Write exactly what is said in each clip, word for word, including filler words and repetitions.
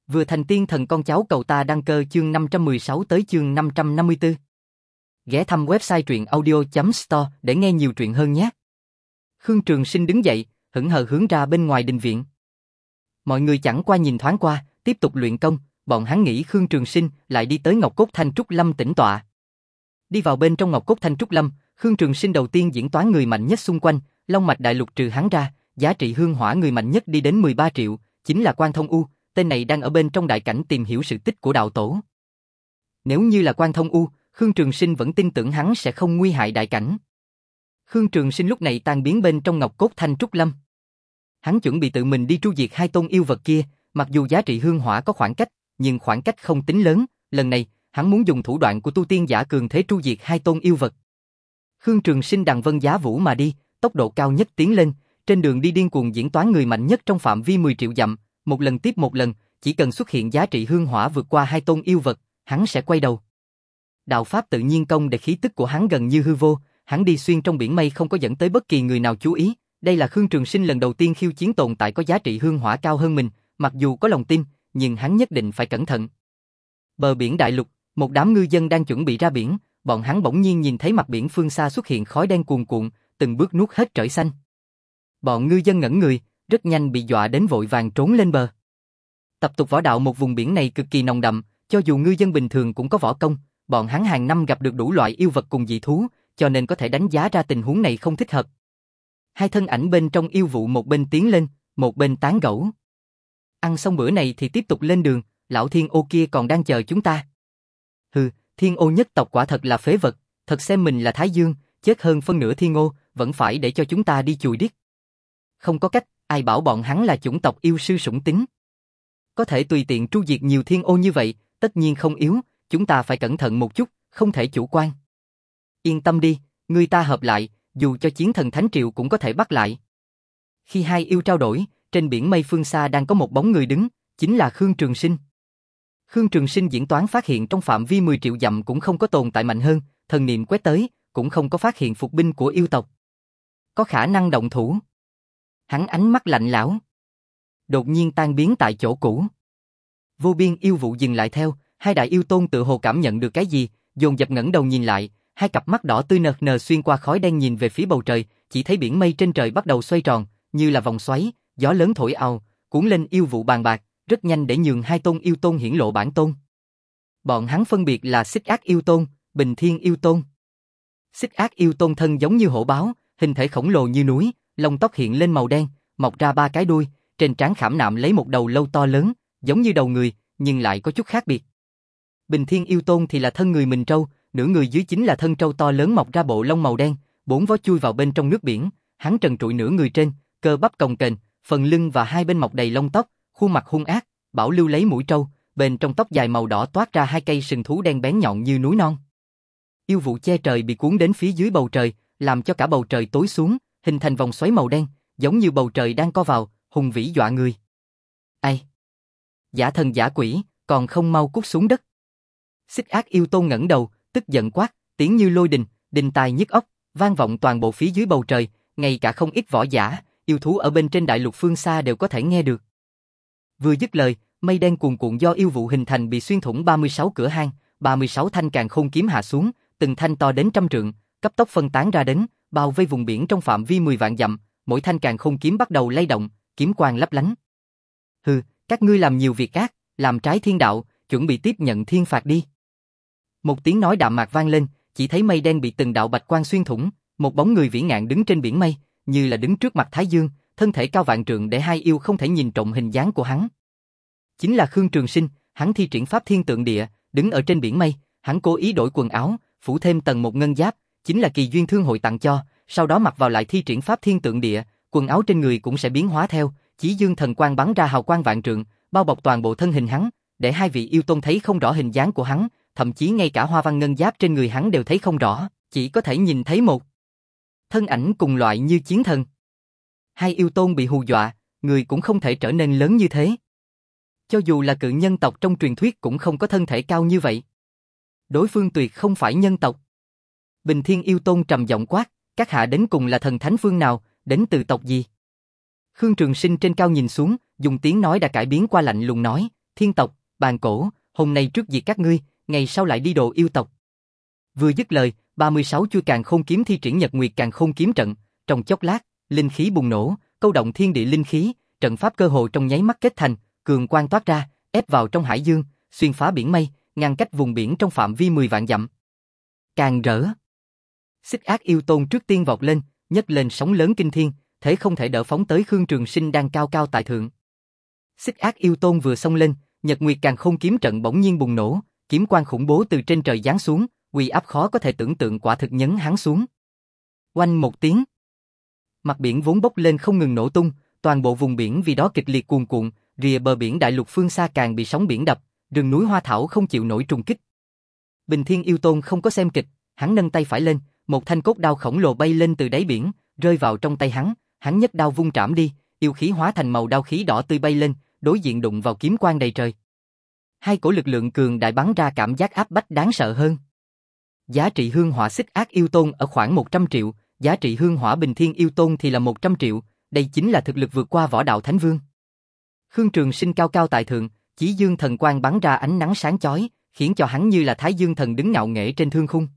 Vừa thành tiên thần con cháu cầu ta đăng cơ chương năm trăm mười sáu tới chương năm trăm năm mươi tư. Ghé thăm website truyện audio chấm store để nghe nhiều truyện hơn nhé. Khương Trường Sinh đứng dậy, hững hờ hướng ra bên ngoài đình viện. Mọi người chẳng qua nhìn thoáng qua, tiếp tục luyện công, bọn hắn nghĩ Khương Trường Sinh lại đi tới Ngọc Cốt Thanh Trúc Lâm tĩnh tọa. Đi vào bên trong Ngọc Cốt Thanh Trúc Lâm, Khương Trường Sinh đầu tiên diễn toán người mạnh nhất xung quanh, Long Mạch Đại Lục trừ hắn ra, giá trị hương hỏa người mạnh nhất đi đến mười ba triệu, chính là Quan Thông U, tên này đang ở bên trong đại cảnh tìm hiểu sự tích của đạo tổ. Nếu như là Quan Thông U, Khương Trường Sinh vẫn tin tưởng hắn sẽ không nguy hại đại cảnh. Khương Trường Sinh lúc này tan biến bên trong Ngọc Cốt Thanh Trúc Lâm. Hắn chuẩn bị tự mình đi tru diệt hai tôn yêu vật kia, mặc dù giá trị hương hỏa có khoảng cách, nhưng khoảng cách không tính lớn, lần này, hắn muốn dùng thủ đoạn của tu tiên giả cường thế tru diệt hai tôn yêu vật. Khương Trường Sinh đằng vân giá vũ mà đi, tốc độ cao nhất tiến lên, trên đường đi điên cuồng diễn toán người mạnh nhất trong phạm vi mười triệu dặm, một lần tiếp một lần, chỉ cần xuất hiện giá trị hương hỏa vượt qua hai tôn yêu vật, hắn sẽ quay đầu. Đạo pháp tự nhiên công để khí tức của hắn gần như hư vô, hắn đi xuyên trong biển mây không có dẫn tới bất kỳ người nào chú ý, đây là Khương Trường Sinh lần đầu tiên khiêu chiến tồn tại có giá trị hương hỏa cao hơn mình, mặc dù có lòng tin, nhưng hắn nhất định phải cẩn thận. Bờ biển đại lục, một đám ngư dân đang chuẩn bị ra biển, bọn hắn bỗng nhiên nhìn thấy mặt biển phương xa xuất hiện khói đen cuồn cuộn, từng bước nuốt hết trời xanh. Bọn ngư dân ngẩn người, rất nhanh bị dọa đến vội vàng trốn lên bờ. Tập tục võ đạo một vùng biển này cực kỳ nồng đậm, cho dù ngư dân bình thường cũng có võ công, bọn hắn hàng năm gặp được đủ loại yêu vật cùng dị thú, cho nên có thể đánh giá ra tình huống này không thích hợp. Hai thân ảnh bên trong yêu vụ một bên tiến lên, một bên tán gẫu. Ăn xong bữa này thì tiếp tục lên đường, lão thiên ô kia còn đang chờ chúng ta. Hừ, thiên ô nhất tộc quả thật là phế vật, thật xem mình là Thái Dương, chết hơn phân nửa thiên ô, vẫn phải để cho chúng ta đi chùi điếc. Không có cách, ai bảo bọn hắn là chủng tộc yêu sư sủng tính. Có thể tùy tiện tru diệt nhiều thiên ô như vậy, tất nhiên không yếu, chúng ta phải cẩn thận một chút, không thể chủ quan. Yên tâm đi, người ta hợp lại, dù cho chiến thần Thánh Triệu cũng có thể bắt lại. Khi hai yêu trao đổi, trên biển mây phương xa đang có một bóng người đứng, chính là Khương Trường Sinh. Khương Trường Sinh diễn toán phát hiện trong phạm vi mười triệu dặm cũng không có tồn tại mạnh hơn, thần niệm quét tới, cũng không có phát hiện phục binh của yêu tộc. Có khả năng động thủ. Hắn ánh mắt lạnh lẽo, đột nhiên tan biến tại chỗ cũ. Vô biên yêu vụ dừng lại theo, hai đại yêu tôn tự hồ cảm nhận được cái gì, dồn dập ngẩng đầu nhìn lại, hai cặp mắt đỏ tươi nờ nờ xuyên qua khói đen nhìn về phía bầu trời, chỉ thấy biển mây trên trời bắt đầu xoay tròn, như là vòng xoáy, gió lớn thổi ào, cuốn lên yêu vụ bàn bạc, rất nhanh để nhường hai tôn yêu tôn hiển lộ bản tôn. Bọn hắn phân biệt là Xích Ác yêu tôn, Bình Thiên yêu tôn. Xích Ác yêu tôn thân giống như hổ báo, hình thể khổng lồ như núi, lông tóc hiện lên màu đen, mọc ra ba cái đuôi, trên trán khảm nạm lấy một đầu lâu to lớn, giống như đầu người, nhưng lại có chút khác biệt. Bình Thiên yêu tôn thì là thân người mình trâu, nửa người dưới chính là thân trâu to lớn mọc ra bộ lông màu đen, bốn vó chui vào bên trong nước biển, hắn trần trụi nửa người trên, cơ bắp cồng kềnh, phần lưng và hai bên mọc đầy lông tóc, khuôn mặt hung ác, bảo lưu lấy mũi trâu, bên trong tóc dài màu đỏ toát ra hai cây sừng thú đen bén nhọn như núi non. Yêu vụ che trời bị cuốn đến phía dưới bầu trời, làm cho cả bầu trời tối xuống, hình thành vòng xoáy màu đen, giống như bầu trời đang co vào, hùng vĩ dọa người. Ai? Giả thần giả quỷ, còn không mau cút xuống đất. Xích Ác yêu tôn ngẩng đầu, tức giận quát, tiếng như lôi đình, đình tai nhức óc, vang vọng toàn bộ phía dưới bầu trời, ngay cả không ít võ giả, yêu thú ở bên trên đại lục phương xa đều có thể nghe được. Vừa dứt lời, mây đen cuồn cuộn do yêu vụ hình thành bị xuyên thủng ba mươi sáu cửa hang, ba mươi sáu thanh càn khôn kiếm hạ xuống, từng thanh to đến trăm trượng, cấp tốc phân tán ra đến, bao vây vùng biển trong phạm vi mười vạn dặm, mỗi thanh càn khôn kiếm bắt đầu lay động, kiếm quang lấp lánh. Hừ, các ngươi làm nhiều việc ác, làm trái thiên đạo, chuẩn bị tiếp nhận thiên phạt đi. Một tiếng nói đạm mạc vang lên, chỉ thấy mây đen bị từng đạo bạch quang xuyên thủng, một bóng người vĩ ngạn đứng trên biển mây, như là đứng trước mặt Thái Dương, thân thể cao vạn trượng để hai yêu không thể nhìn trộm hình dáng của hắn. Chính là Khương Trường Sinh, hắn thi triển pháp thiên tượng địa, đứng ở trên biển mây, hắn cố ý đổi quần áo, phủ thêm tầng một ngân giáp, chính là kỳ duyên thương hội tặng cho, sau đó mặc vào lại thi triển pháp thiên tượng địa, quần áo trên người cũng sẽ biến hóa theo, chí dương thần quang bắn ra hào quang vạn trượng, bao bọc toàn bộ thân hình hắn, để hai vị yêu tôn thấy không rõ hình dáng của hắn, thậm chí ngay cả hoa văn ngân giáp trên người hắn đều thấy không rõ, chỉ có thể nhìn thấy một thân ảnh cùng loại như chiến thần. Hai yêu tôn bị hù dọa, người cũng không thể trở nên lớn như thế. Cho dù là cự nhân tộc trong truyền thuyết cũng không có thân thể cao như vậy. Đối phương tuyệt không phải nhân tộc. Bình Thiên yêu tôn trầm giọng quát, các hạ đến cùng là thần thánh phương nào, đến từ tộc gì? Khương Trường Sinh trên cao nhìn xuống, dùng tiếng nói đã cải biến qua lạnh lùng nói, Thiên tộc, bàn cổ, hôm nay trước diệt các ngươi, ngày sau lại đi độ yêu tộc. Vừa dứt lời, ba mươi sáu chuôi càn khôn kiếm thi triển Nhật Nguyệt Càn Khôn kiếm trận, trong chốc lát, linh khí bùng nổ, câu động thiên địa linh khí, trận pháp cơ hồ trong nháy mắt kết thành, cường quang toát ra, ép vào trong hải dương, xuyên phá biển mây, ngăn cách vùng biển trong phạm vi mười vạn dặm. Càng rỡ. Xích Ác yêu tôn trước tiên vọt lên, nhấc lên sóng lớn kinh thiên, thế không thể đỡ phóng tới Khương Trường Sinh đang cao cao tại thượng. Xích Ác yêu tôn vừa xông lên, Nhật Nguyệt Càn Khôn kiếm trận bỗng nhiên bùng nổ, kiếm quang khủng bố từ trên trời giáng xuống, uy áp khó có thể tưởng tượng quả thực nhấn hắn xuống. Oanh một tiếng, mặt biển vốn bốc lên không ngừng nổ tung, toàn bộ vùng biển vì đó kịch liệt cuồn cuộn, rìa bờ biển đại lục phương xa càng bị sóng biển đập, rừng núi hoa thảo không chịu nổi trùng kích. Bình Thiên yêu tôn không có xem kịch, hắn nâng tay phải lên, một thanh cốt đao khổng lồ bay lên từ đáy biển, rơi vào trong tay hắn, hắn nhấc đao vung trảm đi, yêu khí hóa thành màu đao khí đỏ tươi bay lên, đối diện đụng vào kiếm quang đầy trời. Hai cổ lực lượng cường đại bắn ra cảm giác áp bách đáng sợ hơn. Giá trị hương hỏa Xích Ác yêu tôn ở khoảng một trăm triệu, giá trị hương hỏa Bình Thiên yêu tôn thì là một trăm triệu, đây chính là thực lực vượt qua võ đạo thánh vương. Khương Trường Sinh cao cao tại thượng, Chí Dương thần quang bắn ra ánh nắng sáng chói, khiến cho hắn như là Thái Dương thần đứng ngạo nghễ trên thương khung.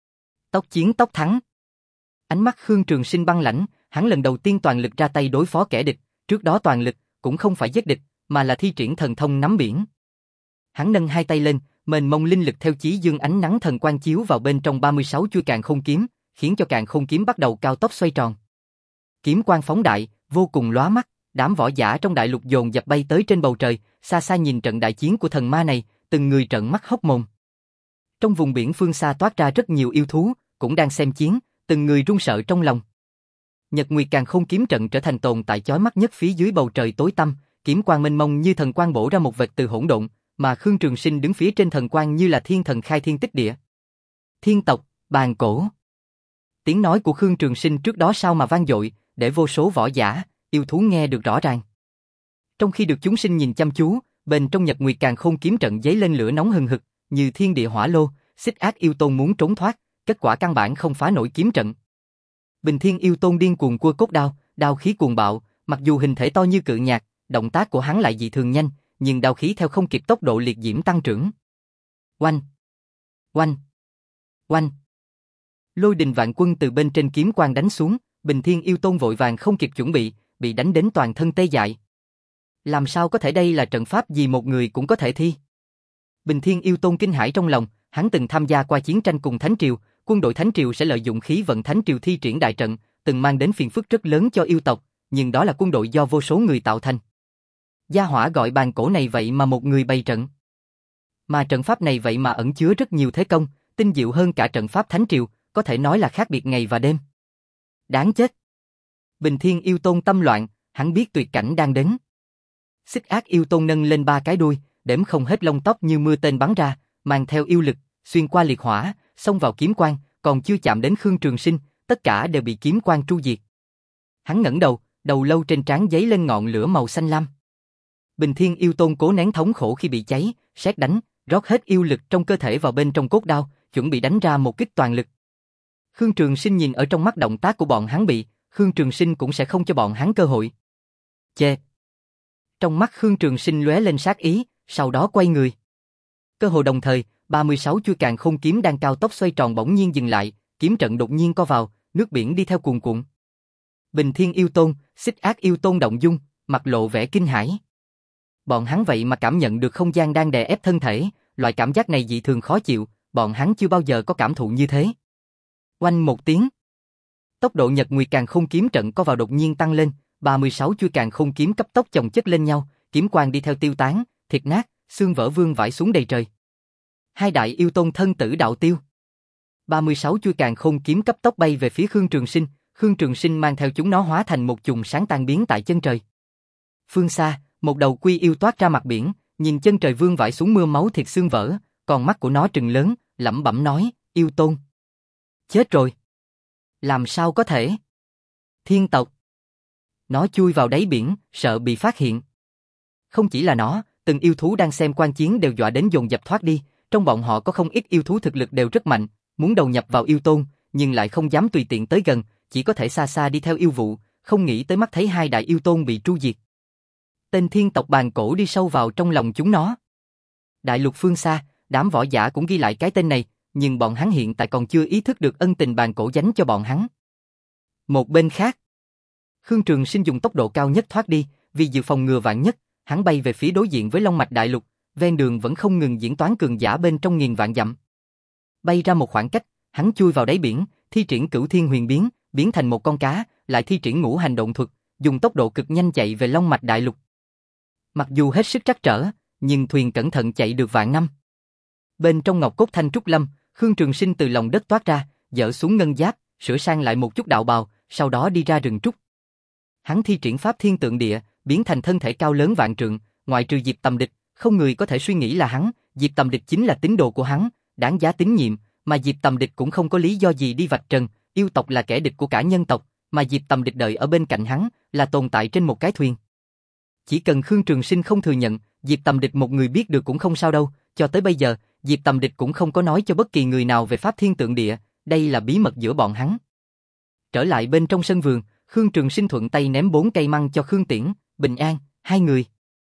Tốc chiến tốc thắng. Ánh mắt Khương Trường Sinh băng lãnh, hắn lần đầu tiên toàn lực ra tay đối phó kẻ địch, trước đó toàn lực cũng không phải giết địch, mà là thi triển thần thông nắm biển. Hắn nâng hai tay lên, mênh mông linh lực theo Chí Dương ánh nắng thần quang chiếu vào bên trong ba mươi sáu chuôi càn khôn kiếm, khiến cho càn khôn kiếm bắt đầu cao tốc xoay tròn. Kiếm quang phóng đại, vô cùng lóa mắt, đám võ giả trong đại lục dồn dập bay tới trên bầu trời, xa xa nhìn trận đại chiến của thần ma này, từng người trợn mắt hốc mồm. Trong vùng biển phương xa toát ra rất nhiều yêu thú, cũng đang xem chiến, từng người run sợ trong lòng. Nhật Nguyệt Càn Khôn kiếm trận trở thành tồn tại chói mắt nhất phía dưới bầu trời tối tăm, kiếm quang mênh mông như thần quang bổ ra một vệt từ hỗn độn, mà Khương Trường Sinh đứng phía trên thần quang như là thiên thần khai thiên tích địa. Thiên tộc, bàn cổ. Tiếng nói của Khương Trường Sinh trước đó sao mà vang dội, để vô số võ giả, yêu thú nghe được rõ ràng. Trong khi được chúng sinh nhìn chăm chú, bên trong Nhật Nguyệt Càn Khôn kiếm trận giấy lên lửa nóng hừng hực, như thiên địa hỏa lô, Xích Ác yêu tôn muốn trốn thoát, kết quả căn bản không phá nổi kiếm trận. Bình Thiên yêu tôn điên cuồng cua cốt đao, đao khí cuồng bạo, mặc dù hình thể to như cự nhạc, động tác của hắn lại dị thường nhanh, nhưng đao khí theo không kịp tốc độ liệt diễm tăng trưởng. Oanh, oanh, oanh. Lôi đình vạn quân từ bên trên kiếm quang đánh xuống, Bình Thiên yêu tôn vội vàng không kịp chuẩn bị, bị đánh đến toàn thân tê dại. Làm sao có thể, đây là trận pháp gì một người cũng có thể thi? Bình Thiên yêu tôn kinh hãi trong lòng, hắn từng tham gia qua chiến tranh cùng Thánh Triều, quân đội Thánh Triều sẽ lợi dụng khí vận Thánh Triều thi triển đại trận, từng mang đến phiền phức rất lớn cho yêu tộc, nhưng đó là quân đội do vô số người tạo thành. Gia hỏa gọi bàn cổ này vậy mà một người bày trận. Mà trận pháp này vậy mà ẩn chứa rất nhiều thế công, tinh diệu hơn cả trận pháp Thánh Triều, có thể nói là khác biệt ngày và đêm. Đáng chết. Bình Thiên yêu tôn tâm loạn, hắn biết tuyệt cảnh đang đến. Xích Ác yêu tôn nâng lên ba cái đuôi, đếm không hết lông tóc như mưa tên bắn ra, mang theo yêu lực, xuyên qua liệt hỏa, xông vào kiếm quang, còn chưa chạm đến Khương Trường Sinh, tất cả đều bị kiếm quang tru diệt. Hắn ngẩng đầu, đầu lâu trên trán giấy lên ngọn lửa màu xanh lam. Bình Thiên yêu tôn cố nén thống khổ khi bị cháy, sét đánh, rót hết yêu lực trong cơ thể vào bên trong cốt đao, chuẩn bị đánh ra một kích toàn lực. Khương Trường Sinh nhìn ở trong mắt động tác của bọn hắn bị, Khương Trường Sinh cũng sẽ không cho bọn hắn cơ hội. Chê. Trong mắt Khương Trường Sinh lóe lên sát ý, sau đó quay người. Cơ hồ đồng thời, ba mươi sáu chuôi càn khôn kiếm đang cao tốc xoay tròn bỗng nhiên dừng lại, kiếm trận đột nhiên co vào, nước biển đi theo cuồn cuộn. Bình Thiên yêu tôn, Xích Ác yêu tôn động dung, mặt lộ vẻ kinh hãi. Bọn hắn vậy mà cảm nhận được không gian đang đè ép thân thể, loại cảm giác này dị thường khó chịu, bọn hắn chưa bao giờ có cảm thụ như thế. Oanh một tiếng. Tốc độ Nhật Nguyệt Càn Khôn kiếm trận co vào đột nhiên tăng lên, ba mươi sáu chuôi càn khôn kiếm cấp tốc chồng chất lên nhau, kiếm quang đi theo tiêu tán, thịt nát, xương vỡ vương vãi xuống đầy trời. Hai đại yêu tôn thân tử đạo tiêu. ba mươi sáu chuôi càn khôn kiếm cấp tốc bay về phía Khương Trường Sinh, Khương Trường Sinh mang theo chúng nó hóa thành một chùm sáng tan biến tại chân trời. Phương xa, một đầu quy yêu toát ra mặt biển, nhìn chân trời vương vãi xuống mưa máu thịt xương vỡ, còn mắt của nó trừng lớn, lẩm bẩm nói, yêu tôn. Chết rồi. Làm sao có thể? Thiên tộc. Nó chui vào đáy biển, sợ bị phát hiện. Không chỉ là nó, từng yêu thú đang xem quan chiến đều dọa đến dồn dập thoát đi, trong bọn họ có không ít yêu thú thực lực đều rất mạnh, muốn đầu nhập vào yêu tôn, nhưng lại không dám tùy tiện tới gần, chỉ có thể xa xa đi theo yêu vụ, không nghĩ tới mắt thấy hai đại yêu tôn bị tru diệt. Tên thiên tộc bàn cổ đi sâu vào trong lòng chúng nó. Đại lục phương xa, đám võ giả cũng ghi lại cái tên này, nhưng bọn hắn hiện tại còn chưa ý thức được ân tình bàn cổ dành cho bọn hắn. Một bên khác, Khương Trường Sinh dùng tốc độ cao nhất thoát đi, vì dự phòng ngừa vạn nhất, hắn bay về phía đối diện với Long Mạch Đại Lục, ven đường vẫn không ngừng diễn toán cường giả bên trong nghìn vạn dặm. Bay ra một khoảng cách, hắn chui vào đáy biển, thi triển Cửu Thiên Huyền Biến, biến thành một con cá, lại thi triển Ngũ Hành Độn Thuật, dùng tốc độ cực nhanh chạy về Long Mạch Đại Lục. Mặc dù hết sức trắc trở, nhưng thuyền cẩn thận chạy được vạn năm. Bên trong Ngọc Cốt Thanh Trúc Lâm, Khương Trường Sinh từ lòng đất toát ra, dỡ xuống ngân giáp, sửa sang lại một chút đạo bào, sau đó đi ra rừng trúc. Hắn thi triển Pháp Thiên Tượng Địa, biến thành thân thể cao lớn vạn trượng, ngoại trừ Diệp Tầm Địch, không người có thể suy nghĩ là hắn, Diệp Tầm Địch chính là tín đồ của hắn, đáng giá tín nhiệm, mà Diệp Tầm Địch cũng không có lý do gì đi vạch trần, yêu tộc là kẻ địch của cả nhân tộc, mà Diệp Tầm Địch đợi ở bên cạnh hắn, là tồn tại trên một cái thuyền. Chỉ cần Khương Trường Sinh không thừa nhận, Diệp Tầm Địch một người biết được cũng không sao đâu, cho tới bây giờ, Diệp Tầm Địch cũng không có nói cho bất kỳ người nào về Pháp Thiên Tượng Địa, đây là bí mật giữa bọn hắn. Trở lại bên trong sân vườn, Khương Trường Sinh thuận tay ném bốn cây măng cho Khương Tiễn, Bình An, hai người.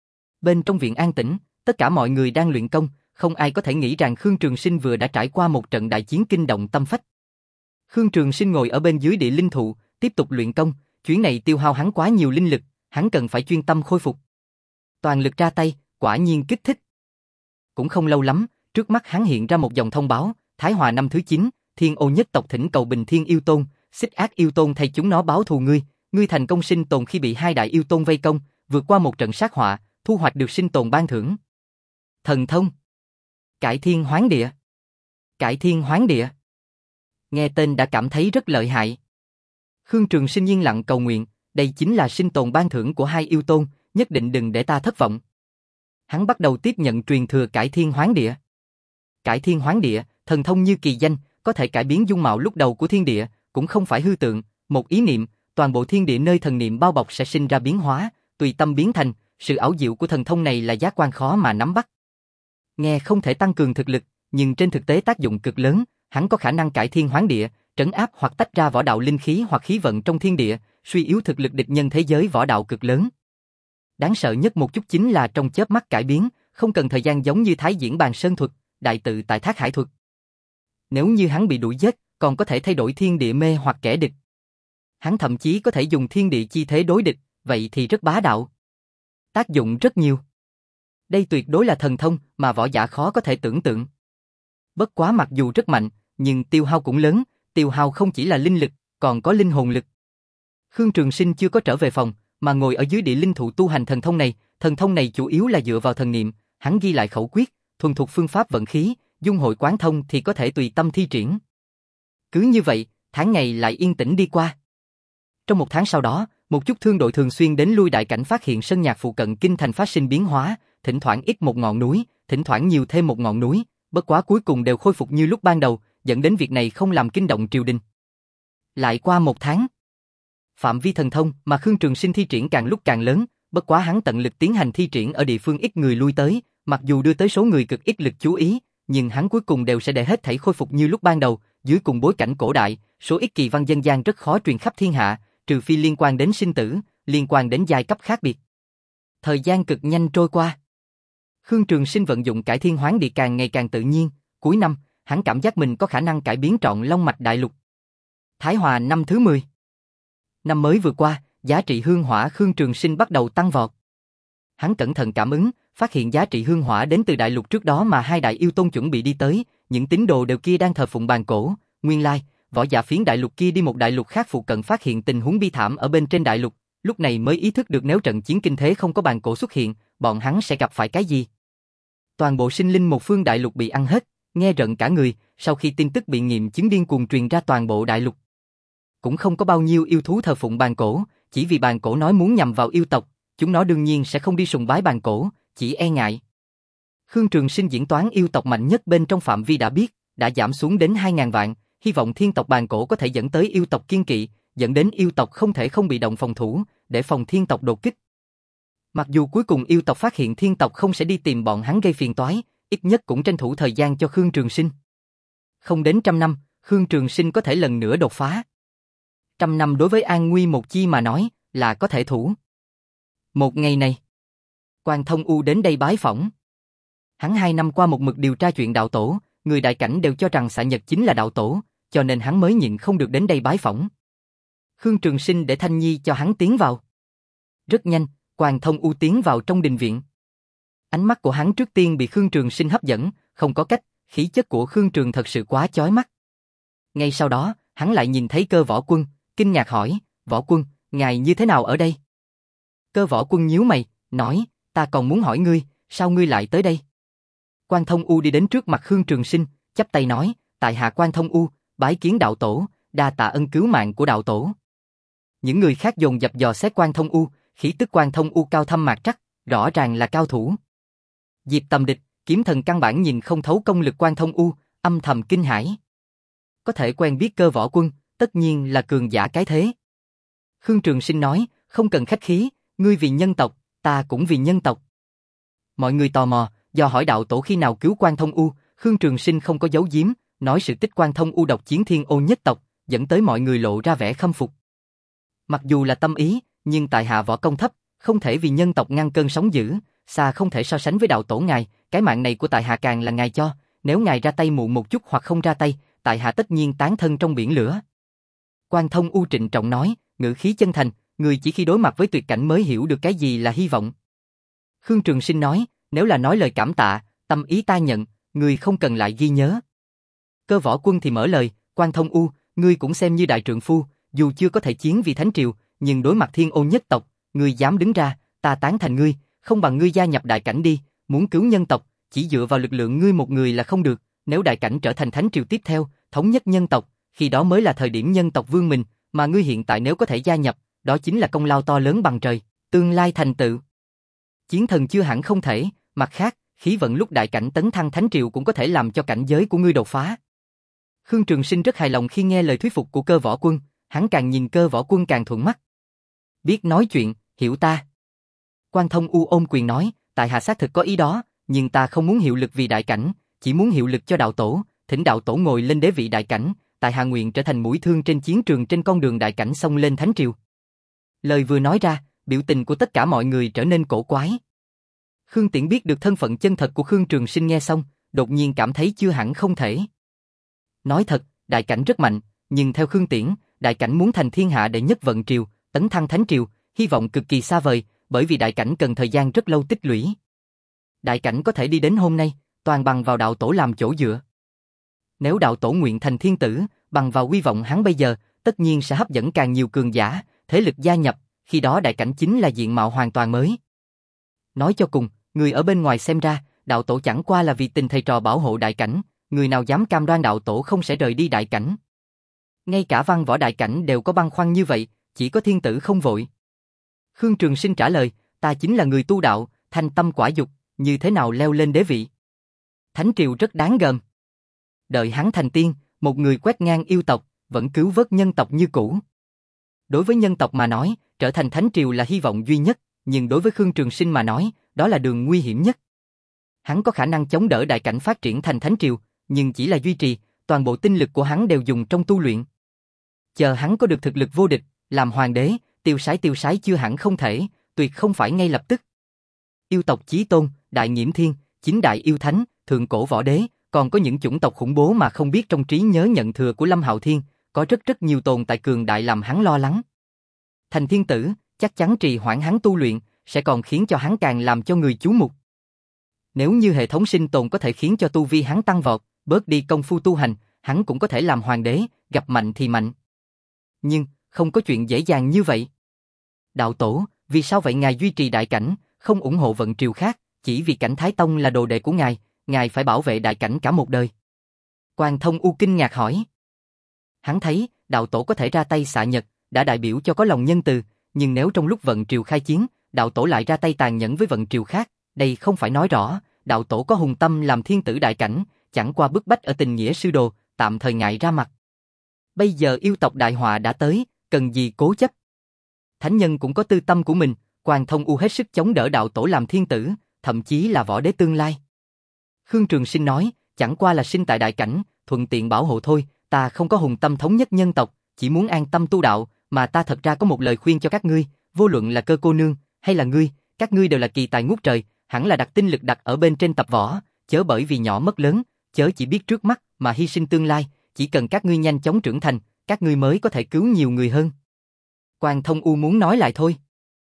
Bên trong viện an tĩnh, tất cả mọi người đang luyện công, không ai có thể nghĩ rằng Khương Trường Sinh vừa đã trải qua một trận đại chiến kinh động tâm phách. Khương Trường Sinh ngồi ở bên dưới địa linh thụ, tiếp tục luyện công, chuyến này tiêu hao hắn quá nhiều linh lực, hắn cần phải chuyên tâm khôi phục. Toàn lực ra tay, quả nhiên kích thích. Cũng không lâu lắm, trước mắt hắn hiện ra một dòng thông báo, Thái Hòa năm thứ chín, Thiên Ô nhất tộc thỉnh cầu Bình Thiên yêu tôn, Xích Ác yêu tôn thay chúng nó báo thù ngươi, ngươi thành công sinh tồn khi bị hai đại yêu tôn vây công, vượt qua một trận sát họa, thu hoạch được sinh tồn ban thưởng. Thần thông Cải Thiên Hoán Địa. Cải Thiên Hoán Địa. Nghe tên đã cảm thấy rất lợi hại. Khương Trường Sinh yên lặng cầu nguyện, đây chính là sinh tồn ban thưởng của hai yêu tôn, nhất định đừng để ta thất vọng. Hắn bắt đầu tiếp nhận truyền thừa Cải Thiên Hoán Địa. Cải Thiên Hoán Địa, thần thông như kỳ danh, có thể cải biến dung mạo lúc đầu của thiên địa, cũng không phải hư tượng, một ý niệm, toàn bộ thiên địa nơi thần niệm bao bọc sẽ sinh ra biến hóa, tùy tâm biến thành, sự ảo diệu của thần thông này là giác quan khó mà nắm bắt. Nghe không thể tăng cường thực lực, nhưng trên thực tế tác dụng cực lớn, hắn có khả năng cải thiên hoán địa, trấn áp hoặc tách ra võ đạo linh khí hoặc khí vận trong thiên địa, suy yếu thực lực địch nhân thế giới võ đạo cực lớn. Đáng sợ nhất một chút chính là trong chớp mắt cải biến, không cần thời gian giống như Thái Diễn Bàn Sơn thuật, Đại Tự Tại Thác Hải thuật. Nếu như hắn bị đuổi giết, còn có thể thay đổi thiên địa mê hoặc kẻ địch. Hắn thậm chí có thể dùng thiên địa chi thế đối địch, vậy thì rất bá đạo. Tác dụng rất nhiều. Đây tuyệt đối là thần thông mà võ giả khó có thể tưởng tượng. Bất quá mặc dù rất mạnh, nhưng tiêu hao cũng lớn, tiêu hao không chỉ là linh lực, còn có linh hồn lực. Khương Trường Sinh chưa có trở về phòng, mà ngồi ở dưới địa linh thụ tu hành thần thông này, thần thông này chủ yếu là dựa vào thần niệm, hắn ghi lại khẩu quyết, thuần thục phương pháp vận khí, dung hội quán thông thì có thể tùy tâm thi triển. Cứ như vậy, tháng ngày lại yên tĩnh đi qua. Trong một tháng sau đó, một chút thương đội thường xuyên đến lui đại cảnh phát hiện sơn nhạc phụ cận kinh thành phát sinh biến hóa, thỉnh thoảng ít một ngọn núi, thỉnh thoảng nhiều thêm một ngọn núi, bất quá cuối cùng đều khôi phục như lúc ban đầu, dẫn đến việc này không làm kinh động triều đình. Lại qua một tháng, phạm vi thần thông mà Khương Trường Sinh thi triển càng lúc càng lớn, bất quá hắn tận lực tiến hành thi triển ở địa phương ít người lui tới, mặc dù đưa tới số người cực ít lực chú ý, nhưng hắn cuối cùng đều sẽ để hết thảy khôi phục như lúc ban đầu, dưới cùng bối cảnh cổ đại, số ít kỳ văn dân gian rất khó truyền khắp thiên hạ, trừ phi liên quan đến sinh tử, liên quan đến giai cấp khác biệt. Thời gian cực nhanh trôi qua. Khương Trường Sinh vận dụng cải thiên hoán địa càng ngày càng tự nhiên, cuối năm, hắn cảm giác mình có khả năng cải biến trọn Long Mạch Đại Lục. Thái Hòa năm thứ mười. Năm mới vừa qua, giá trị hương hỏa Khương Trường Sinh bắt đầu tăng vọt. Hắn cẩn thận cảm ứng, phát hiện giá trị hương hỏa đến từ đại lục trước đó mà hai đại yêu tôn chuẩn bị đi tới, những tín đồ đều kia đang thờ phụng bàn cổ, nguyên lai, võ giả phiến đại lục kia đi một đại lục khác phụ cận phát hiện tình huống bi thảm ở bên trên đại lục, lúc này mới ý thức được nếu trận chiến kinh thế không có bàn cổ xuất hiện, bọn hắn sẽ gặp phải cái gì. Toàn bộ sinh linh một phương đại lục bị ăn hết, nghe rợn cả người, sau khi tin tức bị nghiệm chứng điên cuồng truyền ra toàn bộ đại lục. Cũng không có bao nhiêu yêu thú thờ phụng bàn cổ, chỉ vì bàn cổ nói muốn nhằm vào yêu tộc, chúng nó đương nhiên sẽ không đi sùng bái bàn cổ, chỉ e ngại. Khương Trường Sinh diễn toán yêu tộc mạnh nhất bên trong phạm vi đã biết, đã giảm xuống đến hai ngàn vạn, hy vọng thiên tộc bàn cổ có thể dẫn tới yêu tộc kiên kỵ, dẫn đến yêu tộc không thể không bị động phòng thủ, để phòng thiên tộc đột kích. Mặc dù cuối cùng yêu tộc phát hiện thiên tộc không sẽ đi tìm bọn hắn gây phiền toái, ít nhất cũng tranh thủ thời gian cho Khương Trường Sinh. Không đến trăm năm, Khương Trường Sinh có thể lần nữa đột phá. Trăm năm đối với An Nguy một chi mà nói, là có thể thủ. Một ngày này, Quan Thông U đến đây bái phỏng. Hắn hai năm qua một mực điều tra chuyện đạo tổ, người đại cảnh đều cho rằng xạ nhật chính là đạo tổ, cho nên hắn mới nhịn không được đến đây bái phỏng. Khương Trường Sinh để Thanh Nhi cho hắn tiến vào. Rất nhanh, Quan Thông U tiến vào trong đình viện. Ánh mắt của hắn trước tiên bị Khương Trường Sinh hấp dẫn, không có cách, khí chất của Khương Trường thật sự quá chói mắt. Ngay sau đó, hắn lại nhìn thấy Cơ Võ Quân, kinh ngạc hỏi, Võ Quân, ngài như thế nào ở đây? Cơ Võ Quân nhíu mày, nói, ta còn muốn hỏi ngươi, sao ngươi lại tới đây? Quan Thông U đi đến trước mặt Khương Trường Sinh, chắp tay nói, tại hạ Quan Thông U, bái kiến đạo tổ, đa tạ ân cứu mạng của đạo tổ. Những người khác dồn dập dò xét Quan Thông U, khí tức Quan Thông U cao thâm mạc trắc, rõ ràng là cao thủ. Diệp Tầm Địch, Kiếm Thần căn bản nhìn không thấu công lực Quan Thông U, âm thầm kinh hãi. Có thể quen biết Cơ Võ Quân, tất nhiên là cường giả cái thế. Khương Trường Sinh nói, không cần khách khí, ngươi vì nhân tộc, ta cũng vì nhân tộc. Mọi người tò mò, dò hỏi đạo tổ khi nào cứu Quan Thông U, Khương Trường Sinh không có giấu giếm, nói sự tích Quan Thông U độc chiến Thiên Ô nhất tộc, dẫn tới mọi người lộ ra vẻ khâm phục. Mặc dù là tâm ý, nhưng tại hạ võ công thấp, không thể vì nhân tộc ngăn cơn sóng dữ, xa không thể so sánh với đạo tổ ngài, cái mạng này của tại hạ càng là ngài cho, nếu ngài ra tay muộn một chút hoặc không ra tay, tại hạ tất nhiên tán thân trong biển lửa. Quan Thông U trịnh trọng nói, ngữ khí chân thành, người chỉ khi đối mặt với tuyệt cảnh mới hiểu được cái gì là hy vọng. Khương Trường Sinh nói, nếu là nói lời cảm tạ, tâm ý ta nhận, người không cần lại ghi nhớ. Cơ Võ Quân thì mở lời, Quan Thông U, ngươi cũng xem như đại trượng phu, dù chưa có thể chiến vì thánh triều, nhưng đối mặt Thiên Ô nhất tộc, ngươi dám đứng ra, ta tán thành ngươi, không bằng ngươi gia nhập đại cảnh đi, muốn cứu nhân tộc, chỉ dựa vào lực lượng ngươi một người là không được, nếu đại cảnh trở thành thánh triều tiếp theo, thống nhất nhân tộc, khi đó mới là thời điểm nhân tộc vươn mình, mà ngươi hiện tại nếu có thể gia nhập, đó chính là công lao to lớn bằng trời, tương lai thành tựu. Chiến thần chưa hẳn không thể, mặt khác, khí vận lúc đại cảnh tấn thăng thánh triều cũng có thể làm cho cảnh giới của ngươi đột phá. Khương Trường Sinh rất hài lòng khi nghe lời thuyết phục của Cơ Võ Quân, hắn càng nhìn Cơ Võ Quân càng thuận mắt. Biết nói chuyện, hiểu ta. Quan Thông U ôm quyền nói, tại hạ xác thực có ý đó, nhưng ta không muốn hiệu lực vì đại cảnh, chỉ muốn hiệu lực cho đạo tổ, thỉnh đạo tổ ngồi lên đế vị đại cảnh, tại hạ nguyện trở thành mũi thương trên chiến trường trên con đường đại cảnh xông lên thánh triều. Lời vừa nói ra, biểu tình của tất cả mọi người trở nên cổ quái. Khương Tiễn biết được thân phận chân thật của Khương Trường Sinh nghe xong, đột nhiên cảm thấy chưa hẳn không thể. Nói thật, đại cảnh rất mạnh, nhưng theo Khương Tiễn, đại cảnh muốn thành thiên hạ đệ nhất vận triều, tấn thăng thánh triều, hy vọng cực kỳ xa vời, bởi vì đại cảnh cần thời gian rất lâu tích lũy. Đại cảnh có thể đi đến hôm nay, toàn bằng vào đạo tổ làm chỗ dựa. Nếu đạo tổ nguyện thành thiên tử, bằng vào uy vọng hắn bây giờ, tất nhiên sẽ hấp dẫn càng nhiều cường giả, thế lực gia nhập, khi đó đại cảnh chính là diện mạo hoàn toàn mới. Nói cho cùng, người ở bên ngoài xem ra, đạo tổ chẳng qua là vì tình thầy trò bảo hộ đại cảnh, người nào dám cam đoan đạo tổ không sẽ rời đi đại cảnh. Ngay cả văn võ đại cảnh đều có băn khoăn như vậy, chỉ có thiên tử không vội. Khương Trường Sinh trả lời, ta chính là người tu đạo, thanh tâm quả dục, như thế nào leo lên đế vị. Thánh triều rất đáng gờm. Đợi hắn thành tiên, một người quét ngang yêu tộc, vẫn cứu vớt nhân tộc như cũ. Đối với nhân tộc mà nói, trở thành thánh triều là hy vọng duy nhất, nhưng đối với Khương Trường Sinh mà nói, đó là đường nguy hiểm nhất. Hắn có khả năng chống đỡ đại cảnh phát triển thành thánh triều, nhưng chỉ là duy trì, toàn bộ tinh lực của hắn đều dùng trong tu luyện. Chờ hắn có được thực lực vô địch, làm hoàng đế, tiêu sái tiêu sái chưa hẳn không thể, tuyệt không phải ngay lập tức. Yêu tộc chí tôn, đại nghiễm thiên, chính đại yêu thánh, thượng cổ võ đế, còn có những chủng tộc khủng bố mà không biết trong trí nhớ nhận thừa của Lâm Hạo Thiên, có rất rất nhiều tồn tại cường đại làm hắn lo lắng. Thành thiên tử, chắc chắn trì hoãn hắn tu luyện, sẽ còn khiến cho hắn càng làm cho người chú mục. Nếu như hệ thống sinh tồn có thể khiến cho tu vi hắn tăng vọt, bớt đi công phu tu hành, hắn cũng có thể làm hoàng đế, gặp mạnh thì mạnh. Nhưng, không có chuyện dễ dàng như vậy. Đạo tổ, vì sao vậy ngài duy trì đại cảnh, không ủng hộ vận triều khác, chỉ vì cảnh Thái Tông là đồ đệ của ngài, ngài phải bảo vệ đại cảnh cả một đời. Quan Thông U kinh ngạc hỏi. Hắn thấy, đạo tổ có thể ra tay xạ nhật, đã đại biểu cho có lòng nhân từ, nhưng nếu trong lúc vận triều khai chiến, đạo tổ lại ra tay tàn nhẫn với vận triều khác, đây không phải nói rõ, đạo tổ có hùng tâm làm thiên tử đại cảnh, chẳng qua bức bách ở tình nghĩa sư đồ, tạm thời ngại ra mặt. Bây giờ yêu tộc đại họa đã tới, cần gì cố chấp. Thánh nhân cũng có tư tâm của mình, Quan Thông U hết sức chống đỡ đạo tổ làm thiên tử, thậm chí là võ đế tương lai. Khương Trường Sinh nói, chẳng qua là sinh tại đại cảnh, thuận tiện bảo hộ thôi, ta không có hùng tâm thống nhất nhân tộc, chỉ muốn an tâm tu đạo, mà ta thật ra có một lời khuyên cho các ngươi, vô luận là Cơ cô nương, hay là ngươi, các ngươi đều là kỳ tài ngút trời, hẳn là đặt tinh lực đặt ở bên trên tập võ, chớ bởi vì nhỏ mất lớn, chớ chỉ biết trước mắt mà hy sinh tương lai, chỉ cần các ngươi nhanh chóng trưởng thành, các ngươi mới có thể cứu nhiều người hơn. Quan Thông U muốn nói lại thôi.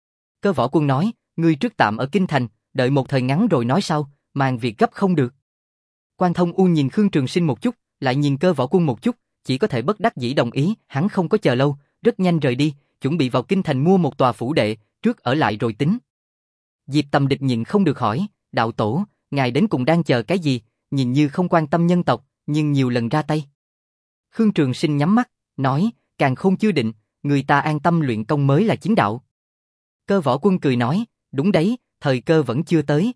Cơ Võ Quân nói, ngươi trước tạm ở kinh thành, đợi một thời ngắn rồi nói sau, màn việc gấp không được. Quan Thông U nhìn Khương Trường Sinh một chút, lại nhìn Cơ Võ Quân một chút, chỉ có thể bất đắc dĩ đồng ý, hắn không có chờ lâu, rất nhanh rời đi, chuẩn bị vào kinh thành mua một tòa phủ đệ, trước ở lại rồi tính. Diệp Tầm Địch nhịn không được hỏi, đạo tổ, ngài đến cùng đang chờ cái gì, nhìn như không quan tâm nhân tộc, nhưng nhiều lần ra tay. Khương Trường Sinh nhắm mắt, nói, càng khôn chưa định, người ta an tâm luyện công mới là chính đạo. Cơ Võ Quân cười nói, đúng đấy, thời cơ vẫn chưa tới.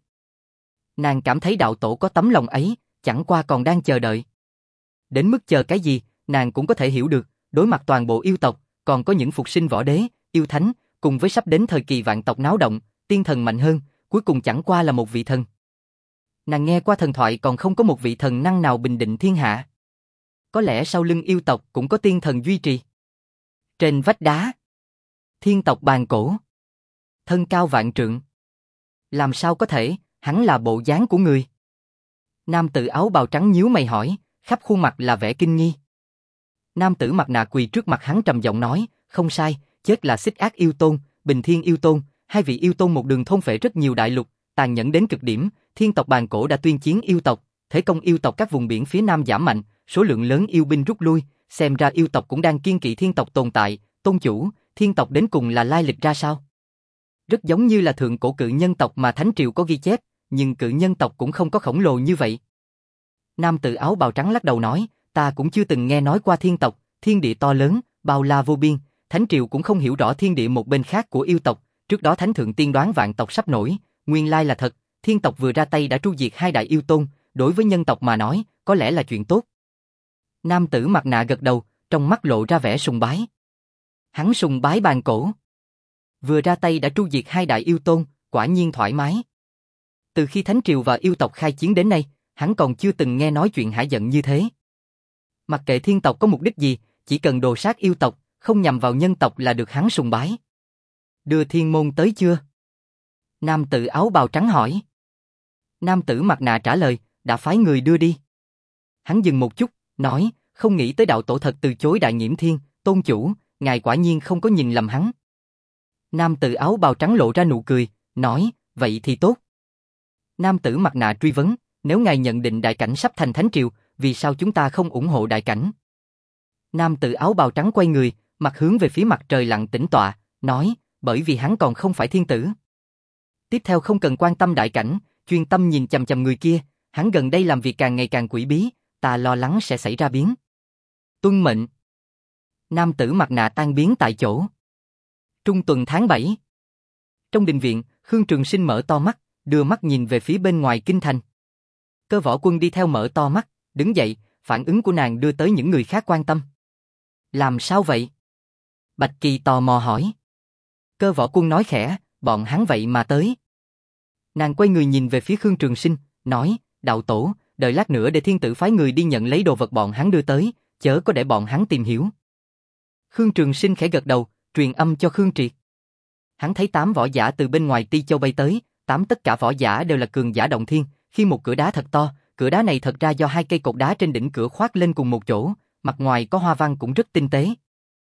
Nàng cảm thấy đạo tổ có tấm lòng ấy, chẳng qua còn đang chờ đợi. Đến mức chờ cái gì, nàng cũng có thể hiểu được, đối mặt toàn bộ yêu tộc, còn có những phục sinh võ đế, yêu thánh, cùng với sắp đến thời kỳ vạn tộc náo động, tiên thần mạnh hơn, cuối cùng chẳng qua là một vị thần. Nàng nghe qua thần thoại còn không có một vị thần năng nào bình định thiên hạ. Có lẽ sau lưng yêu tộc cũng có tiên thần duy trì. Trên vách đá, thiên tộc bàn cổ, thân cao vạn trượng. Làm sao có thể, hắn là bộ dáng của người. Nam tử áo bào trắng nhíu mày hỏi, khắp khuôn mặt là vẻ kinh nghi. Nam tử mặt nạ quỳ trước mặt hắn trầm giọng nói, không sai, chết là Xích Ác yêu tôn, Bình Thiên yêu tôn, hai vị yêu tôn một đường thôn phệ rất nhiều đại lục, tàn nhẫn đến cực điểm, thiên tộc bàn cổ đã tuyên chiến yêu tộc, thế công yêu tộc các vùng biển phía nam giảm mạnh, số lượng lớn yêu binh rút lui, xem ra yêu tộc cũng đang kiêng kỵ thiên tộc tồn tại, tôn chủ, thiên tộc đến cùng là lai lịch ra sao? Rất giống như là thượng cổ cự nhân tộc mà Thánh Triều có ghi chép, nhưng cự nhân tộc cũng không có khổng lồ như vậy. Nam tử áo bào trắng lắc đầu nói, ta cũng chưa từng nghe nói qua thiên tộc, thiên địa to lớn, bao la vô biên, Thánh Triều cũng không hiểu rõ thiên địa một bên khác của yêu tộc, trước đó Thánh Thượng tiên đoán vạn tộc sắp nổi, nguyên lai là thật, thiên tộc vừa ra tay đã tru diệt hai đại yêu tôn, đối với nhân tộc mà nói, có lẽ là chuyện tốt. Nam tử mặt nạ gật đầu, trong mắt lộ ra vẻ sùng bái. Hắn sùng bái bàn cổ. Vừa ra tay đã tru diệt hai đại yêu tôn, quả nhiên thoải mái. Từ khi Thánh Triều và yêu tộc khai chiến đến nay, hắn còn chưa từng nghe nói chuyện hả giận như thế. Mặc kệ thiên tộc có mục đích gì, chỉ cần đồ sát yêu tộc, không nhằm vào nhân tộc là được hắn sùng bái. Đưa thiên môn tới chưa? Nam tử áo bào trắng hỏi. Nam tử mặt nạ trả lời, đã phái người đưa đi. Hắn dừng một chút, nói, không nghĩ tới đạo tổ thật từ chối Đại Nhiễm Thiên, tôn chủ, ngài quả nhiên không có nhìn lầm hắn. Nam tử áo bào trắng lộ ra nụ cười, nói, vậy thì tốt. Nam tử mặt nạ truy vấn, nếu ngài nhận định đại cảnh sắp thành Thánh Triều, vì sao chúng ta không ủng hộ đại cảnh? Nam tử áo bào trắng quay người, mặt hướng về phía mặt trời lặn tĩnh tọa, nói, bởi vì hắn còn không phải thiên tử. Tiếp theo không cần quan tâm đại cảnh, chuyên tâm nhìn chằm chằm người kia, hắn gần đây làm việc càng ngày càng quỷ bí, ta lo lắng sẽ xảy ra biến. Tuân mệnh. Nam tử mặt nạ tan biến tại chỗ. Trung tuần tháng bảy. Trong đình viện, Khương Trường Sinh mở to mắt, đưa mắt nhìn về phía bên ngoài kinh thành. Cơ Võ Quân đi theo mở to mắt, đứng dậy, phản ứng của nàng đưa tới những người khác quan tâm. Làm sao vậy? Bạch Kỳ tò mò hỏi. Cơ Võ Quân nói khẽ, bọn hắn vậy mà tới. Nàng quay người nhìn về phía Khương Trường Sinh, nói, đạo tổ, đợi lát nữa để thiên tử phái người đi nhận lấy đồ vật bọn hắn đưa tới, chớ có để bọn hắn tìm hiểu. Khương Trường Sinh khẽ gật đầu, truyền âm cho Khương Triệt. Hắn thấy tám võ giả từ bên ngoài Ti Châu bay tới, tám tất cả võ giả đều là cường giả động thiên, khi một cửa đá thật to, cửa đá này thật ra do hai cây cột đá trên đỉnh cửa khoác lên cùng một chỗ, mặt ngoài có hoa văn cũng rất tinh tế.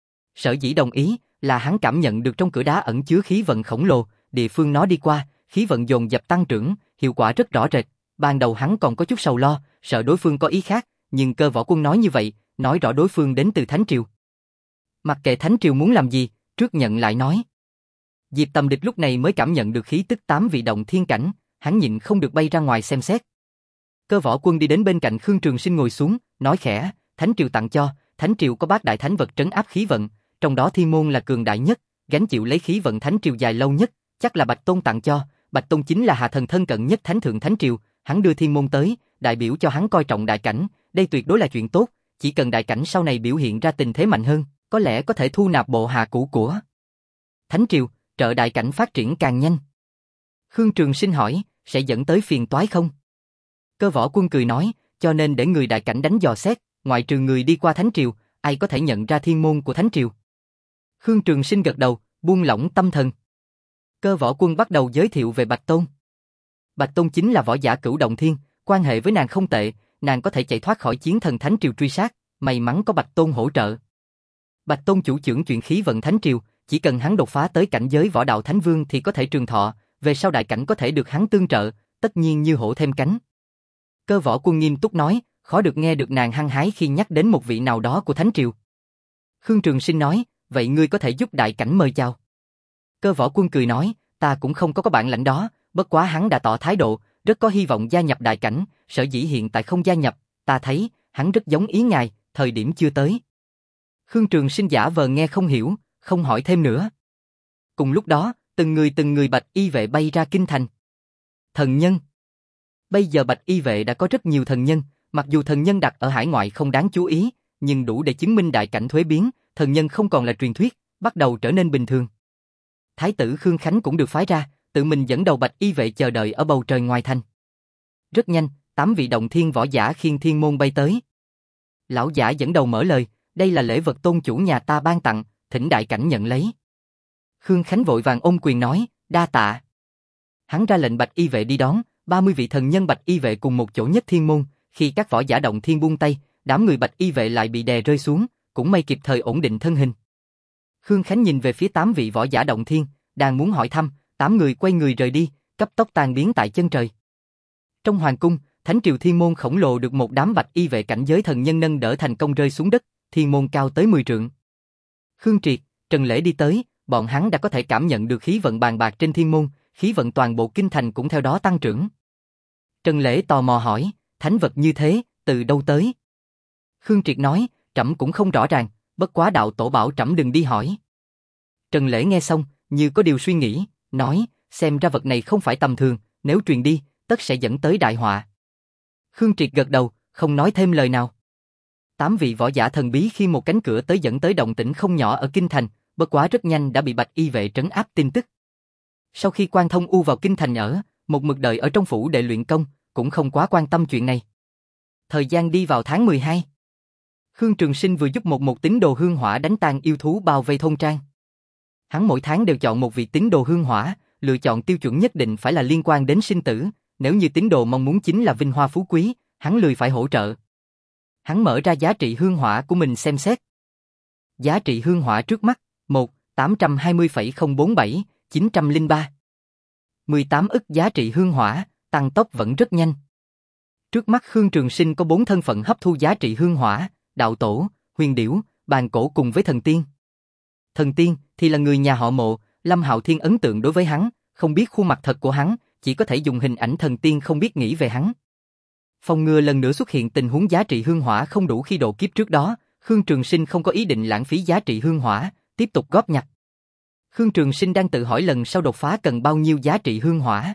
Sở dĩ đồng ý là hắn cảm nhận được trong cửa đá ẩn chứa khí vận khổng lồ, địa phương nó đi qua, khí vận dồn dập tăng trưởng, hiệu quả rất rõ rệt. Ban đầu hắn còn có chút sầu lo, sợ đối phương có ý khác, nhưng Cơ Võ Quân nói như vậy, nói rõ đối phương đến từ Thánh Triều. Mặc kệ Thánh Triều muốn làm gì, trước nhận lại nói. Diệp Tầm Địch lúc này mới cảm nhận được khí tức tám vị động thiên cảnh, hắn nhịn không được bay ra ngoài xem xét. Cơ Võ Quân đi đến bên cạnh Khương Trường Sinh ngồi xuống, nói khẽ, Thánh Triều tặng cho, Thánh Triều có bát đại thánh vật trấn áp khí vận, trong đó Thiên Môn là cường đại nhất, gánh chịu lấy khí vận Thánh Triều dài lâu nhất, chắc là Bạch Tôn tặng cho, Bạch Tôn chính là hạ thần thân cận nhất Thánh Thượng Thánh Triều, hắn đưa Thiên Môn tới, đại biểu cho hắn coi trọng đại cảnh, đây tuyệt đối là chuyện tốt, chỉ cần đại cảnh sau này biểu hiện ra tình thế mạnh hơn, có lẽ có thể thu nạp bộ hạ cũ của Thánh Triều, trợ đại cảnh phát triển càng nhanh. Khương Trường Sinh hỏi, sẽ dẫn tới phiền toái không? Cơ Võ Quân cười nói, cho nên để người đại cảnh đánh dò xét, ngoại trừ người đi qua Thánh Triều, ai có thể nhận ra Thiên Môn của Thánh Triều. Khương Trường Sinh gật đầu, buông lỏng tâm thần. Cơ Võ Quân bắt đầu giới thiệu về Bạch Tôn. Bạch Tôn chính là võ giả cửu động thiên, quan hệ với nàng không tệ, nàng có thể chạy thoát khỏi chiến thần Thánh Triều truy sát, may mắn có Bạch Tôn hỗ trợ. Bạch Tôn chủ trưởng chuyện khí vận Thánh Triều, chỉ cần hắn đột phá tới cảnh giới võ đạo Thánh Vương thì có thể trường thọ, về sau đại cảnh có thể được hắn tương trợ, tất nhiên như hổ thêm cánh. Cơ Võ Quân nghiêm túc nói, khó được nghe được nàng hăng hái khi nhắc đến một vị nào đó của Thánh Triều. Khương Trường Sinh nói, vậy ngươi có thể giúp đại cảnh mời chào. Cơ Võ Quân cười nói, ta cũng không có có bản lãnh đó, bất quá hắn đã tỏ thái độ, rất có hy vọng gia nhập đại cảnh, sở dĩ hiện tại không gia nhập, ta thấy, hắn rất giống ý ngài, thời điểm chưa tới. Khương Trường Sinh giả vờ nghe không hiểu, không hỏi thêm nữa. Cùng lúc đó, từng người từng người bạch y vệ bay ra kinh thành. Thần nhân. Bây giờ bạch y vệ đã có rất nhiều thần nhân, mặc dù thần nhân đặt ở hải ngoại không đáng chú ý, nhưng đủ để chứng minh đại cảnh thuế biến, thần nhân không còn là truyền thuyết, bắt đầu trở nên bình thường. Thái tử Khương Khánh cũng được phái ra, tự mình dẫn đầu bạch y vệ chờ đợi ở bầu trời ngoài thành. Rất nhanh, tám vị động thiên võ giả khiêng thiên môn bay tới. Lão giả dẫn đầu mở lời, đây là lễ vật tôn chủ nhà ta ban tặng, thỉnh đại cảnh nhận lấy. Khương Khánh vội vàng ôm quyền nói, đa tạ. Hắn ra lệnh bạch y vệ đi đón, ba mươi vị thần nhân bạch y vệ cùng một chỗ nhất thiên môn, khi các võ giả động thiên buông tay, đám người bạch y vệ lại bị đè rơi xuống, cũng may kịp thời ổn định thân hình. Khương Khánh nhìn về phía tám vị võ giả động thiên, đang muốn hỏi thăm, tám người quay người rời đi, cấp tốc tan biến tại chân trời. Trong hoàng cung, Thánh Triều Thiên Môn khổng lồ được một đám bạch y vệ cảnh giới thần nhân nâng đỡ thành công rơi xuống đất, thiên môn cao tới mười trượng. Khương Triệt, Trần Lễ đi tới, bọn hắn đã có thể cảm nhận được khí vận bàn bạc trên thiên môn, khí vận toàn bộ kinh thành cũng theo đó tăng trưởng. Trần Lễ tò mò hỏi, thánh vật như thế, từ đâu tới? Khương Triệt nói, trẫm cũng không rõ ràng, bất quá đạo tổ bảo trẫm đừng đi hỏi. Trần Lễ nghe xong, như có điều suy nghĩ, nói, xem ra vật này không phải tầm thường, nếu truyền đi, tất sẽ dẫn tới đại họa. Khương Triệt gật đầu, không nói thêm lời nào. Tám vị võ giả thần bí khi một cánh cửa tới dẫn tới động tĩnh không nhỏ ở kinh thành, bất quá rất nhanh đã bị bạch y vệ trấn áp tin tức. Sau khi Quan Thông U vào kinh thành ở, một mực đợi ở trong phủ để luyện công, cũng không quá quan tâm chuyện này. Thời gian đi vào tháng mười hai. Khương Trường Sinh vừa giúp một một tín đồ hương hỏa đánh tan yêu thú bao vây thôn trang. Hắn mỗi tháng đều chọn một vị tín đồ hương hỏa, lựa chọn tiêu chuẩn nhất định phải là liên quan đến sinh tử, nếu như tín đồ mong muốn chính là vinh hoa phú quý, hắn lười phải hỗ trợ. Hắn mở ra giá trị hương hỏa của mình xem xét. Giá trị hương hỏa trước mắt, một tám trăm hai mươi phẩy không bốn bảy chín không ba. mười tám ức giá trị hương hỏa, tăng tốc vẫn rất nhanh. Trước mắt Khương Trường Sinh có bốn thân phận hấp thu giá trị hương hỏa, đạo tổ, huyền điểu, bàn cổ cùng với thần tiên. Thần tiên thì là người nhà họ Mộ, Lâm Hạo Thiên ấn tượng đối với hắn, không biết khuôn mặt thật của hắn, chỉ có thể dùng hình ảnh thần tiên không biết nghĩ về hắn. Phòng ngừa lần nữa xuất hiện tình huống giá trị hương hỏa không đủ khi độ kiếp trước đó, Khương Trường Sinh không có ý định lãng phí giá trị hương hỏa, tiếp tục góp nhặt. Khương Trường Sinh đang tự hỏi lần sau đột phá cần bao nhiêu giá trị hương hỏa.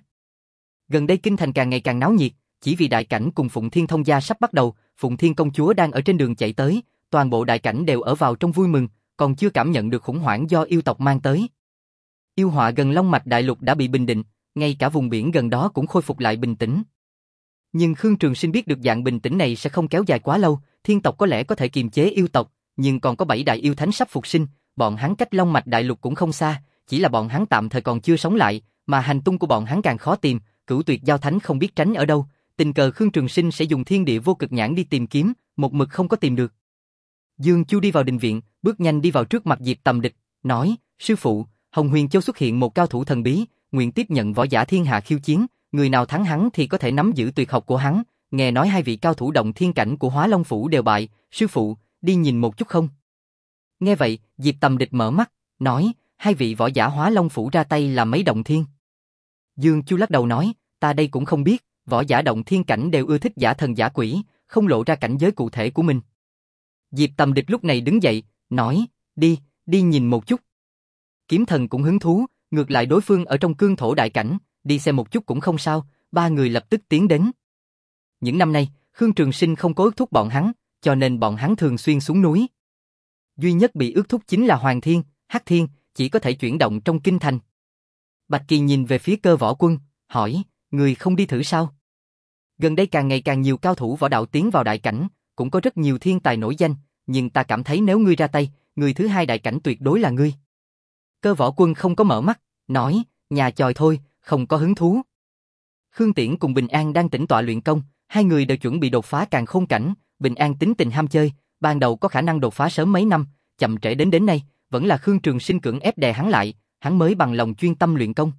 Gần đây kinh thành càng ngày càng náo nhiệt, chỉ vì đại cảnh cùng Phụng Thiên thông gia sắp bắt đầu, Phụng Thiên công chúa đang ở trên đường chạy tới, toàn bộ đại cảnh đều ở vào trong vui mừng, còn chưa cảm nhận được khủng hoảng do yêu tộc mang tới. Yêu họa gần Long Mạch Đại Lục đã bị bình định, ngay cả vùng biển gần đó cũng khôi phục lại bình tĩnh. Nhưng Khương Trường Sinh biết được dạng bình tĩnh này sẽ không kéo dài quá lâu, thiên tộc có lẽ có thể kiềm chế yêu tộc, nhưng còn có bảy đại yêu thánh sắp phục sinh, bọn hắn cách Long Mạch Đại Lục cũng không xa, chỉ là bọn hắn tạm thời còn chưa sống lại, mà hành tung của bọn hắn càng khó tìm, Cửu Tuyệt Giao Thánh không biết tránh ở đâu, tình cờ Khương Trường Sinh sẽ dùng thiên địa vô cực nhãn đi tìm kiếm, một mực không có tìm được. Dương Chu đi vào đình viện, bước nhanh đi vào trước mặt Diệp Tầm Địch, nói, sư phụ, Hồng Huyền Châu xuất hiện một cao thủ thần bí, nguyện tiếp nhận võ giả thiên hạ khiêu chiến, người nào thắng hắn thì có thể nắm giữ tuyệt học của hắn, nghe nói hai vị cao thủ động thiên cảnh của Hóa Long Phủ đều bại, sư phụ, đi nhìn một chút không? Nghe vậy, Diệp Tầm Địch mở mắt, nói, hai vị võ giả Hóa Long Phủ ra tay là mấy động thiên? Dương Chu lắc đầu nói, ta đây cũng không biết, võ giả động thiên cảnh đều ưa thích giả thần giả quỷ, không lộ ra cảnh giới cụ thể của mình. Diệp Tầm Địch lúc này đứng dậy, nói, đi, đi nhìn một chút. Kiếm Thần cũng hứng thú, ngược lại đối phương ở trong cương thổ đại cảnh, đi xem một chút cũng không sao, ba người lập tức tiến đến. Những năm nay, Khương Trường Sinh không có ước thúc bọn hắn, cho nên bọn hắn thường xuyên xuống núi. Duy nhất bị ước thúc chính là Hoàng Thiên, Hắc Thiên, chỉ có thể chuyển động trong kinh thành. Bạch Kỳ nhìn về phía Cơ Võ Quân, hỏi, người không đi thử sao? Gần đây càng ngày càng nhiều cao thủ võ đạo tiến vào đại cảnh, cũng có rất nhiều thiên tài nổi danh, nhưng ta cảm thấy nếu ngươi ra tay, người thứ hai đại cảnh tuyệt đối là ngươi. Cơ Võ Quân không có mở mắt, nói, nhà chòi thôi, không có hứng thú. Khương Tiễn cùng Bình An đang tĩnh tọa luyện công, hai người đều chuẩn bị đột phá càn khôn cảnh, Bình An tính tình ham chơi, ban đầu có khả năng đột phá sớm mấy năm, chậm trễ đến đến nay, vẫn là Khương Trường Sinh cưỡng ép đè hắn lại, hắn mới bằng lòng chuyên tâm luyện công.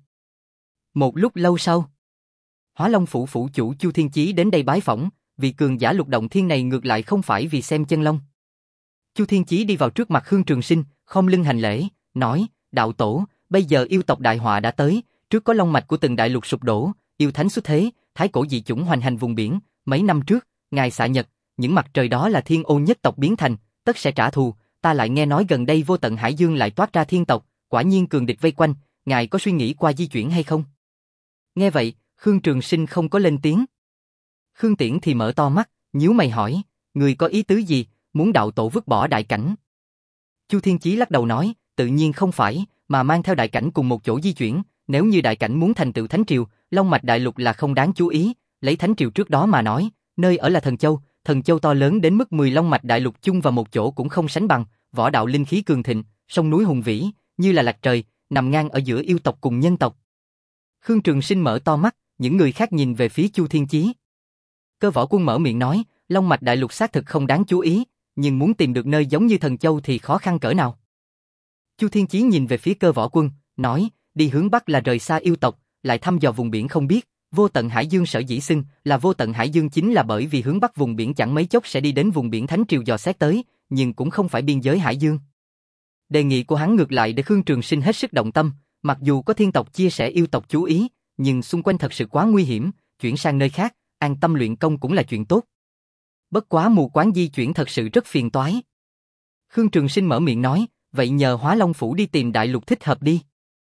Một lúc lâu sau, Hóa Long phủ phủ chủ Chu Thiên Chí đến đây bái phỏng, vị cường giả lục động thiên này ngược lại không phải vì xem chân long. Chu Thiên Chí đi vào trước mặt Khương Trường Sinh, khom lưng hành lễ, nói: đạo tổ, bây giờ yêu tộc đại họa đã tới, trước có long mạch của từng đại lục sụp đổ, yêu thánh xuất thế, thái cổ dị chủng hoành hành vùng biển, mấy năm trước, ngài xạ nhật, những mặt trời đó là thiên ô nhất tộc biến thành, tất sẽ trả thù, ta lại nghe nói gần đây vô tận hải dương lại toát ra thiên tộc, quả nhiên cường địch vây quanh, ngài có suy nghĩ qua di chuyển hay không? Nghe vậy, Khương Trường Sinh không có lên tiếng. Khương Tiễn thì mở to mắt, nhíu mày hỏi, người có ý tứ gì, muốn đạo tổ vứt bỏ đại cảnh? Chu Thiên Chí lắc đầu nói, tự nhiên không phải, mà mang theo đại cảnh cùng một chỗ di chuyển, nếu như đại cảnh muốn thành tựu thánh triều, long mạch đại lục là không đáng chú ý, lấy thánh triều trước đó mà nói, nơi ở là Thần Châu, Thần Châu to lớn đến mức mười long mạch đại lục chung vào một chỗ cũng không sánh bằng, võ đạo linh khí cường thịnh, sông núi hùng vĩ, như là lạc trời, nằm ngang ở giữa yêu tộc cùng nhân tộc. Khương Trường Sinh mở to mắt, những người khác nhìn về phía Chu Thiên Chí. Cơ Võ Quân mở miệng nói, long mạch đại lục xác thực không đáng chú ý, nhưng muốn tìm được nơi giống như Thần Châu thì khó khăn cỡ nào. Chu Thiên Chí nhìn về phía Cơ Võ Quân, nói, đi hướng bắc là rời xa yêu tộc, lại thăm dò vùng biển không biết, vô tận hải dương sở dĩ xưng là vô tận hải dương chính là bởi vì hướng bắc vùng biển chẳng mấy chốc sẽ đi đến vùng biển thánh triều dò xét tới, nhưng cũng không phải biên giới hải dương. Đề nghị của hắn ngược lại để Khương Trường Sinh hết sức động tâm, mặc dù có thiên tộc chia sẻ yêu tộc chú ý, nhưng xung quanh thật sự quá nguy hiểm, chuyển sang nơi khác, an tâm luyện công cũng là chuyện tốt. Bất quá mù quáng di chuyển thật sự rất phiền toái. Khương Trường Sinh mở miệng nói, vậy nhờ Hóa Long phủ đi tìm đại lục thích hợp đi.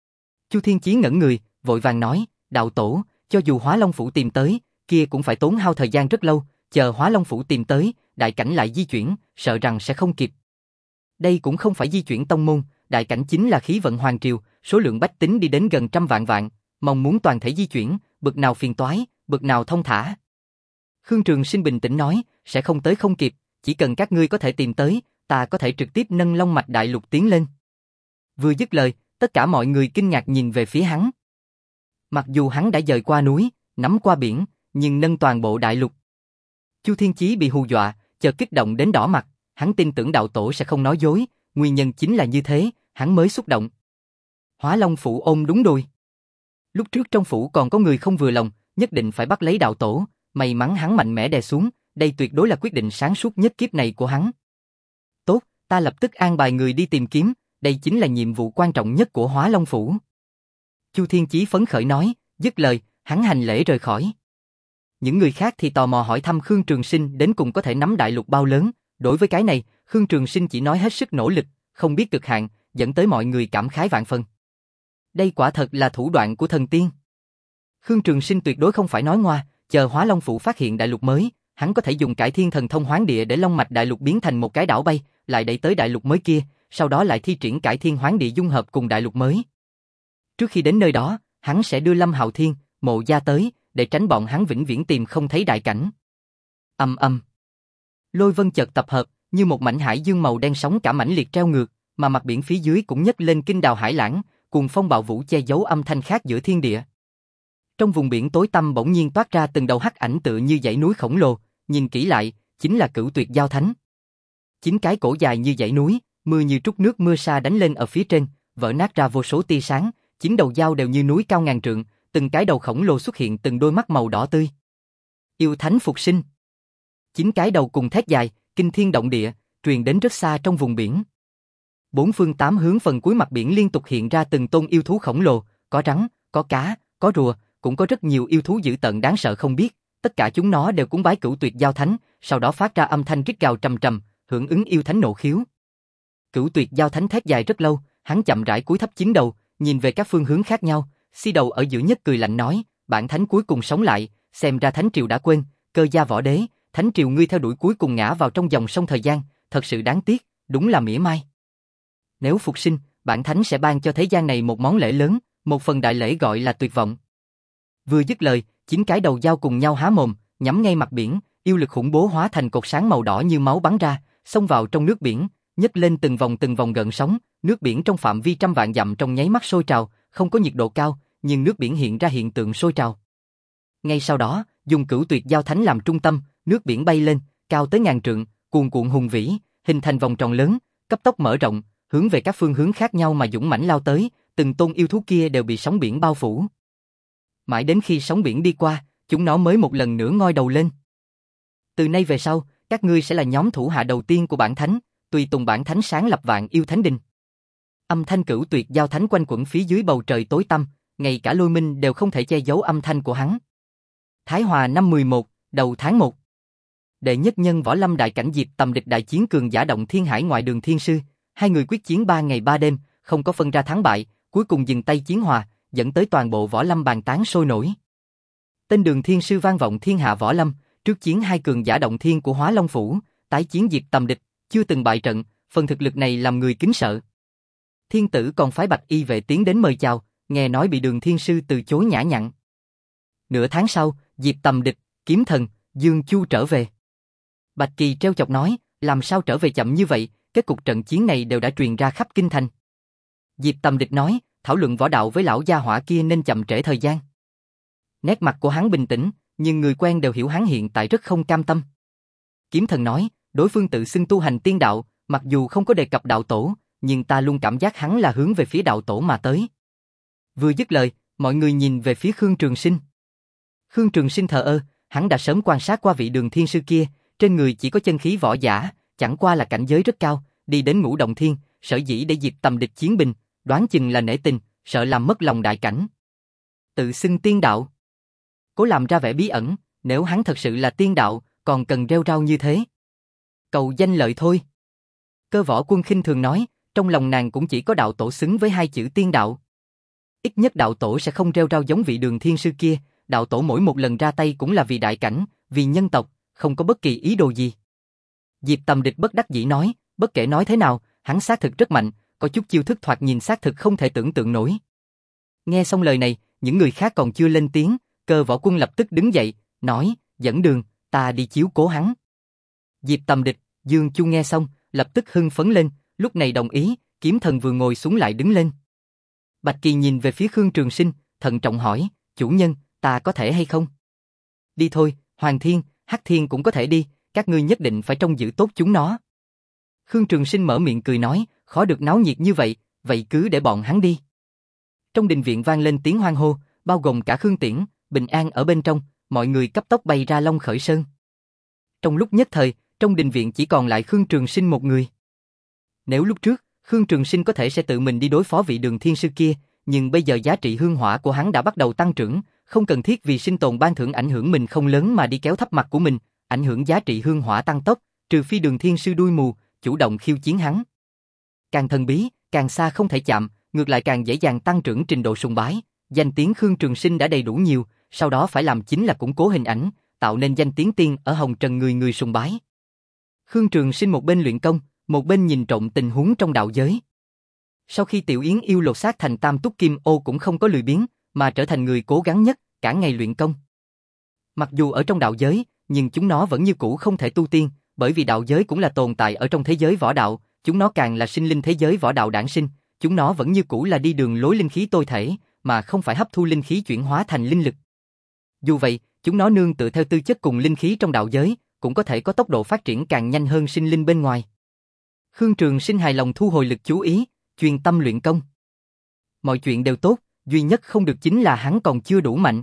Chu Thiên Chí ngẩn người, vội vàng nói, đạo tổ, cho dù Hóa Long phủ tìm tới, kia cũng phải tốn hao thời gian rất lâu, chờ Hóa Long phủ tìm tới, đại cảnh lại di chuyển, sợ rằng sẽ không kịp. Đây cũng không phải di chuyển tông môn, đại cảnh chính là khí vận hoàng triều, số lượng bách tính đi đến gần trăm vạn vạn, mong muốn toàn thể di chuyển, bực nào phiền toái, bực nào thông thả. Khương Trường Sinh bình tĩnh nói, sẽ không tới không kịp, chỉ cần các ngươi có thể tìm tới, ta có thể trực tiếp nâng long mạch đại lục tiến lên. Vừa dứt lời, tất cả mọi người kinh ngạc nhìn về phía hắn. Mặc dù hắn đã dời qua núi, nắm qua biển, nhưng nâng toàn bộ đại lục. Chu Thiên Chí bị hù dọa, chợt kích động đến đỏ mặt, hắn tin tưởng đạo tổ sẽ không nói dối, nguyên nhân chính là như thế, hắn mới xúc động. Hóa Long phủ ôm đúng đùi. Lúc trước trong phủ còn có người không vừa lòng, nhất định phải bắt lấy đạo tổ, may mắn hắn mạnh mẽ đè xuống, đây tuyệt đối là quyết định sáng suốt nhất kiếp này của hắn. Tốt, ta lập tức an bài người đi tìm kiếm, đây chính là nhiệm vụ quan trọng nhất của Hóa Long phủ. Chu Thiên Chí phấn khởi nói, dứt lời, hắn hành lễ rời khỏi. Những người khác thì tò mò hỏi thăm Khương Trường Sinh đến cùng có thể nắm đại lục bao lớn, đối với cái này, Khương Trường Sinh chỉ nói hết sức nỗ lực, không biết cực hạn, dẫn tới mọi người cảm khái vạn phần. Đây quả thật là thủ đoạn của thần tiên. Khương Trường Sinh tuyệt đối không phải nói ngoa, chờ Hóa Long phủ phát hiện đại lục mới, hắn có thể dùng cải thiên thần thông hoán địa để long mạch đại lục biến thành một cái đảo bay, lại đẩy tới đại lục mới kia, sau đó lại thi triển cải thiên hoán địa dung hợp cùng đại lục mới. Trước khi đến nơi đó, hắn sẽ đưa Lâm Hạo Thiên, Mộ Gia tới, để tránh bọn hắn vĩnh viễn tìm không thấy đại cảnh. Âm âm. Lôi vân chợt tập hợp, như một mảnh hải dương màu đen sóng cả mãnh liệt treo ngược, mà mặt biển phía dưới cũng nhấc lên kinh đào hải lãng, cuồng phong bạo vũ che giấu âm thanh khác giữa thiên địa. Trong vùng biển tối tăm bỗng nhiên toát ra từng đầu hắc ảnh tựa như dãy núi khổng lồ, nhìn kỹ lại, chính là Cửu Tuyệt Giao Thánh. Chín cái cổ dài như dãy núi, mưa như trút nước mưa sa đánh lên ở phía trên, vỡ nát ra vô số tia sáng, chín đầu dao đều như núi cao ngàn trượng, từng cái đầu khổng lồ xuất hiện từng đôi mắt màu đỏ tươi. Yêu thánh phục sinh. Chín cái đầu cùng thét dài, kinh thiên động địa, truyền đến rất xa trong vùng biển. Bốn phương tám hướng phần cuối mặt biển liên tục hiện ra từng tôn yêu thú khổng lồ, có rắn, có cá, có rùa, cũng có rất nhiều yêu thú dữ tợn đáng sợ không biết, tất cả chúng nó đều cúng bái Cửu Tuyệt Giao Thánh, sau đó phát ra âm thanh rít gào trầm trầm, hưởng ứng yêu thánh nộ khiếu. Cửu Tuyệt Giao Thánh thét dài rất lâu, hắn chậm rãi cúi thấp chín đầu, nhìn về các phương hướng khác nhau, si đầu ở giữa nhất cười lạnh nói, bản thánh cuối cùng sống lại, xem ra thánh triều đã quên, Cơ Gia võ đế, thánh triều ngươi theo đuổi cuối cùng ngã vào trong dòng sông thời gian, thật sự đáng tiếc, đúng là mỉa mai. Nếu phục sinh, bản thánh sẽ ban cho thế gian này một món lễ lớn, một phần đại lễ gọi là tuyệt vọng. Vừa dứt lời, chín cái đầu dao cùng nhau há mồm, nhắm ngay mặt biển, yêu lực khủng bố hóa thành cột sáng màu đỏ như máu bắn ra, xông vào trong nước biển, nhấc lên từng vòng từng vòng gợn sóng, nước biển trong phạm vi trăm vạn dặm trong nháy mắt sôi trào, không có nhiệt độ cao, nhưng nước biển hiện ra hiện tượng sôi trào. Ngay sau đó, dùng Cửu Tuyệt Giao Thánh làm trung tâm, nước biển bay lên, cao tới ngàn trượng, cuồn cuộn hùng vĩ, hình thành vòng tròn lớn, cấp tốc mở rộng, hướng về các phương hướng khác nhau mà dũng mãnh lao tới, từng tôn yêu thú kia đều bị sóng biển bao phủ. Mãi đến khi sóng biển đi qua, chúng nó mới một lần nữa ngoi đầu lên. Từ nay về sau, các ngươi sẽ là nhóm thủ hạ đầu tiên của bản thánh, tùy tùng bản thánh sáng lập Vạn Yêu Thánh Đình. Âm thanh Cửu Tuyệt Giao Thánh quanh quẩn phía dưới bầu trời tối tăm, ngay cả Lôi Minh đều không thể che giấu âm thanh của hắn. Thái Hòa năm mười một, đầu tháng một. Đệ nhất nhân võ lâm đại cảnh Diệp Tầm địch đại chiến cường giả động thiên hải ngoại Đường Thiên Sư, hai người quyết chiến ba ngày ba đêm, không có phân ra thắng bại, cuối cùng dừng tay chiến hòa, dẫn tới toàn bộ võ lâm bàn tán sôi nổi. Tên Đường Thiên Sư vang vọng thiên hạ võ lâm, trước chiến hai cường giả động thiên của Hóa Long phủ, tái chiến Diệp Tầm địch, chưa từng bại trận, phần thực lực này làm người kính sợ. Thiên tử còn phái Bạch Y vệ tiến đến mời chào, nghe nói bị Đường Thiên Sư từ chối nhã nhặn. Nửa tháng sau, Diệp Tầm địch, Kiếm Thần, Dương Chu trở về. Bạch Kỳ treo chọc nói, làm sao trở về chậm như vậy, kết cục trận chiến này đều đã truyền ra khắp kinh thành. Diệp Tầm địch nói, thảo luận võ đạo với lão gia hỏa kia nên chậm trễ thời gian. Nét mặt của hắn bình tĩnh, nhưng người quen đều hiểu hắn hiện tại rất không cam tâm. Kiếm Thần nói, đối phương tự xưng tu hành tiên đạo, mặc dù không có đề cập đạo tổ, nhưng ta luôn cảm giác hắn là hướng về phía đạo tổ mà tới. Vừa dứt lời, mọi người nhìn về phía Khương Trường Sinh. Khương Trường Sinh thờ ơ, hắn đã sớm quan sát qua vị Đường Thiên Sư kia, trên người chỉ có chân khí võ giả, chẳng qua là cảnh giới rất cao, đi đến ngũ động thiên, sở dĩ để Diệp Tầm địch chiến binh, đoán chừng là nể tình, sợ làm mất lòng đại cảnh. Tự xưng tiên đạo, cố làm ra vẻ bí ẩn, nếu hắn thật sự là tiên đạo, còn cần rêu rao như thế. Cầu danh lợi thôi. Cơ Võ Quân khinh thường nói, trong lòng nàng cũng chỉ có đạo tổ xứng với hai chữ tiên đạo. Ít nhất đạo tổ sẽ không rêu rao giống vị Đường Thiên Sư kia, đạo tổ mỗi một lần ra tay cũng là vì đại cảnh, vì nhân tộc, không có bất kỳ ý đồ gì. Diệp Tầm địch bất đắc dĩ nói, bất kể nói thế nào, hắn xác thực rất mạnh, có chút chiêu thức thoạt nhìn xác thực không thể tưởng tượng nổi. Nghe xong lời này, những người khác còn chưa lên tiếng, Cơ Võ Quân lập tức đứng dậy, nói, dẫn đường, ta đi chiếu cố hắn. Diệp Tầm địch, Dương Chu nghe xong, lập tức hưng phấn lên, lúc này đồng ý, Kiếm Thần vừa ngồi xuống lại đứng lên. Bạch Kỳ nhìn về phía Khương Trường Sinh, thận trọng hỏi, chủ nhân, ta có thể hay không? Đi thôi, Hoàng Thiên, Hắc Thiên cũng có thể đi, các ngươi nhất định phải trông giữ tốt chúng nó. Khương Trường Sinh mở miệng cười nói, khó được náo nhiệt như vậy, vậy cứ để bọn hắn đi. Trong đình viện vang lên tiếng hoan hô, bao gồm cả Khương Tiễn, Bình An ở bên trong, mọi người cấp tốc bay ra Long Khởi Sơn. Trong lúc nhất thời, trong đình viện chỉ còn lại Khương Trường Sinh một người. Nếu lúc trước, Khương Trường Sinh có thể sẽ tự mình đi đối phó vị Đường Thiên Sư kia, nhưng bây giờ giá trị hương hỏa của hắn đã bắt đầu tăng trưởng, không cần thiết vì sinh tồn ban thưởng ảnh hưởng mình không lớn mà đi kéo thấp mặt của mình, ảnh hưởng giá trị hương hỏa tăng tốc, trừ phi Đường Thiên Sư đuôi mù, chủ động khiêu chiến hắn. Càng thần bí, càng xa không thể chạm, ngược lại càng dễ dàng tăng trưởng trình độ sùng bái. Danh tiếng Khương Trường Sinh đã đầy đủ nhiều, sau đó phải làm chính là củng cố hình ảnh, tạo nên danh tiếng tiên ở hồng trần người người sùng bái. Khương Trường Sinh một bên luyện công, một bên nhìn trộm tình huống trong đạo giới. Sau khi Tiểu Yến yêu lột xác thành Tam Túc Kim Ô cũng không có lười biếng, mà trở thành người cố gắng nhất, cả ngày luyện công. Mặc dù ở trong đạo giới, nhưng chúng nó vẫn như cũ không thể tu tiên, bởi vì đạo giới cũng là tồn tại ở trong thế giới võ đạo, chúng nó càng là sinh linh thế giới võ đạo đản sinh, chúng nó vẫn như cũ là đi đường lối linh khí tôi thể, mà không phải hấp thu linh khí chuyển hóa thành linh lực. Dù vậy, chúng nó nương tựa theo tư chất cùng linh khí trong đạo giới, cũng có thể có tốc độ phát triển càng nhanh hơn sinh linh bên ngoài. Khương Trường Sinh hài lòng thu hồi lực chú ý, chuyên tâm luyện công. Mọi chuyện đều tốt, duy nhất không được chính là hắn còn chưa đủ mạnh.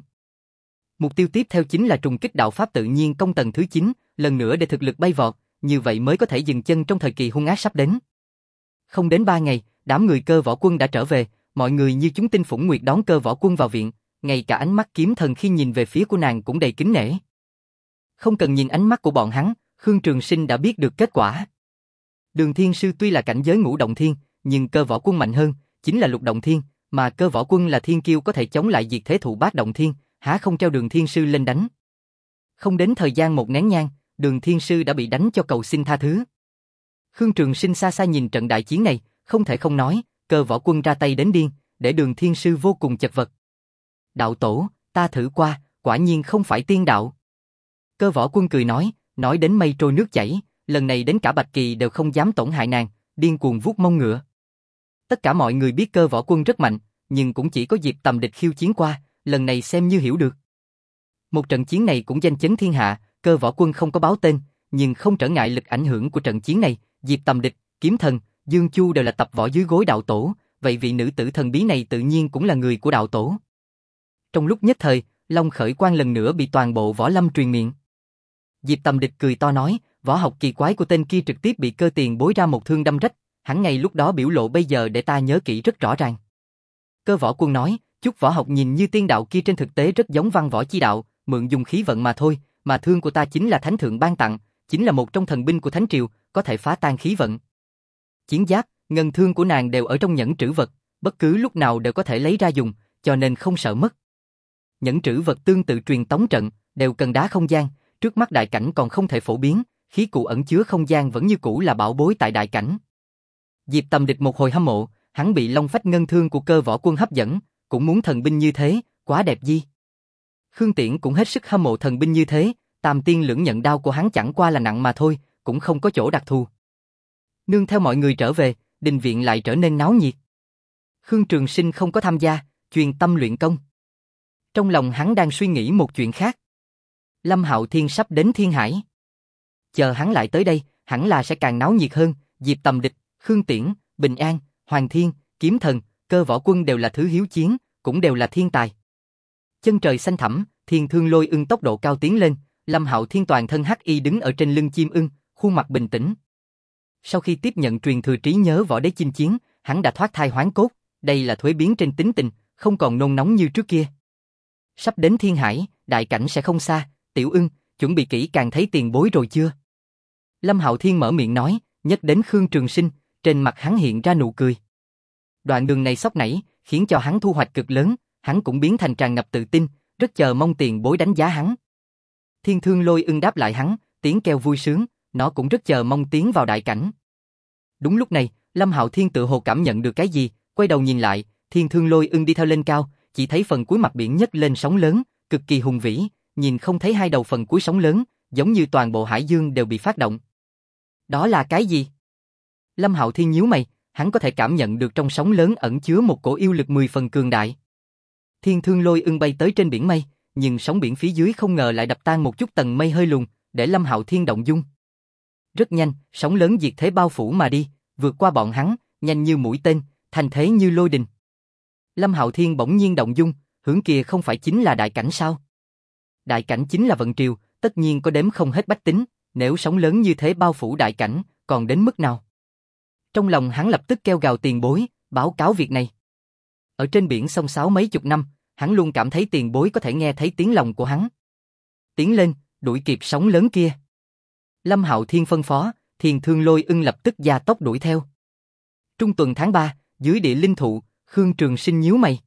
Mục tiêu tiếp theo chính là trùng kích đạo pháp tự nhiên công tầng thứ chín, lần nữa để thực lực bay vọt, như vậy mới có thể dừng chân trong thời kỳ hung ác sắp đến. Không đến ba ngày, đám người Cơ Võ Quân đã trở về, mọi người như chúng tinh phủng nguyệt đón Cơ Võ Quân vào viện, ngay cả ánh mắt Kiếm Thần khi nhìn về phía của nàng cũng đầy kính nể. Không cần nhìn ánh mắt của bọn hắn, Khương Trường Sinh đã biết được kết quả. Đường Thiên Sư tuy là cảnh giới ngũ động thiên, nhưng Cơ Võ Quân mạnh hơn, chính là lục động thiên, mà Cơ Võ Quân là thiên kiêu có thể chống lại diệt thế thụ bát động thiên, há không treo Đường Thiên Sư lên đánh. Không đến thời gian một nén nhang, Đường Thiên Sư đã bị đánh cho cầu xin tha thứ. Khương Trường Sinh xa xa nhìn trận đại chiến này, không thể không nói, Cơ Võ Quân ra tay đến điên, để Đường Thiên Sư vô cùng chật vật. Đạo tổ, ta thử qua, quả nhiên không phải tiên đạo. Cơ Võ Quân cười nói, nói đến mây trôi nước chảy, lần này đến cả Bạch Kỳ đều không dám tổn hại nàng, điên cuồng vuốt mông ngựa. Tất cả mọi người biết Cơ Võ Quân rất mạnh, nhưng cũng chỉ có Diệp Tầm Địch khiêu chiến qua, lần này xem như hiểu được. Một trận chiến này cũng danh chấn thiên hạ, Cơ Võ Quân không có báo tên, nhưng không trở ngại lực ảnh hưởng của trận chiến này, Diệp Tầm Địch, Kiếm Thần, Dương Chu đều là tập võ dưới gối đạo tổ, vậy vị nữ tử thần bí này tự nhiên cũng là người của đạo tổ. Trong lúc nhất thời, Long Khởi Quang lần nữa bị toàn bộ võ lâm truyền miệng. Diệp Tầm Địch cười to nói, võ học kỳ quái của tên kia trực tiếp bị Cơ tiền bối ra một thương đâm rách, hắn ngay lúc đó biểu lộ bây giờ để ta nhớ kỹ rất rõ ràng. Cơ Võ Quân nói, chút võ học nhìn như tiên đạo kia trên thực tế rất giống văn võ chi đạo, mượn dùng khí vận mà thôi, mà thương của ta chính là thánh thượng ban tặng, chính là một trong thần binh của thánh triều, có thể phá tan khí vận. Chiến giáp, ngân thương của nàng đều ở trong nhẫn trữ vật, bất cứ lúc nào đều có thể lấy ra dùng, cho nên không sợ mất. Nhẫn trữ vật tương tự truyền tống trận, đều cần đá không gian, trước mắt đại cảnh còn không thể phổ biến, khí cụ ẩn chứa không gian vẫn như cũ là bảo bối tại đại cảnh. Diệp Tầm Địch một hồi hâm mộ, hắn bị long phách ngân thương của Cơ Võ Quân hấp dẫn, cũng muốn thần binh như thế, quá đẹp gì. Khương Tiễn cũng hết sức hâm mộ thần binh như thế, Tam Tiên Lưỡng Nhận đao của hắn chẳng qua là nặng mà thôi, cũng không có chỗ đặc thù. Nương theo mọi người trở về, đình viện lại trở nên náo nhiệt. Khương Trường Sinh không có tham gia, chuyên tâm luyện công. Trong lòng hắn đang suy nghĩ một chuyện khác. Lâm Hạo Thiên sắp đến Thiên Hải. Chờ hắn lại tới đây, hẳn là sẽ càng náo nhiệt hơn. Diệp Tầm Địch, Khương Tiễn, Bình An, Hoàng Thiên, Kiếm Thần, Cơ Võ Quân đều là thứ hiếu chiến, cũng đều là thiên tài. Chân trời xanh thẳm, Thiên Thương Lôi Ưng tốc độ cao tiến lên, Lâm Hạo Thiên toàn thân hắc y đứng ở trên lưng chim ưng, khuôn mặt bình tĩnh. Sau khi tiếp nhận truyền thừa trí nhớ võ đế chinh chiến, hắn đã thoát thai hoán cốt, đây là thuế biến trên tính tình, không còn nôn nóng như trước kia. Sắp đến Thiên Hải, đại cảnh sẽ không xa, Tiểu Ưng, chuẩn bị kỹ càng thấy tiền bối rồi chưa? Lâm Hạo Thiên mở miệng nói, nhắc đến Khương Trường Sinh, trên mặt hắn hiện ra nụ cười. Đoạn đường này sốc nảy, khiến cho hắn thu hoạch cực lớn, hắn cũng biến thành tràn ngập tự tin, rất chờ mong tiền bối đánh giá hắn. Thiên Thương Lôi Ưng đáp lại hắn, tiếng kêu vui sướng, nó cũng rất chờ mong tiến vào đại cảnh. Đúng lúc này, Lâm Hạo Thiên tự hồ cảm nhận được cái gì, quay đầu nhìn lại, Thiên Thương Lôi Ưng đi theo lên cao, chỉ thấy phần cuối mặt biển nhấc lên sóng lớn, cực kỳ hùng vĩ, nhìn không thấy hai đầu phần cuối sóng lớn, giống như toàn bộ hải dương đều bị phát động. Đó là cái gì? Lâm Hạo Thiên nhíu mày, hắn có thể cảm nhận được trong sóng lớn ẩn chứa một cổ yêu lực mười phần cường đại. Thiên Thương Lôi Ưng bay tới trên biển mây, nhưng sóng biển phía dưới không ngờ lại đập tan một chút tầng mây hơi lùn, để Lâm Hạo Thiên động dung. Rất nhanh, sóng lớn diệt thế bao phủ mà đi, vượt qua bọn hắn, nhanh như mũi tên, thành thế như lôi đình. Lâm Hạo Thiên bỗng nhiên động dung, hướng kia không phải chính là đại cảnh sao? Đại cảnh chính là vận triều, tất nhiên có đếm không hết bách tính, nếu sóng lớn như thế bao phủ đại cảnh, còn đến mức nào? Trong lòng hắn lập tức kêu gào tiền bối, báo cáo việc này. Ở trên biển sông sáo mấy chục năm, hắn luôn cảm thấy tiền bối có thể nghe thấy tiếng lòng của hắn. Tiến lên, đuổi kịp sóng lớn kia. Lâm Hạo Thiên phân phó, Thiên Thương Lôi Ưng lập tức gia tốc đuổi theo. Trung tuần tháng ba, dưới địa linh thụ, Khương Trường Sinh nhíu mày.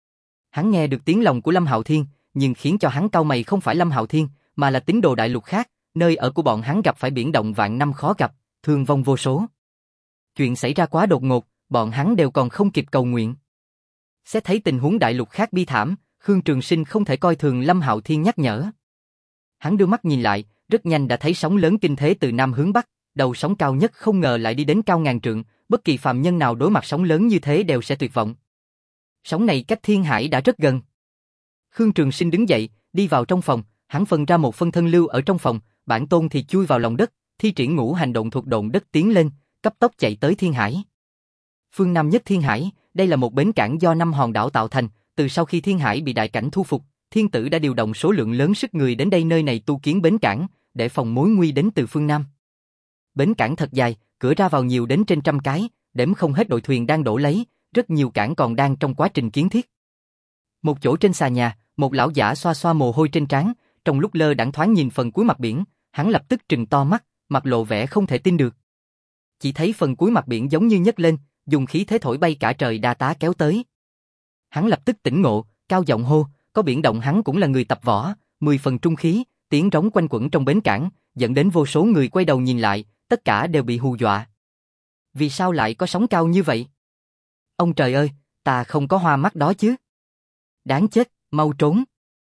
Hắn nghe được tiếng lòng của Lâm Hạo Thiên, nhưng khiến cho hắn cau mày không phải Lâm Hạo Thiên, mà là tín đồ đại lục khác, nơi ở của bọn hắn gặp phải biển động vạn năm khó gặp, thương vong vô số. Chuyện xảy ra quá đột ngột, bọn hắn đều còn không kịp cầu nguyện. Xét thấy tình huống đại lục khác bi thảm, Khương Trường Sinh không thể coi thường Lâm Hạo Thiên nhắc nhở. Hắn đưa mắt nhìn lại, rất nhanh đã thấy sóng lớn kinh thế từ nam hướng bắc, đầu sóng cao nhất không ngờ lại đi đến cao ngàn trượng, bất kỳ phàm nhân nào đối mặt sóng lớn như thế đều sẽ tuyệt vọng. Sóng này cách Thiên Hải đã rất gần. Khương Trường Sinh đứng dậy, đi vào trong phòng, hắn phân ra một phân thân lưu ở trong phòng, bản tôn thì chui vào lòng đất, thi triển ngũ hành động thuộc độn đất tiến lên, cấp tốc chạy tới Thiên Hải. Phương Nam nhất Thiên Hải, đây là một bến cảng do năm hòn đảo tạo thành, từ sau khi Thiên Hải bị đại cảnh thu phục, Thiên Tử đã điều động số lượng lớn sức người đến đây nơi này tu kiến bến cảng, để phòng mối nguy đến từ phương Nam. Bến cảng thật dài, cửa ra vào nhiều đến trên trăm cái, đếm không hết đội thuyền đang đổ lấy, rất nhiều cảng còn đang trong quá trình kiến thiết. Một chỗ trên xà nhà, một lão giả xoa xoa mồ hôi trên trán, trong lúc lơ đãng thoáng nhìn phần cuối mặt biển, hắn lập tức trừng to mắt, mặt lộ vẻ không thể tin được. Chỉ thấy phần cuối mặt biển giống như nhấc lên, dùng khí thế thổi bay cả trời đa tá kéo tới. Hắn lập tức tỉnh ngộ, cao giọng hô, có biển động hắn cũng là người tập võ, mười phần trung khí, tiếng rống quanh quẩn trong bến cảng, dẫn đến vô số người quay đầu nhìn lại, tất cả đều bị hù dọa. Vì sao lại có sóng cao như vậy? Ông trời ơi, ta không có hoa mắt đó chứ. Đáng chết, mau trốn.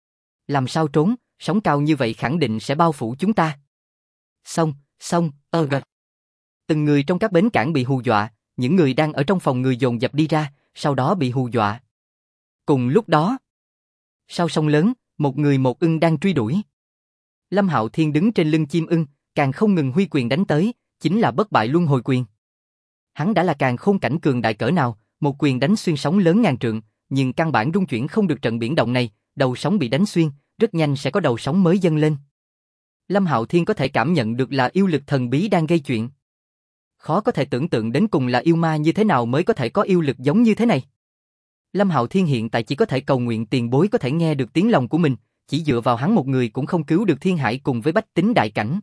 Làm sao trốn, sóng cao như vậy khẳng định sẽ bao phủ chúng ta. Xong, xong, ơ gật. Từng người trong các bến cảng bị hù dọa, những người đang ở trong phòng người dồn dập đi ra, sau đó bị hù dọa. Cùng lúc đó, sau sông lớn, một người một ưng đang truy đuổi. Lâm Hạo Thiên đứng trên lưng chim ưng, càng không ngừng huy quyền đánh tới, chính là bất bại luân hồi quyền. Hắn đã là càn khôn cảnh cường đại cỡ nào, một quyền đánh xuyên sóng lớn ngàn trượng, nhưng căn bản rung chuyển không được trận biển động này, đầu sóng bị đánh xuyên, rất nhanh sẽ có đầu sóng mới dâng lên. Lâm Hạo Thiên có thể cảm nhận được là yêu lực thần bí đang gây chuyện. Khó có thể tưởng tượng đến cùng là yêu ma như thế nào mới có thể có yêu lực giống như thế này. Lâm Hạo Thiên hiện tại chỉ có thể cầu nguyện tiền bối có thể nghe được tiếng lòng của mình, chỉ dựa vào hắn một người cũng không cứu được Thiên Hải cùng với bách tính đại cảnh.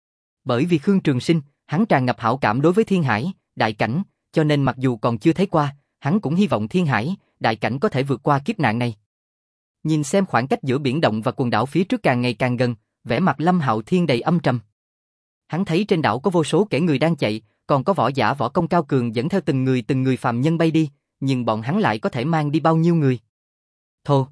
Bởi vì Khương Trường Sinh, hắn tràn ngập hảo cảm đối với Thiên Hải, đại cảnh, cho nên mặc dù còn chưa thấy qua, hắn cũng hy vọng Thiên Hải, đại cảnh có thể vượt qua kiếp nạn này. Nhìn xem khoảng cách giữa biển động và quần đảo phía trước càng ngày càng gần, vẻ mặt Lâm Hạo Thiên đầy âm trầm. Hắn thấy trên đảo có vô số kẻ người đang chạy, còn có võ giả võ công cao cường dẫn theo từng người từng người phàm nhân bay đi, nhưng bọn hắn lại có thể mang đi bao nhiêu người? Thô!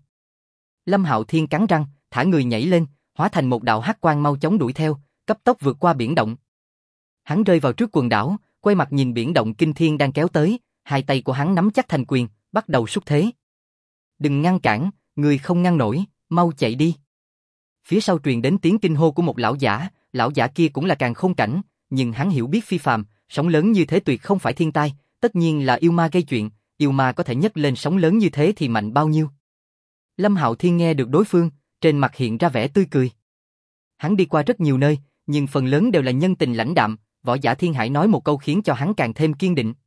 Lâm Hạo Thiên cắn răng, thả người nhảy lên, hóa thành một đạo hắc quang mau chóng đuổi theo, cấp tốc vượt qua biển động. Hắn rơi vào trước quần đảo, quay mặt nhìn biển động kinh thiên đang kéo tới, hai tay của hắn nắm chắc thành quyền, bắt đầu xúc thế. Đừng ngăn cản, người không ngăn nổi, mau chạy đi. Phía sau truyền đến tiếng kinh hô của một lão giả, lão giả kia cũng là càn khôn cảnh, nhưng hắn hiểu biết phi phàm, sóng lớn như thế tuyệt không phải thiên tai, tất nhiên là yêu ma gây chuyện, yêu ma có thể nhấc lên sóng lớn như thế thì mạnh bao nhiêu. Lâm Hạo Thiên nghe được đối phương, trên mặt hiện ra vẻ tươi cười. Hắn đi qua rất nhiều nơi, nhưng phần lớn đều là nhân tình lãnh đạm, võ giả Thiên Hải nói một câu khiến cho hắn càng thêm kiên định.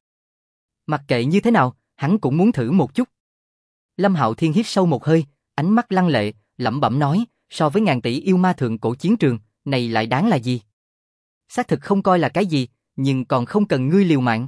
Mặc kệ như thế nào, hắn cũng muốn thử một chút. Lâm Hạo Thiên hít sâu một hơi, ánh mắt lăng lệ, lẩm bẩm nói, so với ngàn tỷ yêu ma thượng cổ chiến trường, này lại đáng là gì? Xác thực không coi là cái gì, nhưng còn không cần ngươi liều mạng.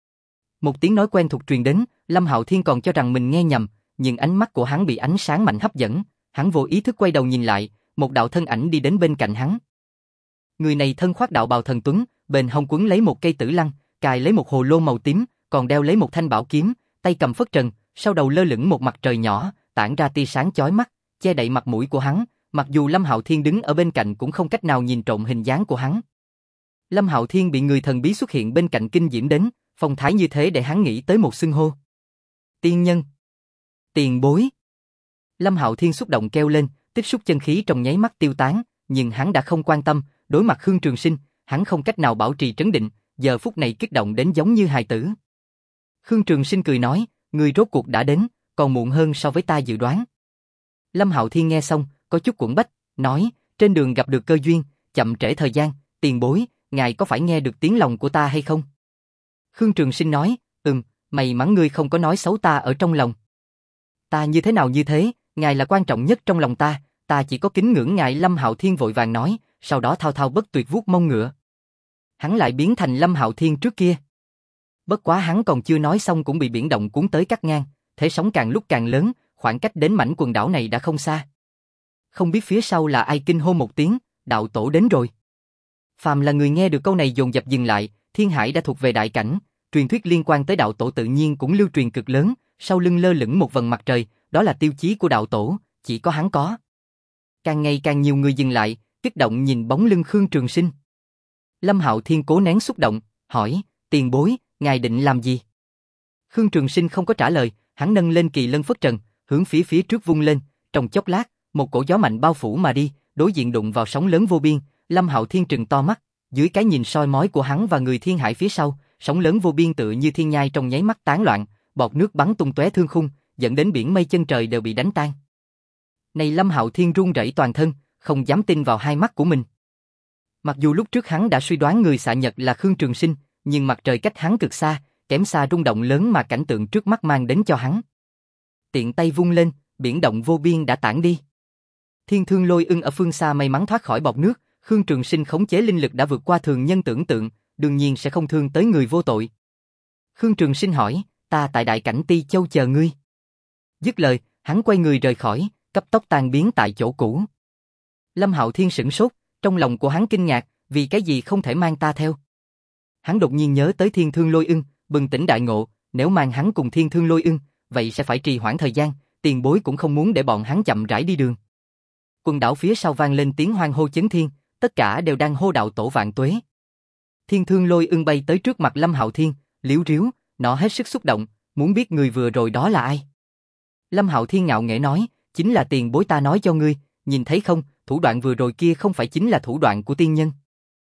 Một tiếng nói quen thuộc truyền đến, Lâm Hạo Thiên còn cho rằng mình nghe nhầm, nhưng ánh mắt của hắn bị ánh sáng mạnh hấp dẫn, hắn vô ý thức quay đầu nhìn lại, một đạo thân ảnh đi đến bên cạnh hắn. Người này thân khoác đạo bào thần tuấn, bên hông quấn lấy một cây tử lăng, cài lấy một hồ lô màu tím, còn đeo lấy một thanh bảo kiếm, tay cầm phất trần, sau đầu lơ lửng một mặt trời nhỏ, tản ra tia sáng chói mắt, che đậy mặt mũi của hắn, mặc dù Lâm Hạo Thiên đứng ở bên cạnh cũng không cách nào nhìn trộm hình dáng của hắn. Lâm Hạo Thiên bị người thần bí xuất hiện bên cạnh kinh diễm đến, phong thái như thế để hắn nghĩ tới một xưng hô. Tiên nhân. Tiền bối. Lâm Hạo Thiên xúc động kêu lên, tích xúc chân khí trong nháy mắt tiêu tán, nhưng hắn đã không quan tâm, đối mặt Khương Trường Sinh, hắn không cách nào bảo trì trấn định, giờ phút này kích động đến giống như hài tử. Khương Trường Sinh cười nói, người rốt cuộc đã đến, còn muộn hơn so với ta dự đoán. Lâm Hạo Thiên nghe xong, có chút quẫn bách, nói, trên đường gặp được cơ duyên, chậm trễ thời gian, tiền bối, ngài có phải nghe được tiếng lòng của ta hay không? Khương Trường Sinh nói, ừm, may mắn ngươi không có nói xấu ta ở trong lòng. Ta như thế nào như thế, ngài là quan trọng nhất trong lòng ta, ta chỉ có kính ngưỡng ngài. Lâm Hạo Thiên vội vàng nói, sau đó thao thao bất tuyệt vuốt mông ngựa. Hắn lại biến thành Lâm Hạo Thiên trước kia. Bất quá hắn còn chưa nói xong cũng bị biển động cuốn tới cắt ngang, thế sóng càng lúc càng lớn, khoảng cách đến mảnh quần đảo này đã không xa. Không biết phía sau là ai kinh hô một tiếng, đạo tổ đến rồi. Phàm là người nghe được câu này dồn dập dừng lại, Thiên Hải đã thuộc về đại cảnh, truyền thuyết liên quan tới đạo tổ tự nhiên cũng lưu truyền cực lớn, sau lưng lơ lửng một vầng mặt trời, đó là tiêu chí của đạo tổ, chỉ có hắn có. Càng ngày càng nhiều người dừng lại, kích động nhìn bóng lưng Khương Trường Sinh. Lâm Hạo Thiên cố nén xúc động, hỏi, tiền bối, ngài định làm gì? Khương Trường Sinh không có trả lời, hắn nâng lên kỳ lân phất trần, hướng phía phía trước vung lên, trong chốc lát, một cổ gió mạnh bao phủ mà đi, đối diện đụng vào sóng lớn vô biên. Lâm Hạo Thiên trừng to mắt, dưới cái nhìn soi mói của hắn và người Thiên Hải phía sau, sóng lớn vô biên tựa như thiên nhai trong nháy mắt tán loạn, bọt nước bắn tung tóe thương khung, dẫn đến biển mây chân trời đều bị đánh tan. Này Lâm Hạo Thiên run rẩy toàn thân, không dám tin vào hai mắt của mình. Mặc dù lúc trước hắn đã suy đoán người xạ nhật là Khương Trường Sinh, nhưng mặt trời cách hắn cực xa, kém xa rung động lớn mà cảnh tượng trước mắt mang đến cho hắn. Tiện tay vung lên, biển động vô biên đã tản đi. Thiên Thương Lôi Ưng ở phương xa may mắn thoát khỏi bọt nước, Khương Trường Sinh khống chế linh lực đã vượt qua thường nhân tưởng tượng, đương nhiên sẽ không thương tới người vô tội. Khương Trường Sinh hỏi, ta tại Đại Cảnh Ti Châu chờ ngươi. Dứt lời, hắn quay người rời khỏi, cấp tốc tan biến tại chỗ cũ. Lâm Hạo Thiên sửng sốt, trong lòng của hắn kinh ngạc, vì cái gì không thể mang ta theo. Hắn đột nhiên nhớ tới Thiên Thương Lôi Ưng, bừng tỉnh đại ngộ, nếu mang hắn cùng Thiên Thương Lôi Ưng, vậy sẽ phải trì hoãn thời gian, tiền bối cũng không muốn để bọn hắn chậm rãi đi đường. Quần đảo phía sau vang lên tiếng hoan hô chấn thiên, tất cả đều đang hô đạo tổ vạn tuế. Thiên Thương Lôi Ưng bay tới trước mặt Lâm Hạo Thiên, liếu riếu, nó hết sức xúc động, muốn biết người vừa rồi đó là ai. Lâm Hạo Thiên ngạo nghễ nói, chính là tiền bối ta nói cho ngươi, nhìn thấy không, thủ đoạn vừa rồi kia không phải chính là thủ đoạn của tiên nhân.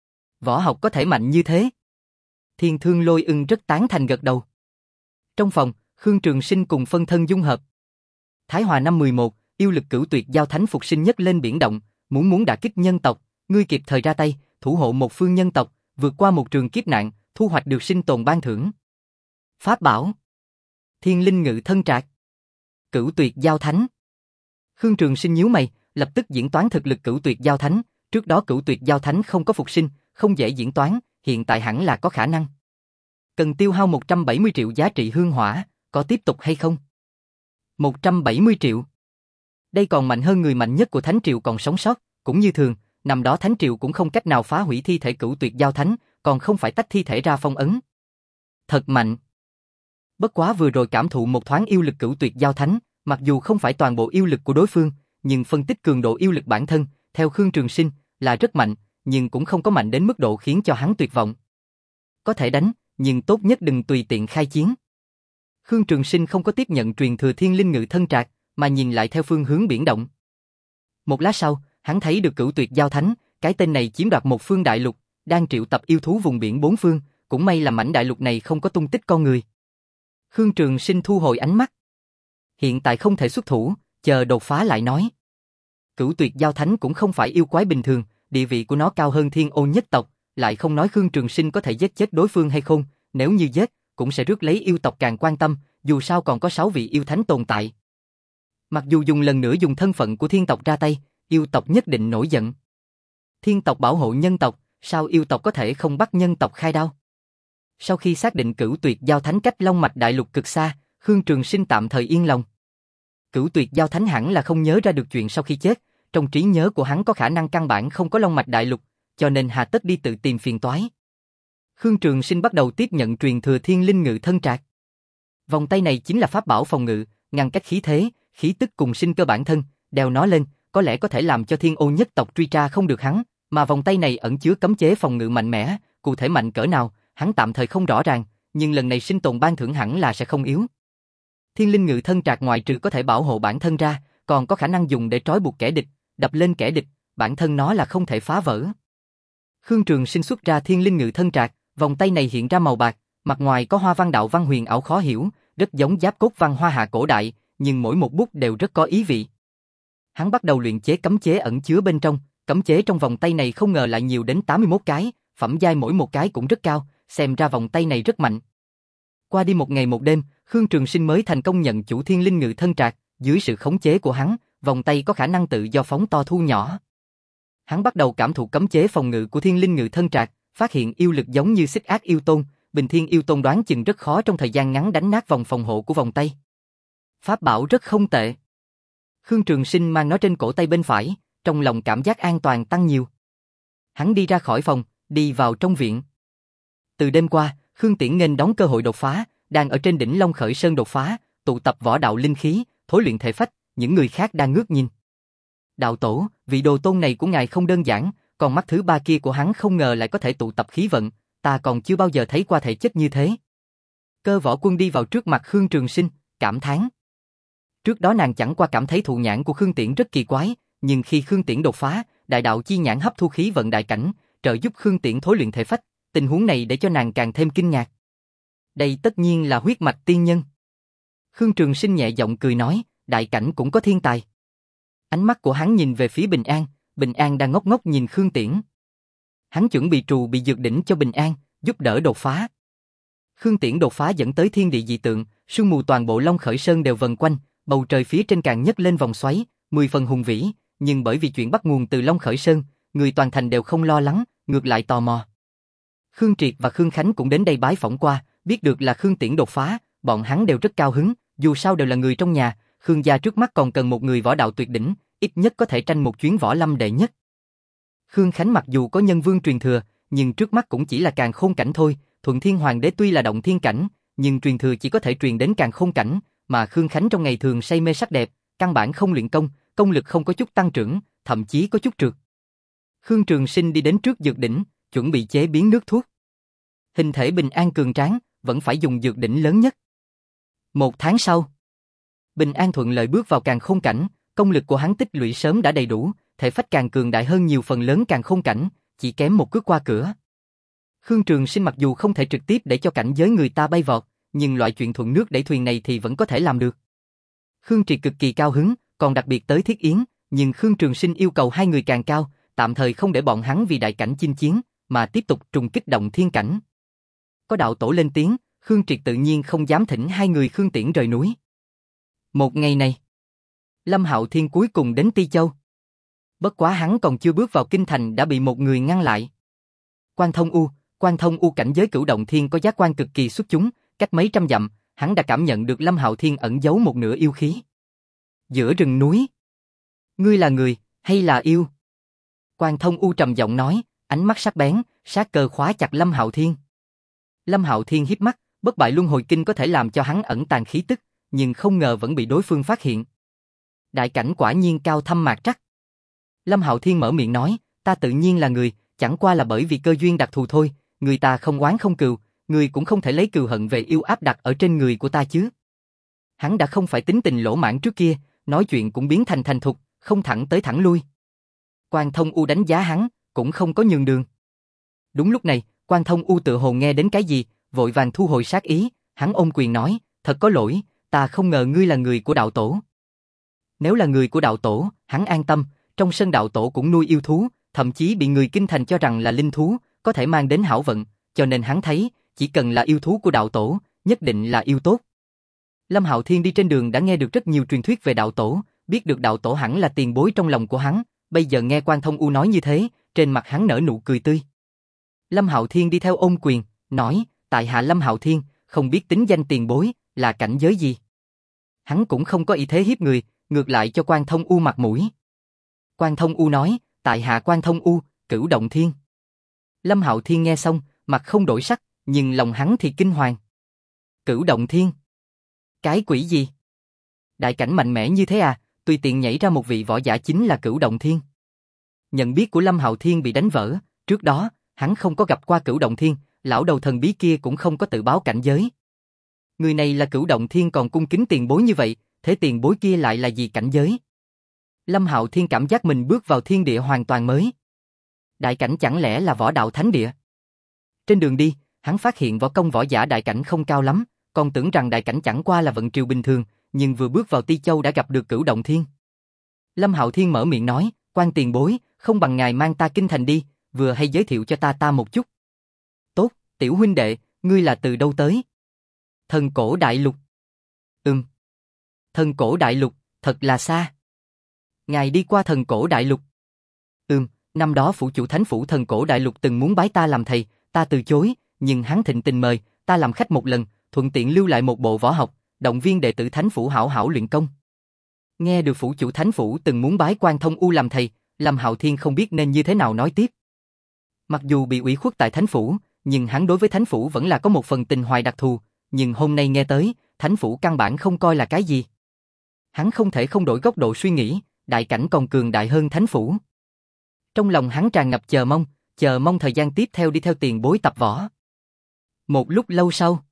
Võ học có thể mạnh như thế. Thiên Thương Lôi Ưng rất tán thành gật đầu. Trong phòng, Khương Trường Sinh cùng phân thân dung hợp. Thái Hòa năm mười một, yêu lực cửu tuyệt giao thánh phục sinh nhất lên biển động, muốn muốn đả kích nhân tộc, ngươi kịp thời ra tay, thủ hộ một phương nhân tộc, vượt qua một trường kiếp nạn, thu hoạch được sinh tồn ban thưởng. Pháp bảo. Thiên Linh Ngự Thân Trạc. Cửu tuyệt giao thánh. Khương Trường Sinh nhíu mày, lập tức diễn toán thực lực cửu tuyệt giao thánh, trước đó cửu tuyệt giao thánh không có phục sinh, không dễ diễn toán, hiện tại hẳn là có khả năng. Cần tiêu hao một trăm bảy mươi triệu giá trị hương hỏa, có tiếp tục hay không? một trăm bảy mươi triệu. Đây còn mạnh hơn người mạnh nhất của Thánh Triều còn sống sót, cũng như thường, năm đó Thánh Triều cũng không cách nào phá hủy thi thể cửu tuyệt giao thánh, còn không phải tách thi thể ra phong ấn. Thật mạnh. Bất quá vừa rồi cảm thụ một thoáng yêu lực cửu tuyệt giao thánh, mặc dù không phải toàn bộ yêu lực của đối phương, nhưng phân tích cường độ yêu lực bản thân, theo Khương Trường Sinh, là rất mạnh, nhưng cũng không có mạnh đến mức độ khiến cho hắn tuyệt vọng. Có thể đánh, nhưng tốt nhất đừng tùy tiện khai chiến. Khương Trường Sinh không có tiếp nhận truyền thừa Thiên Linh Ngự Thân Trạc, mà nhìn lại theo phương hướng biển động. Một lát sau, hắn thấy được cửu tuyệt giao thánh, cái tên này chiếm đoạt một phương đại lục, đang triệu tập yêu thú vùng biển bốn phương, cũng may là mảnh đại lục này không có tung tích con người. Khương Trường Sinh thu hồi ánh mắt. Hiện tại không thể xuất thủ, chờ đột phá lại nói. Cửu tuyệt giao thánh cũng không phải yêu quái bình thường, địa vị của nó cao hơn Thiên Ô nhất tộc, lại không nói Khương Trường Sinh có thể giết chết đối phương hay không, nếu như giết, cũng sẽ rước lấy yêu tộc càng quan tâm, dù sao còn có sáu vị yêu thánh tồn tại. Mặc dù dùng lần nữa dùng thân phận của thiên tộc ra tay, yêu tộc nhất định nổi giận. Thiên tộc bảo hộ nhân tộc, sao yêu tộc có thể không bắt nhân tộc khai đao? Sau khi xác định cửu tuyệt giao thánh cách Long Mạch Đại Lục cực xa, Khương Trường Sinh tạm thời yên lòng. Cửu tuyệt giao thánh hẳn là không nhớ ra được chuyện sau khi chết, trong trí nhớ của hắn có khả năng căn bản không có Long Mạch Đại Lục, cho nên hà tất đi tự tìm phiền toái. Khương Trường Sinh bắt đầu tiếp nhận truyền thừa Thiên Linh Ngự Thân Trạc. Vòng tay này chính là pháp bảo phòng ngự, ngăn cách khí thế, khí tức cùng sinh cơ bản thân, đeo nó lên, có lẽ có thể làm cho Thiên Ô nhất tộc truy tra không được hắn, mà vòng tay này ẩn chứa cấm chế phòng ngự mạnh mẽ, cụ thể mạnh cỡ nào, hắn tạm thời không rõ ràng, nhưng lần này sinh tồn ban thưởng hẳn là sẽ không yếu. Thiên Linh Ngự Thân Trạc ngoài trừ có thể bảo hộ bản thân ra, còn có khả năng dùng để trói buộc kẻ địch, đập lên kẻ địch, bản thân nó là không thể phá vỡ. Khương Trường Sinh xuất ra Thiên Linh Ngự Thân Trạc, vòng tay này hiện ra màu bạc, mặt ngoài có hoa văn đạo văn huyền ảo khó hiểu, rất giống giáp cốt văn hoa hạ cổ đại, nhưng mỗi một bút đều rất có ý vị. Hắn bắt đầu luyện chế cấm chế ẩn chứa bên trong, cấm chế trong vòng tay này không ngờ lại nhiều đến tám mươi mốt cái, phẩm giai mỗi một cái cũng rất cao, xem ra vòng tay này rất mạnh. Qua đi một ngày một đêm, Khương Trường Sinh mới thành công nhận chủ Thiên Linh Ngự Thân Trạc, dưới sự khống chế của hắn, vòng tay có khả năng tự do phóng to thu nhỏ. Hắn bắt đầu cảm thụ cấm chế phòng ngự của Thiên Linh Ngự Thân Trạc, phát hiện yêu lực giống như Xích Ác yêu tôn, Bình Thiên yêu tôn đoán chừng rất khó trong thời gian ngắn đánh nát vòng phòng hộ của vòng tay. Pháp bảo rất không tệ. Khương Trường Sinh mang nó trên cổ tay bên phải, trong lòng cảm giác an toàn tăng nhiều. Hắn đi ra khỏi phòng, đi vào trong viện. Từ đêm qua, Khương Tiễn nghênh đón cơ hội đột phá, đang ở trên đỉnh Long Khởi Sơn đột phá, tụ tập võ đạo linh khí, thối luyện thể phách, những người khác đang ngước nhìn. Đạo tổ, vị đồ tôn này của ngài không đơn giản, còn mắt thứ ba kia của hắn không ngờ lại có thể tụ tập khí vận, ta còn chưa bao giờ thấy qua thể chất như thế. Cơ Võ Quân đi vào trước mặt Khương Trường Sinh, cảm thán. Trước đó nàng chẳng qua cảm thấy thụ nhãn của Khương Tiễn rất kỳ quái, nhưng khi Khương Tiễn đột phá, đại đạo chi nhãn hấp thu khí vận đại cảnh, trợ giúp Khương Tiễn thối luyện thể phách, tình huống này để cho nàng càng thêm kinh ngạc. Đây tất nhiên là huyết mạch tiên nhân. Khương Trường Sinh nhẹ giọng cười nói, đại cảnh cũng có thiên tài. Ánh mắt của hắn nhìn về phía Bình An, Bình An đang ngốc ngốc nhìn Khương Tiễn. Hắn chuẩn bị trù bị dược đỉnh cho Bình An, giúp đỡ đột phá. Khương Tiễn đột phá dẫn tới thiên địa dị tượng, sương mù toàn bộ Long Khởi Sơn đều vần quanh, bầu trời phía trên càng nhấc lên vòng xoáy, mười phần hùng vĩ, nhưng bởi vì chuyện bắt nguồn từ Long Khởi Sơn, người toàn thành đều không lo lắng, ngược lại tò mò. Khương Triệt và Khương Khánh cũng đến đây bái phỏng qua, biết được là Khương Tiễn đột phá, bọn hắn đều rất cao hứng, dù sao đều là người trong nhà, Khương gia trước mắt còn cần một người võ đạo tuyệt đỉnh, ít nhất có thể tranh một chuyến võ lâm đệ nhất. Khương Khánh mặc dù có nhân vương truyền thừa, nhưng trước mắt cũng chỉ là càn khôn cảnh thôi, Thuận Thiên Hoàng đế tuy là động thiên cảnh, nhưng truyền thừa chỉ có thể truyền đến càn khôn cảnh, mà Khương Khánh trong ngày thường say mê sắc đẹp, căn bản không luyện công, công lực không có chút tăng trưởng, thậm chí có chút trượt. Khương Trường Sinh đi đến trước dược đỉnh, chuẩn bị chế biến nước thuốc. Hình thể Bình An cường tráng, vẫn phải dùng dược đỉnh lớn nhất. Một tháng sau, bình an thuận lợi bước vào càn khôn cảnh, công lực của hắn tích lũy sớm đã đầy đủ, thể phách càng cường đại hơn nhiều phần lớn càn khôn cảnh, chỉ kém một cước qua cửa. Khương Trường Sinh mặc dù không thể trực tiếp để cho cảnh giới người ta bay vọt, nhưng loại chuyện thuận nước đẩy thuyền này thì vẫn có thể làm được. Khương Triệt cực kỳ cao hứng, còn đặc biệt tới Thiết Yến, nhưng Khương Trường Sinh yêu cầu hai người càng cao, tạm thời không để bọn hắn vì đại cảnh chinh chiến, mà tiếp tục trùng kích động thiên cảnh. Có đạo tổ lên tiếng, Khương Triệt tự nhiên không dám thỉnh hai người Khương Tiễn rời núi. Một ngày này, Lâm Hạo Thiên cuối cùng đến Ti Châu. Bất quá hắn còn chưa bước vào kinh thành đã bị một người ngăn lại. Quan Thông U, Quan Thông U cảnh giới cửu động thiên có giác quan cực kỳ xuất chúng, cách mấy trăm dặm, hắn đã cảm nhận được Lâm Hạo Thiên ẩn giấu một nửa yêu khí. Giữa rừng núi, ngươi là người hay là yêu? Quan Thông U trầm giọng nói, ánh mắt sắc bén, sát cơ khóa chặt Lâm Hạo Thiên. Lâm Hạo Thiên híp mắt, bất bại luân hồi kinh có thể làm cho hắn ẩn tàng khí tức, nhưng không ngờ vẫn bị đối phương phát hiện. Đại cảnh quả nhiên cao thâm mạc trắc. Lâm Hạo Thiên mở miệng nói, ta tự nhiên là người, chẳng qua là bởi vì cơ duyên đặc thù thôi, người ta không oán không cừu, người cũng không thể lấy cừu hận về yêu áp đặt ở trên người của ta chứ. Hắn đã không phải tính tình lỗ mãng trước kia, nói chuyện cũng biến thành thành thục, không thẳng tới thẳng lui. Quan Thông U đánh giá hắn, cũng không có nhường đường. Đúng lúc này, Quan Thông U tự hồ nghe đến cái gì, vội vàng thu hồi sát ý, hắn ôm quyền nói, thật có lỗi, ta không ngờ ngươi là người của đạo tổ. Nếu là người của đạo tổ, hắn an tâm, trong sân đạo tổ cũng nuôi yêu thú, thậm chí bị người kinh thành cho rằng là linh thú, có thể mang đến hảo vận, cho nên hắn thấy, chỉ cần là yêu thú của đạo tổ, nhất định là yêu tốt. Lâm Hạo Thiên đi trên đường đã nghe được rất nhiều truyền thuyết về đạo tổ, biết được đạo tổ hẳn là tiền bối trong lòng của hắn, bây giờ nghe Quan Thông U nói như thế, trên mặt hắn nở nụ cười tươi. Lâm Hạo Thiên đi theo ôm quyền, nói, tại hạ Lâm Hạo Thiên, không biết tính danh tiền bối, là cảnh giới gì. Hắn cũng không có ý thế hiếp người, ngược lại cho Quan Thông U mặt mũi. Quan Thông U nói, tại hạ Quan Thông U, cửu động thiên. Lâm Hạo Thiên nghe xong, mặt không đổi sắc, nhưng lòng hắn thì kinh hoàng. Cửu động thiên? Cái quỷ gì? Đại cảnh mạnh mẽ như thế à, tùy tiện nhảy ra một vị võ giả chính là cửu động thiên. Nhận biết của Lâm Hạo Thiên bị đánh vỡ, trước đó, hắn không có gặp qua cửu động thiên, lão đầu thần bí kia cũng không có tự báo cảnh giới. Người này là cửu động thiên còn cung kính tiền bối như vậy, thế tiền bối kia lại là gì cảnh giới? Lâm Hạo Thiên cảm giác mình bước vào thiên địa hoàn toàn mới. Đại cảnh chẳng lẽ là võ đạo thánh địa? Trên đường đi, hắn phát hiện võ công võ giả đại cảnh không cao lắm, còn tưởng rằng đại cảnh chẳng qua là vận triều bình thường, nhưng vừa bước vào Ti Châu đã gặp được cửu động thiên. Lâm Hạo Thiên mở miệng nói, Quan tiền bối, không bằng ngài mang ta kinh thành đi, vừa hay giới thiệu cho ta ta một chút. Tốt, tiểu huynh đệ, ngươi là từ đâu tới? Thần cổ đại lục. Ừm. Thần cổ đại lục, thật là xa. Ngài đi qua thần cổ đại lục. Ừm, năm đó phủ chủ thánh phủ thần cổ đại lục từng muốn bái ta làm thầy, ta từ chối, nhưng hắn thịnh tình mời, ta làm khách một lần, thuận tiện lưu lại một bộ võ học, động viên đệ tử thánh phủ hảo hảo luyện công. Nghe được phủ chủ thánh phủ từng muốn bái Quan Thông U làm thầy, Lâm Hạo Thiên không biết nên như thế nào nói tiếp. Mặc dù bị ủy khuất tại thánh phủ, nhưng hắn đối với thánh phủ vẫn là có một phần tình hoài đặc thù, nhưng hôm nay nghe tới, thánh phủ căn bản không coi là cái gì. Hắn không thể không đổi góc độ suy nghĩ, đại cảnh còn cường đại hơn thánh phủ. Trong lòng hắn tràn ngập chờ mong, chờ mong thời gian tiếp theo đi theo tiền bối tập võ. Một lúc lâu sau,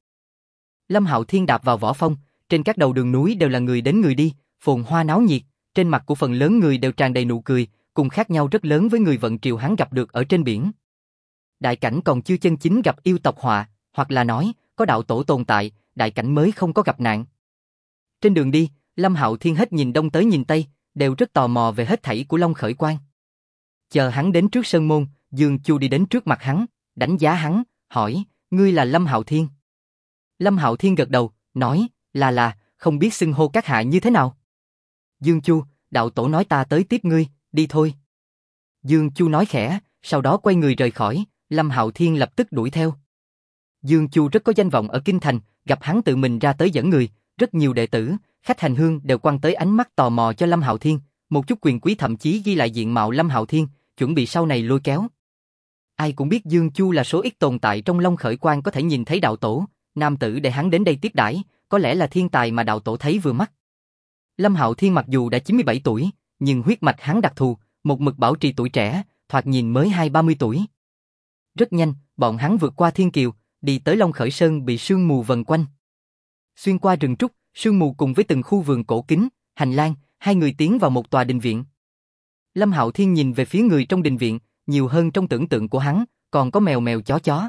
Lâm Hạo Thiên đạp vào võ phong, trên các đầu đường núi đều là người đến người đi, phồn hoa náo nhiệt, trên mặt của phần lớn người đều tràn đầy nụ cười, cùng khác nhau rất lớn với người vận triều hắn gặp được ở trên biển. Đại cảnh còn chưa chân chính gặp yêu tộc họa, hoặc là nói, có đạo tổ tồn tại, đại cảnh mới không có gặp nạn. Trên đường đi, Lâm Hạo Thiên hết nhìn đông tới nhìn tây, đều rất tò mò về hết thảy của Long Khởi Quan. Chờ hắn đến trước sơn môn, Dương Chu đi đến trước mặt hắn, đánh giá hắn, hỏi, ngươi là Lâm Hạo Thiên? Lâm Hạo Thiên gật đầu, nói, là là, không biết xưng hô các hạ như thế nào? Dương Chu, đạo tổ nói ta tới tiếp ngươi, đi thôi. Dương Chu nói khẽ, sau đó quay người rời khỏi, Lâm Hạo Thiên lập tức đuổi theo. Dương Chu rất có danh vọng ở Kinh Thành, gặp hắn tự mình ra tới dẫn người, rất nhiều đệ tử, khách hành hương đều quăng tới ánh mắt tò mò cho Lâm Hạo Thiên, một chút quyền quý thậm chí ghi lại diện mạo Lâm Hạo Thiên, chuẩn bị sau này lôi kéo. Ai cũng biết Dương Chu là số ít tồn tại trong Long Khởi Quan có thể nhìn thấy đạo tổ, nam tử để hắn đến đây tiếp đãi, có lẽ là thiên tài mà đạo tổ thấy vừa mắt. Lâm Hạo Thiên mặc dù đã chín mươi bảy tuổi, nhưng huyết mạch hắn đặc thù, một mực bảo trì tuổi trẻ, thoạt nhìn mới hai ba mươi tuổi. Rất nhanh, bọn hắn vượt qua thiên kiều, đi tới Long Khởi Sơn bị sương mù vần quanh. Xuyên qua rừng trúc, sương mù cùng với từng khu vườn cổ kính, hành lang, hai người tiến vào một tòa đình viện. Lâm Hạo Thiên nhìn về phía người trong đình viện, nhiều hơn trong tưởng tượng của hắn, còn có mèo mèo chó chó.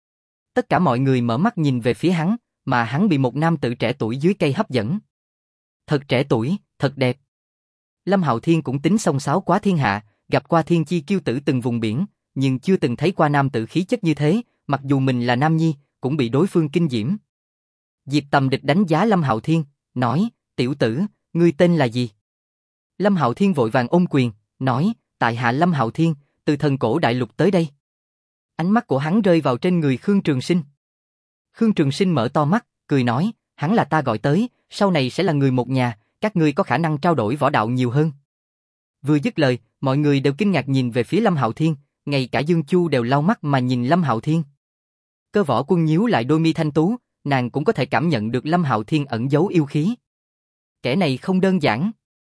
Tất cả mọi người mở mắt nhìn về phía hắn, mà hắn bị một nam tử trẻ tuổi dưới cây hấp dẫn. Thật trẻ tuổi, thật đẹp. Lâm Hạo Thiên cũng tính xông xáo quá thiên hạ, gặp qua thiên chi kiêu tử từng vùng biển, nhưng chưa từng thấy qua nam tử khí chất như thế, mặc dù mình là nam nhi, cũng bị đối phương kinh diễm. Diệp Tầm Địch đánh giá Lâm Hạo Thiên, nói, tiểu tử, ngươi tên là gì? Lâm Hạo Thiên vội vàng ôm quyền, nói, tại hạ Lâm Hạo Thiên, từ thần cổ đại lục tới đây. Ánh mắt của hắn rơi vào trên người Khương Trường Sinh. Khương Trường Sinh mở to mắt, cười nói, hắn là ta gọi tới, sau này sẽ là người một nhà, các ngươi có khả năng trao đổi võ đạo nhiều hơn. Vừa dứt lời, mọi người đều kinh ngạc nhìn về phía Lâm Hạo Thiên, ngay cả Dương Chu đều lau mắt mà nhìn Lâm Hạo Thiên. Cơ Võ Quân nhíu lại đôi mi thanh tú, nàng cũng có thể cảm nhận được Lâm Hạo Thiên ẩn giấu yêu khí. Kẻ này không đơn giản.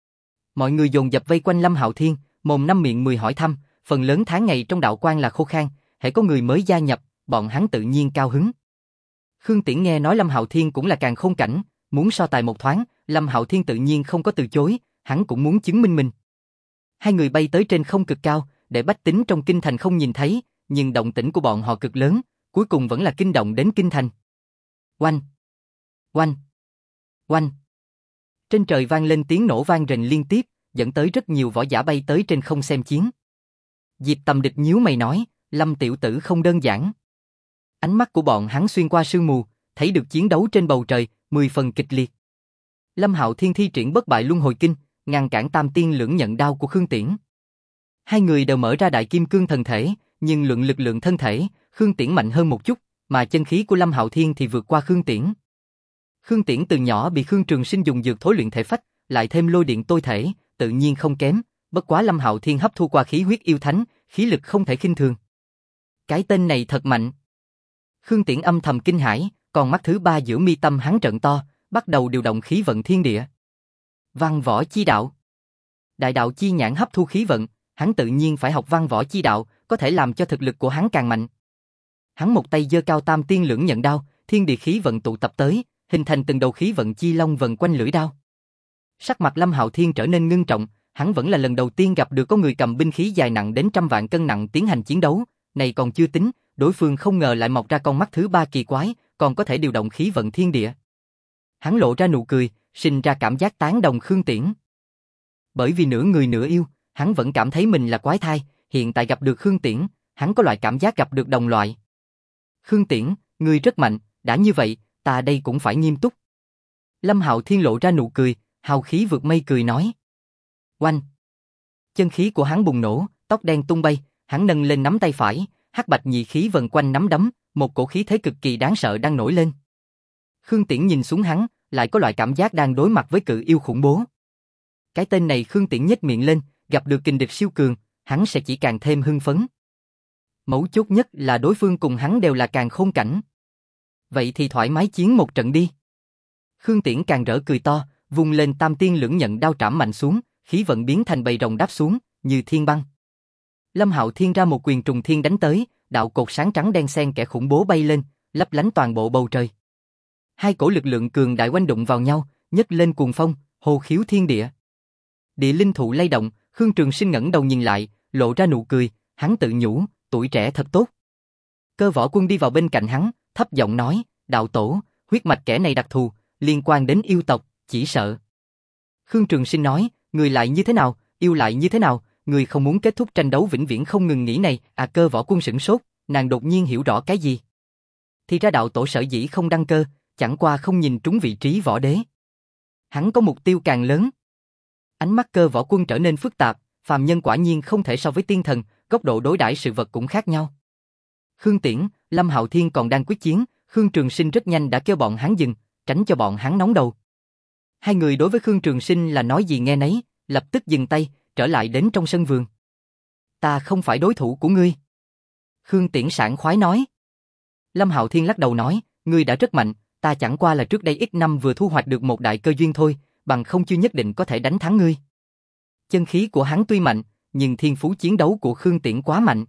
Mọi người dồn dập vây quanh Lâm Hạo Thiên, mồm năm miệng mười hỏi thăm, phần lớn tháng ngày trong đạo quan là khô khan, hễ có người mới gia nhập, bọn hắn tự nhiên cao hứng. Khương Tiễn nghe nói Lâm Hạo Thiên cũng là càng khôn cảnh, muốn so tài một thoáng, Lâm Hạo Thiên tự nhiên không có từ chối, hắn cũng muốn chứng minh mình. Hai người bay tới trên không cực cao, để bách tính trong kinh thành không nhìn thấy, nhưng động tĩnh của bọn họ cực lớn, cuối cùng vẫn là kinh động đến kinh thành. Oanh! Oanh! Oanh! Trên trời vang lên tiếng nổ vang rền liên tiếp, dẫn tới rất nhiều võ giả bay tới trên không xem chiến. Diệp Tầm Địch nhíu mày nói, Lâm tiểu tử không đơn giản. Ánh mắt của bọn hắn xuyên qua sương mù, thấy được chiến đấu trên bầu trời, mười phần kịch liệt. Lâm Hạo Thiên thi triển bất bại luân hồi kinh, ngăn cản tam tiên lưỡng nhận đao của Khương Tiễn. Hai người đều mở ra đại kim cương thần thể, nhưng luận lực lượng thân thể, Khương Tiễn mạnh hơn một chút, mà chân khí của Lâm Hạo Thiên thì vượt qua Khương Tiễn. Khương Tiễn từ nhỏ bị Khương Trường Sinh dùng dược thối luyện thể phách, lại thêm lôi điện tôi thể, tự nhiên không kém, bất quá Lâm Hạo Thiên hấp thu qua khí huyết yêu thánh, khí lực không thể khinh thường. Cái tên này thật mạnh. Khương Tiễn âm thầm kinh hãi, còn mắt thứ ba giữa mi tâm hắn trợn to, bắt đầu điều động khí vận thiên địa. Văn võ chi đạo. Đại đạo chi nhãn hấp thu khí vận, hắn tự nhiên phải học văn võ chi đạo, có thể làm cho thực lực của hắn càng mạnh. Hắn một tay giơ cao tam tiên lưỡng nhận đao, thiên địa khí vận tụ tập tới, hình thành từng đầu khí vận chi long vần quanh lưỡi đao. Sắc mặt Lâm Hạo Thiên trở nên ngưng trọng, hắn vẫn là lần đầu tiên gặp được có người cầm binh khí dài nặng đến trăm vạn cân nặng tiến hành chiến đấu, này còn chưa tính, đối phương không ngờ lại mọc ra con mắt thứ ba kỳ quái, còn có thể điều động khí vận thiên địa. Hắn lộ ra nụ cười, sinh ra cảm giác tán đồng Khương Tiễn. Bởi vì nửa người nửa yêu, hắn vẫn cảm thấy mình là quái thai, hiện tại gặp được Khương Tiễn, hắn có loại cảm giác gặp được đồng loại. Khương Tiễn, ngươi rất mạnh, đã như vậy, ta đây cũng phải nghiêm túc. Lâm Hạo Thiên lộ ra nụ cười, hào khí vượt mây cười nói. Oanh! Chân khí của hắn bùng nổ, tóc đen tung bay, hắn nâng lên nắm tay phải, hắc bạch nhị khí vần quanh nắm đấm, một cổ khí thế cực kỳ đáng sợ đang nổi lên. Khương Tiễn nhìn xuống hắn, lại có loại cảm giác đang đối mặt với cự yêu khủng bố. Cái tên này Khương Tiễn nhếch miệng lên, gặp được kình địch siêu cường, hắn sẽ chỉ càng thêm hưng phấn. Mấu chốt nhất là đối phương cùng hắn đều là càng khôn cảnh. Vậy thì thoải mái chiến một trận đi. Khương Tiễn càng rỡ cười to, vung lên tam tiên lưỡng nhận đao trảm mạnh xuống, khí vận biến thành bầy rồng đáp xuống, như thiên băng. Lâm Hạo Thiên ra một quyền trùng thiên đánh tới, đạo cột sáng trắng đen xen kẽ khủng bố bay lên, lấp lánh toàn bộ bầu trời. Hai cổ lực lượng cường đại oanh đụng vào nhau, nhấc lên cuồng phong, hô khiếu thiên địa. Địa linh thụ lay động, Khương Trường Sinh ngẩng đầu nhìn lại, lộ ra nụ cười, hắn tự nhủ, tuổi trẻ thật tốt. Cơ Võ Quân đi vào bên cạnh hắn, thấp giọng nói, đạo tổ, huyết mạch kẻ này đặc thù, liên quan đến yêu tộc, chỉ sợ. Khương Trường Sinh nói, người lại như thế nào, yêu lại như thế nào, người không muốn kết thúc tranh đấu vĩnh viễn không ngừng nghỉ này, à Cơ Võ Quân sửng sốt, nàng đột nhiên hiểu rõ cái gì. Thì ra đạo tổ sở dĩ không đăng cơ, chẳng qua không nhìn trúng vị trí võ đế. Hắn có mục tiêu càng lớn. Ánh mắt Cơ Võ Quân trở nên phức tạp, phàm nhân quả nhiên không thể so với tiên thần, góc độ đối đãi sự vật cũng khác nhau. Khương Tiễn, Lâm Hạo Thiên còn đang quyết chiến, Khương Trường Sinh rất nhanh đã kêu bọn hắn dừng, tránh cho bọn hắn nóng đầu. Hai người đối với Khương Trường Sinh là nói gì nghe nấy, lập tức dừng tay, trở lại đến trong sân vườn. Ta không phải đối thủ của ngươi. Khương Tiễn sảng khoái nói. Lâm Hạo Thiên lắc đầu nói, ngươi đã rất mạnh, ta chẳng qua là trước đây ít năm vừa thu hoạch được một đại cơ duyên thôi, bằng không chưa nhất định có thể đánh thắng ngươi. Chân khí của hắn tuy mạnh, nhưng thiên phú chiến đấu của Khương Tiễn quá mạnh.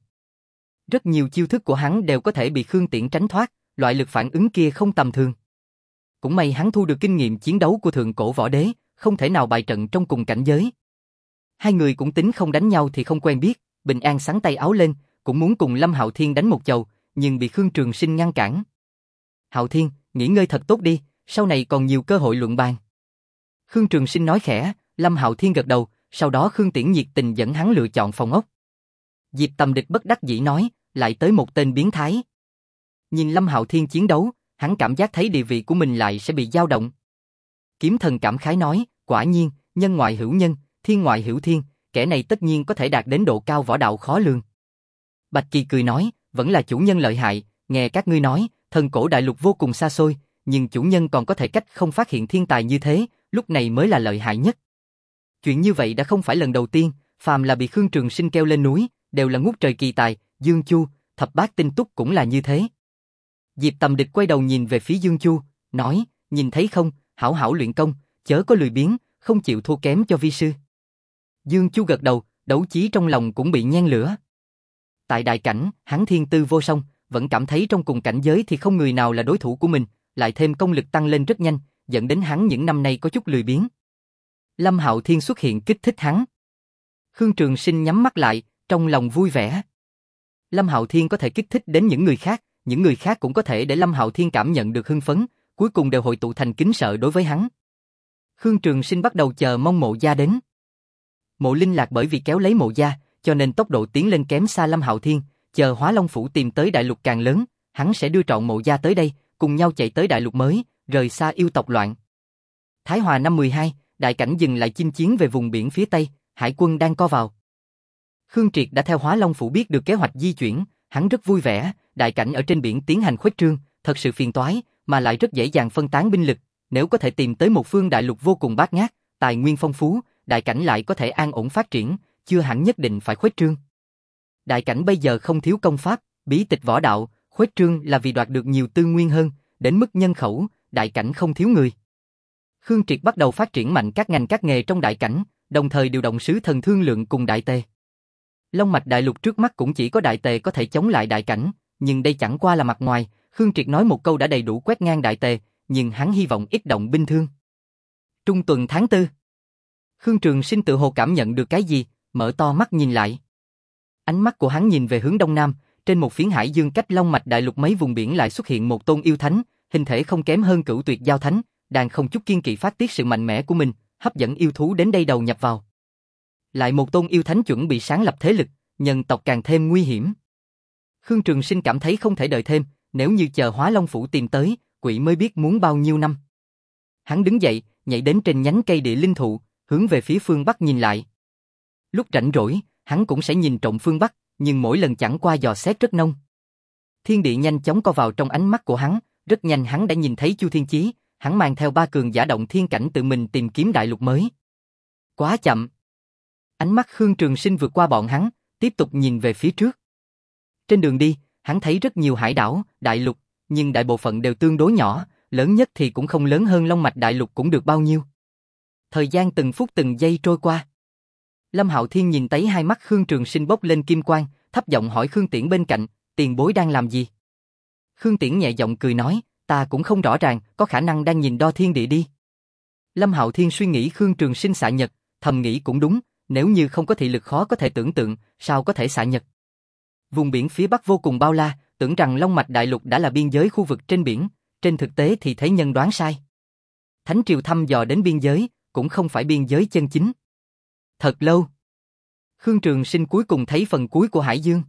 Rất nhiều chiêu thức của hắn đều có thể bị Khương Tiễn tránh thoát, loại lực phản ứng kia không tầm thường. cũng may hắn thu được kinh nghiệm chiến đấu của thượng cổ võ đế, không thể nào bại trận trong cùng cảnh giới. Hai người cũng tính không đánh nhau thì không quen biết, Bình An xắn tay áo lên, cũng muốn cùng Lâm Hạo Thiên đánh một chầu, nhưng bị Khương Trường Sinh ngăn cản. Hạo Thiên, nghỉ ngơi thật tốt đi, sau này còn nhiều cơ hội luận bàn. Khương Trường Sinh nói khẽ, Lâm Hạo Thiên gật đầu, sau đó Khương Tiễn nhiệt tình dẫn hắn lựa chọn phòng ốc. Diệp Tầm Địch bất đắc dĩ nói, lại tới một tên biến thái. Nhìn Lâm Hạo Thiên chiến đấu, hắn cảm giác thấy địa vị của mình lại sẽ bị dao động. Kiếm Thần cảm khái nói, quả nhiên, nhân ngoại hữu nhân, thiên ngoại hữu thiên, kẻ này tất nhiên có thể đạt đến độ cao võ đạo khó lường. Bạch Kỳ cười nói, vẫn là chủ nhân lợi hại, nghe các ngươi nói, thần cổ đại lục vô cùng xa xôi, nhưng chủ nhân còn có thể cách không phát hiện thiên tài như thế, lúc này mới là lợi hại nhất. Chuyện như vậy đã không phải lần đầu tiên, phàm là bị Khương Trường Sinh kêu lên núi, đều là ngút trời kỳ tài, Dương Chu, Thập Bát Tinh Túc cũng là như thế. Diệp Tầm Địch quay đầu nhìn về phía Dương Chu, nói, nhìn thấy không, hảo hảo luyện công, chớ có lười biếng, không chịu thua kém cho vi sư. Dương Chu gật đầu, đấu chí trong lòng cũng bị nhen lửa. Tại đại cảnh, hắn thiên tư vô song, vẫn cảm thấy trong cùng cảnh giới thì không người nào là đối thủ của mình, lại thêm công lực tăng lên rất nhanh, dẫn đến hắn những năm nay có chút lười biếng. Lâm Hạo Thiên xuất hiện kích thích hắn. Khương Trường Sinh nhắm mắt lại, trong lòng vui vẻ. Lâm Hạo Thiên có thể kích thích đến những người khác, những người khác cũng có thể để Lâm Hạo Thiên cảm nhận được hưng phấn, cuối cùng đều hội tụ thành kính sợ đối với hắn. Khương Trường Sinh bắt đầu chờ mong Mộ Gia đến. Mộ Linh Lạc bởi vì kéo lấy Mộ Gia, cho nên tốc độ tiến lên kém xa Lâm Hạo Thiên, chờ Hóa Long Phủ tìm tới đại lục càng lớn, hắn sẽ đưa trọn Mộ Gia tới đây, cùng nhau chạy tới đại lục mới, rời xa yêu tộc loạn. Thái Hòa năm mười hai, đại cảnh dừng lại chinh chiến về vùng biển phía Tây, hải quân đang co vào. Khương Triệt đã theo Hóa Long Phủ biết được kế hoạch di chuyển, hắn rất vui vẻ, đại cảnh ở trên biển tiến hành khuếch trương, thật sự phiền toái, mà lại rất dễ dàng phân tán binh lực, nếu có thể tìm tới một phương đại lục vô cùng bát ngát, tài nguyên phong phú, đại cảnh lại có thể an ổn phát triển, chưa hẳn nhất định phải khuếch trương. Đại cảnh bây giờ không thiếu công pháp, bí tịch võ đạo, khuếch trương là vì đoạt được nhiều tư nguyên hơn, đến mức nhân khẩu, đại cảnh không thiếu người. Khương Triệt bắt đầu phát triển mạnh các ngành các nghề trong đại cảnh, đồng thời điều động sứ thần thương lượng cùng đại tề. Long mạch đại lục trước mắt cũng chỉ có đại tề có thể chống lại đại cảnh, nhưng đây chẳng qua là mặt ngoài, Khương Triệt nói một câu đã đầy đủ quét ngang đại tề, nhưng hắn hy vọng ít động binh thương. Trung tuần tháng tư. Khương Trường Sinh tự hồ cảm nhận được cái gì, mở to mắt nhìn lại. Ánh mắt của hắn nhìn về hướng đông nam, trên một phiến hải dương cách Long mạch đại lục mấy vùng biển lại xuất hiện một tôn yêu thánh, hình thể không kém hơn Cửu Tuyệt Giao Thánh, đang không chút kiên kỵ phát tiết sự mạnh mẽ của mình, hấp dẫn yêu thú đến đây đầu nhập vào. Lại một tôn yêu thánh chuẩn bị sáng lập thế lực, nhân tộc càng thêm nguy hiểm. Khương Trường Sinh cảm thấy không thể đợi thêm, nếu như chờ Hóa Long Phủ tìm tới, quỷ mới biết muốn bao nhiêu năm. Hắn đứng dậy, nhảy đến trên nhánh cây địa linh thụ, hướng về phía phương Bắc nhìn lại. Lúc rảnh rỗi, hắn cũng sẽ nhìn trộm phương Bắc, nhưng mỗi lần chẳng qua dò xét rất nông. Thiên địa nhanh chóng co vào trong ánh mắt của hắn, rất nhanh hắn đã nhìn thấy Chu Thiên Chí, hắn mang theo ba cường giả động thiên cảnh tự mình tìm kiếm đại lục mới. Quá chậm. Ánh mắt Khương Trường Sinh vượt qua bọn hắn, tiếp tục nhìn về phía trước. Trên đường đi, hắn thấy rất nhiều hải đảo, đại lục, nhưng đại bộ phận đều tương đối nhỏ, lớn nhất thì cũng không lớn hơn Long mạch đại lục cũng được bao nhiêu. Thời gian từng phút từng giây trôi qua. Lâm Hạo Thiên nhìn thấy hai mắt Khương Trường Sinh bốc lên kim quang, thấp giọng hỏi Khương Tiễn bên cạnh, tiền bối đang làm gì? Khương Tiễn nhẹ giọng cười nói, ta cũng không rõ ràng, có khả năng đang nhìn đo thiên địa đi. Lâm Hạo Thiên suy nghĩ Khương Trường Sinh xạ nhật, thầm nghĩ cũng đúng, nếu như không có thị lực khó có thể tưởng tượng, sao có thể xạ nhật. Vùng biển phía Bắc vô cùng bao la, tưởng rằng Long mạch đại lục đã là biên giới khu vực trên biển, trên thực tế thì thế nhân đoán sai. Thánh triều thăm dò đến biên giới, cũng không phải biên giới chân chính. Thật lâu, Khương Trường Sinh cuối cùng thấy phần cuối của hải dương.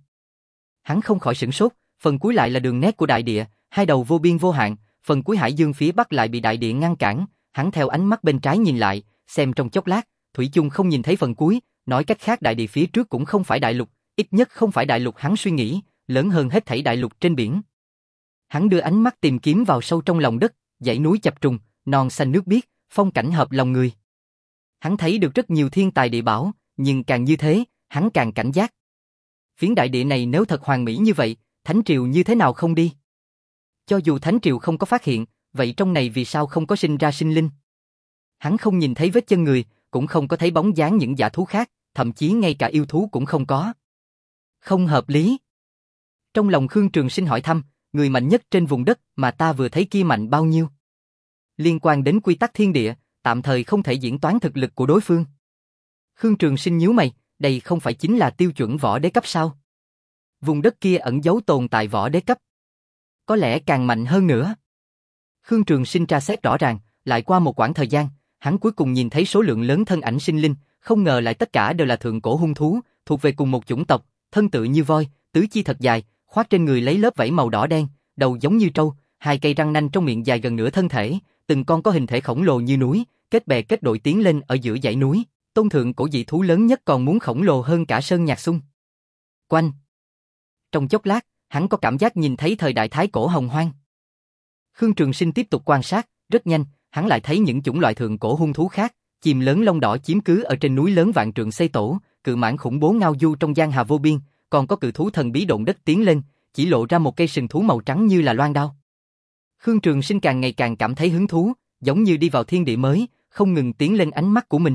Hắn không khỏi sửng sốt, phần cuối lại là đường nét của đại địa, hai đầu vô biên vô hạn, phần cuối hải dương phía Bắc lại bị đại địa ngăn cản, hắn theo ánh mắt bên trái nhìn lại, xem trong chốc lát, thủy chung không nhìn thấy phần cuối, nói cách khác đại địa phía trước cũng không phải đại lục, ít nhất không phải đại lục hắn suy nghĩ, lớn hơn hết thảy đại lục trên biển. Hắn đưa ánh mắt tìm kiếm vào sâu trong lòng đất, dãy núi chập trùng, non xanh nước biếc, phong cảnh hợp lòng người. Hắn thấy được rất nhiều thiên tài địa bảo, nhưng càng như thế, hắn càng cảnh giác. Phiến đại địa này nếu thật hoàn mỹ như vậy, Thánh triều như thế nào không đi? Cho dù Thánh triều không có phát hiện, vậy trong này vì sao không có sinh ra sinh linh? Hắn không nhìn thấy vết chân người, cũng không có thấy bóng dáng những dã thú khác, thậm chí ngay cả yêu thú cũng không có. Không hợp lý. Trong lòng Khương Trường Sinh hỏi thăm, người mạnh nhất trên vùng đất mà ta vừa thấy kia mạnh bao nhiêu? liên quan đến quy tắc thiên địa, tạm thời không thể diễn toán thực lực của đối phương. Khương Trường Sinh nhíu mày, đây không phải chính là tiêu chuẩn võ đế cấp sao? Vùng đất kia ẩn giấu tồn tại võ đế cấp. Có lẽ càng mạnh hơn nữa. Khương Trường Sinh tra xét rõ ràng, lại qua một quãng thời gian, hắn cuối cùng nhìn thấy số lượng lớn thân ảnh sinh linh, không ngờ lại tất cả đều là thượng cổ hung thú, thuộc về cùng một chủng tộc, thân tự như voi, tứ chi thật dài, khoác trên người lấy lớp vảy màu đỏ đen, đầu giống như trâu, hai cây răng nanh trong miệng dài gần nửa thân thể, từng con có hình thể khổng lồ như núi, kết bè kết đội tiến lên ở giữa dãy núi. Tôn thượng cổ dị thú lớn nhất còn muốn khổng lồ hơn cả sơn nhạc xung. Quanh. Trong chốc lát, hắn có cảm giác nhìn thấy thời đại thái cổ hồng hoang. Khương Trường Sinh tiếp tục quan sát, rất nhanh, hắn lại thấy những chủng loại thượng cổ hung thú khác, chim lớn lông đỏ chiếm cứ ở trên núi lớn vạn trượng xây tổ, cự mãng khủng bố ngao du trong giang hà vô biên, còn có cự thú thần bí độn đất tiến lên, chỉ lộ ra một cây sừng thú màu trắng như là loan đao. Khương Trường Sinh càng ngày càng cảm thấy hứng thú, giống như đi vào thiên địa mới, không ngừng tiến lên ánh mắt của mình.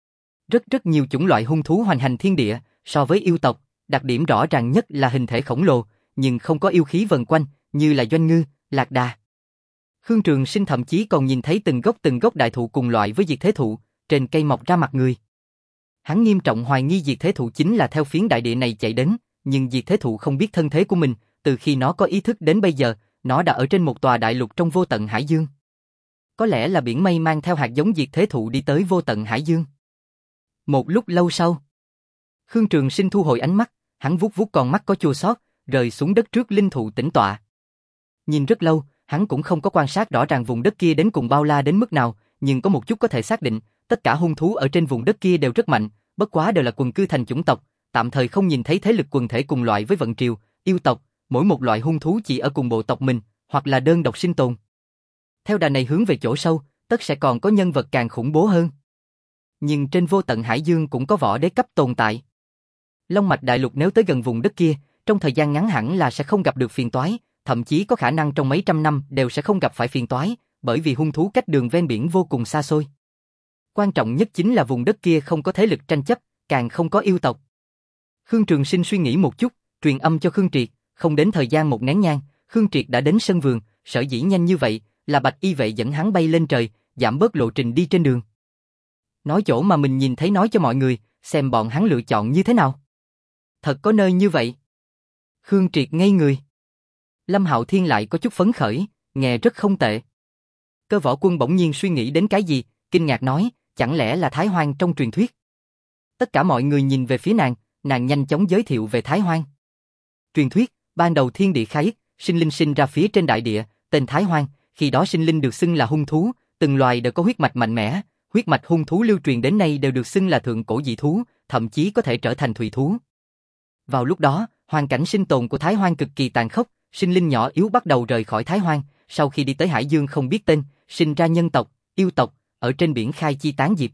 Rất rất nhiều chủng loại hung thú hoành hành thiên địa, so với yêu tộc, đặc điểm rõ ràng nhất là hình thể khổng lồ, nhưng không có yêu khí vần quanh, như là doanh ngư, lạc đà. Khương Trường Sinh thậm chí còn nhìn thấy từng gốc từng gốc đại thụ cùng loại với diệt thế thụ, trên cây mọc ra mặt người. Hắn nghiêm trọng hoài nghi diệt thế thụ chính là theo phiến đại địa này chạy đến, nhưng diệt thế thụ không biết thân thế của mình, từ khi nó có ý thức đến bây giờ, nó đã ở trên một tòa đại lục trong vô tận hải dương. Có lẽ là biển mây mang theo hạt giống diệt thế thụ đi tới vô tận hải dương. Một lúc lâu sau, Khương Trường Sinh thu hồi ánh mắt, hắn vuốt vuốt con mắt có chua xót, rơi xuống đất trước linh thụ tĩnh tọa. Nhìn rất lâu, hắn cũng không có quan sát rõ ràng vùng đất kia đến cùng bao la đến mức nào, nhưng có một chút có thể xác định, tất cả hung thú ở trên vùng đất kia đều rất mạnh, bất quá đều là quần cư thành chủng tộc, tạm thời không nhìn thấy thế lực quần thể cùng loại với vận triều, yêu tộc, mỗi một loại hung thú chỉ ở cùng bộ tộc mình, hoặc là đơn độc sinh tồn. Theo đà này hướng về chỗ sâu, tất sẽ còn có nhân vật càng khủng bố hơn. Nhưng trên vô tận hải dương cũng có võ đế cấp tồn tại. Long mạch đại lục nếu tới gần vùng đất kia, trong thời gian ngắn hẳn là sẽ không gặp được phiền toái, thậm chí có khả năng trong mấy trăm năm đều sẽ không gặp phải phiền toái, bởi vì hung thú cách đường ven biển vô cùng xa xôi. Quan trọng nhất chính là vùng đất kia không có thế lực tranh chấp, càng không có yêu tộc. Khương Trường Sinh suy nghĩ một chút, truyền âm cho Khương Triệt, không đến thời gian một nén nhang, Khương Triệt đã đến sân vườn, sở dĩ nhanh như vậy, là bạch y vệ dẫn hắn bay lên trời, giảm bớt lộ trình đi trên đường. Nói chỗ mà mình nhìn thấy nói cho mọi người, xem bọn hắn lựa chọn như thế nào. Thật có nơi như vậy. Khương Triệt ngây người. Lâm Hạo Thiên lại có chút phấn khởi, nghe rất không tệ. Cơ Võ Quân bỗng nhiên suy nghĩ đến cái gì, kinh ngạc nói, chẳng lẽ là Thái Hoang trong truyền thuyết. Tất cả mọi người nhìn về phía nàng, nàng nhanh chóng giới thiệu về Thái Hoang. Truyền thuyết, ban đầu thiên địa khai, sinh linh sinh ra phía trên đại địa, tên Thái Hoang, khi đó sinh linh được xưng là hung thú, từng loài đều có huyết mạch mạnh mẽ, huyết mạch hung thú lưu truyền đến nay đều được xưng là thượng cổ dị thú, thậm chí có thể trở thành thủy thú. Vào lúc đó, hoàn cảnh sinh tồn của Thái Hoang cực kỳ tàn khốc, sinh linh nhỏ yếu bắt đầu rời khỏi Thái Hoang, sau khi đi tới Hải Dương không biết tên, sinh ra nhân tộc, yêu tộc, ở trên biển khai chi tán diệp.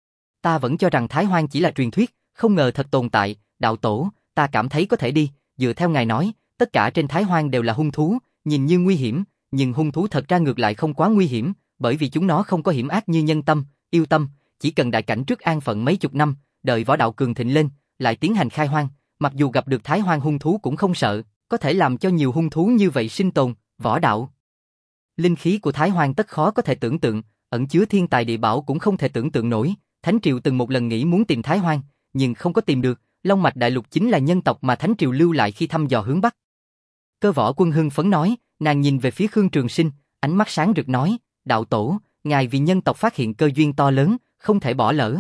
Ta vẫn cho rằng Thái Hoang chỉ là truyền thuyết, không ngờ thật tồn tại, đạo tổ, ta cảm thấy có thể đi, dựa theo ngài nói, tất cả trên Thái Hoang đều là hung thú, nhìn như nguy hiểm, nhưng hung thú thật ra ngược lại không quá nguy hiểm, bởi vì chúng nó không có hiểm ác như nhân tâm, yêu tâm, chỉ cần đại cảnh trước an phận mấy chục năm, đợi võ đạo cường thịnh lên, lại tiến hành khai hoang, mặc dù gặp được Thái Hoang hung thú cũng không sợ, có thể làm cho nhiều hung thú như vậy sinh tồn, võ đạo. Linh khí của Thái Hoang tất khó có thể tưởng tượng, ẩn chứa thiên tài địa bảo cũng không thể tưởng tượng nổi, Thánh Triều từng một lần nghĩ muốn tìm Thái Hoang, nhưng không có tìm được, Long mạch đại lục chính là nhân tộc mà Thánh Triều lưu lại khi thăm dò hướng Bắc. Cơ Võ Quân hưng phấn nói, nàng nhìn về phía Khương Trường Sinh, ánh mắt sáng rực nói, đạo tổ, ngài vì nhân tộc phát hiện cơ duyên to lớn, không thể bỏ lỡ.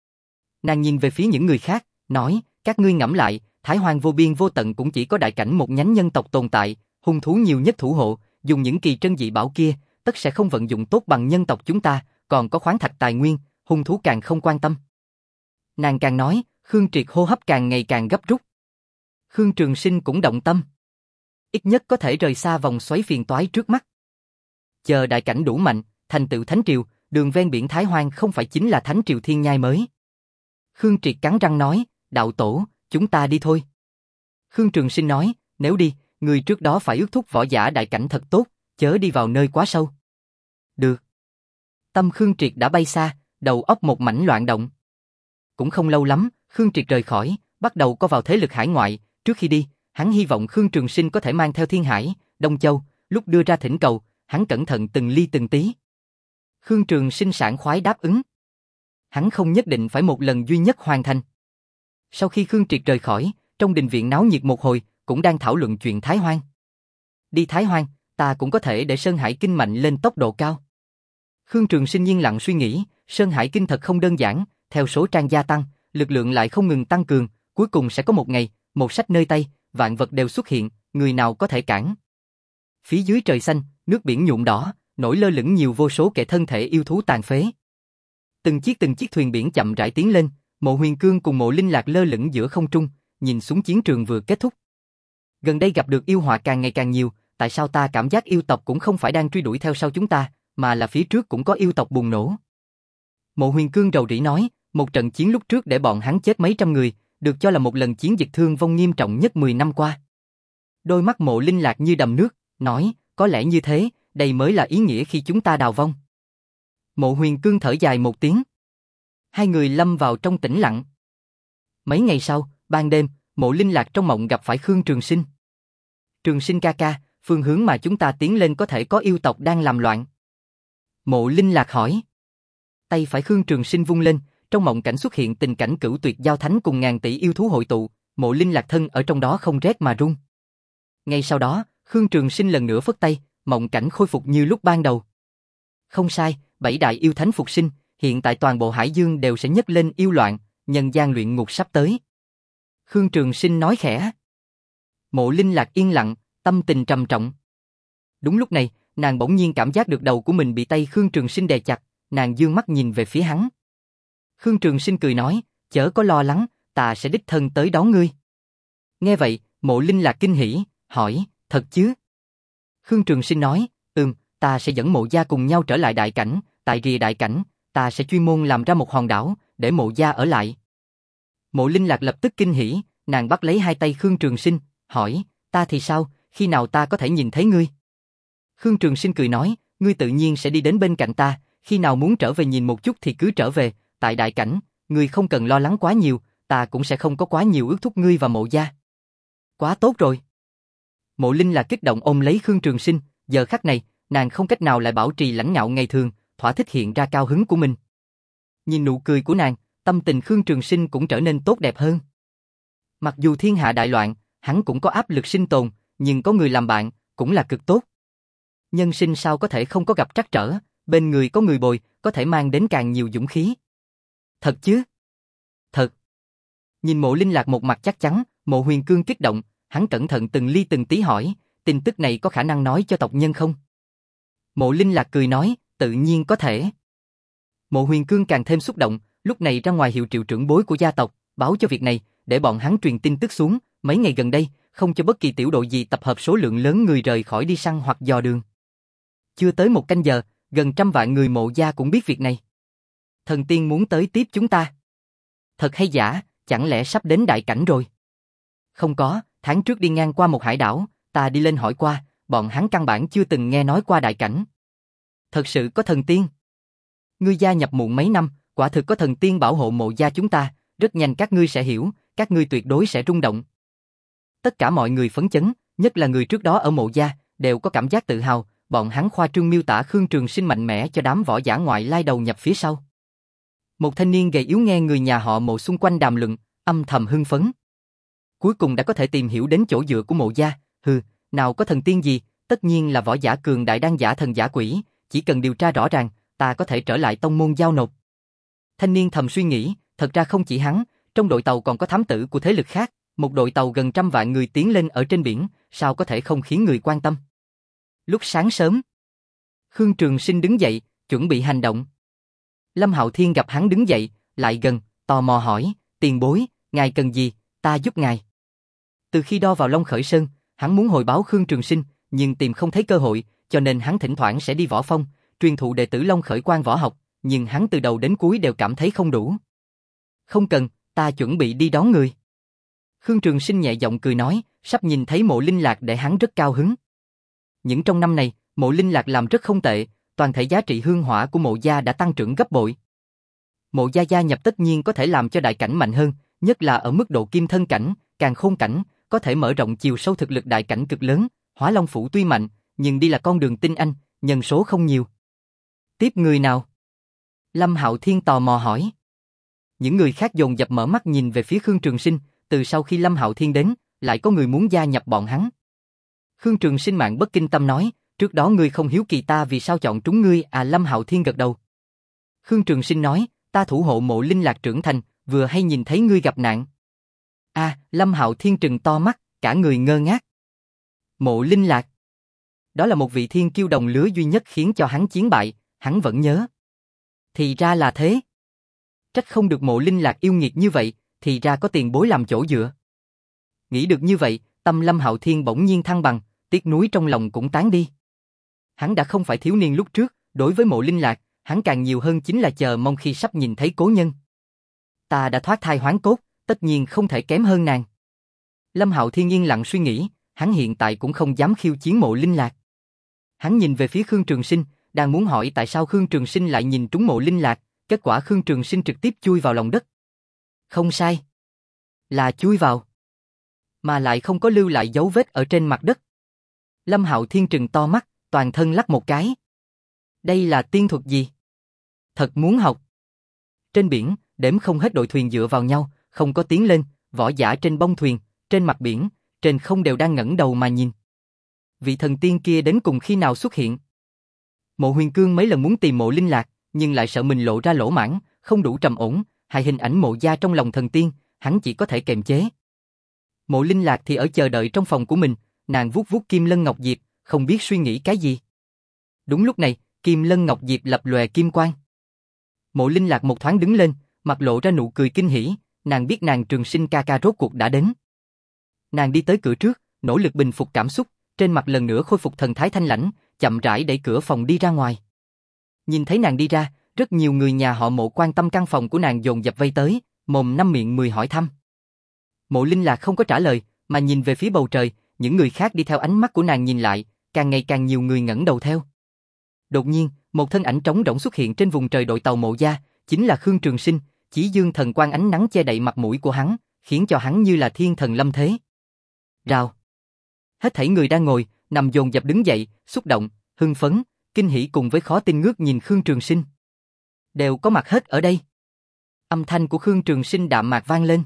Nàng nhìn về phía những người khác, nói, các ngươi ngẫm lại, Thái Hoang vô biên vô tận cũng chỉ có đại cảnh một nhánh nhân tộc tồn tại, hung thú nhiều nhất thủ hộ, dùng những kỳ trân dị bảo kia, tất sẽ không vận dụng tốt bằng nhân tộc chúng ta, còn có khoáng thạch tài nguyên, hung thú càng không quan tâm. Nàng càng nói, Khương Triệt hô hấp càng ngày càng gấp rút. Khương Trường Sinh cũng động tâm. Ít nhất có thể rời xa vòng xoáy phiền toái trước mắt. Chờ đại cảnh đủ mạnh, thành tựu Thánh Triều, đường ven biển Thái Hoang không phải chính là Thánh Triều thiên nhai mới. Khương Triệt cắn răng nói, đạo tổ, chúng ta đi thôi. Khương Trường Sinh nói, nếu đi, người trước đó phải ước thúc võ giả đại cảnh thật tốt, chớ đi vào nơi quá sâu. Được. Tâm Khương Triệt đã bay xa, đầu óc một mảnh loạn động. Cũng không lâu lắm, Khương Triệt rời khỏi, bắt đầu có vào thế lực hải ngoại, trước khi đi, hắn hy vọng Khương Trường Sinh có thể mang theo Thiên Hải, Đông Châu, lúc đưa ra thỉnh cầu, hắn cẩn thận từng ly từng tí. Khương Trường Sinh sảng khoái đáp ứng. Hắn không nhất định phải một lần duy nhất hoàn thành. Sau khi Khương Triệt rời khỏi, trong đình viện náo nhiệt một hồi, cũng đang thảo luận chuyện Thái Hoang. Đi Thái Hoang, ta cũng có thể để Sơn Hải Kinh mạnh lên tốc độ cao. Khương Trường Sinh yên lặng suy nghĩ, Sơn Hải Kinh thật không đơn giản, theo số trang gia tăng, lực lượng lại không ngừng tăng cường, cuối cùng sẽ có một ngày, một sách nơi tay, vạn vật đều xuất hiện, người nào có thể cản. Phía dưới trời xanh, nước biển nhuộm đỏ, nổi lơ lửng nhiều vô số kẻ thân thể yêu thú tàn phế. Từng chiếc từng chiếc thuyền biển chậm rãi tiến lên, Mộ Huyền Cương cùng Mộ Linh Lạc lơ lửng giữa không trung, nhìn xuống chiến trường vừa kết thúc. Gần đây gặp được yêu họa càng ngày càng nhiều, tại sao ta cảm giác yêu tộc cũng không phải đang truy đuổi theo sau chúng ta, mà là phía trước cũng có yêu tộc bùng nổ. Mộ Huyền Cương rầu rĩ nói, một trận chiến lúc trước để bọn hắn chết mấy trăm người, được cho là một lần chiến dịch thương vong nghiêm trọng nhất mười năm qua. Đôi mắt Mộ Linh Lạc như đầm nước, nói, có lẽ như thế, đây mới là ý nghĩa khi chúng ta đào vong. Mộ Huyền Cương thở dài một tiếng. Hai người lâm vào trong tĩnh lặng. Mấy ngày sau, ban đêm, Mộ Linh Lạc trong mộng gặp phải Khương Trường Sinh. Trường Sinh ca ca, phương hướng mà chúng ta tiến lên có thể có yêu tộc đang làm loạn. Mộ Linh Lạc hỏi. Tay phải Khương Trường Sinh vung lên, trong mộng cảnh xuất hiện tình cảnh cửu tuyệt giao thánh cùng ngàn tỷ yêu thú hội tụ, Mộ Linh Lạc thân ở trong đó không rét mà run. Ngay sau đó, Khương Trường Sinh lần nữa phất tay, mộng cảnh khôi phục như lúc ban đầu. Không sai, bảy đại yêu thánh phục sinh, hiện tại toàn bộ Hải Dương đều sẽ nhấc lên yêu loạn, nhân gian luyện ngục sắp tới. Khương Trường Sinh nói khẽ. Mộ Linh Lạc yên lặng, tâm tình trầm trọng. Đúng lúc này, nàng bỗng nhiên cảm giác được đầu của mình bị tay Khương Trường Sinh đè chặt, nàng dương mắt nhìn về phía hắn. Khương Trường Sinh cười nói, chớ có lo lắng, ta sẽ đích thân tới đón ngươi. Nghe vậy, Mộ Linh Lạc kinh hỉ, hỏi, thật chứ? Khương Trường Sinh nói, ừm, ta sẽ dẫn Mộ gia cùng nhau trở lại đại cảnh, tại rìa đại cảnh, ta sẽ chuyên môn làm ra một hòn đảo, để Mộ gia ở lại. Mộ Linh Lạc lập tức kinh hỉ, nàng bắt lấy hai tay Khương Trường Sinh, hỏi, ta thì sao, khi nào ta có thể nhìn thấy ngươi? Khương Trường Sinh cười nói, ngươi tự nhiên sẽ đi đến bên cạnh ta, khi nào muốn trở về nhìn một chút thì cứ trở về, tại đại cảnh, ngươi không cần lo lắng quá nhiều, ta cũng sẽ không có quá nhiều ước thúc ngươi và Mộ gia. Quá tốt rồi. Mộ Linh Lạc kích động ôm lấy Khương Trường Sinh, giờ khắc này, nàng không cách nào lại bảo trì lãnh ngạo ngày thường, thỏa thích hiện ra cao hứng của mình. Nhìn nụ cười của nàng, tâm tình Khương Trường Sinh cũng trở nên tốt đẹp hơn. Mặc dù thiên hạ đại loạn, hắn cũng có áp lực sinh tồn, nhưng có người làm bạn, cũng là cực tốt. Nhân sinh sao có thể không có gặp trắc trở, bên người có người bồi, có thể mang đến càng nhiều dũng khí. Thật chứ? Thật. Nhìn Mộ Linh Lạc một mặt chắc chắn, Mộ Huyền Cương kích động, hắn cẩn thận từng ly từng tí hỏi, tin tức này có khả năng nói cho tộc nhân không? Mộ Linh Lạc cười nói, tự nhiên có thể. Mộ Huyền Cương càng thêm xúc động, lúc này ra ngoài hiệu triệu trưởng bối của gia tộc, báo cho việc này, để bọn hắn truyền tin tức xuống, mấy ngày gần đây, không cho bất kỳ tiểu đội gì tập hợp số lượng lớn người rời khỏi đi săn hoặc dò đường. Chưa tới một canh giờ, gần trăm vạn người Mộ gia cũng biết việc này. Thần tiên muốn tới tiếp chúng ta. Thật hay giả, chẳng lẽ sắp đến đại cảnh rồi? Không có, tháng trước đi ngang qua một hải đảo, ta đi lên hỏi qua, bọn hắn căn bản chưa từng nghe nói qua đại cảnh. Thật sự có thần tiên? Ngươi gia nhập muộn mấy năm, quả thực có thần tiên bảo hộ Mộ gia chúng ta, rất nhanh các ngươi sẽ hiểu, các ngươi tuyệt đối sẽ rung động. Tất cả mọi người phấn chấn, nhất là người trước đó ở Mộ gia, đều có cảm giác tự hào, bọn hắn khoa trương miêu tả Khương Trường Sinh mạnh mẽ cho đám võ giả ngoại lai đầu nhập phía sau. Một thanh niên gầy yếu nghe người nhà họ Mộ xung quanh đàm luận, âm thầm hưng phấn. Cuối cùng đã có thể tìm hiểu đến chỗ dựa của Mộ gia, hừ, nào có thần tiên gì, tất nhiên là võ giả cường đại đang giả thần giả quỷ, chỉ cần điều tra rõ ràng, ta có thể trở lại tông môn giao nộp. Thanh niên thầm suy nghĩ, thật ra không chỉ hắn, trong đội tàu còn có thám tử của thế lực khác, một đội tàu gần trăm vạn người tiến lên ở trên biển, sao có thể không khiến người quan tâm. Lúc sáng sớm, Khương Trường Sinh đứng dậy, chuẩn bị hành động. Lâm Hạo Thiên gặp hắn đứng dậy, lại gần, tò mò hỏi, tiền bối, ngài cần gì, ta giúp ngài. Từ khi đo vào Long Khởi Sơn, hắn muốn hồi báo Khương Trường Sinh, nhưng tìm không thấy cơ hội, cho nên hắn thỉnh thoảng sẽ đi võ phong, truyền thụ đệ tử Long Khởi Quan võ học, nhưng hắn từ đầu đến cuối đều cảm thấy không đủ. Không cần, ta chuẩn bị đi đón người. Khương Trường Sinh nhẹ giọng cười nói, sắp nhìn thấy Mộ Linh Lạc để hắn rất cao hứng. Những trong năm này, Mộ Linh Lạc làm rất không tệ, toàn thể giá trị hương hỏa của Mộ gia đã tăng trưởng gấp bội. Mộ gia gia nhập tất nhiên có thể làm cho đại cảnh mạnh hơn, nhất là ở mức độ kim thân cảnh, càng khôn cảnh, có thể mở rộng chiều sâu thực lực đại cảnh cực lớn. Hỏa Long phủ tuy mạnh, nhưng đi là con đường tinh anh, nhân số không nhiều. Tiếp người nào? Lâm Hạo Thiên tò mò hỏi. Những người khác dồn dập mở mắt nhìn về phía Khương Trường Sinh, từ sau khi Lâm Hạo Thiên đến, lại có người muốn gia nhập bọn hắn. Khương Trường Sinh mạng bất kinh tâm nói, trước đó ngươi không hiếu kỳ ta vì sao chọn trúng ngươi à? Lâm Hạo Thiên gật đầu. Khương Trường Sinh nói, ta thủ hộ Mộ Linh Lạc trưởng thành, vừa hay nhìn thấy ngươi gặp nạn. À, Lâm Hạo Thiên trừng to mắt, cả người ngơ ngác. Mộ Linh Lạc. Đó là một vị thiên kiêu đồng lứa duy nhất khiến cho hắn chiến bại, hắn vẫn nhớ. Thì ra là thế. Trách không được Mộ Linh Lạc yêu nghiệt như vậy, thì ra có tiền bối làm chỗ dựa. Nghĩ được như vậy, tâm Lâm Hạo Thiên bỗng nhiên thăng bằng, tiếc nuối trong lòng cũng tán đi. Hắn đã không phải thiếu niên lúc trước, đối với Mộ Linh Lạc, hắn càng nhiều hơn chính là chờ mong khi sắp nhìn thấy cố nhân. Ta đã thoát thai hoán cốt, tất nhiên không thể kém hơn nàng. Lâm Hạo Thiên yên lặng suy nghĩ, hắn hiện tại cũng không dám khiêu chiến Mộ Linh Lạc. Hắn nhìn về phía Khương Trường Sinh, đang muốn hỏi tại sao Khương Trường Sinh lại nhìn trúng Mộ Linh Lạc, kết quả Khương Trường Sinh trực tiếp chui vào lòng đất. Không sai. Là chui vào. Mà lại không có lưu lại dấu vết ở trên mặt đất. Lâm Hạo Thiên trừng to mắt, toàn thân lắc một cái. Đây là tiên thuật gì? Thật muốn học. Trên biển, đếm không hết đội thuyền dựa vào nhau, không có tiến lên, võ giả trên bông thuyền, trên mặt biển, trên không đều đang ngẩng đầu mà nhìn. Vị thần tiên kia đến cùng khi nào xuất hiện? Mộ Huyền Cương mấy lần muốn tìm Mộ Linh Lạc, nhưng lại sợ mình lộ ra lỗ mãng, không đủ trầm ổn, hại hình ảnh Mộ gia trong lòng thần tiên, hắn chỉ có thể kiềm chế. Mộ Linh Lạc thì ở chờ đợi trong phòng của mình, nàng vuốt vuốt Kim Lân Ngọc Diệp, không biết suy nghĩ cái gì. Đúng lúc này, Kim Lân Ngọc Diệp lập lòe kim quang. Mộ Linh Lạc một thoáng đứng lên, mặt lộ ra nụ cười kinh hỉ, nàng biết nàng Trường Sinh ca ca rốt cuộc đã đến. Nàng đi tới cửa trước, nỗ lực bình phục cảm xúc, trên mặt lần nữa khôi phục thần thái thanh lãnh, chậm rãi đẩy cửa phòng đi ra ngoài. Nhìn thấy nàng đi ra, rất nhiều người nhà họ Mộ quan tâm căn phòng của nàng dồn dập vây tới, mồm năm miệng mười hỏi thăm. Mộ Linh Lạc không có trả lời, mà nhìn về phía bầu trời, những người khác đi theo ánh mắt của nàng nhìn lại, càng ngày càng nhiều người ngẩng đầu theo. Đột nhiên, một thân ảnh trống rỗng xuất hiện trên vùng trời đội tàu Mộ gia, chính là Khương Trường Sinh, chỉ dương thần quang ánh nắng che đậy mặt mũi của hắn, khiến cho hắn như là thiên thần lâm thế. Rào. Hết thảy người đang ngồi, nằm dồn dập đứng dậy, xúc động, hưng phấn, kinh hỉ cùng với khó tin ngước nhìn Khương Trường Sinh. Đều có mặt hết ở đây. Âm thanh của Khương Trường Sinh đạm mạc vang lên.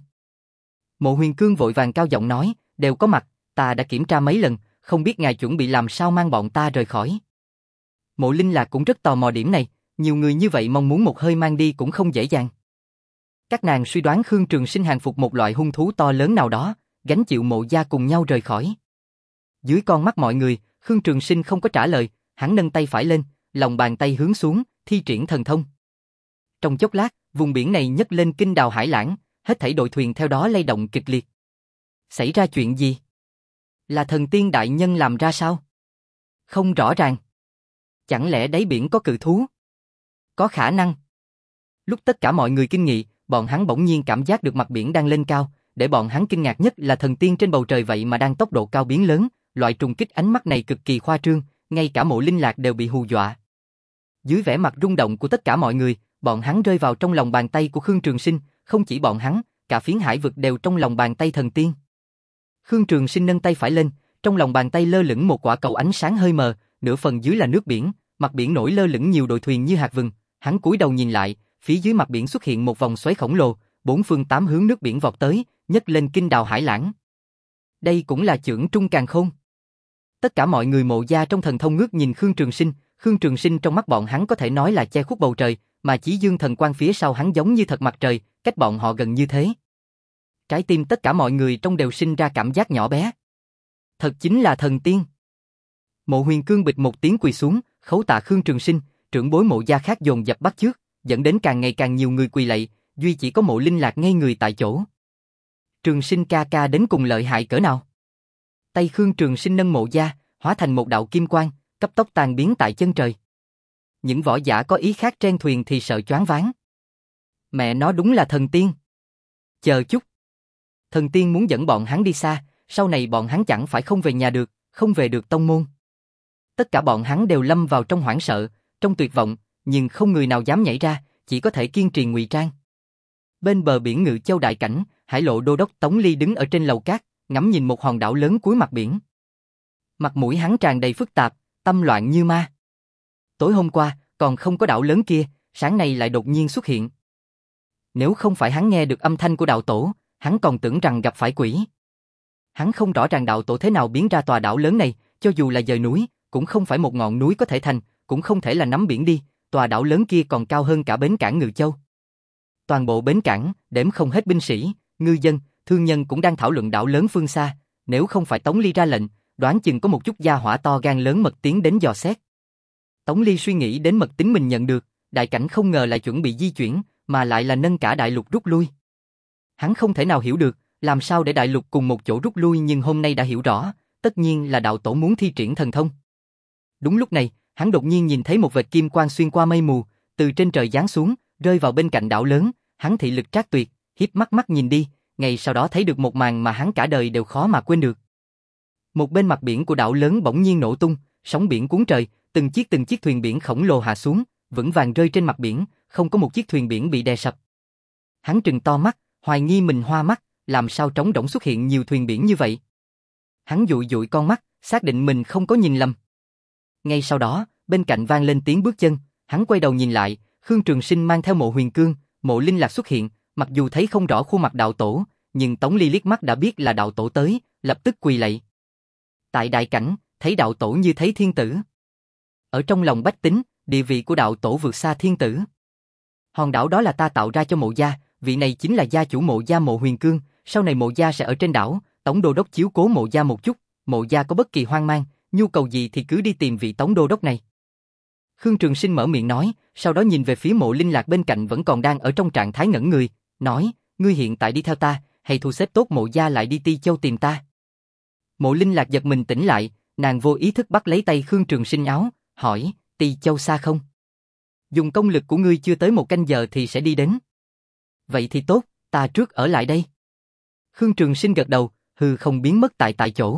Mộ Huyền Cương vội vàng cao giọng nói, đều có mặt, ta đã kiểm tra mấy lần, không biết ngài chuẩn bị làm sao mang bọn ta rời khỏi. Mộ Linh Lạc cũng rất tò mò điểm này, nhiều người như vậy mong muốn một hơi mang đi cũng không dễ dàng. Các nàng suy đoán Khương Trường Sinh hàng phục một loại hung thú to lớn nào đó, gánh chịu Mộ gia cùng nhau rời khỏi. Dưới con mắt mọi người, Khương Trường Sinh không có trả lời, hắn nâng tay phải lên, lòng bàn tay hướng xuống, thi triển thần thông. Trong chốc lát, vùng biển này nhấc lên kinh đào hải lãng, hết thảy đội thuyền theo đó lay động kịch liệt. Xảy ra chuyện gì? Là thần tiên đại nhân làm ra sao? Không rõ ràng. Chẳng lẽ đáy biển có cự thú? Có khả năng. Lúc tất cả mọi người kinh nghị, bọn hắn bỗng nhiên cảm giác được mặt biển đang lên cao, để bọn hắn kinh ngạc nhất là thần tiên trên bầu trời vậy mà đang tốc độ cao biến lớn, loại trùng kích ánh mắt này cực kỳ khoa trương, ngay cả Mộ Linh Lạc đều bị hù dọa. Dưới vẻ mặt rung động của tất cả mọi người, bọn hắn rơi vào trong lòng bàn tay của Khương Trường Sinh, không chỉ bọn hắn, cả phiến hải vực đều trong lòng bàn tay thần tiên. Khương Trường Sinh nâng tay phải lên, trong lòng bàn tay lơ lửng một quả cầu ánh sáng hơi mờ, nửa phần dưới là nước biển, mặt biển nổi lơ lửng nhiều đội thuyền như hạt vừng, hắn cúi đầu nhìn lại, phía dưới mặt biển xuất hiện một vòng xoáy khổng lồ, bốn phương tám hướng nước biển vọt tới, nhấc lên kinh đào hải lãng. Đây cũng là chưởng trung càn khôn. Tất cả mọi người Mộ gia trong thần thông ngước nhìn Khương Trường Sinh, Khương Trường Sinh trong mắt bọn hắn có thể nói là che khuất bầu trời, mà chỉ dương thần quang phía sau hắn giống như thật mặt trời, cách bọn họ gần như thế. Trái tim tất cả mọi người trong đều sinh ra cảm giác nhỏ bé. Thật chính là thần tiên. Mộ Huyền Cương bịch một tiếng quỳ xuống, khấu tạ Khương Trường Sinh, trưởng bối Mộ gia khác dồn dập bắt chước, dẫn đến càng ngày càng nhiều người quỳ lạy, duy chỉ có Mộ Linh Lạc ngây người tại chỗ. Trường Sinh ca ca đến cùng lợi hại cỡ nào? Tay Khương Trường Sinh nâng Mộ gia, hóa thành một đạo kim quang, cấp tốc tan biến tại chân trời. Những võ giả có ý khác trên thuyền thì sợ choáng váng. Mẹ nó đúng là thần tiên. Chờ chút. Thần tiên muốn dẫn bọn hắn đi xa, sau này bọn hắn chẳng phải không về nhà được, không về được tông môn. Tất cả bọn hắn đều lâm vào trong hoảng sợ, trong tuyệt vọng, nhưng không người nào dám nhảy ra, chỉ có thể kiên trì ngụy trang. Bên bờ biển Ngự Châu đại cảnh, Hải Lộ đô đốc Tống Ly đứng ở trên lầu cát, ngắm nhìn một hòn đảo lớn cuối mặt biển. Mặt mũi hắn tràn đầy phức tạp, tâm loạn như ma. Tối hôm qua, còn không có đạo lớn kia, sáng nay lại đột nhiên xuất hiện. Nếu không phải hắn nghe được âm thanh của đạo tổ, hắn còn tưởng rằng gặp phải quỷ. Hắn không rõ ràng đạo tổ thế nào biến ra tòa đảo lớn này, cho dù là dời núi, cũng không phải một ngọn núi có thể thành, cũng không thể là nắm biển đi, tòa đảo lớn kia còn cao hơn cả bến cảng Ngự Châu. Toàn bộ bến cảng, đếm không hết binh sĩ, ngư dân, thương nhân cũng đang thảo luận đảo lớn phương xa, nếu không phải Tống Ly ra lệnh, đoán chừng có một chút gia hỏa to gan lớn mật tiến đến dò xét. Tống Ly suy nghĩ đến mật tính mình nhận được, đại cảnh không ngờ lại chuẩn bị di chuyển, mà lại là nâng cả đại lục rút lui. Hắn không thể nào hiểu được, làm sao để đại lục cùng một chỗ rút lui, nhưng hôm nay đã hiểu rõ, tất nhiên là đạo tổ muốn thi triển thần thông. Đúng lúc này, hắn đột nhiên nhìn thấy một vệt kim quang xuyên qua mây mù, từ trên trời giáng xuống, rơi vào bên cạnh đảo lớn, hắn thị lực trác tuyệt, hiếp mắt mắt nhìn đi, ngay sau đó thấy được một màn mà hắn cả đời đều khó mà quên được. Một bên mặt biển của đảo lớn bỗng nhiên nổ tung, sóng biển cuốn trời, từng chiếc từng chiếc thuyền biển khổng lồ hạ xuống, vững vàng rơi trên mặt biển, không có một chiếc thuyền biển bị đè sập. Hắn trừng to mắt, hoài nghi mình hoa mắt, làm sao trống rỗng xuất hiện nhiều thuyền biển như vậy. Hắn dụi dụi con mắt, xác định mình không có nhìn lầm. Ngay sau đó, bên cạnh vang lên tiếng bước chân, hắn quay đầu nhìn lại, Khương Trường Sinh mang theo Mộ Huyền Cương, Mộ Linh Lạc xuất hiện, mặc dù thấy không rõ khuôn mặt đạo tổ, nhưng Tống Ly liếc mắt đã biết là đạo tổ tới, lập tức quỳ lạy. Tại đại cảnh, thấy đạo tổ như thấy thiên tử. Ở trong lòng bách tính, địa vị của đạo tổ vượt xa thiên tử. Hòn đảo đó là ta tạo ra cho Mộ gia, vị này chính là gia chủ Mộ gia Mộ Huyền Cương, sau này Mộ gia sẽ ở trên đảo, Tống đô đốc chiếu cố Mộ gia một chút, Mộ gia có bất kỳ hoang mang, nhu cầu gì thì cứ đi tìm vị Tống đô đốc này. Khương Trường Sinh mở miệng nói, sau đó nhìn về phía Mộ Linh Lạc bên cạnh vẫn còn đang ở trong trạng thái ngẩn người, nói, ngươi hiện tại đi theo ta, hay thu xếp tốt Mộ gia lại đi Ti Châu tìm ta. Mộ Linh Lạc giật mình tỉnh lại, nàng vô ý thức bắt lấy tay Khương Trường Sinh áo, hỏi, Ti Châu xa không? Dùng công lực của ngươi chưa tới một canh giờ thì sẽ đi đến. Vậy thì tốt, ta trước ở lại đây. Khương Trường Sinh gật đầu, hư không biến mất tại tại chỗ.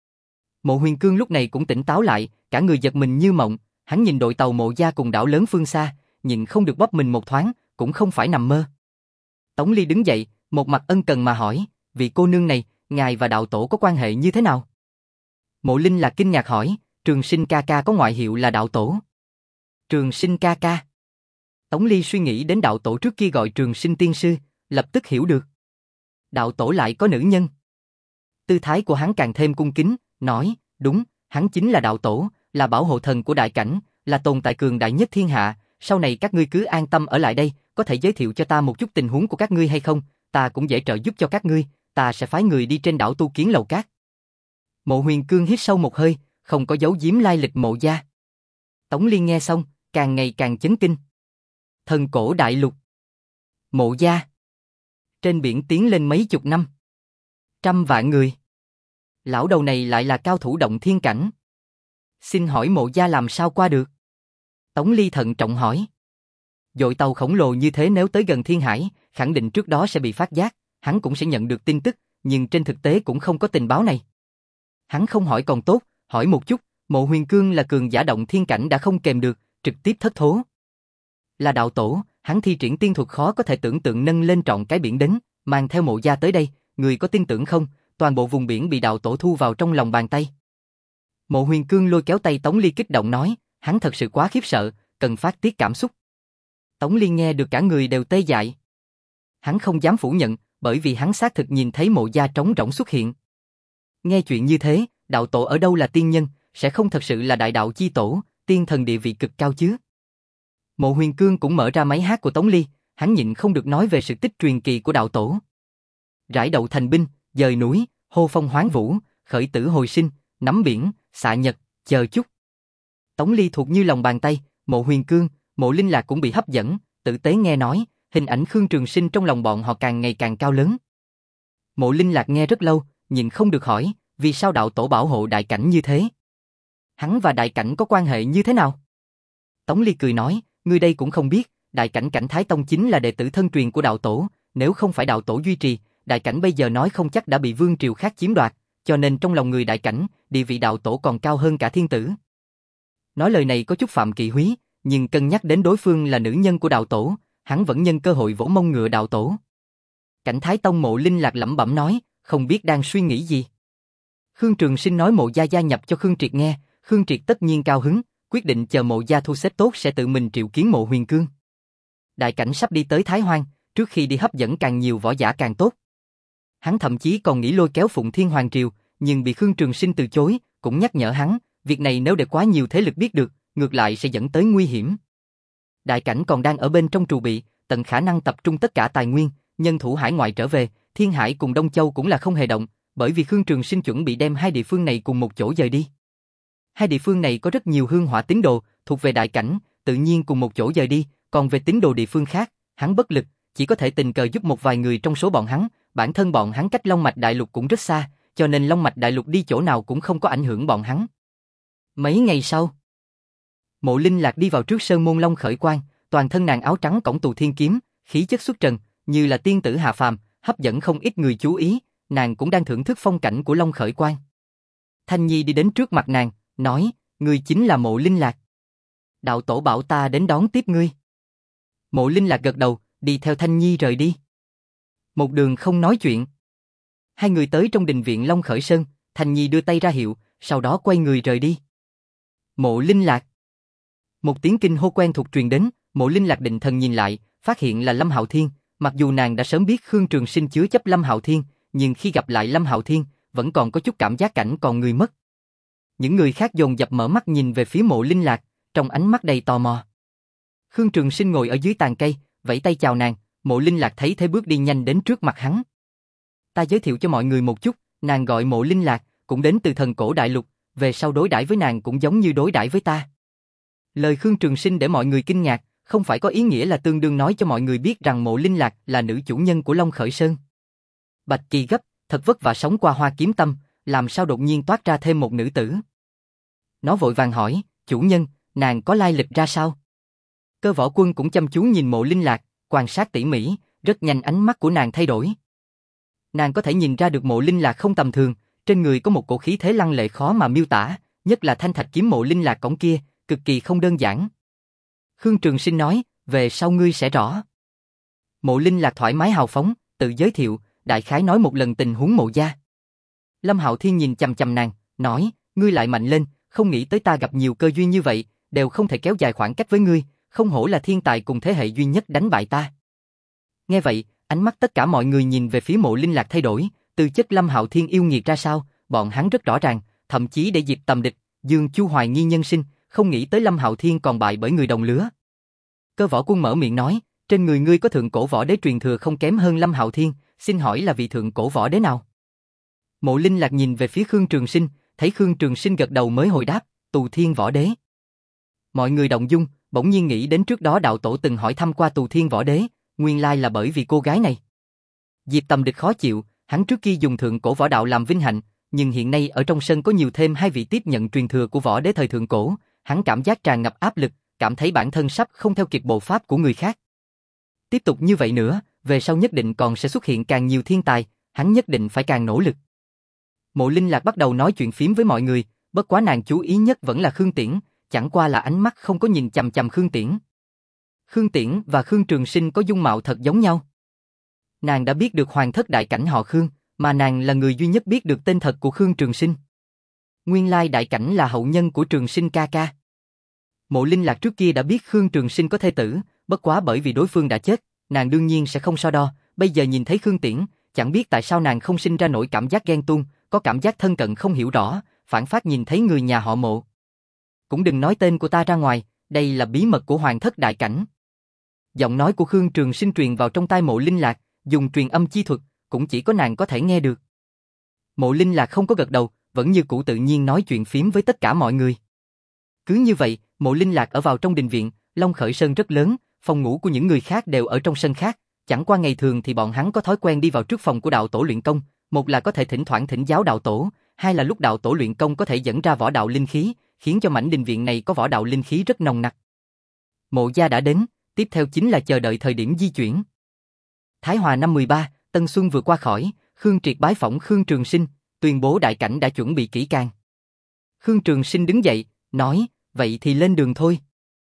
Mộ Huyền Cương lúc này cũng tỉnh táo lại, cả người giật mình như mộng, hắn nhìn đội tàu Mộ gia cùng đảo lớn phương xa, nhìn không được bóp mình một thoáng, cũng không phải nằm mơ. Tống Ly đứng dậy, một mặt ân cần mà hỏi, vị cô nương này, ngài và đạo tổ có quan hệ như thế nào? Mộ Linh là kinh ngạc hỏi, Trường Sinh ca ca có ngoại hiệu là đạo tổ. Trường Sinh ca ca. Tống Ly suy nghĩ đến đạo tổ trước kia gọi Trường Sinh tiên sư, lập tức hiểu được. Đạo tổ lại có nữ nhân. Tư thái của hắn càng thêm cung kính, nói, đúng, hắn chính là đạo tổ, là bảo hộ thần của đại cảnh, là tồn tại cường đại nhất thiên hạ, sau này các ngươi cứ an tâm ở lại đây, có thể giới thiệu cho ta một chút tình huống của các ngươi hay không, ta cũng dễ trợ giúp cho các ngươi, ta sẽ phái người đi trên đảo tu kiến lầu cát. Mộ Huyền Cương hít sâu một hơi, không có giấu giếm lai lịch Mộ gia. Tống Liên nghe xong, càng ngày càng chấn kinh. Thần cổ đại lục. Mộ gia. Trên biển tiến lên mấy chục năm. Trăm vạn người. Lão đầu này lại là cao thủ động thiên cảnh. Xin hỏi Mộ gia làm sao qua được? Tống Ly thận trọng hỏi. Dội tàu khổng lồ như thế nếu tới gần Thiên Hải, khẳng định trước đó sẽ bị phát giác, hắn cũng sẽ nhận được tin tức, nhưng trên thực tế cũng không có tình báo này. Hắn không hỏi còn tốt, hỏi một chút, Mộ Huyền Cương là cường giả động thiên cảnh đã không kèm được, trực tiếp thất thố. Là đạo tổ, hắn thi triển tiên thuật khó có thể tưởng tượng nâng lên trọn cái biển đến, mang theo Mộ gia tới đây, người có tin tưởng không? Toàn bộ vùng biển bị đạo tổ thu vào trong lòng bàn tay. Mộ Huyền Cương lôi kéo tay Tống Ly kích động nói, hắn thật sự quá khiếp sợ, cần phát tiết cảm xúc. Tống Ly nghe được cả người đều tê dại. Hắn không dám phủ nhận, bởi vì hắn xác thực nhìn thấy Mộ gia trống rỗng xuất hiện. Nghe chuyện như thế, đạo tổ ở đâu là tiên nhân, sẽ không thật sự là đại đạo chi tổ, tiên thần địa vị cực cao chứ. Mộ Huyền Cương cũng mở ra máy hát của Tống Ly, hắn nhịn không được nói về sự tích truyền kỳ của đạo tổ. Rải đậu thành binh, dời núi, hô phong hoán vũ, khởi tử hồi sinh, nắm biển, xạ nhật, chờ chút. Tống Ly thuộc như lòng bàn tay, Mộ Huyền Cương, Mộ Linh Lạc cũng bị hấp dẫn, tử tế nghe nói, hình ảnh Khương Trường Sinh trong lòng bọn họ càng ngày càng cao lớn. Mộ Linh Lạc nghe rất lâu, nhìn không được hỏi, vì sao đạo tổ bảo hộ đại cảnh như thế? Hắn và đại cảnh có quan hệ như thế nào? Tống Ly cười nói, ngươi đây cũng không biết, đại cảnh Cảnh Thái Tông chính là đệ tử thân truyền của đạo tổ, nếu không phải đạo tổ duy trì, đại cảnh bây giờ nói không chắc đã bị vương triều khác chiếm đoạt, cho nên trong lòng người đại cảnh, địa vị đạo tổ còn cao hơn cả thiên tử. Nói lời này có chút phạm kỵ húy, nhưng cân nhắc đến đối phương là nữ nhân của đạo tổ, hắn vẫn nhân cơ hội vỗ mông ngựa đạo tổ. Cảnh Thái Tông Mộ Linh Lạc lẩm bẩm nói, không biết đang suy nghĩ gì. Khương Trường Sinh nói Mộ gia gia nhập cho Khương Triệt nghe, Khương Triệt tất nhiên cao hứng, quyết định chờ Mộ gia thu xếp tốt sẽ tự mình triệu kiến Mộ Huyền Cương. Đại cảnh sắp đi tới Thái Hoang, trước khi đi hấp dẫn càng nhiều võ giả càng tốt. Hắn thậm chí còn nghĩ lôi kéo Phụng Thiên Hoàng Triều, nhưng bị Khương Trường Sinh từ chối, cũng nhắc nhở hắn, việc này nếu để quá nhiều thế lực biết được, ngược lại sẽ dẫn tới nguy hiểm. Đại cảnh còn đang ở bên trong trù bị, tận khả năng tập trung tất cả tài nguyên, nhân thủ hải ngoại trở về, Thiên Hải cùng Đông Châu cũng là không hề động, bởi vì Khương Trường Sinh chuẩn bị đem hai địa phương này cùng một chỗ dời đi. Hai địa phương này có rất nhiều hương hỏa tín đồ, thuộc về đại cảnh, tự nhiên cùng một chỗ dời đi, còn về tín đồ địa phương khác, hắn bất lực, chỉ có thể tình cờ giúp một vài người trong số bọn hắn, bản thân bọn hắn cách Long Mạch Đại Lục cũng rất xa, cho nên Long Mạch Đại Lục đi chỗ nào cũng không có ảnh hưởng bọn hắn. Mấy ngày sau, Mộ Linh Lạc đi vào trước sơn môn Long Khởi Quan, toàn thân nàng áo trắng cổng tù thiên kiếm, khí chất xuất trần, như là tiên tử hạ phàm, hấp dẫn không ít người chú ý, nàng cũng đang thưởng thức phong cảnh của Long Khởi Quan. Thanh Nhi đi đến trước mặt nàng, nói, ngươi chính là Mộ Linh Lạc. Đạo tổ bảo ta đến đón tiếp ngươi. Mộ Linh Lạc gật đầu, đi theo Thanh Nhi rời đi. Một đường không nói chuyện. Hai người tới trong đình viện Long Khởi Sơn, Thanh Nhi đưa tay ra hiệu, sau đó quay người rời đi. Mộ Linh Lạc. Một tiếng kinh hô quen thuộc truyền đến, Mộ Linh Lạc định thần nhìn lại, phát hiện là Lâm Hạo Thiên, mặc dù nàng đã sớm biết Khương Trường Sinh chứa chấp Lâm Hạo Thiên, nhưng khi gặp lại Lâm Hạo Thiên, vẫn còn có chút cảm giác cảnh còn người mất. Những người khác dồn dập mở mắt nhìn về phía Mộ Linh Lạc, trong ánh mắt đầy tò mò. Khương Trường Sinh ngồi ở dưới tàn cây, vẫy tay chào nàng, Mộ Linh Lạc thấy thế bước đi nhanh đến trước mặt hắn. Ta giới thiệu cho mọi người một chút, nàng gọi Mộ Linh Lạc, cũng đến từ thần cổ đại lục, về sau đối đãi với nàng cũng giống như đối đãi với ta. Lời Khương Trường Sinh để mọi người kinh ngạc, không phải có ý nghĩa là tương đương nói cho mọi người biết rằng Mộ Linh Lạc là nữ chủ nhân của Long Khởi Sơn. Bạch Kỳ gấp, thật vất vả sống qua Hoa Kiếm Tâm, làm sao đột nhiên toát ra thêm một nữ tử. Nó vội vàng hỏi, chủ nhân, nàng có lai lịch ra sao? Cơ Võ Quân cũng chăm chú nhìn Mộ Linh Lạc, quan sát tỉ mỉ, rất nhanh ánh mắt của nàng thay đổi. Nàng có thể nhìn ra được Mộ Linh Lạc không tầm thường, trên người có một cổ khí thế lăng lệ khó mà miêu tả, nhất là thanh thạch kiếm Mộ Linh Lạc cổng kia, cực kỳ không đơn giản. Khương Trường Sinh nói, về sau ngươi sẽ rõ. Mộ Linh Lạc thoải mái hào phóng, tự giới thiệu, đại khái nói một lần tình huống Mộ gia. Lâm Hạo Thiên nhìn chằm chằm nàng, nói, ngươi lại mạnh lên, không nghĩ tới ta gặp nhiều cơ duyên như vậy, đều không thể kéo dài khoảng cách với ngươi, không hổ là thiên tài cùng thế hệ duy nhất đánh bại ta. Nghe vậy, ánh mắt tất cả mọi người nhìn về phía Mộ Linh Lạc thay đổi, từ chất Lâm Hạo Thiên yêu nghiệt ra sao, bọn hắn rất rõ ràng, thậm chí để Diệp Tầm địch, Dương Chu hoài nghi nhân sinh, không nghĩ tới Lâm Hạo Thiên còn bại bởi người đồng lứa. Cơ Võ Quân mở miệng nói, trên người ngươi có thượng cổ võ đế truyền thừa không kém hơn Lâm Hạo Thiên, xin hỏi là vị thượng cổ võ đế nào? Mộ Linh Lạc nhìn về phía Khương Trường Sinh, thấy Khương Trường Sinh gật đầu mới hồi đáp, Tù Thiên võ đế. Mọi người động dung, bỗng nhiên nghĩ đến trước đó đạo tổ từng hỏi thăm qua Tù Thiên võ đế, nguyên lai là bởi vì cô gái này. Diệp Tầm địch khó chịu, hắn trước kia dùng thượng cổ võ đạo làm vinh hạnh, nhưng hiện nay ở trong sân có nhiều thêm hai vị tiếp nhận truyền thừa của võ đế thời thượng cổ, hắn cảm giác tràn ngập áp lực, cảm thấy bản thân sắp không theo kịp bộ pháp của người khác. Tiếp tục như vậy nữa, về sau nhất định còn sẽ xuất hiện càng nhiều thiên tài, hắn nhất định phải càng nỗ lực. Mộ Linh Lạc bắt đầu nói chuyện phím với mọi người, bất quá nàng chú ý nhất vẫn là Khương Tiễn, chẳng qua là ánh mắt không có nhìn chằm chằm Khương Tiễn. Khương Tiễn và Khương Trường Sinh có dung mạo thật giống nhau. Nàng đã biết được hoàng thất đại cảnh họ Khương, mà nàng là người duy nhất biết được tên thật của Khương Trường Sinh. Nguyên lai đại cảnh là hậu nhân của Trường Sinh ca ca. Mộ Linh Lạc trước kia đã biết Khương Trường Sinh có thê tử, bất quá bởi vì đối phương đã chết, nàng đương nhiên sẽ không so đo, bây giờ nhìn thấy Khương Tiễn, chẳng biết tại sao nàng không sinh ra nổi cảm giác ghen tuông, có cảm giác thân cận không hiểu rõ, phản phất nhìn thấy người nhà họ Mộ. Cũng đừng nói tên của ta ra ngoài, đây là bí mật của hoàng thất đại cảnh. Giọng nói của Khương Trường Sinh truyền vào trong tai Mộ Linh Lạc, dùng truyền âm chi thuật, cũng chỉ có nàng có thể nghe được. Mộ Linh Lạc không có gật đầu, vẫn như cũ tự nhiên nói chuyện phím với tất cả mọi người. Cứ như vậy, Mộ Linh Lạc ở vào trong đình viện, Long Khởi Sơn rất lớn, phòng ngủ của những người khác đều ở trong sân khác, chẳng qua ngày thường thì bọn hắn có thói quen đi vào trước phòng của đạo tổ luyện công, một là có thể thỉnh thoảng thỉnh giáo đạo tổ, hai là lúc đạo tổ luyện công có thể dẫn ra võ đạo linh khí, khiến cho mảnh đình viện này có võ đạo linh khí rất nồng nặc. Mộ gia đã đến, tiếp theo chính là chờ đợi thời điểm di chuyển. Thái Hòa năm mười ba, Tân Xuân vừa qua khỏi, Khương Triệt bái phỏng Khương Trường Sinh, tuyên bố đại cảnh đã chuẩn bị kỹ càng. Khương Trường Sinh đứng dậy, nói, vậy thì lên đường thôi.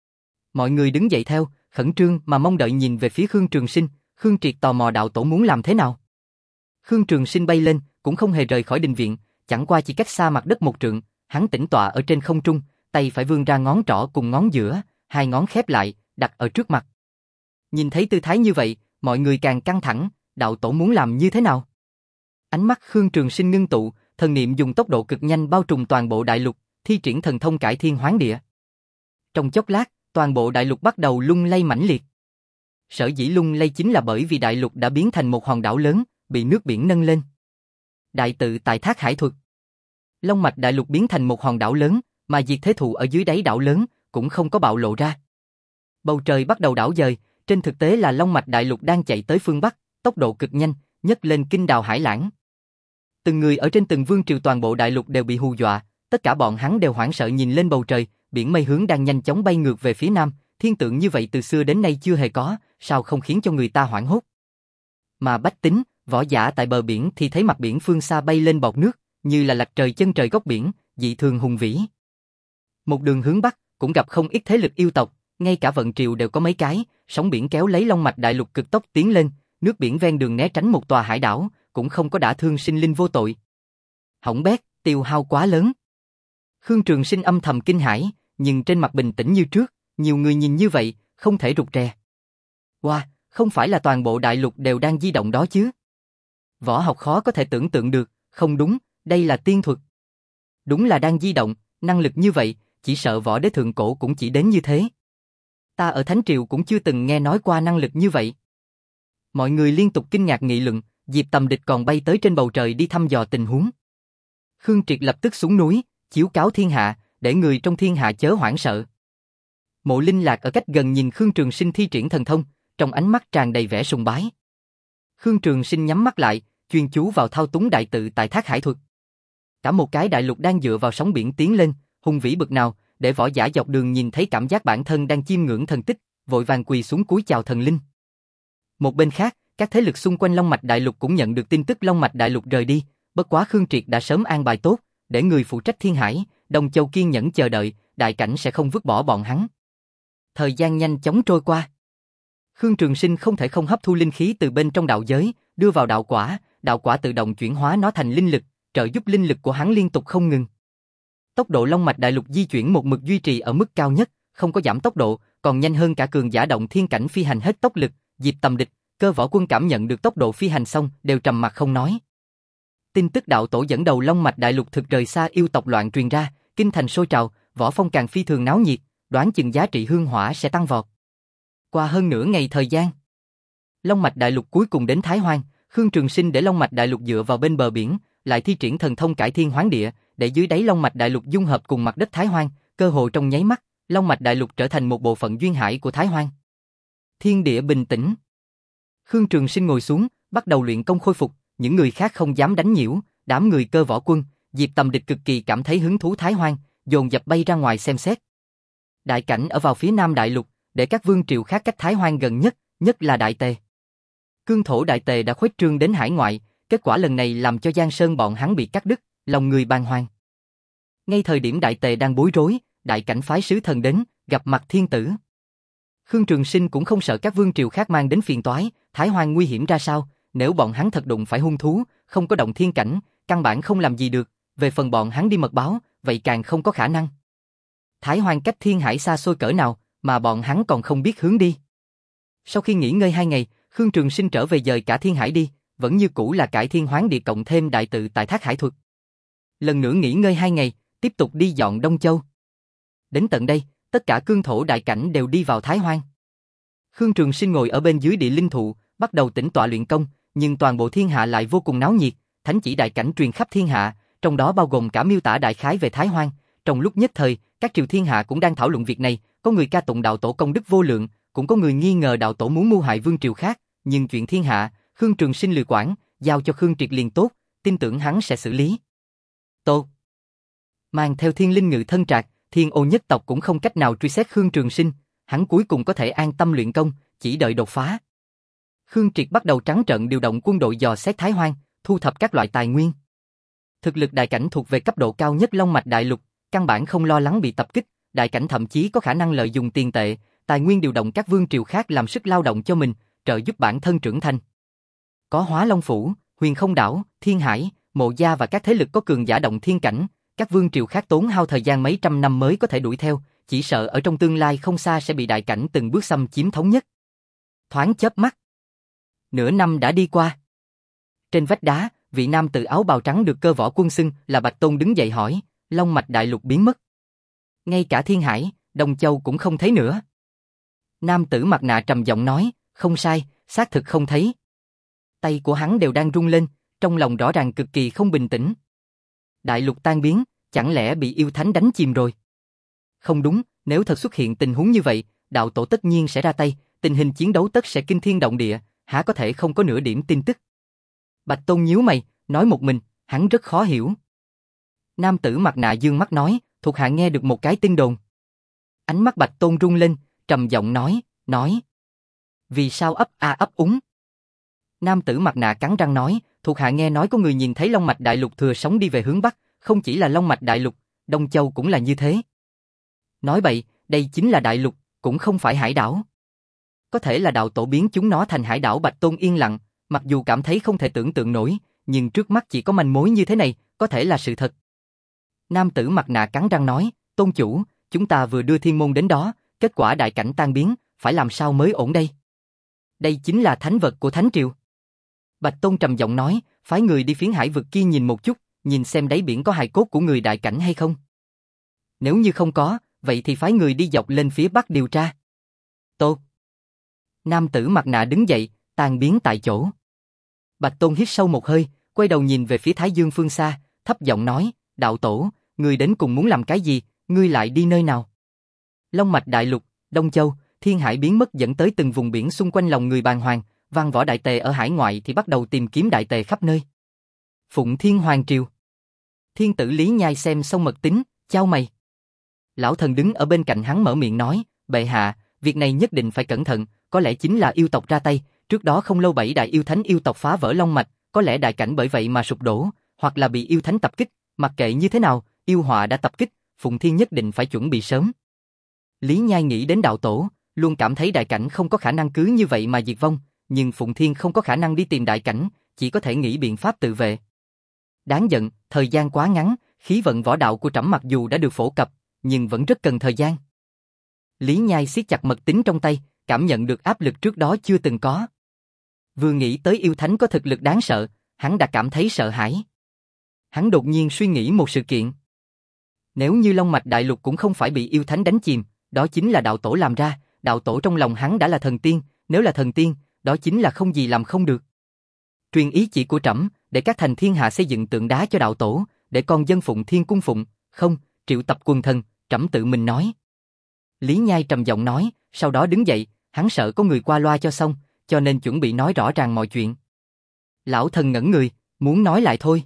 Mọi người đứng dậy theo, khẩn trương mà mong đợi nhìn về phía Khương Trường Sinh, Khương Triệt tò mò đạo tổ muốn làm thế nào. Khương Trường Sinh bay lên, cũng không hề rời khỏi đình viện, chẳng qua chỉ cách xa mặt đất một trượng, hắn tĩnh tọa ở trên không trung, tay phải vươn ra ngón trỏ cùng ngón giữa, hai ngón khép lại, đặt ở trước mặt. Nhìn thấy tư thái như vậy, mọi người càng căng thẳng, đạo tổ muốn làm như thế nào? Ánh mắt Khương Trường Sinh ngưng tụ, thần niệm dùng tốc độ cực nhanh bao trùm toàn bộ đại lục, thi triển thần thông cải thiên hoán địa. Trong chốc lát, toàn bộ đại lục bắt đầu lung lay mãnh liệt. Sở dĩ lung lay chính là bởi vì đại lục đã biến thành một hòn đảo lớn, bị nước biển nâng lên. Đại tự tại Thác Hải thuật. Long mạch đại lục biến thành một hòn đảo lớn, mà diệt thế thụ ở dưới đáy đảo lớn cũng không có bạo lộ ra. Bầu trời bắt đầu đảo dời, trên thực tế là Long mạch đại lục đang chạy tới phương Bắc, tốc độ cực nhanh, nhấc lên kinh đào hải lãng. Từng người ở trên từng vương triều toàn bộ đại lục đều bị hù dọa, tất cả bọn hắn đều hoảng sợ nhìn lên bầu trời, biển mây hướng đang nhanh chóng bay ngược về phía nam, thiên tượng như vậy từ xưa đến nay chưa hề có, sao không khiến cho người ta hoảng hốt. Mà bách tính, võ giả tại bờ biển thì thấy mặt biển phương xa bay lên bọt nước, như là lạch trời chân trời góc biển, dị thường hùng vĩ. Một đường hướng bắc cũng gặp không ít thế lực yêu tộc, ngay cả vận triều đều có mấy cái, sóng biển kéo lấy Long mạch đại lục cực tốc tiến lên, nước biển ven đường né tránh một tòa hải đảo, cũng không có đả thương sinh linh vô tội. Hỏng bét, tiêu hao quá lớn. Khương Trường Sinh âm thầm kinh hãi, nhưng trên mặt bình tĩnh như trước, nhiều người nhìn như vậy, không thể rụt rè. Wow, không phải là toàn bộ đại lục đều đang di động đó chứ? Võ học khó có thể tưởng tượng được, không đúng, đây là tiên thuật. Đúng là đang di động, năng lực như vậy, chỉ sợ võ đế thượng cổ cũng chỉ đến như thế. Ta ở Thánh Triều cũng chưa từng nghe nói qua năng lực như vậy. Mọi người liên tục kinh ngạc nghị luận, Diệp Tầm Địch còn bay tới trên bầu trời đi thăm dò tình huống. Khương Triệt lập tức xuống núi, chiếu cáo thiên hạ, để người trong thiên hạ chớ hoảng sợ. Mộ Linh Lạc ở cách gần nhìn Khương Trường Sinh thi triển thần thông, trong ánh mắt tràn đầy vẻ sùng bái. Khương Trường Sinh nhắm mắt lại, chuyên chú vào thao túng đại tự tại Thác Hải thuật. Cả một cái đại lục đang dựa vào sóng biển tiến lên, hùng vĩ bực nào, để võ giả dọc đường nhìn thấy cảm giác bản thân đang chiêm ngưỡng thần tích, vội vàng quỳ xuống cúi chào thần linh. Một bên khác, các thế lực xung quanh Long mạch đại lục cũng nhận được tin tức Long mạch đại lục rời đi, bất quá Khương Triệt đã sớm an bài tốt, để người phụ trách Thiên Hải, Đông Châu kiên nhẫn chờ đợi, đại cảnh sẽ không vứt bỏ bọn hắn. Thời gian nhanh chóng trôi qua. Khương Trường Sinh không thể không hấp thu linh khí từ bên trong đạo giới, đưa vào đạo quả, đạo quả tự động chuyển hóa nó thành linh lực, trợ giúp linh lực của hắn liên tục không ngừng. Tốc độ Long mạch đại lục di chuyển một mực duy trì ở mức cao nhất, không có giảm tốc độ, còn nhanh hơn cả cường giả động thiên cảnh phi hành hết tốc lực. Diệp Tầm Địch, Cơ Võ Quân cảm nhận được tốc độ phi hành xong, đều trầm mặc không nói. Tin tức đạo tổ dẫn đầu Long mạch đại lục thực rời xa yêu tộc loạn truyền ra, kinh thành sôi trào, võ phong càng phi thường náo nhiệt, đoán chừng giá trị hương hỏa sẽ tăng vọt. Qua hơn nửa ngày thời gian, Long mạch đại lục cuối cùng đến Thái Hoang, Khương Trường Sinh để Long mạch đại lục dựa vào bên bờ biển, lại thi triển thần thông cải thiên hoán địa, để dưới đáy Long mạch đại lục dung hợp cùng mặt đất Thái Hoang, cơ hồ trong nháy mắt, Long mạch đại lục trở thành một bộ phận duyên hải của Thái Hoang. Thiên địa bình tĩnh. Khương Trường Sinh ngồi xuống, bắt đầu luyện công khôi phục, những người khác không dám đánh nhiễu, đám người Cơ Võ Quân, Diệp Tầm Địch cực kỳ cảm thấy hứng thú Thái Hoang, dồn dập bay ra ngoài xem xét. Đại cảnh ở vào phía nam đại lục, để các vương triều khác cách Thái Hoang gần nhất, nhất là Đại Tề. Cương thổ Đại Tề đã khuếch trương đến hải ngoại, kết quả lần này làm cho Giang Sơn bọn hắn bị cắt đứt, lòng người bàng hoàng. Ngay thời điểm Đại Tề đang bối rối, đại cảnh phái sứ thần đến, gặp mặt thiên tử. Khương Trường Sinh cũng không sợ các vương triều khác mang đến phiền toái, Thái Hoang nguy hiểm ra sao, nếu bọn hắn thật đụng phải hung thú, không có động thiên cảnh, căn bản không làm gì được, về phần bọn hắn đi mật báo, vậy càng không có khả năng. Thái Hoang cách Thiên Hải xa xôi cỡ nào, mà bọn hắn còn không biết hướng đi. Sau khi nghỉ ngơi hai ngày, Khương Trường Sinh trở về dời cả Thiên Hải đi, vẫn như cũ là cải thiên hoán địa cộng thêm đại tự tại Thác Hải thuật. Lần nữa nghỉ ngơi hai ngày, tiếp tục đi dọn Đông Châu. Đến tận đây, tất cả cương thổ đại cảnh đều đi vào Thái Hoang. Khương Trường Sinh ngồi ở bên dưới địa linh thụ, bắt đầu tĩnh tọa luyện công, nhưng toàn bộ thiên hạ lại vô cùng náo nhiệt, thánh chỉ đại cảnh truyền khắp thiên hạ, trong đó bao gồm cả miêu tả đại khái về Thái Hoang. Trong lúc nhất thời, các triều thiên hạ cũng đang thảo luận việc này, có người ca tụng đạo tổ công đức vô lượng, cũng có người nghi ngờ đạo tổ muốn mưu hại vương triều khác, nhưng chuyện thiên hạ, Khương Trường Sinh lười quản, giao cho Khương Triệt liền tốt, tin tưởng hắn sẽ xử lý. Tô mang theo thiên linh ngự thân trạc, Thiên Ô nhất tộc cũng không cách nào truy xét Khương Trường Sinh, hắn cuối cùng có thể an tâm luyện công, chỉ đợi đột phá. Khương Triệt bắt đầu trắng trợn điều động quân đội dò xét Thái Hoang, thu thập các loại tài nguyên. Thực lực đại cảnh thuộc về cấp độ cao nhất Long mạch đại lục, căn bản không lo lắng bị tập kích, đại cảnh thậm chí có khả năng lợi dụng tiền tệ, tài nguyên điều động các vương triều khác làm sức lao động cho mình, trợ giúp bản thân trưởng thành. Có Hóa Long Phủ, Huyền Không Đảo, Thiên Hải, Mộ Gia và các thế lực có cường giả động thiên cảnh, các vương triều khác tốn hao thời gian mấy trăm năm mới có thể đuổi theo, chỉ sợ ở trong tương lai không xa sẽ bị đại cảnh từng bước xâm chiếm thống nhất. Thoáng chớp mắt, nửa năm đã đi qua. Trên vách đá, vị nam tử áo bào trắng được cơ võ quân xưng là Bạch Tôn đứng dậy hỏi, Long mạch đại lục biến mất. Ngay cả Thiên Hải, Đông Châu cũng không thấy nữa. Nam tử mặt nạ trầm giọng nói, không sai, xác thực không thấy. Tay của hắn đều đang run lên, trong lòng rõ ràng cực kỳ không bình tĩnh. Đại lục tan biến, chẳng lẽ bị yêu thánh đánh chìm rồi? Không đúng, nếu thật xuất hiện tình huống như vậy, đạo tổ tất nhiên sẽ ra tay, tình hình chiến đấu tất sẽ kinh thiên động địa, há có thể không có nửa điểm tin tức. Bạch Tôn nhíu mày, nói một mình, hắn rất khó hiểu. Nam tử mặt nạ dương mắt nói, thuộc hạ nghe được một cái tin đồn. Ánh mắt Bạch Tôn rung lên, trầm giọng nói, nói. Vì sao ấp a ấp úng? Nam tử mặt nạ cắn răng nói, thuộc hạ nghe nói có người nhìn thấy Long mạch đại lục thừa sóng đi về hướng Bắc, không chỉ là Long mạch đại lục, Đông Châu cũng là như thế. Nói bậy, đây chính là đại lục, cũng không phải hải đảo. Có thể là đạo tổ biến chúng nó thành hải đảo. Bạch Tôn yên lặng, mặc dù cảm thấy không thể tưởng tượng nổi, nhưng trước mắt chỉ có manh mối như thế này, có thể là sự thật. Nam tử mặt nạ cắn răng nói, tôn chủ, chúng ta vừa đưa thiên môn đến đó, kết quả đại cảnh tan biến, phải làm sao mới ổn đây? Đây chính là thánh vật của Thánh Triều. Bạch Tôn trầm giọng nói, phái người đi phiến hải vực kia nhìn một chút, nhìn xem đáy biển có hài cốt của người đại cảnh hay không. Nếu như không có, vậy thì phái người đi dọc lên phía bắc điều tra. Tốt. Nam tử mặt nạ đứng dậy, tan biến tại chỗ. Bạch Tôn hít sâu một hơi, quay đầu nhìn về phía Thái Dương phương xa, thấp giọng nói, đạo tổ, ngươi đến cùng muốn làm cái gì, ngươi lại đi nơi nào? Long mạch đại lục, Đông Châu, Thiên Hải biến mất dẫn tới từng vùng biển xung quanh lòng người bàng hoàng, Văn Võ Đại Tề ở hải ngoại thì bắt đầu tìm kiếm Đại Tề khắp nơi. Phụng Thiên Hoàng Triều. Thiên tử Lý Nhai xem xong mật tín, chau mày. Lão thần đứng ở bên cạnh hắn mở miệng nói, bệ hạ, việc này nhất định phải cẩn thận, có lẽ chính là yêu tộc ra tay, trước đó không lâu bảy đại yêu thánh yêu tộc phá vỡ long mạch, có lẽ đại cảnh bởi vậy mà sụp đổ, hoặc là bị yêu thánh tập kích, mặc kệ như thế nào, yêu họa đã tập kích, Phụng Thiên nhất định phải chuẩn bị sớm. Lý Nhai nghĩ đến đạo tổ, luôn cảm thấy đại cảnh không có khả năng cứ như vậy mà diệt vong, nhưng Phụng Thiên không có khả năng đi tìm đại cảnh, chỉ có thể nghĩ biện pháp tự vệ. Đáng giận, thời gian quá ngắn, khí vận võ đạo của trẫm mặc dù đã được phổ cập, nhưng vẫn rất cần thời gian. Lý Nhai siết chặt mật tín trong tay, cảm nhận được áp lực trước đó chưa từng có. Vừa nghĩ tới yêu thánh có thực lực đáng sợ, hắn đã cảm thấy sợ hãi. Hắn đột nhiên suy nghĩ một sự kiện. Nếu như Long mạch đại lục cũng không phải bị yêu thánh đánh chìm, đó chính là đạo tổ làm ra, đạo tổ trong lòng hắn đã là thần tiên, nếu là thần tiên, đó chính là không gì làm không được. Truyền ý chỉ của trẫm, để các thành thiên hạ xây dựng tượng đá cho đạo tổ, để con dân Phụng Thiên cung phụng, không, triệu tập quần thần, trẫm tự mình nói. Lý Nhai trầm giọng nói, sau đó đứng dậy, hắn sợ có người qua loa cho xong, cho nên chuẩn bị nói rõ ràng mọi chuyện. Lão thần ngẩn người, muốn nói lại thôi.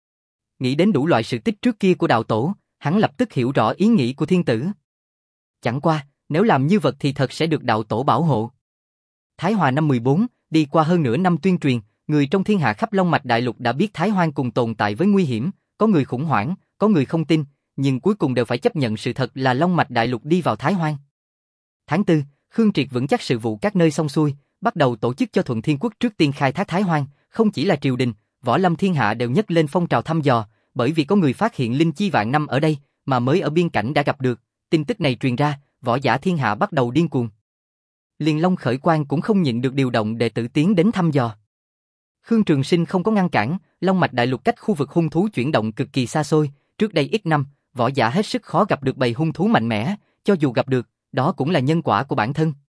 Nghĩ đến đủ loại sự tích trước kia của đạo tổ, hắn lập tức hiểu rõ ý nghĩ của thiên tử. Chẳng qua, nếu làm như vật thì thật sẽ được đạo tổ bảo hộ. Thái Hòa năm mười bốn, đi qua hơn nửa năm tuyên truyền, người trong thiên hạ khắp Long mạch đại lục đã biết Thái Hoang cùng tồn tại với nguy hiểm, có người khủng hoảng, có người không tin, nhưng cuối cùng đều phải chấp nhận sự thật là Long mạch đại lục đi vào Thái Hoang. Tháng tư, Khương Triệt vững chắc sự vụ các nơi xong xuôi, bắt đầu tổ chức cho Thuận Thiên Quốc trước tiên khai thác Thái Hoang, không chỉ là triều đình, võ lâm thiên hạ đều nhấc lên phong trào thăm dò, bởi vì có người phát hiện linh chi vạn năm ở đây, mà mới ở biên cảnh đã gặp được, tin tức này truyền ra, võ giả thiên hạ bắt đầu điên cuồng. Liền Long Khởi Quang cũng không nhịn được điều động đệ tử tiến đến thăm dò. Khương Trường Sinh không có ngăn cản, Long mạch đại lục cách khu vực hung thú chuyển động cực kỳ xa xôi, trước đây ít năm, võ giả hết sức khó gặp được bầy hung thú mạnh mẽ, cho dù gặp được, đó cũng là nhân quả của bản thân.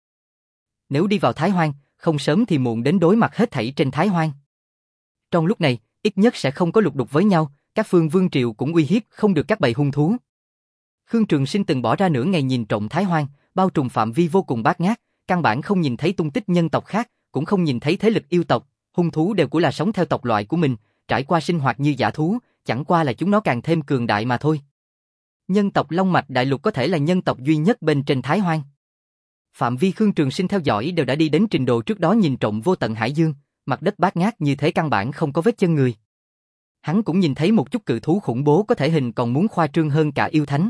Nếu đi vào Thái Hoang, không sớm thì muộn đến đối mặt hết thảy trên Thái Hoang. Trong lúc này, ít nhất sẽ không có lục đục với nhau, các phương vương triều cũng uy hiếp không được các bầy hung thú. Khương Trường Sinh từng bỏ ra nửa ngày nhìn trộm Thái Hoang, bao trùm phạm vi vô cùng bát ngát, căn bản không nhìn thấy tung tích nhân tộc khác, cũng không nhìn thấy thế lực yêu tộc, hung thú đều của là sống theo tộc loại của mình, trải qua sinh hoạt như dã thú, chẳng qua là chúng nó càng thêm cường đại mà thôi. Nhân tộc Long mạch đại lục có thể là nhân tộc duy nhất bên trên Thái Hoang. Phạm vi Khương Trường Sinh theo dõi đều đã đi đến trình độ trước đó nhìn trộm vô tận hải dương, mặt đất bát ngát như thế căn bản không có vết chân người. Hắn cũng nhìn thấy một chút cự thú khủng bố có thể hình còn muốn khoa trương hơn cả yêu thánh.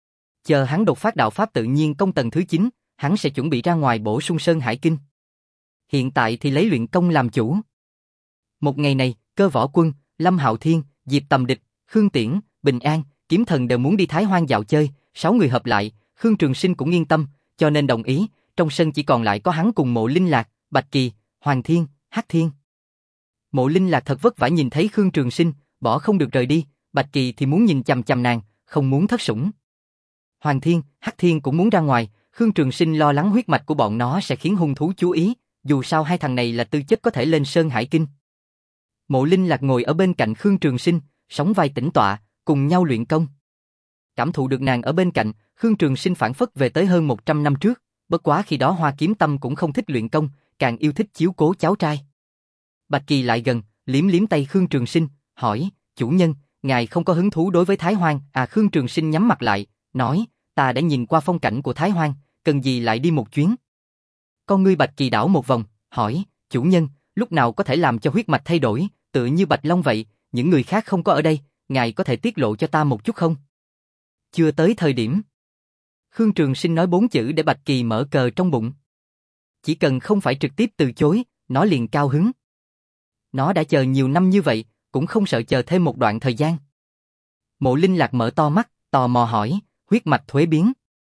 Chờ hắn đột phát đạo pháp tự nhiên công tầng thứ chín, hắn sẽ chuẩn bị ra ngoài bổ sung Sơn Hải Kinh. Hiện tại thì lấy luyện công làm chủ. Một ngày này, Cơ Võ Quân, Lâm Hạo Thiên, Diệp Tầm Địch, Khương Tiễn, Bình An, kiếm thần đều muốn đi Thái Hoang dạo chơi, sáu người hợp lại, Khương Trường Sinh cũng yên tâm, cho nên đồng ý, trong sân chỉ còn lại có hắn cùng Mộ Linh Lạc, Bạch Kỳ, Hoàng Thiên, Hắc Thiên. Mộ Linh Lạc thật vất vả nhìn thấy Khương Trường Sinh, bỏ không được rời đi, Bạch Kỳ thì muốn nhìn chằm chằm nàng, không muốn thất sủng. Hoàng Thiên, Hắc Thiên cũng muốn ra ngoài, Khương Trường Sinh lo lắng huyết mạch của bọn nó sẽ khiến hung thú chú ý, dù sao hai thằng này là tư chất có thể lên Sơn Hải Kinh. Mộ Linh Lạc ngồi ở bên cạnh Khương Trường Sinh, sóng vai tĩnh tọa, cùng nhau luyện công. Cảm thụ được nàng ở bên cạnh, Khương Trường Sinh phản phất về tới hơn một trăm năm trước, bất quá khi đó Hoa Kiếm Tâm cũng không thích luyện công, càng yêu thích chiếu cố cháu trai. Bạch Kỳ lại gần, liếm liếm tay Khương Trường Sinh, hỏi, chủ nhân, ngài không có hứng thú đối với Thái Hoang? À, Khương Trường Sinh nhắm mặt lại, nói, ta đã nhìn qua phong cảnh của Thái Hoang, cần gì lại đi một chuyến? Con ngươi Bạch Kỳ đảo một vòng, hỏi, chủ nhân, lúc nào có thể làm cho huyết mạch thay đổi, tựa như Bạch Long vậy, những người khác không có ở đây, ngài có thể tiết lộ cho ta một chút không? Chưa tới thời điểm. Khương Trường Sinh nói bốn chữ để Bạch Kỳ mở cờ trong bụng. Chỉ cần không phải trực tiếp từ chối, nó liền cao hứng. Nó đã chờ nhiều năm như vậy, cũng không sợ chờ thêm một đoạn thời gian. Mộ Linh Lạc mở to mắt, tò mò hỏi, huyết mạch thuế biến.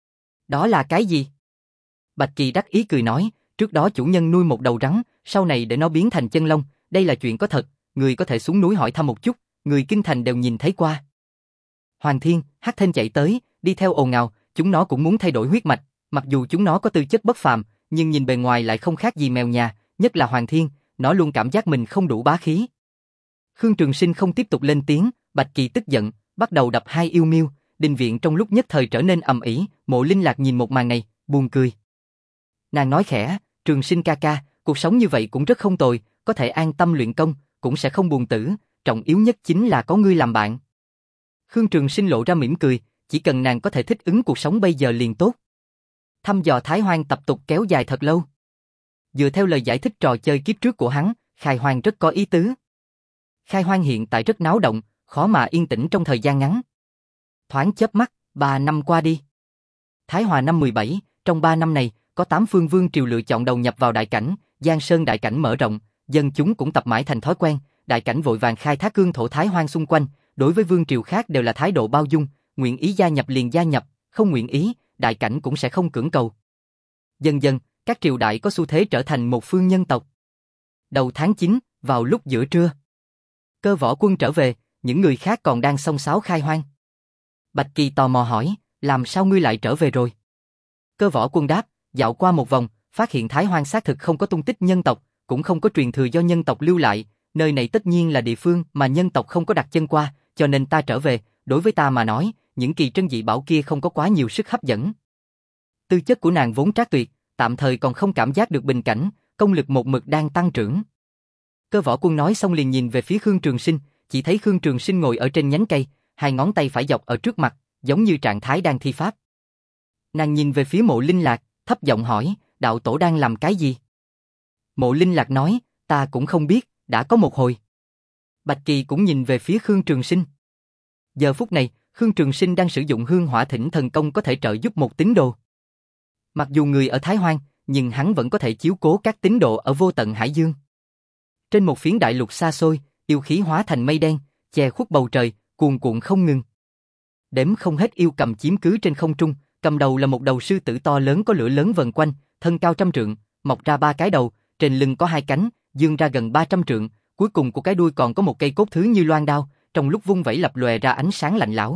Đó là cái gì? Bạch Kỳ đắc ý cười nói, trước đó chủ nhân nuôi một đầu rắn, sau này để nó biến thành chân long, đây là chuyện có thật, người có thể xuống núi hỏi thăm một chút, người kinh thành đều nhìn thấy qua. Hoàng Thiên, Hắc Thiên chạy tới, đi theo ồn ào, chúng nó cũng muốn thay đổi huyết mạch, mặc dù chúng nó có tư chất bất phàm, nhưng nhìn bề ngoài lại không khác gì mèo nhà, nhất là Hoàng Thiên, nó luôn cảm giác mình không đủ bá khí. Khương Trường Sinh không tiếp tục lên tiếng, Bạch Kỳ tức giận, bắt đầu đập hai yêu miêu, đình viện trong lúc nhất thời trở nên ầm ĩ. Mộ Linh Lạc nhìn một màn này, buồn cười. Nàng nói khẽ, Trường Sinh ca ca, cuộc sống như vậy cũng rất không tồi, có thể an tâm luyện công, cũng sẽ không buồn tử, trọng yếu nhất chính là có ngươi làm bạn. Khương Trường Sinh lộ ra mỉm cười, chỉ cần nàng có thể thích ứng cuộc sống bây giờ liền tốt. Thăm dò Thái Hoang tập tục kéo dài thật lâu. Dựa theo lời giải thích trò chơi kiếp trước của hắn, Khai Hoang rất có ý tứ. Khai Hoang hiện tại rất náo động, khó mà yên tĩnh trong thời gian ngắn. Thoáng chớp mắt, ba năm qua đi. Thái Hòa năm mười bảy, trong ba năm này, có tám phương vương triều lựa chọn đầu nhập vào đại cảnh, Giang Sơn đại cảnh mở rộng, dân chúng cũng tập mãi thành thói quen, đại cảnh vội vàng khai thác cương thổ Thái Hoang xung quanh, đối với vương triều khác đều là thái độ bao dung, nguyện ý gia nhập liền gia nhập, không nguyện ý, đại cảnh cũng sẽ không cưỡng cầu. Dần dần, các triều đại có xu thế trở thành một phương nhân tộc. Đầu tháng chín, vào lúc giữa trưa, Cơ Võ Quân trở về, những người khác còn đang xông xáo khai hoang. Bạch Kỳ tò mò hỏi, làm sao ngươi lại trở về rồi? Cơ Võ Quân đáp, dạo qua một vòng, phát hiện Thái Hoang xác thực không có tung tích nhân tộc, cũng không có truyền thừa do nhân tộc lưu lại, nơi này tất nhiên là địa phương mà nhân tộc không có đặt chân qua, cho nên ta trở về, đối với ta mà nói, những kỳ trân dị bảo kia không có quá nhiều sức hấp dẫn. Tư chất của nàng vốn trác tuyệt, tạm thời còn không cảm giác được bình cảnh, công lực một mực đang tăng trưởng. Cơ Võ Quân nói xong liền nhìn về phía Khương Trường Sinh, chỉ thấy Khương Trường Sinh ngồi ở trên nhánh cây, hai ngón tay phải dọc ở trước mặt, giống như trạng thái đang thi pháp. Nàng nhìn về phía Mộ Linh Lạc, thấp giọng hỏi, đạo tổ đang làm cái gì? Mộ Linh Lạc nói, ta cũng không biết, đã có một hồi. Bạch Kỳ cũng nhìn về phía Khương Trường Sinh. Giờ phút này, Khương Trường Sinh đang sử dụng hương hỏa thỉnh thần công có thể trợ giúp một tín đồ. Mặc dù người ở Thái Hoang, nhưng hắn vẫn có thể chiếu cố các tín đồ ở vô tận Hải Dương. Trên một phiến đại lục xa xôi, yêu khí hóa thành mây đen, che khuất bầu trời, cuồn cuộn không ngừng. Đếm không hết yêu cầm chiếm cứ trên không trung, cầm đầu là một đầu sư tử to lớn có lửa lớn vần quanh, thân cao trăm trượng, mọc ra ba cái đầu, trên lưng có hai cánh, dương ra gần ba trăm trượng, cuối cùng của cái đuôi còn có một cây cốt thứ như loan đao, trong lúc vung vẩy lập lòe ra ánh sáng lạnh lẽo.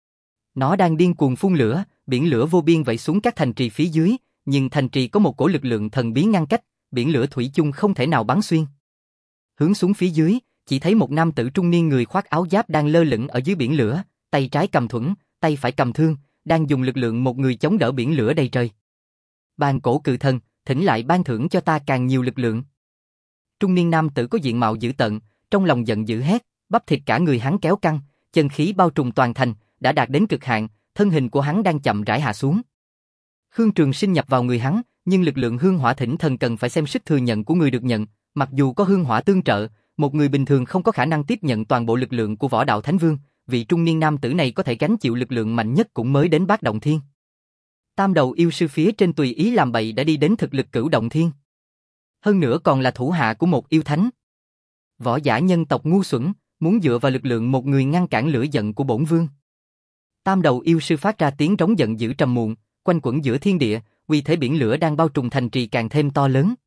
Nó đang điên cuồng phun lửa, biển lửa vô biên vẩy xuống các thành trì phía dưới, nhưng thành trì có một cổ lực lượng thần bí ngăn cách, biển lửa thủy chung không thể nào bắn xuyên. Hướng xuống phía dưới, chỉ thấy một nam tử trung niên người khoác áo giáp đang lơ lửng ở dưới biển lửa, tay trái cầm thuẫn, tay phải cầm thương, đang dùng lực lượng một người chống đỡ biển lửa đầy trời. Bàn cổ cự thần, thỉnh lại ban thưởng cho ta càng nhiều lực lượng. Trung niên nam tử có diện mạo dữ tợn, trong lòng giận dữ hét, bắp thịt cả người hắn kéo căng, chân khí bao trùm toàn thành, đã đạt đến cực hạn, thân hình của hắn đang chậm rãi hạ xuống. Khương Trường Sinh nhập vào người hắn, nhưng lực lượng hương hỏa thỉnh thần cần phải xem sức thừa nhận của người được nhận, mặc dù có hương hỏa tương trợ, một người bình thường không có khả năng tiếp nhận toàn bộ lực lượng của Võ Đạo Thánh Vương, vị trung niên nam tử này có thể gánh chịu lực lượng mạnh nhất cũng mới đến Bát Động Thiên. Tam đầu yêu sư phía trên tùy ý làm bậy đã đi đến thực lực Cửu Động Thiên. Hơn nữa còn là thủ hạ của một yêu thánh. Võ giả nhân tộc ngu xuẩn, muốn dựa vào lực lượng một người ngăn cản lửa giận của bổn vương. Tam đầu yêu sư phát ra tiếng trống giận dữ trầm muộn, quanh quẩn giữa thiên địa, uy thế biển lửa đang bao trùm thành trì càng thêm to lớn.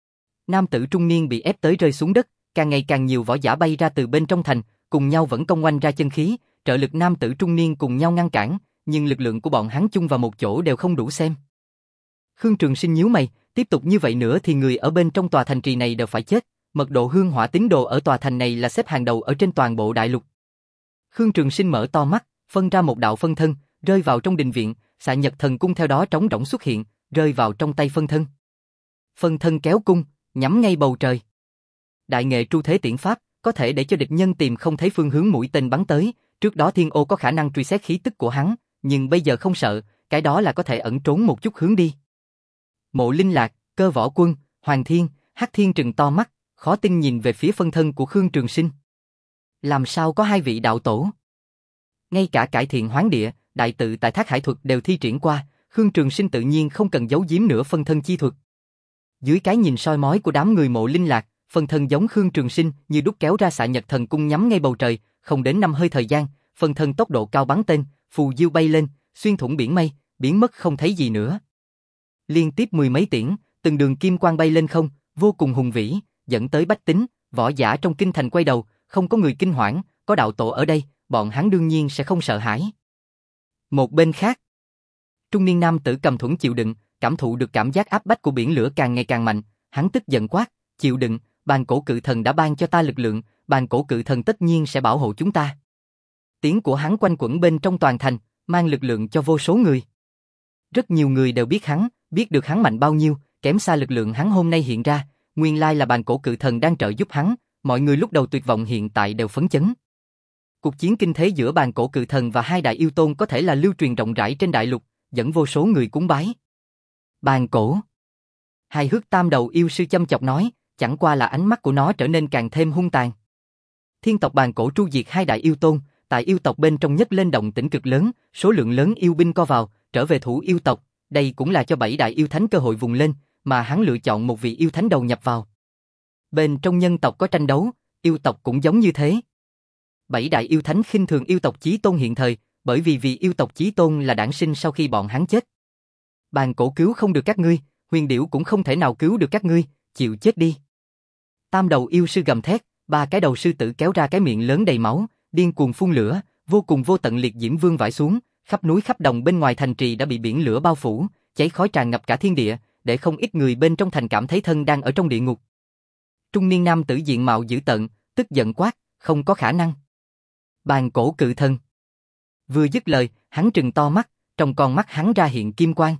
Nam tử trung niên bị ép tới rơi xuống đất, càng ngày càng nhiều võ giả bay ra từ bên trong thành, cùng nhau vẫn công oanh ra chân khí, trợ lực nam tử trung niên cùng nhau ngăn cản, nhưng lực lượng của bọn hắn chung vào một chỗ đều không đủ xem. Khương Trường Sinh nhíu mày, tiếp tục như vậy nữa thì người ở bên trong tòa thành trì này đều phải chết, mật độ hương hỏa tín đồ ở tòa thành này là xếp hàng đầu ở trên toàn bộ đại lục. Khương Trường Sinh mở to mắt, phân ra một đạo phân thân, rơi vào trong đình viện, xạ nhật thần cung theo đó trống rỗng xuất hiện, rơi vào trong tay phân thân. Phân thân kéo cung, nhắm ngay bầu trời. Đại nghệ tru thế tiễn pháp, có thể để cho địch nhân tìm không thấy phương hướng mũi tên bắn tới, trước đó Thiên Ô có khả năng truy xét khí tức của hắn, nhưng bây giờ không sợ, cái đó là có thể ẩn trốn một chút hướng đi. Mộ Linh Lạc, Cơ Võ Quân, Hoàng Thiên, Hắc Thiên trừng to mắt, khó tin nhìn về phía phân thân của Khương Trường Sinh. Làm sao có hai vị đạo tổ? Ngay cả cải thiện hoán địa, đại tự tại Thác Hải thuật đều thi triển qua, Khương Trường Sinh tự nhiên không cần giấu giếm nữa phân thân chi thuật. Dưới cái nhìn soi mói của đám người Mộ Linh Lạc, phân thân giống Khương Trường Sinh như đúc kéo ra xạ nhật thần cung nhắm ngay bầu trời, không đến năm hơi thời gian, phân thân tốc độ cao bắn tên, phù diêu bay lên, xuyên thủng biển mây, biến mất không thấy gì nữa. Liên tiếp mười mấy tiễn, từng đường kim quang bay lên không, vô cùng hùng vĩ, dẫn tới bách tính, võ giả trong kinh thành quay đầu, không có người kinh hoảng, có đạo tổ ở đây, bọn hắn đương nhiên sẽ không sợ hãi. Một bên khác, trung niên nam tử cầm thuẫn chịu đựng, cảm thụ được cảm giác áp bách của biển lửa càng ngày càng mạnh, hắn tức giận quát, chịu đựng, bàn cổ cự thần đã ban cho ta lực lượng, bàn cổ cự thần tất nhiên sẽ bảo hộ chúng ta. Tiếng của hắn quanh quẩn bên trong toàn thành, mang lực lượng cho vô số người. Rất nhiều người đều biết hắn, biết được hắn mạnh bao nhiêu, kém xa lực lượng hắn hôm nay hiện ra, nguyên lai là bàn cổ cự thần đang trợ giúp hắn, mọi người lúc đầu tuyệt vọng hiện tại đều phấn chấn. Cuộc chiến kinh thế giữa bàn cổ cự thần và hai đại yêu tôn có thể là lưu truyền rộng rãi trên đại lục, dẫn vô số người cúng bái. Bàn cổ. Hài hước tam đầu yêu sư châm chọc nói, chẳng qua là ánh mắt của nó trở nên càng thêm hung tàn. Thiên tộc bàn cổ tru diệt hai đại yêu tôn, tại yêu tộc bên trong nhất lên động tĩnh cực lớn, số lượng lớn yêu binh co vào, trở về thủ yêu tộc, đây cũng là cho bảy đại yêu thánh cơ hội vùng lên, mà hắn lựa chọn một vị yêu thánh đầu nhập vào. Bên trong nhân tộc có tranh đấu, yêu tộc cũng giống như thế. Bảy đại yêu thánh khinh thường yêu tộc chí tôn hiện thời, bởi vì vì yêu tộc chí tôn là đản sinh sau khi bọn hắn chết. Bàn cổ cứu không được các ngươi, huyền điểu cũng không thể nào cứu được các ngươi, chịu chết đi. Tam đầu yêu sư gầm thét, ba cái đầu sư tử kéo ra cái miệng lớn đầy máu, điên cuồng phun lửa, vô cùng vô tận liệt diễm vương vãi xuống, khắp núi khắp đồng bên ngoài thành trì đã bị biển lửa bao phủ, cháy khói tràn ngập cả thiên địa, để không ít người bên trong thành cảm thấy thân đang ở trong địa ngục. Trung niên nam tử diện mạo dữ tợn, tức giận quát, không có khả năng. Bàn cổ cự thần. Vừa dứt lời, hắn trừng to mắt, trong con mắt hắn ra hiện kim quang.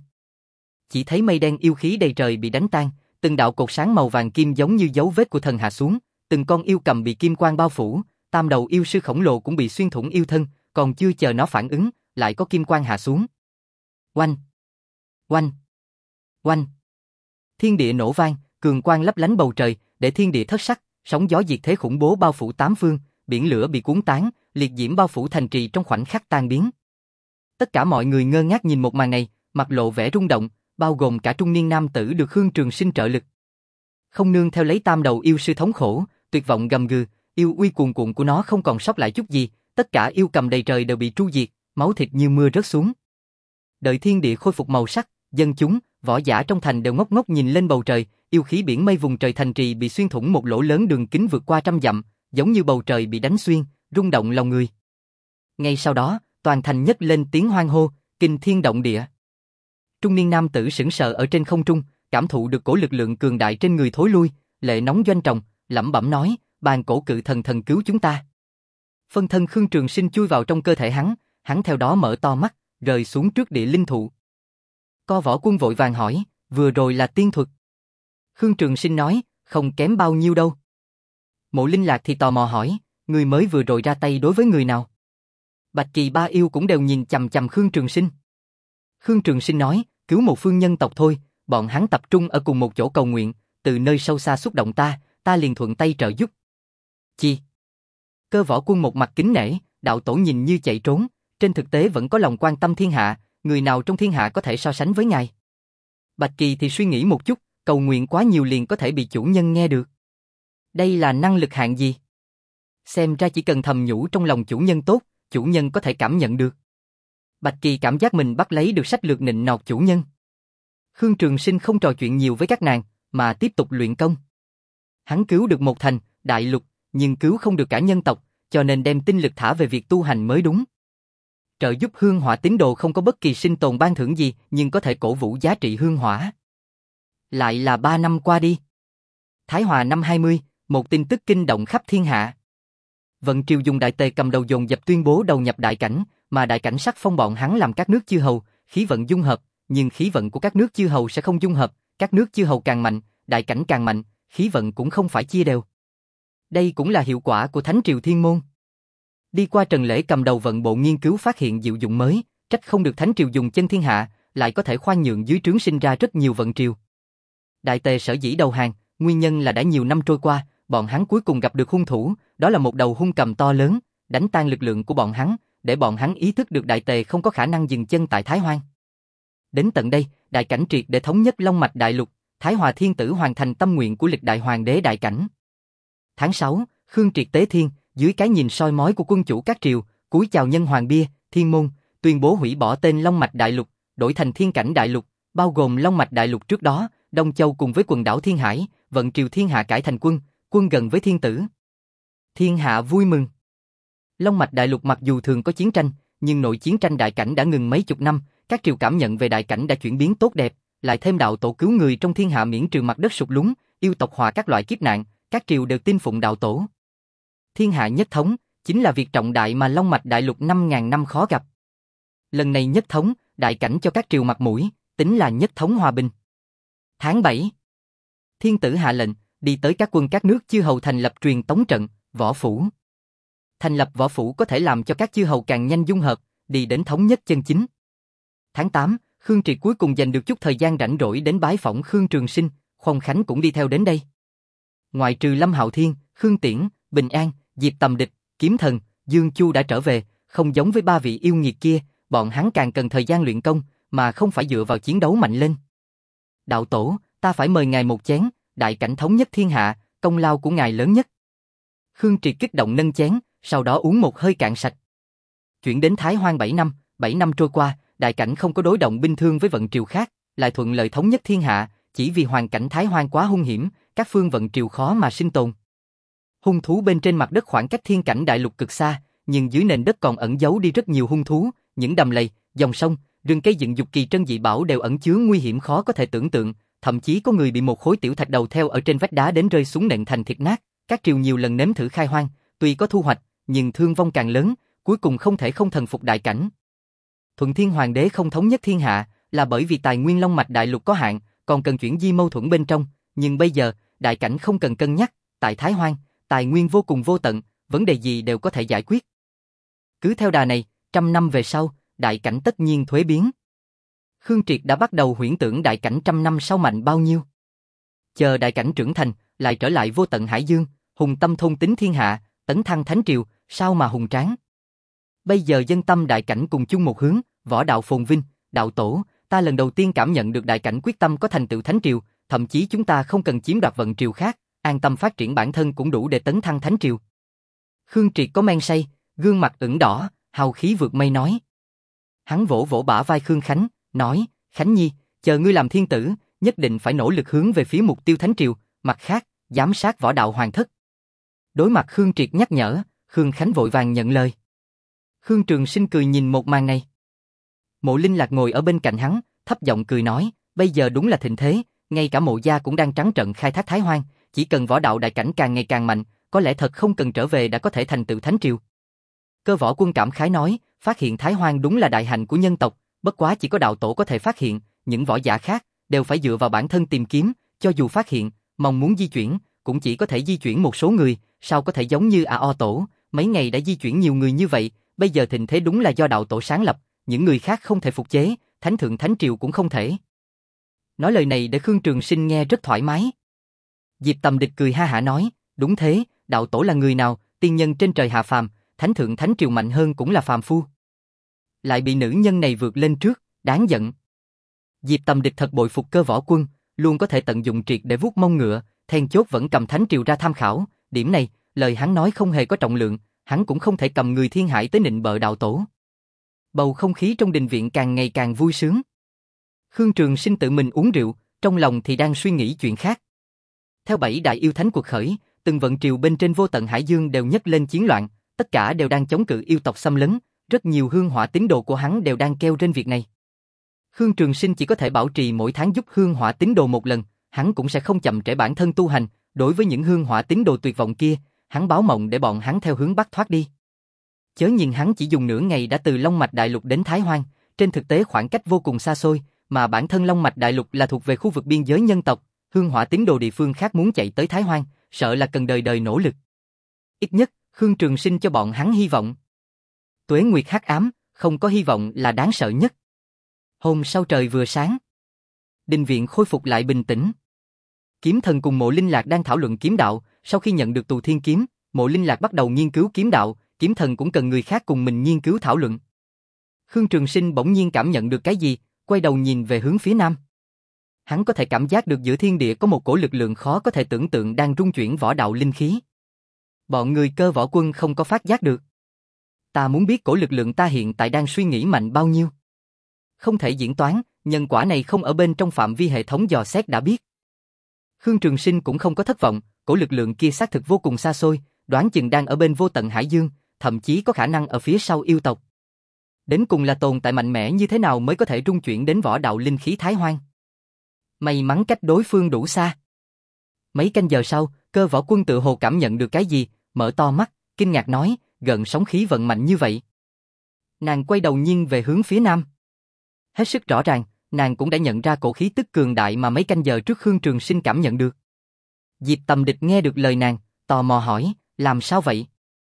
Chỉ thấy mây đen yêu khí đầy trời bị đánh tan, từng đạo cột sáng màu vàng kim giống như dấu vết của thần hạ xuống, từng con yêu cầm bị kim quang bao phủ, tam đầu yêu sư khổng lồ cũng bị xuyên thủng yêu thân, còn chưa chờ nó phản ứng, lại có kim quang hạ xuống. Oanh! Oanh! Oanh! Thiên địa nổ vang, cường quang lấp lánh bầu trời, để thiên địa thất sắc, sóng gió diệt thế khủng bố bao phủ tám phương, biển lửa bị cuốn tán, liệt diễm bao phủ thành trì trong khoảnh khắc tan biến. Tất cả mọi người ngơ ngác nhìn một màn này, mặt lộ vẻ rung động, bao gồm cả trung niên nam tử được Khương Trường Sinh trợ lực. Không nương theo lấy tam đầu yêu sư thống khổ, tuyệt vọng gầm gừ, yêu uy cuồn cuộn của nó không còn sót lại chút gì, tất cả yêu cầm đầy trời đều bị tru diệt, máu thịt như mưa rớt xuống. Đợi thiên địa khôi phục màu sắc, dân chúng, võ giả trong thành đều ngốc ngốc nhìn lên bầu trời, yêu khí biển mây vùng trời thành trì bị xuyên thủng một lỗ lớn đường kính vượt qua trăm dặm, giống như bầu trời bị đánh xuyên, rung động lòng người. Ngay sau đó, toàn thành nhấc lên tiếng hoan hô, kinh thiên động địa. Trung niên nam tử sững sờ ở trên không trung, cảm thụ được cổ lực lượng cường đại trên người thối lui, lệ nóng doanh tròng, lẩm bẩm nói, bàn cổ cự thần thần cứu chúng ta. Phân thân Khương Trường Sinh chui vào trong cơ thể hắn, hắn theo đó mở to mắt, rơi xuống trước địa linh thụ. Co Võ Quân vội vàng hỏi, vừa rồi là tiên thuật. Khương Trường Sinh nói, không kém bao nhiêu đâu. Mộ Linh Lạc thì tò mò hỏi, người mới vừa rồi ra tay đối với người nào? Bạch Kỳ ba yêu cũng đều nhìn chằm chằm Khương Trường Sinh. Khương Trường Sinh nói, cứu một phương nhân tộc thôi, bọn hắn tập trung ở cùng một chỗ cầu nguyện, từ nơi sâu xa xúc động ta, ta liền thuận tay trợ giúp. Chi? Cơ Võ Quân một mặt kính nể, đạo tổ nhìn như chạy trốn, trên thực tế vẫn có lòng quan tâm thiên hạ, người nào trong thiên hạ có thể so sánh với ngài? Bạch Kỳ thì suy nghĩ một chút, cầu nguyện quá nhiều liền có thể bị chủ nhân nghe được. Đây là năng lực hạng gì? Xem ra chỉ cần thầm nhủ trong lòng chủ nhân tốt, chủ nhân có thể cảm nhận được. Bạch Kỳ cảm giác mình bắt lấy được sách lược nịnh nọt chủ nhân. Khương Trường Sinh không trò chuyện nhiều với các nàng, mà tiếp tục luyện công. Hắn cứu được một thành, đại lục, nhưng cứu không được cả nhân tộc, cho nên đem tinh lực thả về việc tu hành mới đúng. Trợ giúp hương hỏa tín đồ không có bất kỳ sinh tồn ban thưởng gì, nhưng có thể cổ vũ giá trị hương hỏa. Lại là ba năm qua đi. Thái Hòa năm hai mươi, một tin tức kinh động khắp thiên hạ. Vận Triều dùng đại tề cầm đầu dồn dập tuyên bố đầu nhập đại cảnh, mà đại cảnh sắc phong bọn hắn làm các nước chư hầu, khí vận dung hợp, nhưng khí vận của các nước chư hầu sẽ không dung hợp, các nước chư hầu càng mạnh, đại cảnh càng mạnh, khí vận cũng không phải chia đều. Đây cũng là hiệu quả của Thánh Triều Thiên Môn. Đi qua Trần Lễ cầm đầu vận bộ nghiên cứu phát hiện diệu dụng mới, trách không được Thánh Triều dùng chân thiên hạ, lại có thể khoan nhượng dưới trướng sinh ra rất nhiều vận triều. Đại tề sở dĩ đầu hàng, nguyên nhân là đã nhiều năm trôi qua, bọn hắn cuối cùng gặp được hung thủ, đó là một đầu hung cầm to lớn, đánh tan lực lượng của bọn hắn, để bọn hắn ý thức được đại tề không có khả năng dừng chân tại Thái Hoang. Đến tận đây, đại cảnh triệt để thống nhất Long Mạch Đại Lục, Thái Hòa Thiên Tử hoàn thành tâm nguyện của lịch đại hoàng đế đại cảnh. Tháng sáu, Khương Triệt tế thiên, dưới cái nhìn soi mói của quân chủ các triều, cúi chào nhân hoàng bia, Thiên Môn, tuyên bố hủy bỏ tên Long Mạch Đại Lục, đổi thành Thiên Cảnh Đại Lục, bao gồm Long Mạch Đại Lục trước đó, Đông Châu cùng với quần đảo Thiên Hải, vận triều thiên hạ cải thành quân, quân gần với thiên tử. Thiên hạ vui mừng. Long Mạch Đại Lục mặc dù thường có chiến tranh, nhưng nội chiến tranh đại cảnh đã ngừng mấy chục năm, các triều cảm nhận về đại cảnh đã chuyển biến tốt đẹp, lại thêm đạo tổ cứu người trong thiên hạ miễn trừ mặt đất sụt lún, yêu tộc hòa các loại kiếp nạn, các triều đều tin phụng đạo tổ. Thiên hạ nhất thống, chính là việc trọng đại mà Long Mạch Đại Lục năm ngàn năm khó gặp. Lần này nhất thống, đại cảnh cho các triều mặt mũi, tính là nhất thống hòa bình. Tháng bảy, Thiên tử hạ lệnh, đi tới các quân các nước chư hầu thành lập truyền tống trận, võ phủ. Thành lập võ phủ có thể làm cho các chư hầu càng nhanh dung hợp, đi đến thống nhất chân chính. Tháng tám, Khương Triệt cuối cùng dành được chút thời gian rảnh rỗi đến bái phỏng Khương Trường Sinh, Phong Khánh cũng đi theo đến đây. Ngoại trừ Lâm Hạo Thiên, Khương Tiễn, Bình An, Diệp Tầm Địch, Kiếm Thần, Dương Chu đã trở về, không giống với ba vị yêu nghiệt kia, bọn hắn càng cần thời gian luyện công, mà không phải dựa vào chiến đấu mạnh lên. Đạo tổ, ta phải mời ngài một chén, đại cảnh thống nhất thiên hạ, công lao của ngài lớn nhất. Khương Triệt kích động nâng chén, sau đó uống một hơi cạn sạch. Chuyển đến Thái Hoang bảy năm, bảy năm trôi qua, đại cảnh không có đối động binh thương với vận triều khác, lại thuận lợi thống nhất thiên hạ, chỉ vì hoàn cảnh Thái Hoang quá hung hiểm, các phương vận triều khó mà sinh tồn. Hung thú bên trên mặt đất khoảng cách thiên cảnh đại lục cực xa, nhưng dưới nền đất còn ẩn giấu đi rất nhiều hung thú, những đầm lầy, dòng sông, rừng cây dựng dục kỳ trân dị bảo đều ẩn chứa nguy hiểm khó có thể tưởng tượng, thậm chí có người bị một khối tiểu thạch đầu theo ở trên vách đá đến rơi xuống nện thành thịt nát. Các triều nhiều lần nếm thử khai hoang, tuy có thu hoạch, nhưng thương vong càng lớn, cuối cùng không thể không thần phục đại cảnh. Thuận Thiên Hoàng đế không thống nhất thiên hạ, là bởi vì tài nguyên Long Mạch Đại Lục có hạn, còn cần chuyển di mâu thuẫn bên trong, nhưng bây giờ, đại cảnh không cần cân nhắc, tại Thái Hoang, tài nguyên vô cùng vô tận, vấn đề gì đều có thể giải quyết. Cứ theo đà này, trăm năm về sau, đại cảnh tất nhiên thuế biến. Khương Triệt đã bắt đầu huyễn tưởng đại cảnh trăm năm sau mạnh bao nhiêu. Chờ đại cảnh trưởng thành, lại trở lại vô tận hải dương, hùng tâm thôn tính thiên hạ, tấn thăng thánh triều, sao mà hùng tráng. Bây giờ dân tâm đại cảnh cùng chung một hướng, võ đạo phồn vinh, đạo tổ, ta lần đầu tiên cảm nhận được đại cảnh quyết tâm có thành tựu thánh triều, thậm chí chúng ta không cần chiếm đoạt vận triều khác, an tâm phát triển bản thân cũng đủ để tấn thăng thánh triều. Khương Triệt có men say, gương mặt ửng đỏ, hào khí vượt mây nói. Hắn vỗ vỗ bả vai Khương Khánh, nói, Khánh Nhi, chờ ngươi làm thiên tử, nhất định phải nỗ lực hướng về phía mục tiêu thánh triều, mặt khác, giám sát võ đạo hoàng thất. Đối mặt Khương Triệt nhắc nhở, Khương Khánh vội vàng nhận lời. Khương Trường Sinh cười nhìn một màn này. Mộ Linh Lạc ngồi ở bên cạnh hắn, thấp giọng cười nói, bây giờ đúng là thịnh thế, ngay cả Mộ gia cũng đang trắng trợn khai thác Thái Hoang, chỉ cần võ đạo đại cảnh càng ngày càng mạnh, có lẽ thật không cần trở về đã có thể thành tựu thánh triều. Cơ Võ Quân cảm khái nói, phát hiện Thái Hoang đúng là đại hạnh của nhân tộc, bất quá chỉ có đạo tổ có thể phát hiện, những võ giả khác đều phải dựa vào bản thân tìm kiếm, cho dù phát hiện, mong muốn di chuyển, cũng chỉ có thể di chuyển một số người, sao có thể giống như A O tổ, mấy ngày đã di chuyển nhiều người như vậy, bây giờ thịnh thế đúng là do đạo tổ sáng lập, những người khác không thể phục chế, thánh thượng thánh triều cũng không thể. Nói lời này để Khương Trường Sinh nghe rất thoải mái. Diệp Tầm Địch cười ha hả nói, đúng thế, đạo tổ là người nào, tiên nhân trên trời hạ phàm, thánh thượng thánh triều mạnh hơn cũng là phàm phu. Lại bị nữ nhân này vượt lên trước, đáng giận. Diệp Tầm Địch thật bội phục Cơ Võ Quân, luôn có thể tận dụng triệt để vuốt mông ngựa, then chốt vẫn cầm thánh triều ra tham khảo, điểm này, lời hắn nói không hề có trọng lượng, hắn cũng không thể cầm người thiên hải tới nịnh bợ đạo tổ. Bầu không khí trong đình viện càng ngày càng vui sướng. Khương Trường Sinh tự mình uống rượu, trong lòng thì đang suy nghĩ chuyện khác. Theo bảy đại yêu thánh cuộc khởi, từng vận triều bên trên vô tận hải dương đều nhấc lên chiến loạn, tất cả đều đang chống cự yêu tộc xâm lấn, rất nhiều hương hỏa tín đồ của hắn đều đang kêu trên việc này. Khương Trường Sinh chỉ có thể bảo trì mỗi tháng giúp hương hỏa tín đồ một lần, hắn cũng sẽ không chậm trễ bản thân tu hành, đối với những hương hỏa tín đồ tuyệt vọng kia, hắn báo mộng để bọn hắn theo hướng bắc thoát đi. Chớ nhìn hắn chỉ dùng nửa ngày đã từ Long Mạch Đại Lục đến Thái Hoang, trên thực tế khoảng cách vô cùng xa xôi, mà bản thân Long Mạch Đại Lục là thuộc về khu vực biên giới nhân tộc, hương hỏa tín đồ địa phương khác muốn chạy tới Thái Hoang, sợ là cần đời đời nỗ lực. Ít nhất, Khương Trường Sinh cho bọn hắn hy vọng. Tuế nguyệt hắc ám, không có hy vọng là đáng sợ nhất. Hôm sau trời vừa sáng, đình viện khôi phục lại bình tĩnh. Kiếm Thần cùng Mộ Linh Lạc đang thảo luận kiếm đạo, sau khi nhận được Tù Thiên kiếm, Mộ Linh Lạc bắt đầu nghiên cứu kiếm đạo, Kiếm Thần cũng cần người khác cùng mình nghiên cứu thảo luận. Khương Trường Sinh bỗng nhiên cảm nhận được cái gì, quay đầu nhìn về hướng phía nam. Hắn có thể cảm giác được giữa thiên địa có một cổ lực lượng khó có thể tưởng tượng đang rung chuyển võ đạo linh khí. Bọn người Cơ Võ Quân không có phát giác được. Ta muốn biết cổ lực lượng ta hiện tại đang suy nghĩ mạnh bao nhiêu. Không thể diễn toán, nhân quả này không ở bên trong phạm vi hệ thống dò xét đã biết. Khương Trường Sinh cũng không có thất vọng, cổ lực lượng kia xác thực vô cùng xa xôi, đoán chừng đang ở bên vô tận hải dương, thậm chí có khả năng ở phía sau yêu tộc. Đến cùng là tồn tại mạnh mẽ như thế nào mới có thể rung chuyển đến võ đạo linh khí Thái Hoang. May mắn cách đối phương đủ xa. Mấy canh giờ sau, Cơ Võ Quân tự hồ cảm nhận được cái gì, mở to mắt, kinh ngạc nói, gần sóng khí vận mạnh như vậy. Nàng quay đầu nhìn về hướng phía nam. Hết sức rõ ràng, nàng cũng đã nhận ra cổ khí tức cường đại mà mấy canh giờ trước Khương Trường Sinh cảm nhận được. Diệp Tầm Địch nghe được lời nàng, tò mò hỏi, làm sao vậy?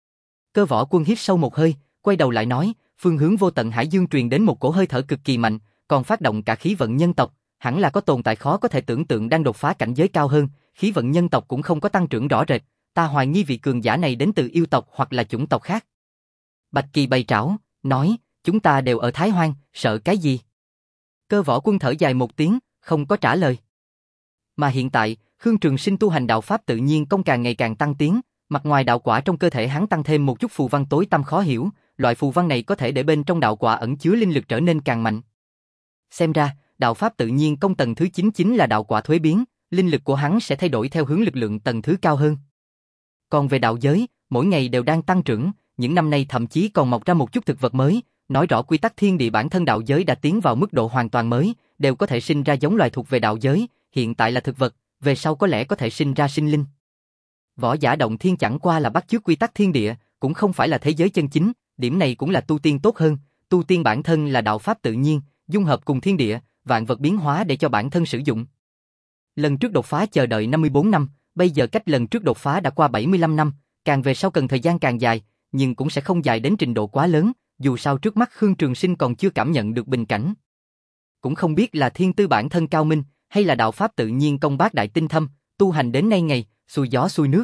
Cơ Võ Quân hít sâu một hơi, quay đầu lại nói, phương hướng vô tận hải dương truyền đến một cổ hơi thở cực kỳ mạnh, còn phát động cả khí vận nhân tộc, hẳn là có tồn tại khó có thể tưởng tượng đang đột phá cảnh giới cao hơn, khí vận nhân tộc cũng không có tăng trưởng rõ rệt, ta hoài nghi vị cường giả này đến từ yêu tộc hoặc là chủng tộc khác. Bạch Kỳ bày trảo, nói, chúng ta đều ở Thái Hoang, sợ cái gì? Cơ Võ Quân thở dài một tiếng, không có trả lời. Mà hiện tại, Khương Trường Sinh tu hành đạo pháp tự nhiên công càng ngày càng tăng tiến, mặt ngoài đạo quả trong cơ thể hắn tăng thêm một chút phù văn tối tăm khó hiểu, loại phù văn này có thể để bên trong đạo quả ẩn chứa linh lực trở nên càng mạnh. Xem ra, đạo pháp tự nhiên công tầng thứ chín chính là đạo quả thuế biến, linh lực của hắn sẽ thay đổi theo hướng lực lượng tầng thứ cao hơn. Còn về đạo giới, mỗi ngày đều đang tăng trưởng, những năm nay thậm chí còn mọc ra một chút thực vật mới, nói rõ quy tắc thiên địa bản thân đạo giới đã tiến vào mức độ hoàn toàn mới, đều có thể sinh ra giống loài thuộc về đạo giới, hiện tại là thực vật, về sau có lẽ có thể sinh ra sinh linh. Võ giả động thiên chẳng qua là bắt chước quy tắc thiên địa, cũng không phải là thế giới chân chính, điểm này cũng là tu tiên tốt hơn, tu tiên bản thân là đạo pháp tự nhiên, dung hợp cùng thiên địa, vạn vật biến hóa để cho bản thân sử dụng. Lần trước đột phá chờ đợi năm mươi bốn năm, bây giờ cách lần trước đột phá đã qua bảy mươi lăm năm, càng về sau cần thời gian càng dài, nhưng cũng sẽ không dài đến trình độ quá lớn, dù sao trước mắt Khương Trường Sinh còn chưa cảm nhận được bình cảnh. Cũng không biết là thiên tư bản thân cao minh, hay là đạo pháp tự nhiên công bác đại tinh thâm, tu hành đến nay ngày, xuôi gió xuôi nước.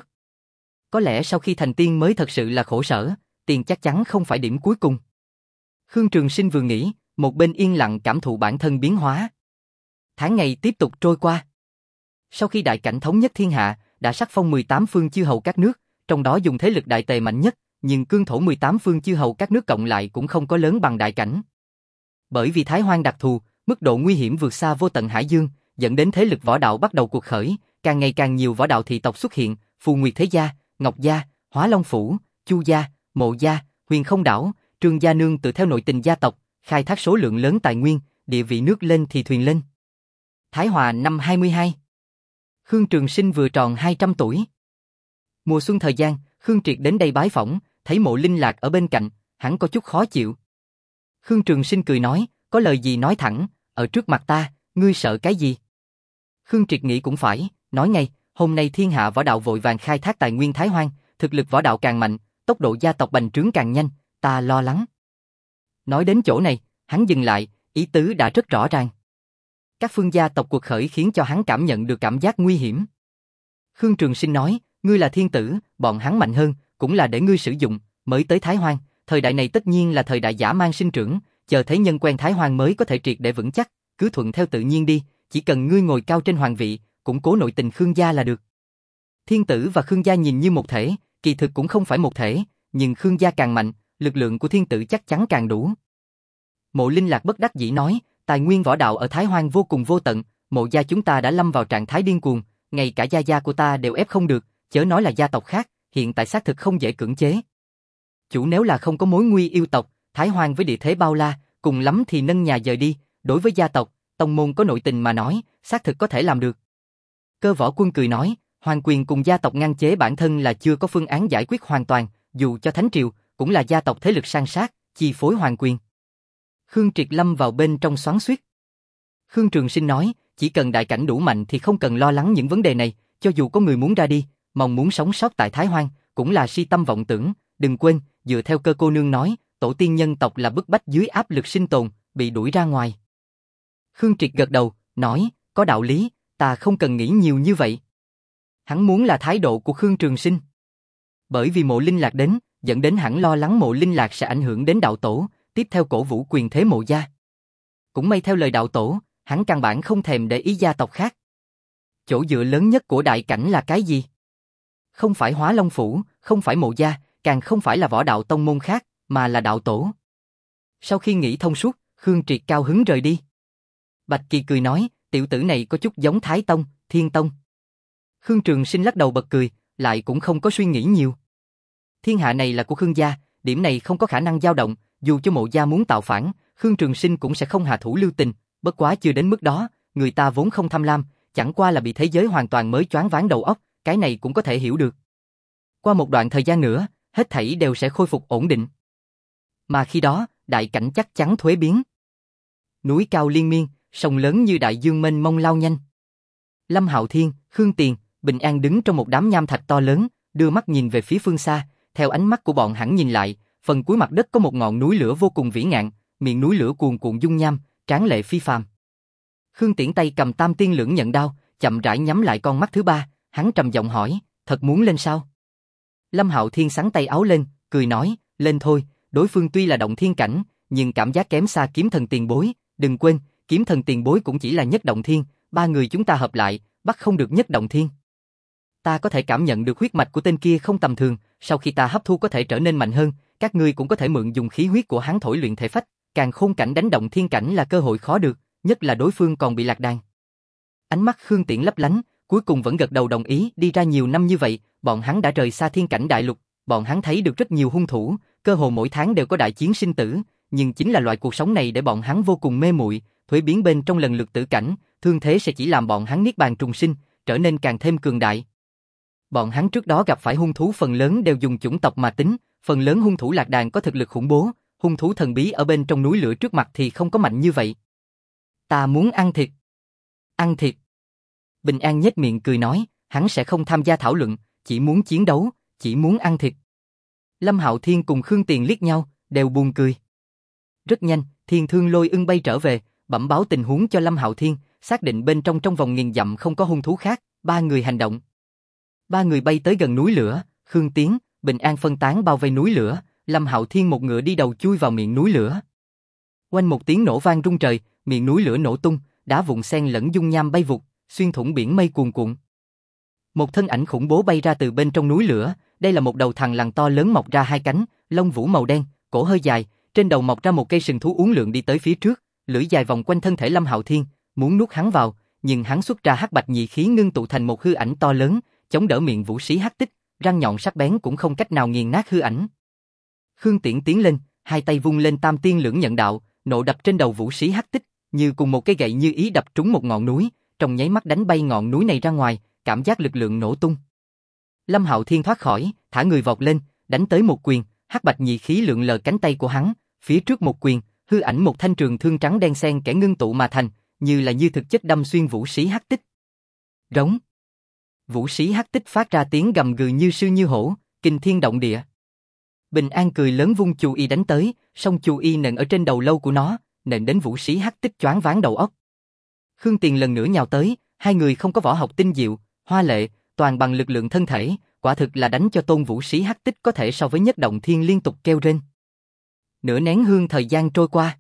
Có lẽ sau khi thành tiên mới thật sự là khổ sở, tiền chắc chắn không phải điểm cuối cùng. Khương Trường Sinh vừa nghĩ, một bên yên lặng cảm thụ bản thân biến hóa. Tháng ngày tiếp tục trôi qua. Sau khi đại cảnh thống nhất thiên hạ, đã sắc phong mười tám phương chư hầu các nước, trong đó dùng thế lực đại tề mạnh nhất, nhưng cương thổ mười tám phương chư hầu các nước cộng lại cũng không có lớn bằng đại cảnh. Bởi vì Thái Hoang đặc thù, mức độ nguy hiểm vượt xa vô tận hải dương, dẫn đến thế lực võ đạo bắt đầu cuộc khởi, càng ngày càng nhiều võ đạo thị tộc xuất hiện, Phù Nguyệt Thế Gia, Ngọc Gia, Hóa Long Phủ, Chu Gia, Mộ Gia, Huyền Không Đảo, Trương Gia nương tự theo nội tình gia tộc, khai thác số lượng lớn tài nguyên, địa vị nước lên thì thuyền lên. Thái Hòa năm hai mươi hai. Khương Trường Sinh vừa tròn hai trăm tuổi. Mùa xuân thời gian, Khương Triệt đến đây bái phỏng, thấy Mộ Linh Lạc ở bên cạnh, hắn có chút khó chịu. Khương Trường Sinh cười nói, có lời gì nói thẳng, ở trước mặt ta, ngươi sợ cái gì? Khương Triệt nghĩ cũng phải, nói ngay, hôm nay thiên hạ võ đạo vội vàng khai thác tài nguyên Thái Hoang, thực lực võ đạo càng mạnh, tốc độ gia tộc bành trướng càng nhanh, ta lo lắng. Nói đến chỗ này, hắn dừng lại, ý tứ đã rất rõ ràng. Các phương gia tộc cuộc khởi khiến cho hắn cảm nhận được cảm giác nguy hiểm. Khương Trường Sinh nói, ngươi là thiên tử, bọn hắn mạnh hơn, cũng là để ngươi sử dụng, mới tới Thái Hoang, thời đại này tất nhiên là thời đại dã man sinh trưởng, chờ thế nhân quen Thái Hoang mới có thể triệt để vững chắc, cứ thuận theo tự nhiên đi, chỉ cần ngươi ngồi cao trên hoàng vị, củng cố nội tình Khương gia là được. Thiên tử và Khương gia nhìn như một thể, kỳ thực cũng không phải một thể, nhưng Khương gia càng mạnh, lực lượng của thiên tử chắc chắn càng đủ. Mộ Linh Lạc bất đắc dĩ nói, tài nguyên võ đạo ở Thái Hoang vô cùng vô tận, Mộ gia chúng ta đã lâm vào trạng thái điên cuồng, ngay cả gia gia của ta đều ép không được, chớ nói là gia tộc khác, hiện tại xác thực không dễ cưỡng chế. Chủ nếu là không có mối nguy yêu tộc, Thái Hoang với địa thế bao la, cùng lắm thì nâng nhà dời đi, đối với gia tộc, tông môn có nội tình mà nói, xác thực có thể làm được. Cơ Võ Quân cười nói, hoàng quyền cùng gia tộc ngăn chế bản thân là chưa có phương án giải quyết hoàn toàn, dù cho Thánh Triều, cũng là gia tộc thế lực san sát, chi phối hoàng quyền. Khương Triệt lâm vào bên trong xoắn xuýt. Khương Trường Sinh nói, chỉ cần đại cảnh đủ mạnh thì không cần lo lắng những vấn đề này, cho dù có người muốn ra đi, mong muốn sống sót tại Thái Hoang, cũng là si tâm vọng tưởng, đừng quên, dựa theo Cơ cô nương nói, tổ tiên nhân tộc là bức bách dưới áp lực sinh tồn, bị đuổi ra ngoài. Khương Triệt gật đầu, nói, có đạo lý, ta không cần nghĩ nhiều như vậy. Hắn muốn là thái độ của Khương Trường Sinh. Bởi vì Mộ Linh Lạc đến, dẫn đến hắn lo lắng Mộ Linh Lạc sẽ ảnh hưởng đến đạo tổ, tiếp theo cổ vũ quyền thế Mộ gia. Cũng may theo lời đạo tổ, hắn căn bản không thèm để ý gia tộc khác. Chỗ dựa lớn nhất của đại cảnh là cái gì? Không phải Hóa Long Phủ, không phải Mộ gia, càng không phải là võ đạo tông môn khác, mà là đạo tổ. Sau khi nghĩ thông suốt, Khương Triệt cao hứng rời đi. Bạch Kỳ cười nói, tiểu tử này có chút giống Thái Tông, Thiên Tông. Khương Trường Sinh lắc đầu bật cười, lại cũng không có suy nghĩ nhiều. Thiên hạ này là của Khương gia, điểm này không có khả năng dao động, dù cho Mộ gia muốn tạo phản, Khương Trường Sinh cũng sẽ không hạ thủ lưu tình, bất quá chưa đến mức đó, người ta vốn không tham lam, chẳng qua là bị thế giới hoàn toàn mới choáng váng đầu óc, cái này cũng có thể hiểu được. Qua một đoạn thời gian nữa, hết thảy đều sẽ khôi phục ổn định. Mà khi đó, đại cảnh chắc chắn thuế biến. Núi cao liên miên, sông lớn như đại dương mênh mông lao nhanh. Lâm Hạo Thiên, Khương Tiền, Bình An đứng trong một đám nham thạch to lớn, đưa mắt nhìn về phía phương xa, theo ánh mắt của bọn hắn nhìn lại, phần cuối mặt đất có một ngọn núi lửa vô cùng vĩ ngạn, miệng núi lửa cuồn cuộn dung nham, tráng lệ phi phàm. Khương Tiễn tay cầm Tam Tiên Lưỡng Nhận Đao, chậm rãi nhắm lại con mắt thứ ba, hắn trầm giọng hỏi, thật muốn lên sao? Lâm Hạo Thiên xắn tay áo lên, cười nói, lên thôi, đối phương tuy là động thiên cảnh, nhưng cảm giác kém xa Kiếm Thần tiền bối, đừng quên, Kiếm Thần tiền bối cũng chỉ là nhất động thiên, ba người chúng ta hợp lại, bắt không được nhất động thiên. Ta có thể cảm nhận được huyết mạch của tên kia không tầm thường, sau khi ta hấp thu có thể trở nên mạnh hơn, các ngươi cũng có thể mượn dùng khí huyết của hắn thổi luyện thể phách, càng khôn cảnh đánh động thiên cảnh là cơ hội khó được, nhất là đối phương còn bị lạc đàn. Ánh mắt Khương Tiễn lấp lánh, cuối cùng vẫn gật đầu đồng ý, đi ra nhiều năm như vậy, bọn hắn đã rời xa thiên cảnh đại lục, bọn hắn thấy được rất nhiều hung thủ, cơ hồ mỗi tháng đều có đại chiến sinh tử, nhưng chính là loại cuộc sống này để bọn hắn vô cùng mê muội, thuế biến bên trong lần lượt tử cảnh, thương thế sẽ chỉ làm bọn hắn niết bàn trùng sinh, trở nên càng thêm cường đại. Bọn hắn trước đó gặp phải hung thú phần lớn đều dùng chủng tộc mà tính, phần lớn hung thủ lạc đàn có thực lực khủng bố, hung thú thần bí ở bên trong núi lửa trước mặt thì không có mạnh như vậy. Ta muốn ăn thịt. Ăn thịt. Bình An nhếch miệng cười nói, hắn sẽ không tham gia thảo luận, chỉ muốn chiến đấu, chỉ muốn ăn thịt. Lâm Hạo Thiên cùng Khương Tiền liếc nhau, đều buồn cười. Rất nhanh, Thiên Thương Lôi Ưng bay trở về, bẩm báo tình huống cho Lâm Hạo Thiên, xác định bên trong trong vòng nghìn dặm không có hung thú khác, ba người hành động. Ba người bay tới gần núi lửa, Khương Tiến, Bình An phân tán bao vây núi lửa, Lâm Hạo Thiên một ngựa đi đầu chui vào miệng núi lửa. Oanh một tiếng nổ vang rung trời, miệng núi lửa nổ tung, đá vụn xen lẫn dung nham bay vụt, xuyên thủng biển mây cuồn cuộn. Một thân ảnh khủng bố bay ra từ bên trong núi lửa, đây là một đầu thằn lằn to lớn mọc ra hai cánh, lông vũ màu đen, cổ hơi dài, trên đầu mọc ra một cây sừng thú uốn lượn đi tới phía trước, lưỡi dài vòng quanh thân thể Lâm Hạo Thiên, muốn nuốt hắn vào, nhưng hắn xuất ra hắc bạch nhị khí ngưng tụ thành một hư ảnh to lớn, chống đỡ miệng vũ sĩ hắc tích, răng nhọn sắc bén cũng không cách nào nghiền nát hư ảnh. Khương Tiễn tiến lên, hai tay vung lên Tam Tiên Lưỡng Nhận Đạo, nộ đập trên đầu vũ sĩ hắc tích, như cùng một cây gậy như ý đập trúng một ngọn núi, trong nháy mắt đánh bay ngọn núi này ra ngoài, cảm giác lực lượng nổ tung. Lâm Hạo Thiên thoát khỏi, thả người vọt lên, đánh tới một quyền, hắc bạch nhị khí lượn lờ cánh tay của hắn, phía trước một quyền, hư ảnh một thanh trường thương trắng đen xen kẽ ngưng tụ mà thành, như là như thực chất đâm xuyên vũ sĩ hắc tích. Rống. Vũ sĩ hắc tích phát ra tiếng gầm gừ như sư như hổ, kinh thiên động địa. Bình An cười lớn vung chù y đánh tới, song chù y nện ở trên đầu lâu của nó, nện đến vũ sĩ hắc tích choáng váng đầu óc. Khương Tiền lần nữa nhào tới, hai người không có võ học tinh diệu, hoa lệ, toàn bằng lực lượng thân thể, quả thực là đánh cho tôn vũ sĩ hắc tích có thể so với nhất động thiên liên tục kêu rên. Nửa nén hương thời gian trôi qua.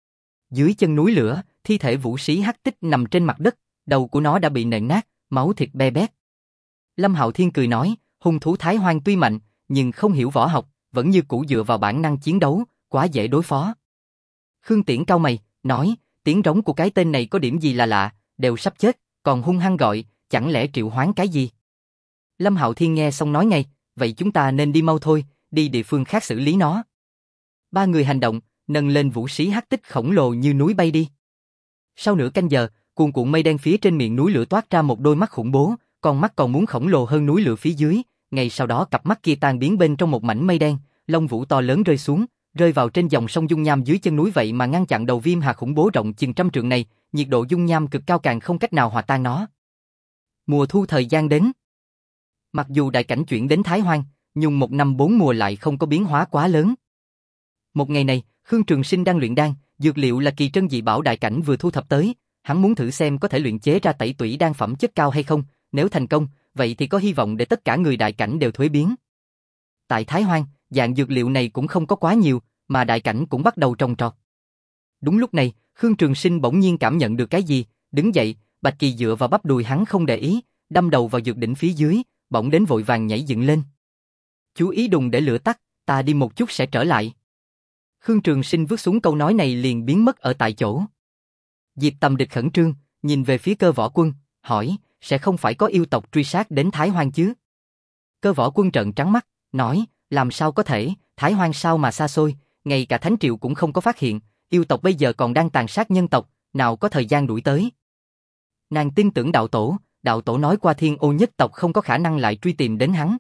Dưới chân núi lửa, thi thể vũ sĩ hắc tích nằm trên mặt đất, đầu của nó đã bị nện nát, máu thịt be bét. Lâm Hạo Thiên cười nói, hung thú Thái Hoang tuy mạnh, nhưng không hiểu võ học, vẫn như cũ dựa vào bản năng chiến đấu, quá dễ đối phó. Khương Tiễn cau mày, nói, tiếng rống của cái tên này có điểm gì là lạ, đều sắp chết, còn hung hăng gọi, chẳng lẽ triệu hoán cái gì? Lâm Hạo Thiên nghe xong nói ngay, vậy chúng ta nên đi mau thôi, đi địa phương khác xử lý nó. Ba người hành động, nâng lên vũ khí hắc tích khổng lồ như núi bay đi. Sau nửa canh giờ, cuồn cuộn mây đen phía trên miệng núi lửa toát ra một đôi mắt khủng bố, con mắt còn muốn khổng lồ hơn núi lửa phía dưới, ngay sau đó cặp mắt kia tan biến bên trong một mảnh mây đen, lông vũ to lớn rơi xuống, rơi vào trên dòng sông dung nham dưới chân núi, vậy mà ngăn chặn đầu viêm hà khủng bố rộng chừng trăm trượng này, nhiệt độ dung nham cực cao càng không cách nào hòa tan nó. Mùa thu thời gian đến. Mặc dù đại cảnh chuyển đến Thái Hoang, nhưng một năm bốn mùa lại không có biến hóa quá lớn. Một ngày này, Khương Trường Sinh đang luyện đan, dược liệu là kỳ trân dị bảo đại cảnh vừa thu thập tới, hắn muốn thử xem có thể luyện chế ra tẩy tủy đan phẩm chất cao hay không, nếu thành công, vậy thì có hy vọng để tất cả người đại cảnh đều thuế biến. Tại Thái Hoang, dạng dược liệu này cũng không có quá nhiều, mà đại cảnh cũng bắt đầu trồng trọt. Đúng lúc này, Khương Trường Sinh bỗng nhiên cảm nhận được cái gì, đứng dậy, Bạch Kỳ dựa vào bắp đùi hắn không để ý, đâm đầu vào dược đỉnh phía dưới, bỗng đến vội vàng nhảy dựng lên. Chú ý đùng để lửa tắt, ta đi một chút sẽ trở lại. Khương Trường Sinh vứt xuống câu nói này liền biến mất ở tại chỗ. Diệp Tầm Địch khẩn trương, nhìn về phía Cơ Võ Quân, hỏi, sẽ không phải có yêu tộc truy sát đến Thái Hoang chứ? Cơ Võ Quân trợn trắng mắt, nói, làm sao có thể, Thái Hoang sao mà xa xôi, ngay cả Thánh Triều cũng không có phát hiện, yêu tộc bây giờ còn đang tàn sát nhân tộc, nào có thời gian đuổi tới. Nàng tin tưởng đạo tổ, đạo tổ nói qua Thiên Ô nhất tộc không có khả năng lại truy tìm đến hắn.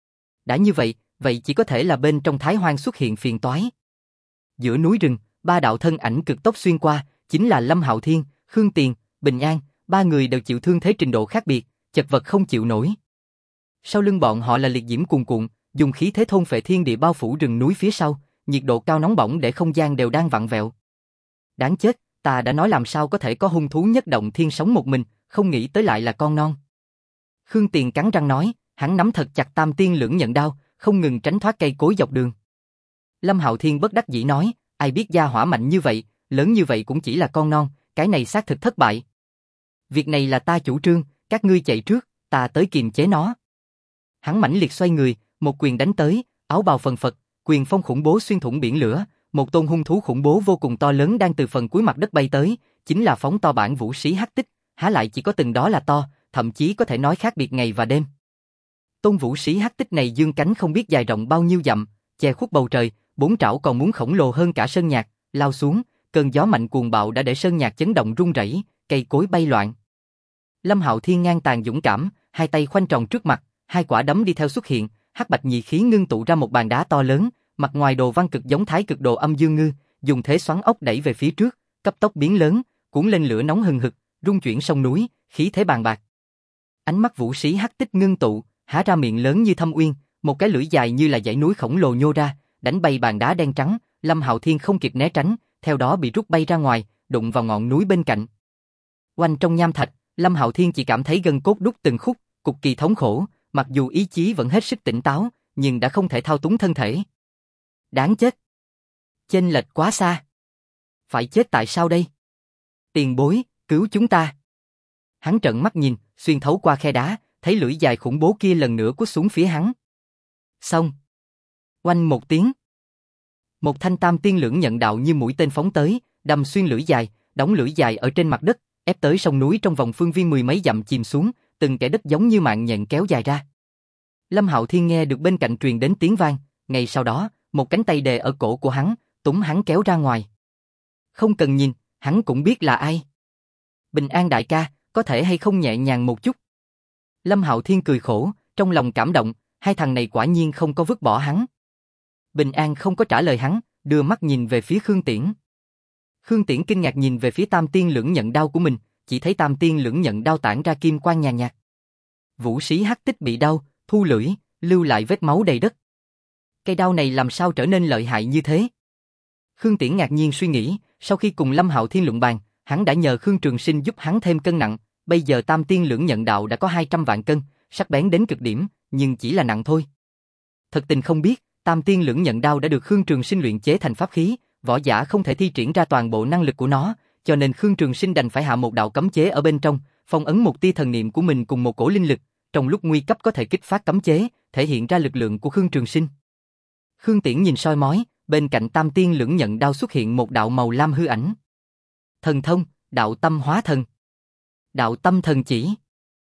Đã như vậy, vậy chỉ có thể là bên trong Thái Hoang xuất hiện phiền toái. Giữa núi rừng, ba đạo thân ảnh cực tốc xuyên qua, chính là Lâm Hạo Thiên, Khương Tiền, Bình An, ba người đều chịu thương thế trình độ khác biệt, chật vật không chịu nổi. Sau lưng bọn họ là liệt diễm cuồn cuộn, dùng khí thế thôn phệ thiên địa bao phủ rừng núi phía sau, nhiệt độ cao nóng bỏng để không gian đều đang vặn vẹo. Đáng chết, ta đã nói làm sao có thể có hung thú nhất động thiên sống một mình, không nghĩ tới lại là con non. Khương Tiền cắn răng nói, hắn nắm thật chặt tam tiên lưỡng nhận đao, không ngừng tránh thoát cây cối dọc đường. Lâm Hạo Thiên bất đắc dĩ nói, ai biết gia hỏa mạnh như vậy, lớn như vậy cũng chỉ là con non, cái này xác thực thất bại. Việc này là ta chủ trương, các ngươi chạy trước, ta tới kiềm chế nó. Hắn mãnh liệt xoay người, một quyền đánh tới, áo bào phần phật, quyền phong khủng bố xuyên thủng biển lửa, một tôn hung thú khủng bố vô cùng to lớn đang từ phần cuối mặt đất bay tới, chính là phóng to bản vũ sĩ hắc tích, há lại chỉ có từng đó là to, thậm chí có thể nói khác biệt ngày và đêm. Tôn vũ sĩ hắc tích này dương cánh không biết dài rộng bao nhiêu dặm, che khuất bầu trời, bốn trảo còn muốn khổng lồ hơn cả sơn nhạc, lao xuống, cơn gió mạnh cuồng bạo đã để sơn nhạc chấn động rung rẩy, cây cối bay loạn. Lâm Hạo Thiên ngang tàn dũng cảm, hai tay khoanh tròn trước mặt, hai quả đấm đi theo xuất hiện, hắc bạch nhị khí ngưng tụ ra một bàn đá to lớn, mặt ngoài đồ văn cực giống thái cực đồ âm dương ngư, dùng thế xoắn ốc đẩy về phía trước, cấp tốc biến lớn, cuốn lên lửa nóng hừng hực, rung chuyển sông núi, khí thế bàn bạc. Ánh mắt vũ sĩ hắc tích ngưng tụ, há ra miệng lớn như thâm uyên, một cái lưỡi dài như là dãy núi khổng lồ nhô ra, đánh bay bàn đá đen trắng, Lâm Hạo Thiên không kịp né tránh, theo đó bị rút bay ra ngoài, đụng vào ngọn núi bên cạnh. Oanh trong nham thạch, Lâm Hạo Thiên chỉ cảm thấy gân cốt đứt từng khúc, cực kỳ thống khổ, mặc dù ý chí vẫn hết sức tỉnh táo, nhưng đã không thể thao túng thân thể. Đáng chết! Chênh lệch quá xa! Phải chết tại sao đây? Tiền bối, cứu chúng ta! Hắn trợn mắt nhìn, xuyên thấu qua khe đá, thấy lưỡi dài khủng bố kia lần nữa quất xuống phía hắn. Xong! Oanh một tiếng. Một thanh tam tiên lưỡng nhận đạo như mũi tên phóng tới, đâm xuyên lưỡi dài, đóng lưỡi dài ở trên mặt đất, ép tới sông núi trong vòng phương viên mười mấy dặm chìm xuống, từng kẻ đất giống như mạng nhện kéo dài ra. Lâm Hạo Thiên nghe được bên cạnh truyền đến tiếng vang, ngay sau đó, một cánh tay đè ở cổ của hắn, túm hắn kéo ra ngoài. Không cần nhìn, hắn cũng biết là ai. Bình An đại ca, có thể hay không nhẹ nhàng một chút? Lâm Hạo Thiên cười khổ, trong lòng cảm động, hai thằng này quả nhiên không có vứt bỏ hắn. Bình An không có trả lời hắn, đưa mắt nhìn về phía Khương Tiễn. Khương Tiễn kinh ngạc nhìn về phía tam tiên lưỡng nhận đao của mình, chỉ thấy tam tiên lưỡng nhận đao tản ra kim quang nhàn nhạt. Vũ sĩ hắc tích bị đau, thu lưỡi, lưu lại vết máu đầy đất. Cây đao này làm sao trở nên lợi hại như thế? Khương Tiễn ngạc nhiên suy nghĩ, sau khi cùng Lâm Hạo Thiên luận bàn, hắn đã nhờ Khương Trường Sinh giúp hắn thêm cân nặng, bây giờ tam tiên lưỡng nhận đạo đã có hai trăm vạn cân, sắc bén đến cực điểm, nhưng chỉ là nặng thôi. Thật tình không biết, tam tiên lưỡng nhận đao đã được Khương Trường Sinh luyện chế thành pháp khí, võ giả không thể thi triển ra toàn bộ năng lực của nó, cho nên Khương Trường Sinh đành phải hạ một đạo cấm chế ở bên trong, phong ấn một tia thần niệm của mình cùng một cổ linh lực, trong lúc nguy cấp có thể kích phát cấm chế, thể hiện ra lực lượng của Khương Trường Sinh. Khương Tiễn nhìn soi mói, bên cạnh tam tiên lưỡng nhận đao xuất hiện một đạo màu lam hư ảnh. Thần thông, đạo tâm hóa thần. Đạo tâm thần chỉ.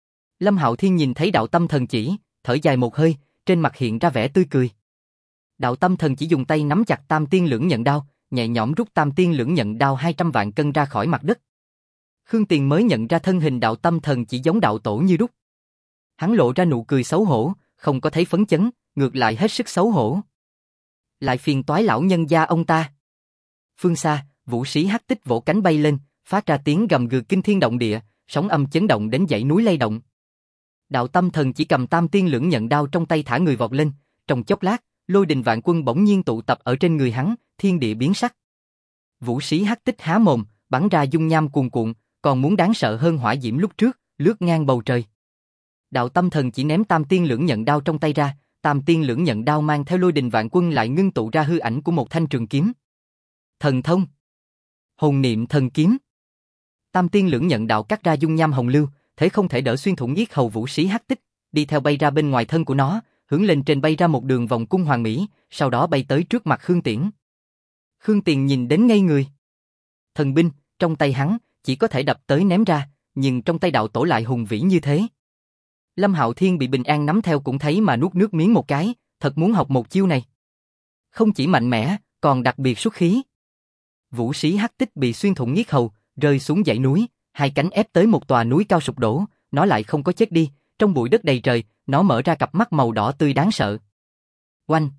Lâm Hạo Thiên nhìn thấy đạo tâm thần chỉ, thở dài một hơi, trên mặt hiện ra vẻ tươi cười. Đạo tâm thần chỉ dùng tay nắm chặt tam tiên lưỡng nhận đao, nhẹ nhõm rút tam tiên lưỡng nhận đao hai trăm vạn cân ra khỏi mặt đất. Khương Tiền mới nhận ra thân hình đạo tâm thần chỉ giống đạo tổ như đúc. Hắn lộ ra nụ cười xấu hổ, không có thấy phấn chấn, ngược lại hết sức xấu hổ. Lại phiền toái lão nhân gia ông ta. Phương xa, vũ sĩ hắc tích vỗ cánh bay lên, phát ra tiếng gầm gừ kinh thiên động địa, sóng âm chấn động đến dãy núi lay động. Đạo tâm thần chỉ cầm tam tiên lưỡng nhận đao trong tay thả người vọt lên, trong chốc lát, lôi đình vạn quân bỗng nhiên tụ tập ở trên người hắn, thiên địa biến sắc. Vũ sĩ hắc tích há mồm, bắn ra dung nham cuồn cuộn, còn muốn đáng sợ hơn hỏa diễm lúc trước, lướt ngang bầu trời. Đạo tâm thần chỉ ném tam tiên lưỡng nhận đao trong tay ra, tam tiên lưỡng nhận đao mang theo lôi đình vạn quân lại ngưng tụ ra hư ảnh của một thanh trường kiếm. Thần thông. Hồn niệm thần kiếm. Tam tiên lưỡng nhận đạo cắt ra dung nham hồng lưu, thế không thể đỡ xuyên thủng yết hầu vũ sĩ hắc tích, đi theo bay ra bên ngoài thân của nó, hướng lên trên bay ra một đường vòng cung hoàng mỹ, sau đó bay tới trước mặt Khương Tiễn. Khương Tiền nhìn đến ngây người. Thần binh, trong tay hắn, chỉ có thể đập tới ném ra, nhưng trong tay đạo tổ lại hùng vĩ như thế. Lâm Hạo Thiên bị bình an nắm theo cũng thấy mà nuốt nước miếng một cái, thật muốn học một chiêu này. Không chỉ mạnh mẽ, còn đặc biệt xuất khí. Vũ sĩ hắc tích bị xuyên thủng yết hầu, rơi xuống dãy núi, hai cánh ép tới một tòa núi cao sụp đổ, nó lại không có chết đi, trong bụi đất đầy trời, nó mở ra cặp mắt màu đỏ tươi đáng sợ. Oanh!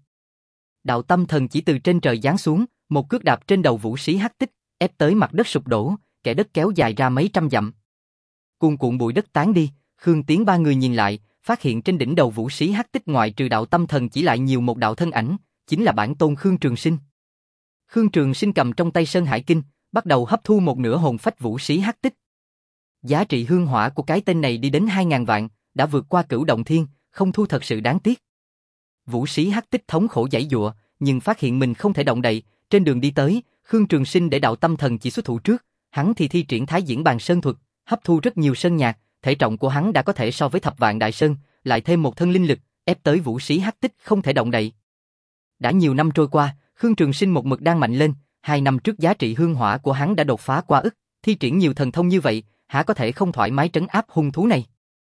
Đạo tâm thần chỉ từ trên trời giáng xuống, một cước đạp trên đầu vũ sĩ hắc tích, ép tới mặt đất sụp đổ, kẻ đất kéo dài ra mấy trăm dặm. Cuồn cuộn bụi đất tán đi, Khương Tiến ba người nhìn lại, phát hiện trên đỉnh đầu vũ sĩ hắc tích ngoại trừ đạo tâm thần chỉ lại nhiều một đạo thân ảnh, chính là bản tôn Khương Trường Sinh. Khương Trường Sinh cầm trong tay Sơn Hải Kinh, bắt đầu hấp thu một nửa hồn phách vũ sĩ hắc tích. Giá trị hương hỏa của cái tên này đi đến hai ngàn vạn, đã vượt qua Cửu Động Thiên, không thu thật sự đáng tiếc. Vũ sĩ hắc tích thống khổ giãy giụa, nhưng phát hiện mình không thể động đậy, trên đường đi tới, Khương Trường Sinh để đạo tâm thần chỉ xuất thủ trước, hắn thì thi triển Thái Diễn Bàn Sơn thuật, hấp thu rất nhiều sơn nhạc, thể trọng của hắn đã có thể so với Thập Vạn Đại Sơn, lại thêm một thân linh lực, ép tới vũ sĩ hắc tích không thể động đậy. Đã nhiều năm trôi qua, Khương Trường Sinh một mực đang mạnh lên, hai năm trước giá trị hương hỏa của hắn đã đột phá qua ức, thi triển nhiều thần thông như vậy, há có thể không thoải mái trấn áp hung thú này.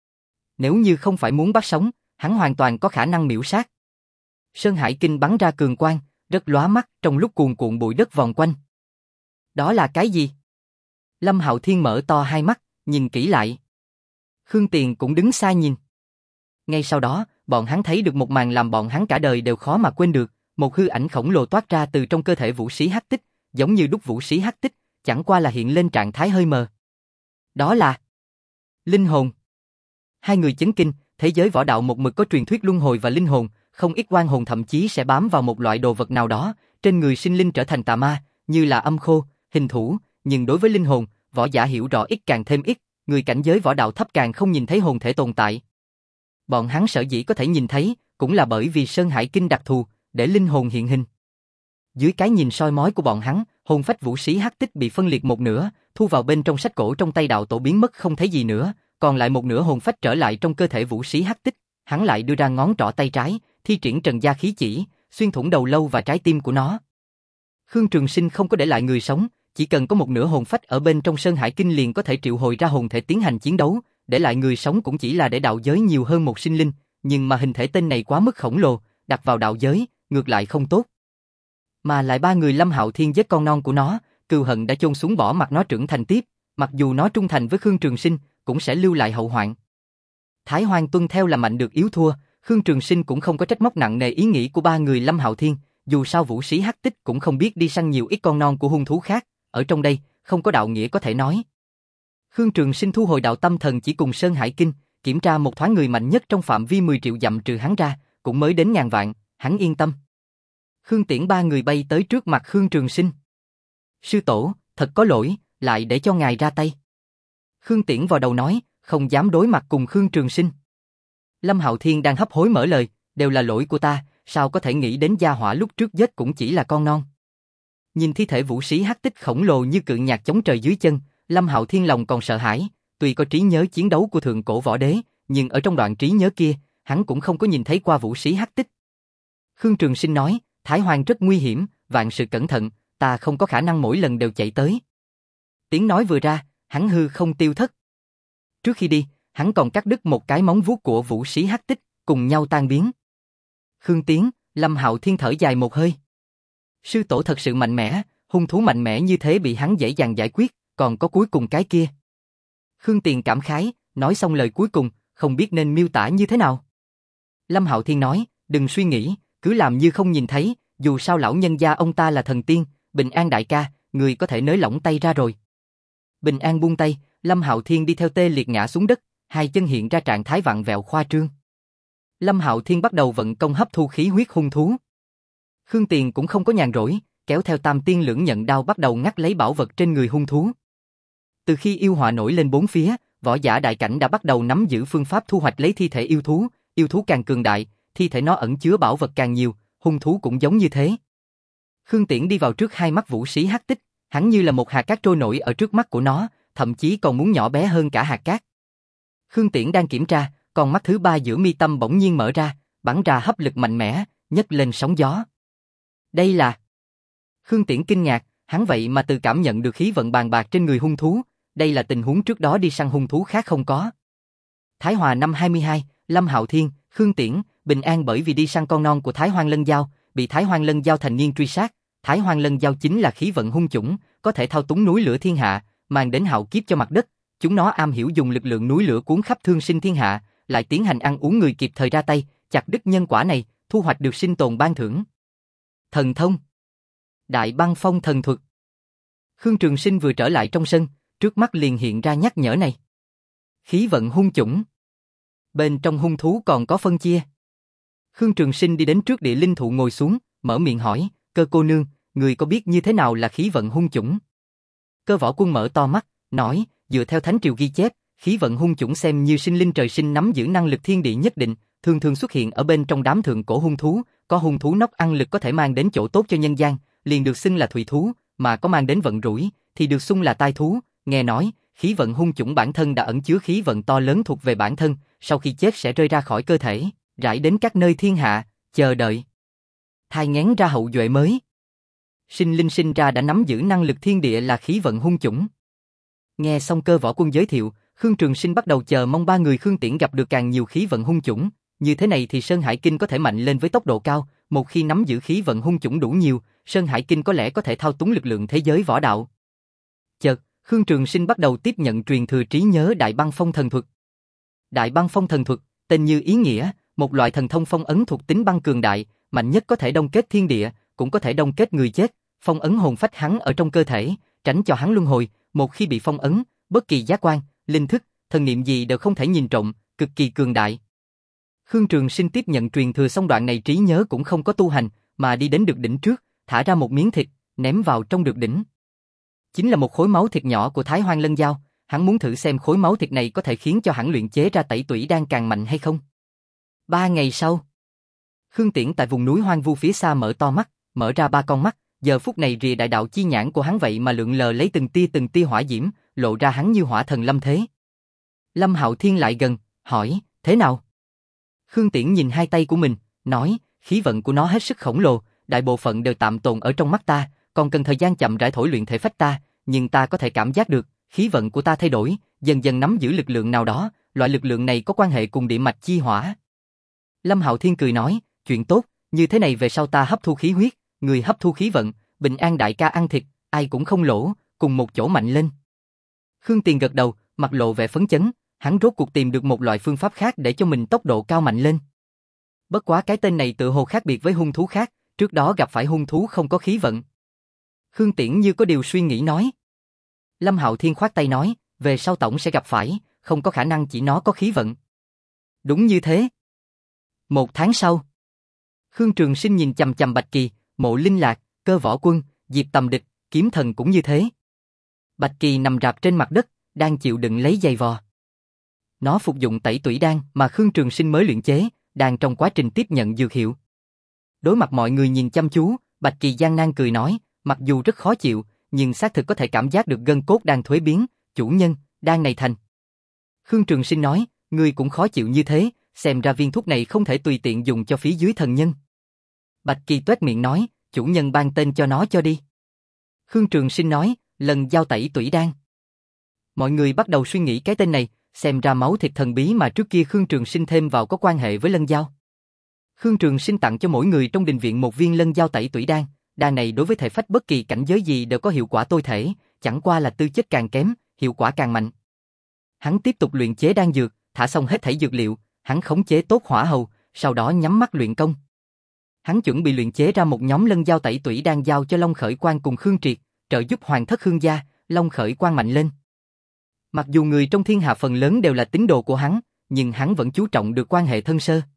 Nếu như không phải muốn bắt sống, hắn hoàn toàn có khả năng miểu sát. Sơn Hải Kinh bắn ra cường quang, rất lóa mắt trong lúc cuồn cuộn bụi đất vòng quanh. Đó là cái gì? Lâm Hạo Thiên mở to hai mắt, nhìn kỹ lại. Khương Tiền cũng đứng xa nhìn. Ngay sau đó, bọn hắn thấy được một màn làm bọn hắn cả đời đều khó mà quên được, một hư ảnh khổng lồ toát ra từ trong cơ thể vũ sĩ hắc tích, giống như đúc vũ sĩ hắc tích, chẳng qua là hiện lên trạng thái hơi mờ. Đó là linh hồn. Hai người chấn kinh, thế giới võ đạo một mực có truyền thuyết luân hồi và linh hồn, không ít oan hồn thậm chí sẽ bám vào một loại đồ vật nào đó, trên người sinh linh trở thành tà ma, như là âm khô, hình thủ, nhưng đối với linh hồn, võ giả hiểu rõ ít càng thêm ít, người cảnh giới võ đạo thấp càng không nhìn thấy hồn thể tồn tại. Bọn hắn sở dĩ có thể nhìn thấy, cũng là bởi vì Sơn Hải Kinh đặc thù, để linh hồn hiện hình. Dưới cái nhìn soi mói của bọn hắn, hồn phách vũ sĩ hắc tích bị phân liệt một nửa, thu vào bên trong sách cổ trong tay đạo tổ biến mất không thấy gì nữa, còn lại một nửa hồn phách trở lại trong cơ thể vũ sĩ hắc tích, hắn lại đưa ra ngón trỏ tay trái, thi triển Trần Gia khí chỉ, xuyên thủng đầu lâu và trái tim của nó. Khương Trường Sinh không có để lại người sống, chỉ cần có một nửa hồn phách ở bên trong Sơn Hải Kinh liền có thể triệu hồi ra hồn thể tiến hành chiến đấu, để lại người sống cũng chỉ là để đạo giới nhiều hơn một sinh linh, nhưng mà hình thể tên này quá mức khổng lồ, đặt vào đạo giới, ngược lại không tốt. Mà lại ba người Lâm Hạo Thiên giết con non của nó, cừu hận đã chôn xuống bỏ mặc nó trưởng thành tiếp, mặc dù nó trung thành với Khương Trường Sinh, cũng sẽ lưu lại hậu hoạn. Thái Hoang tuân theo là mạnh được yếu thua, Khương Trường Sinh cũng không có trách móc nặng nề ý nghĩ của ba người Lâm Hạo Thiên, dù sao vũ sĩ hắc tích cũng không biết đi săn nhiều ít con non của hung thú khác, ở trong đây, không có đạo nghĩa có thể nói. Khương Trường Sinh thu hồi đạo tâm thần chỉ cùng Sơn Hải Kinh, kiểm tra một thoáng người mạnh nhất trong phạm vi mười triệu dặm trừ hắn ra, cũng mới đến ngàn vạn, hắn yên tâm. Khương Tiễn ba người bay tới trước mặt Khương Trường Sinh. Sư tổ, thật có lỗi, lại để cho ngài ra tay. Khương Tiễn vào đầu nói, không dám đối mặt cùng Khương Trường Sinh. Lâm Hạo Thiên đang hấp hối mở lời, đều là lỗi của ta, sao có thể nghĩ đến gia hỏa lúc trước giết cũng chỉ là con non. Nhìn thi thể vũ sĩ hắc tích khổng lồ như cự nhạc chống trời dưới chân, Lâm Hạo Thiên lòng còn sợ hãi, tuy có trí nhớ chiến đấu của thượng cổ võ đế, nhưng ở trong đoạn trí nhớ kia, hắn cũng không có nhìn thấy qua vũ sĩ hắc tích. Khương Trường Sinh nói, Thái Hoang rất nguy hiểm, vạn sự cẩn thận, ta không có khả năng mỗi lần đều chạy tới. Tiếng nói vừa ra, hắn hư không tiêu thất. Trước khi đi, hắn còn cắt đứt một cái móng vuốt của vũ sĩ hắc tích, cùng nhau tan biến. Khương Tiến, Lâm Hạo Thiên thở dài một hơi. Sư tổ thật sự mạnh mẽ, hung thú mạnh mẽ như thế bị hắn dễ dàng giải quyết, còn có cuối cùng cái kia. Khương Tiền cảm khái, nói xong lời cuối cùng, không biết nên miêu tả như thế nào. Lâm Hạo Thiên nói, đừng suy nghĩ, cứ làm như không nhìn thấy, dù sao lão nhân gia ông ta là thần tiên, Bình An đại ca, người có thể nới lỏng tay ra rồi. Bình An buông tay, Lâm Hạo Thiên đi theo tê liệt ngã xuống đất, hai chân hiện ra trạng thái vặn vẹo khoa trương. Lâm Hạo Thiên bắt đầu vận công hấp thu khí huyết hung thú. Khương Tiền cũng không có nhàn rỗi, kéo theo Tam Tiên Lưỡng Nhận đao bắt đầu ngắt lấy bảo vật trên người hung thú. Từ khi yêu họa nổi lên bốn phía, võ giả đại cảnh đã bắt đầu nắm giữ phương pháp thu hoạch lấy thi thể yêu thú, yêu thú càng cường đại, thi thể nó ẩn chứa bảo vật càng nhiều, hung thú cũng giống như thế. Khương Tiễn đi vào trước hai mắt vũ sĩ hắc tích, hắn như là một hạt cát trôi nổi ở trước mắt của nó, thậm chí còn muốn nhỏ bé hơn cả hạt cát. Khương Tiễn đang kiểm tra, còn mắt thứ ba giữa mi tâm bỗng nhiên mở ra, bắn ra hấp lực mạnh mẽ, nhấc lên sóng gió. Đây là... Khương Tiễn kinh ngạc, hắn vậy mà từ cảm nhận được khí vận bàn bạc trên người hung thú, đây là tình huống trước đó đi săn hung thú khác không có. Thái Hòa năm hai mươi hai, Lâm Hạo Thiên, Khương Tiễn, Bình An bởi vì đi săn con non của Thái Hoang Lân Giao, bị Thái Hoang Lân Giao thành niên truy sát. Thái Hoang Lân Giao chính là khí vận hung chủng, có thể thao túng núi lửa thiên hạ, mang đến hạo kiếp cho mặt đất. Chúng nó am hiểu dùng lực lượng núi lửa cuốn khắp thương sinh thiên hạ, lại tiến hành ăn uống người kịp thời ra tay, chặt đứt nhân quả này, thu hoạch được sinh tồn ban thưởng. Thần thông, Đại Băng Phong thần thuật. Khương Trường Sinh vừa trở lại trong sân, trước mắt liền hiện ra nhắc nhở này. Khí vận hung chủng. Bên trong hung thú còn có phân chia. Khương Trường Sinh đi đến trước địa linh thụ ngồi xuống, mở miệng hỏi, Cơ cô nương, người có biết như thế nào là khí vận hung chủng? Cơ Võ Quân mở to mắt, nói, dựa theo Thánh Triều ghi chép, khí vận hung chủng xem như sinh linh trời sinh nắm giữ năng lực thiên địa nhất định, thường thường xuất hiện ở bên trong đám thượng cổ hung thú, có hung thú nóc ăn lực có thể mang đến chỗ tốt cho nhân gian, liền được xưng là thủy thú, mà có mang đến vận rủi, thì được xưng là tai thú. Nghe nói, khí vận hung chủng bản thân đã ẩn chứa khí vận to lớn thuộc về bản thân, sau khi chết sẽ rơi ra khỏi cơ thể, rải đến các nơi thiên hạ, chờ đợi thai nghén ra hậu duệ mới. Sinh linh sinh ra đã nắm giữ năng lực thiên địa là khí vận hung chủng. Nghe xong Cơ Võ Quân giới thiệu, Khương Trường Sinh bắt đầu chờ mong ba người Khương Tiễn gặp được càng nhiều khí vận hung chủng, như thế này thì Sơn Hải Kinh có thể mạnh lên với tốc độ cao, một khi nắm giữ khí vận hung chủng đủ nhiều, Sơn Hải Kinh có lẽ có thể thao túng lực lượng thế giới võ đạo. Chợt, Khương Trường Sinh bắt đầu tiếp nhận truyền thừa trí nhớ Đại Băng Phong thần thuật. Đại Băng Phong thần thuật, tên như ý nghĩa, một loại thần thông phong ấn thuộc tính băng cường đại, mạnh nhất có thể đông kết thiên địa, cũng có thể đông kết người chết, phong ấn hồn phách hắn ở trong cơ thể, tránh cho hắn luân hồi. Một khi bị phong ấn, bất kỳ giác quan, linh thức, thần niệm gì đều không thể nhìn trộm, cực kỳ cường đại. Khương Trường Sinh tiếp nhận truyền thừa xong đoạn này trí nhớ cũng không có tu hành, mà đi đến được đỉnh trước, thả ra một miếng thịt, ném vào trong được đỉnh. Chính là một khối máu thịt nhỏ của Thái Hoang Lân Giao, hắn muốn thử xem khối máu thịt này có thể khiến cho hắn luyện chế ra tẩy tủy đan càng mạnh hay không. Ba ngày sau, Khương Tiễn tại vùng núi hoang vu phía xa mở to mắt, mở ra ba con mắt, giờ phút này rìa đại đạo chi nhãn của hắn vậy mà lượn lờ lấy từng tia từng tia hỏa diễm, lộ ra hắn như hỏa thần lâm thế. Lâm Hạo Thiên lại gần, hỏi, thế nào? Khương Tiễn nhìn hai tay của mình, nói, khí vận của nó hết sức khổng lồ, đại bộ phận đều tạm tồn ở trong mắt ta, còn cần thời gian chậm rãi thổi luyện thể phách ta, nhưng ta có thể cảm giác được, khí vận của ta thay đổi, dần dần nắm giữ lực lượng nào đó, loại lực lượng này có quan hệ cùng địa mạch chi hỏa. Lâm Hạo Thiên cười nói, chuyện tốt, như thế này về sau ta hấp thu khí huyết, người hấp thu khí vận, Bình An đại ca ăn thịt, ai cũng không lỗ, cùng một chỗ mạnh lên. Khương Tiền gật đầu, mặt lộ vẻ phấn chấn, hắn rốt cuộc tìm được một loại phương pháp khác để cho mình tốc độ cao mạnh lên. Bất quá cái tên này tự hồ khác biệt với hung thú khác, trước đó gặp phải hung thú không có khí vận. Khương Tiễn như có điều suy nghĩ nói. Lâm Hạo Thiên khoát tay nói, về sau tổng sẽ gặp phải, không có khả năng chỉ nó có khí vận. Đúng như thế. Một tháng sau, Khương Trường Sinh nhìn chằm chằm Bạch Kỳ, Mộ Linh Lạc, Cơ Võ Quân, Diệp Tầm Địch, Kiếm Thần cũng như thế. Bạch Kỳ nằm rạp trên mặt đất, đang chịu đựng lấy giày vò. Nó phục dụng tẩy tủy đan mà Khương Trường Sinh mới luyện chế, đang trong quá trình tiếp nhận dược hiệu. Đối mặt mọi người nhìn chăm chú, Bạch Kỳ gian nan cười nói, mặc dù rất khó chịu, nhưng xác thực có thể cảm giác được gân cốt đang thuế biến, chủ nhân, đan này thành. Khương Trường Sinh nói, ngươi cũng khó chịu như thế, xem ra viên thuốc này không thể tùy tiện dùng cho phía dưới thần nhân. Bạch Kỳ toét miệng nói, chủ nhân ban tên cho nó cho đi. Khương Trường Sinh nói, lần giao tẩy tủy đan. Mọi người bắt đầu suy nghĩ cái tên này, xem ra máu thịt thần bí mà trước kia Khương Trường Sinh thêm vào có quan hệ với lân giao. Khương Trường Sinh tặng cho mỗi người trong đình viện một viên lân giao tẩy tủy đan, đan này đối với thể phách bất kỳ cảnh giới gì đều có hiệu quả tối thể, chẳng qua là tư chất càng kém, hiệu quả càng mạnh. Hắn tiếp tục luyện chế đan dược, thả xong hết thảy dược liệu, hắn khống chế tốt hỏa hầu, sau đó nhắm mắt luyện công. Hắn chuẩn bị luyện chế ra một nhóm lân giao tẩy tủy đan giao cho Long Khởi Quang cùng Khương Triệt, trợ giúp hoàng thất Khương gia, Long Khởi Quang mạnh lên. Mặc dù người trong thiên hạ phần lớn đều là tín đồ của hắn, nhưng hắn vẫn chú trọng được quan hệ thân sơ.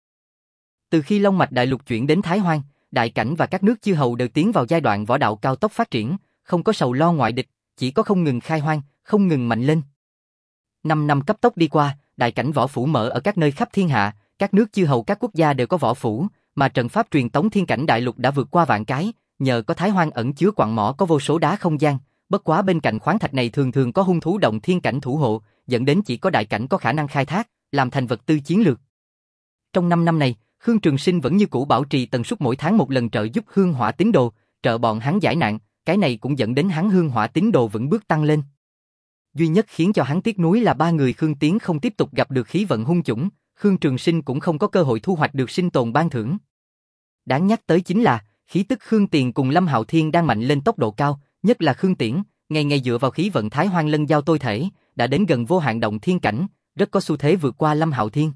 Từ khi Long Mạch Đại Lục chuyển đến Thái Hoang, Đại Cảnh và các nước chư hầu đều tiến vào giai đoạn võ đạo cao tốc phát triển, không có sầu lo ngoại địch, chỉ có không ngừng khai hoang, không ngừng mạnh lên. Năm năm cấp tốc đi qua, Đại Cảnh võ phủ mở ở các nơi khắp thiên hạ, các nước chư hầu các quốc gia đều có võ phủ, mà trận pháp truyền tống Thiên Cảnh Đại Lục đã vượt qua vạn cái, nhờ có Thái Hoang ẩn chứa quặng mỏ có vô số đá không gian, bất quá bên cạnh khoáng thạch này thường thường có hung thú động thiên cảnh thủ hộ, dẫn đến chỉ có Đại Cảnh có khả năng khai thác, làm thành vật tư chiến lược. Trong năm năm này, Khương Trường Sinh vẫn như cũ bảo trì tần suất mỗi tháng một lần trợ giúp hương hỏa tín đồ, trợ bọn hắn giải nạn, cái này cũng dẫn đến hắn hương hỏa tín đồ vững bước tăng lên. Duy nhất khiến cho hắn tiếc nuối là ba người Khương Tiến không tiếp tục gặp được khí vận hung chủng, Khương Trường Sinh cũng không có cơ hội thu hoạch được sinh tồn ban thưởng. Đáng nhắc tới chính là, khí tức Khương Tiền cùng Lâm Hạo Thiên đang mạnh lên tốc độ cao, nhất là Khương Tiễn, ngày ngày dựa vào khí vận Thái Hoang lân giao tôi thể, đã đến gần vô hạn động thiên cảnh, rất có xu thế vượt qua Lâm Hạo Thiên.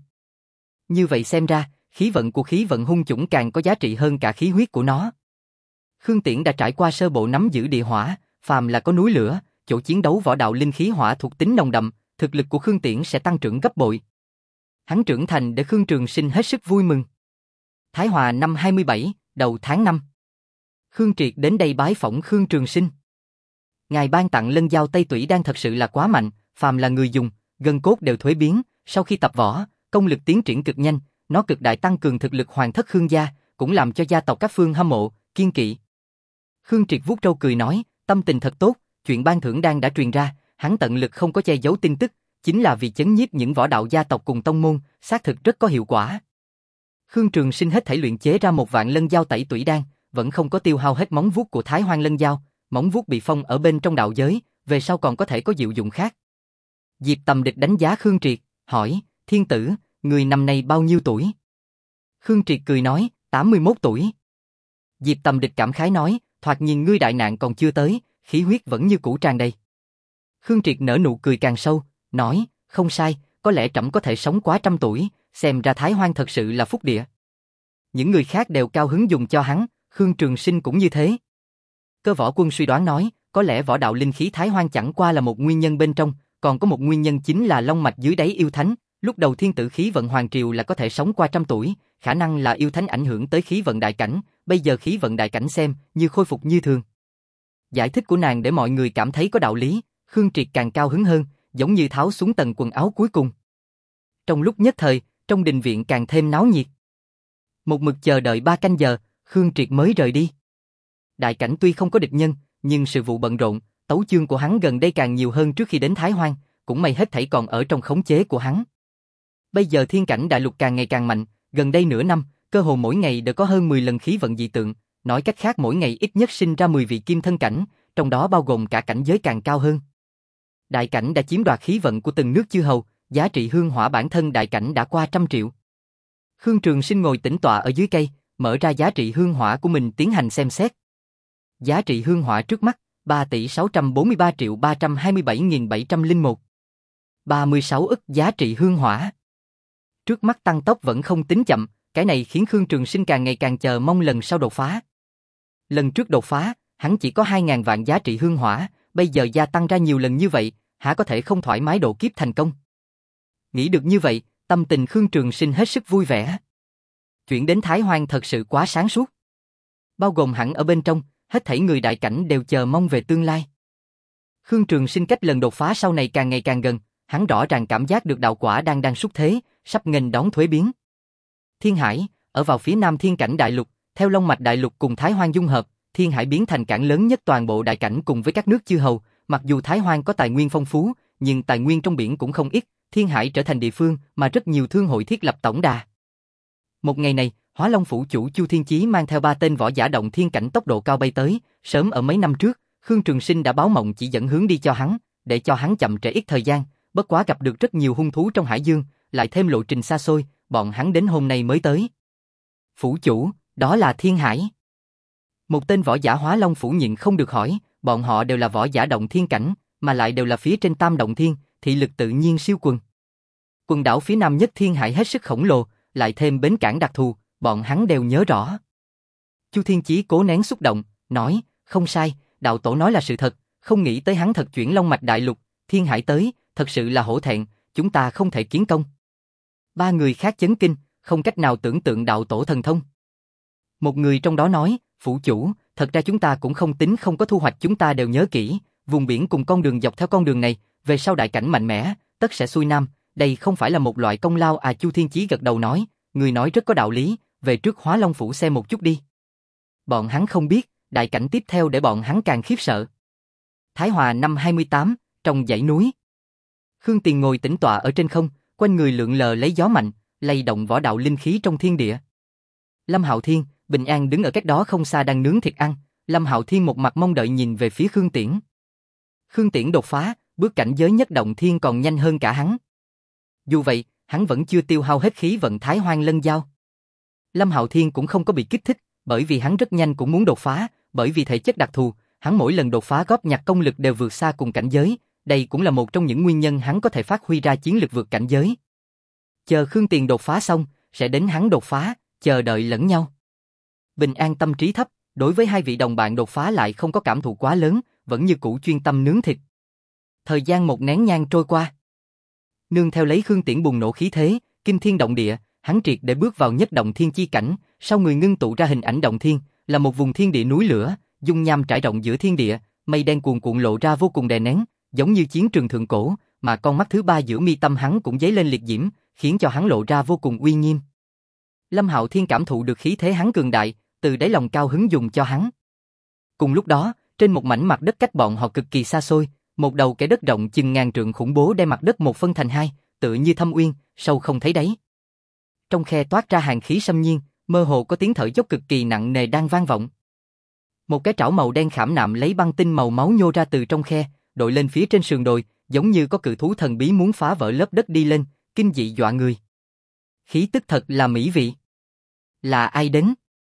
Như vậy xem ra, khí vận của khí vận hung chủng càng có giá trị hơn cả khí huyết của nó. Khương Tiễn đã trải qua sơ bộ nắm giữ địa hỏa, phàm là có núi lửa, chỗ chiến đấu võ đạo linh khí hỏa thuộc tính nồng đậm, thực lực của Khương Tiễn sẽ tăng trưởng gấp bội. Hắn trưởng thành để Khương Trường Sinh hết sức vui mừng. Thái Hòa năm hai mươi bảy, đầu tháng năm. Khương Triệt đến đây bái phỏng Khương Trường Sinh. Ngài ban tặng lân giao Tây Tủy đan thật sự là quá mạnh, phàm là người dùng, gân cốt đều thuế biến, sau khi tập võ, công lực tiến triển cực nhanh, nó cực đại tăng cường thực lực hoàng thất Khương gia, cũng làm cho gia tộc các phương hâm mộ, kiên kỵ. Khương Triệt vuốt râu cười nói, tâm tình thật tốt, chuyện ban thưởng đan đã truyền ra, hắn tận lực không có che giấu tin tức, chính là vì chấn nhiếp những võ đạo gia tộc cùng tông môn, xác thực rất có hiệu quả. Khương Trường Sinh hết thảy luyện chế ra một vạn lân giao tẩy tủy đan, vẫn không có tiêu hao hết móng vuốt của Thái Hoang lân giao, móng vuốt bị phong ở bên trong đạo giới, về sau còn có thể có diệu dụng khác. Diệp Tầm Địch đánh giá Khương Triệt, hỏi, thiên tử, người năm nay bao nhiêu tuổi? Khương Triệt cười nói, tám mươi mốt tuổi. Diệp Tầm Địch cảm khái nói, thoạt nhìn ngươi đại nạn còn chưa tới, khí huyết vẫn như cũ tràn đầy. Khương Triệt nở nụ cười càng sâu, nói, không sai, có lẽ trẫm có thể sống quá trăm tuổi, xem ra Thái Hoang thật sự là phúc địa. Những người khác đều cao hứng dùng cho hắn, Khương Trường Sinh cũng như thế. Cơ Võ Quân suy đoán nói, có lẽ võ đạo linh khí Thái Hoang chẳng qua là một nguyên nhân bên trong, còn có một nguyên nhân chính là long mạch dưới đáy yêu thánh. Lúc đầu thiên tử khí vận hoàng triều là có thể sống qua trăm tuổi, khả năng là yêu thánh ảnh hưởng tới khí vận đại cảnh, bây giờ khí vận đại cảnh xem như khôi phục như thường. Giải thích của nàng để mọi người cảm thấy có đạo lý, Khương Triệt càng cao hứng hơn, giống như tháo xuống tầng quần áo cuối cùng. Trong lúc nhất thời, trong đình viện càng thêm náo nhiệt. Một mực chờ đợi ba canh giờ, Khương Triệt mới rời đi. Đại cảnh tuy không có địch nhân, nhưng sự vụ bận rộn, tấu chương của hắn gần đây càng nhiều hơn trước khi đến Thái Hoang, cũng may hết thảy còn ở trong khống chế của hắn. Bây giờ thiên cảnh đại lục càng ngày càng mạnh, gần đây nửa năm, cơ hồ mỗi ngày đều có hơn mười lần khí vận dị tượng, nói cách khác mỗi ngày ít nhất sinh ra mười vị kim thân cảnh, trong đó bao gồm cả cảnh giới càng cao hơn. Đại cảnh đã chiếm đoạt khí vận của từng nước chư hầu, giá trị hương hỏa bản thân đại cảnh đã qua trăm triệu. Khương Trường Sinh ngồi tĩnh tọa ở dưới cây, mở ra giá trị hương hỏa của mình tiến hành xem xét. Giá trị hương hỏa trước mắt, ba tỷ sáu trăm bốn mươi ba triệu ba trăm hai mươi bảy nghìn bảy trăm lẻ một. ba mươi sáu ức giá trị hương hỏa. Trước mắt tăng tốc vẫn không tính chậm, cái này khiến Khương Trường Sinh càng ngày càng chờ mong lần sau đột phá. Lần trước đột phá, hắn chỉ có hai ngàn vạn giá trị hương hỏa, bây giờ gia tăng ra nhiều lần như vậy, hả có thể không thoải mái độ kiếp thành công. Nghĩ được như vậy, tâm tình Khương Trường Sinh hết sức vui vẻ. Chuyển đến Thái Hoang thật sự quá sáng suốt. Bao gồm hẳn ở bên trong, hết thảy người đại cảnh đều chờ mong về tương lai. Khương Trường Sinh cách lần đột phá sau này càng ngày càng gần, hắn rõ ràng cảm giác được đạo quả đang đang xúc thế, sắp nghênh đón thuế biến. Thiên Hải, ở vào phía nam thiên cảnh đại lục, theo long mạch đại lục cùng Thái Hoang dung hợp, Thiên Hải biến thành cảng lớn nhất toàn bộ đại cảnh cùng với các nước chư hầu, mặc dù Thái Hoang có tài nguyên phong phú, nhưng tài nguyên trong biển cũng không ít, Thiên Hải trở thành địa phương mà rất nhiều thương hội thiết lập tổng đà. Một ngày này, Hóa Long phủ chủ Chu Thiên Chí mang theo ba tên võ giả động thiên cảnh tốc độ cao bay tới, sớm ở mấy năm trước, Khương Trường Sinh đã báo mộng chỉ dẫn hướng đi cho hắn, để cho hắn chậm trễ ít thời gian, bất quá gặp được rất nhiều hung thú trong hải dương, lại thêm lộ trình xa xôi, bọn hắn đến hôm nay mới tới. Phủ chủ, đó là Thiên Hải. Một tên võ giả Hóa Long phủ nhịn không được hỏi, bọn họ đều là võ giả động thiên cảnh, mà lại đều là phía trên tam động thiên, thị lực tự nhiên siêu quần. Quần đảo phía nam nhất Thiên Hải hết sức khổng lồ, lại thêm bến cảng đặc thù, bọn hắn đều nhớ rõ. Chu Thiên Chí cố nén xúc động, nói, không sai, đạo tổ nói là sự thật, không nghĩ tới hắn thật chuyển Long Mạch Đại Lục, Thiên Hải tới, thật sự là hổ thẹn, chúng ta không thể kiến công. Ba người khác chấn kinh, không cách nào tưởng tượng đạo tổ thần thông. Một người trong đó nói, phủ chủ, thật ra chúng ta cũng không tính không có thu hoạch, chúng ta đều nhớ kỹ, vùng biển cùng con đường dọc theo con đường này, về sau đại cảnh mạnh mẽ, tất sẽ xuôi nam, đây không phải là một loại công lao à. Chu Thiên Chí gật đầu nói, người nói rất có đạo lý, về trước Hóa Long phủ xem một chút đi. Bọn hắn không biết, đại cảnh tiếp theo để bọn hắn càng khiếp sợ. Thái Hòa năm hai mươi tám, trong dãy núi. Khương Tiền ngồi tĩnh tọa ở trên không, quanh người lượn lờ lấy gió mạnh, lay động võ đạo linh khí trong thiên địa. Lâm Hạo Thiên, Bình An đứng ở cách đó không xa đang nướng thịt ăn, Lâm Hạo Thiên một mặt mong đợi nhìn về phía Khương Tiễn. Khương Tiễn đột phá, bước cảnh giới nhất động thiên còn nhanh hơn cả hắn. Dù vậy, hắn vẫn chưa tiêu hao hết khí vận Thái Hoang Lân Giao. Lâm Hạo Thiên cũng không có bị kích thích, bởi vì hắn rất nhanh cũng muốn đột phá, bởi vì thể chất đặc thù, hắn mỗi lần đột phá góp nhặt công lực đều vượt xa cùng cảnh giới, đây cũng là một trong những nguyên nhân hắn có thể phát huy ra chiến lực vượt cảnh giới. Chờ Khương Tiền đột phá xong, sẽ đến hắn đột phá, chờ đợi lẫn nhau. Bình An tâm trí thấp, đối với hai vị đồng bạn đột phá lại không có cảm thụ quá lớn, vẫn như cũ chuyên tâm nướng thịt. Thời gian một nén nhang trôi qua. Nương theo lấy Khương Tiễn bùng nổ khí thế, kinh thiên động địa, hắn triệt để bước vào nhất động thiên chi cảnh, sau người ngưng tụ ra hình ảnh động thiên, là một vùng thiên địa núi lửa, dung nham trải rộng giữa thiên địa, mây đen cuồn cuộn lộ ra vô cùng đè nén, giống như chiến trường thượng cổ, mà con mắt thứ ba giữa mi tâm hắn cũng giấy lên liệt diễm, khiến cho hắn lộ ra vô cùng uy nghiêm. Lâm Hạo Thiên cảm thụ được khí thế hắn cường đại, từ đáy lòng cao hứng dùng cho hắn. Cùng lúc đó, trên một mảnh mặt đất cách bọn họ cực kỳ xa xôi, một đầu kẽ đất rộng chừng ngàn trượng khủng bố đem mặt đất một phân thành hai, tựa như thâm uyên, sâu không thấy đáy. Trong khe toát ra hàn khí xâm nhiên, mơ hồ có tiếng thở dốc cực kỳ nặng nề đang vang vọng. Một cái trảo màu đen khảm nạm lấy băng tinh màu máu nhô ra từ trong khe, đội lên phía trên sườn đồi, giống như có cự thú thần bí muốn phá vỡ lớp đất đi lên, kinh dị dọa người. Khí tức thật là mỹ vị. Là ai đến?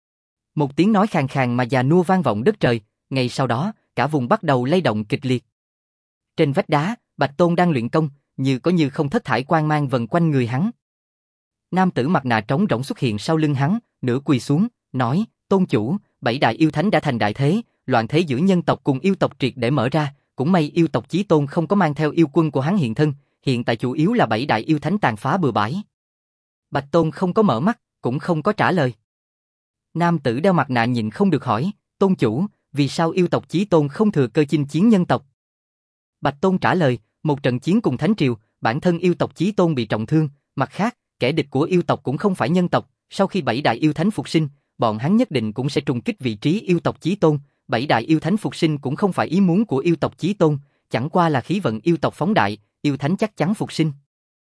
Một tiếng nói khàn khàn mà già nua vang vọng đất trời, ngay sau đó, cả vùng bắt đầu lay động kịch liệt. Trên vách đá, Bạch Tôn đang luyện công, như có như không thất thải quang mang vần quanh người hắn. Nam tử mặt nạ trống rỗng xuất hiện sau lưng hắn, nửa quỳ xuống, nói, Tôn chủ, bảy đại yêu thánh đã thành đại thế, loạn thế giữa nhân tộc cùng yêu tộc triệt để mở ra, cũng may yêu tộc Chí Tôn không có mang theo yêu quân của hắn hiện thân, hiện tại chủ yếu là bảy đại yêu thánh tàn phá bừa bãi. Bạch Tôn không có mở mắt, cũng không có trả lời. Nam tử đeo mặt nạ nhịn không được hỏi, Tôn chủ, vì sao yêu tộc Chí Tôn không thừa cơ chinh chiến nhân tộc? Bạch Tôn trả lời, một trận chiến cùng Thánh Triều, bản thân yêu tộc Chí Tôn bị trọng thương, mặt khác, kẻ địch của yêu tộc cũng không phải nhân tộc, sau khi bảy đại yêu thánh phục sinh, bọn hắn nhất định cũng sẽ trùng kích vị trí yêu tộc Chí Tôn, bảy đại yêu thánh phục sinh cũng không phải ý muốn của yêu tộc Chí Tôn, chẳng qua là khí vận yêu tộc phóng đại, yêu thánh chắc chắn phục sinh.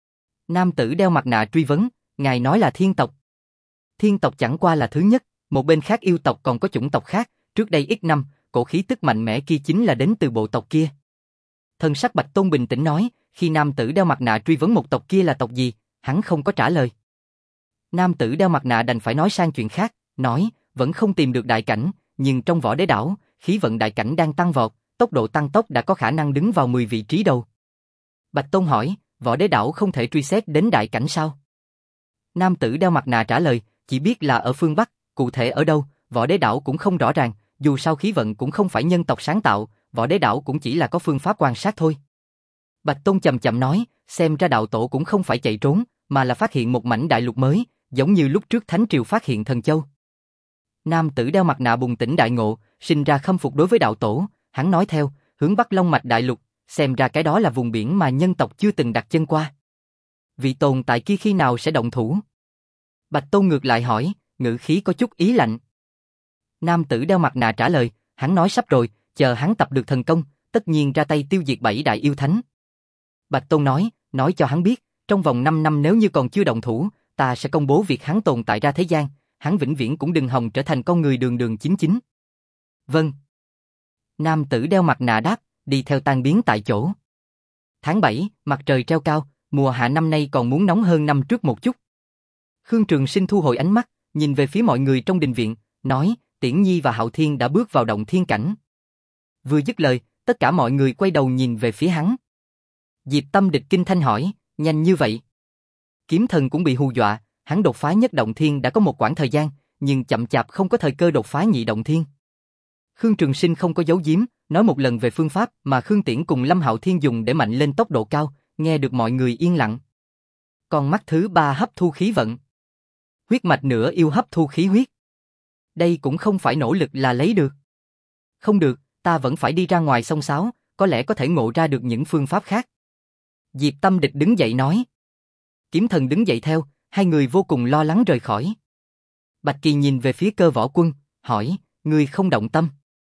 Nam tử đeo mặt nạ truy vấn, ngài nói là thiên tộc. Thiên tộc chẳng qua là thứ nhất, một bên khác yêu tộc còn có chủng tộc khác, trước đây ít năm, cổ khí tức mạnh mẽ kia chính là đến từ bộ tộc kia. Thần sắc Bạch Tôn bình tĩnh nói, khi nam tử đeo mặt nạ truy vấn một tộc kia là tộc gì, hắn không có trả lời. Nam tử đeo mặt nạ đành phải nói sang chuyện khác, nói, vẫn không tìm được đại cảnh, nhưng trong võ đế đảo, khí vận đại cảnh đang tăng vọt, tốc độ tăng tốc đã có khả năng đứng vào mười vị trí đầu. Bạch Tôn hỏi, võ đế đảo không thể truy xét đến đại cảnh sao? Nam tử đeo mặt nạ trả lời, chỉ biết là ở phương Bắc, cụ thể ở đâu, võ đế đảo cũng không rõ ràng, dù sao khí vận cũng không phải nhân tộc sáng tạo, võ đế đảo cũng chỉ là có phương pháp quan sát thôi. Bạch Tôn chậm chậm nói, xem ra đạo tổ cũng không phải chạy trốn, mà là phát hiện một mảnh đại lục mới, giống như lúc trước Thánh Triều phát hiện Thần Châu. Nam tử đeo mặt nạ bừng tỉnh đại ngộ, sinh ra khâm phục đối với đạo tổ, hắn nói theo, hướng Bắc Long Mạch đại lục, xem ra cái đó là vùng biển mà nhân tộc chưa từng đặt chân qua. Vị tồn tại kia khi nào sẽ động thủ? Bạch Tôn ngược lại hỏi, ngữ khí có chút ý lạnh. Nam tử đeo mặt nạ trả lời, hắn nói sắp rồi, chờ hắn tập được thần công, tất nhiên ra tay tiêu diệt bảy đại yêu thánh. Bạch Tôn nói, nói cho hắn biết, trong vòng năm năm nếu như còn chưa động thủ, ta sẽ công bố việc hắn tồn tại ra thế gian, hắn vĩnh viễn cũng đừng hòng trở thành con người đường đường chính chính. Vâng. Nam tử đeo mặt nạ đáp, đi theo tan biến tại chỗ. Tháng bảy, mặt trời treo cao, mùa hạ năm nay còn muốn nóng hơn năm trước một chút. Khương Trường Sinh thu hồi ánh mắt, nhìn về phía mọi người trong đình viện, nói, Tiễn Nhi và Hạo Thiên đã bước vào động thiên cảnh. Vừa dứt lời, tất cả mọi người quay đầu nhìn về phía hắn. Diệp Tâm Địch kinh thanh hỏi, nhanh như vậy? Kiếm Thần cũng bị hù dọa, hắn đột phá nhất động thiên đã có một quãng thời gian, nhưng chậm chạp không có thời cơ đột phá nhị động thiên. Khương Trường Sinh không có giấu giếm, nói một lần về phương pháp mà Khương Tiễn cùng Lâm Hạo Thiên dùng để mạnh lên tốc độ cao, nghe được mọi người yên lặng. Còn mắt thứ ba hấp thu khí vận. Huyết mạch nửa yêu hấp thu khí huyết. Đây cũng không phải nỗ lực là lấy được. Không được, ta vẫn phải đi ra ngoài xông xáo, có lẽ có thể ngộ ra được những phương pháp khác. Diệp Tâm Địch đứng dậy nói. Kiếm Thần đứng dậy theo, hai người vô cùng lo lắng rời khỏi. Bạch Kỳ nhìn về phía Cơ Võ Quân, hỏi, ngươi không động tâm?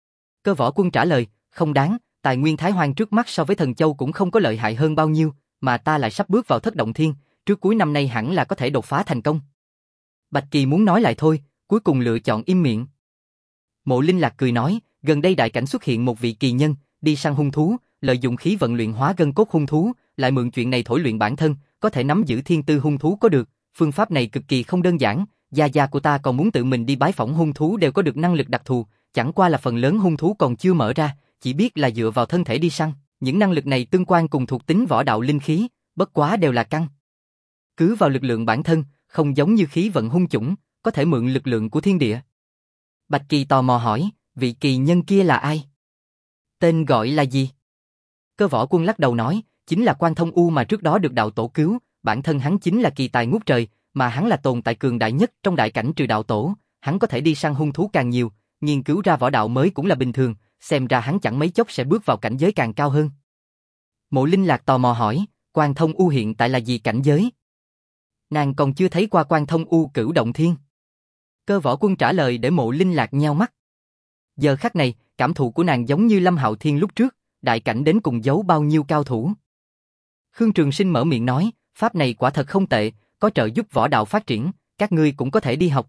Cơ Võ Quân trả lời, không đáng, tài nguyên Thái Hoang trước mắt so với Thần Châu cũng không có lợi hại hơn bao nhiêu, mà ta lại sắp bước vào thất động thiên, trước cuối năm nay hẳn là có thể đột phá thành công. Bạch Kỳ muốn nói lại thôi, cuối cùng lựa chọn im miệng. Mộ Linh Lạc cười nói, gần đây đại cảnh xuất hiện một vị kỳ nhân, đi săn hung thú, lợi dụng khí vận luyện hóa gân cốt hung thú, lại mượn chuyện này thổi luyện bản thân, có thể nắm giữ thiên tư hung thú có được, phương pháp này cực kỳ không đơn giản, gia gia của ta còn muốn tự mình đi bái phỏng hung thú đều có được năng lực đặc thù, chẳng qua là phần lớn hung thú còn chưa mở ra, chỉ biết là dựa vào thân thể đi săn, những năng lực này tương quan cùng thuộc tính võ đạo linh khí, bất quá đều là căn cứ vào lực lượng bản thân, không giống như khí vận hung chủng, có thể mượn lực lượng của thiên địa. Bạch Kỳ tò mò hỏi, vị kỳ nhân kia là ai? Tên gọi là gì? Cơ Võ Quân lắc đầu nói, chính là Quan Thông U mà trước đó được đạo tổ cứu, bản thân hắn chính là kỳ tài ngút trời, mà hắn là tồn tại cường đại nhất trong đại cảnh trừ đạo tổ, hắn có thể đi săn hung thú càng nhiều, nghiên cứu ra võ đạo mới cũng là bình thường, xem ra hắn chẳng mấy chốc sẽ bước vào cảnh giới càng cao hơn. Mộ Linh Lạc tò mò hỏi, Quan Thông U hiện tại là gì cảnh giới? Nàng còn chưa thấy qua Quan Thông U cửu động thiên. Cơ Võ Quân trả lời để Mộ Linh Lạc nheo mắt. Giờ khắc này, cảm thụ của nàng giống như Lâm Hạo Thiên lúc trước, đại cảnh đến cùng giấu bao nhiêu cao thủ. Khương Trường Sinh mở miệng nói, pháp này quả thật không tệ, có trợ giúp võ đạo phát triển, các ngươi cũng có thể đi học.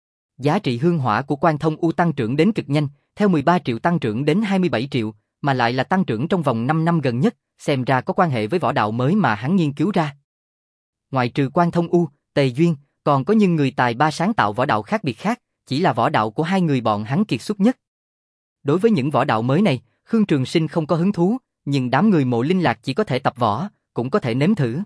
Giá trị hương hỏa của Quan Thông U tăng trưởng đến cực nhanh, theo mười ba triệu tăng trưởng đến hai mươi bảy triệu, mà lại là tăng trưởng trong vòng năm năm gần nhất, xem ra có quan hệ với võ đạo mới mà hắn nghiên cứu ra. Ngoài trừ Quan Thông U, Tề Duyên, còn có những người tài ba sáng tạo võ đạo khác biệt khác, chỉ là võ đạo của hai người bọn hắn kiệt xuất nhất. Đối với những võ đạo mới này, Khương Trường Sinh không có hứng thú, nhưng đám người Mộ Linh Lạc chỉ có thể tập võ, cũng có thể nếm thử.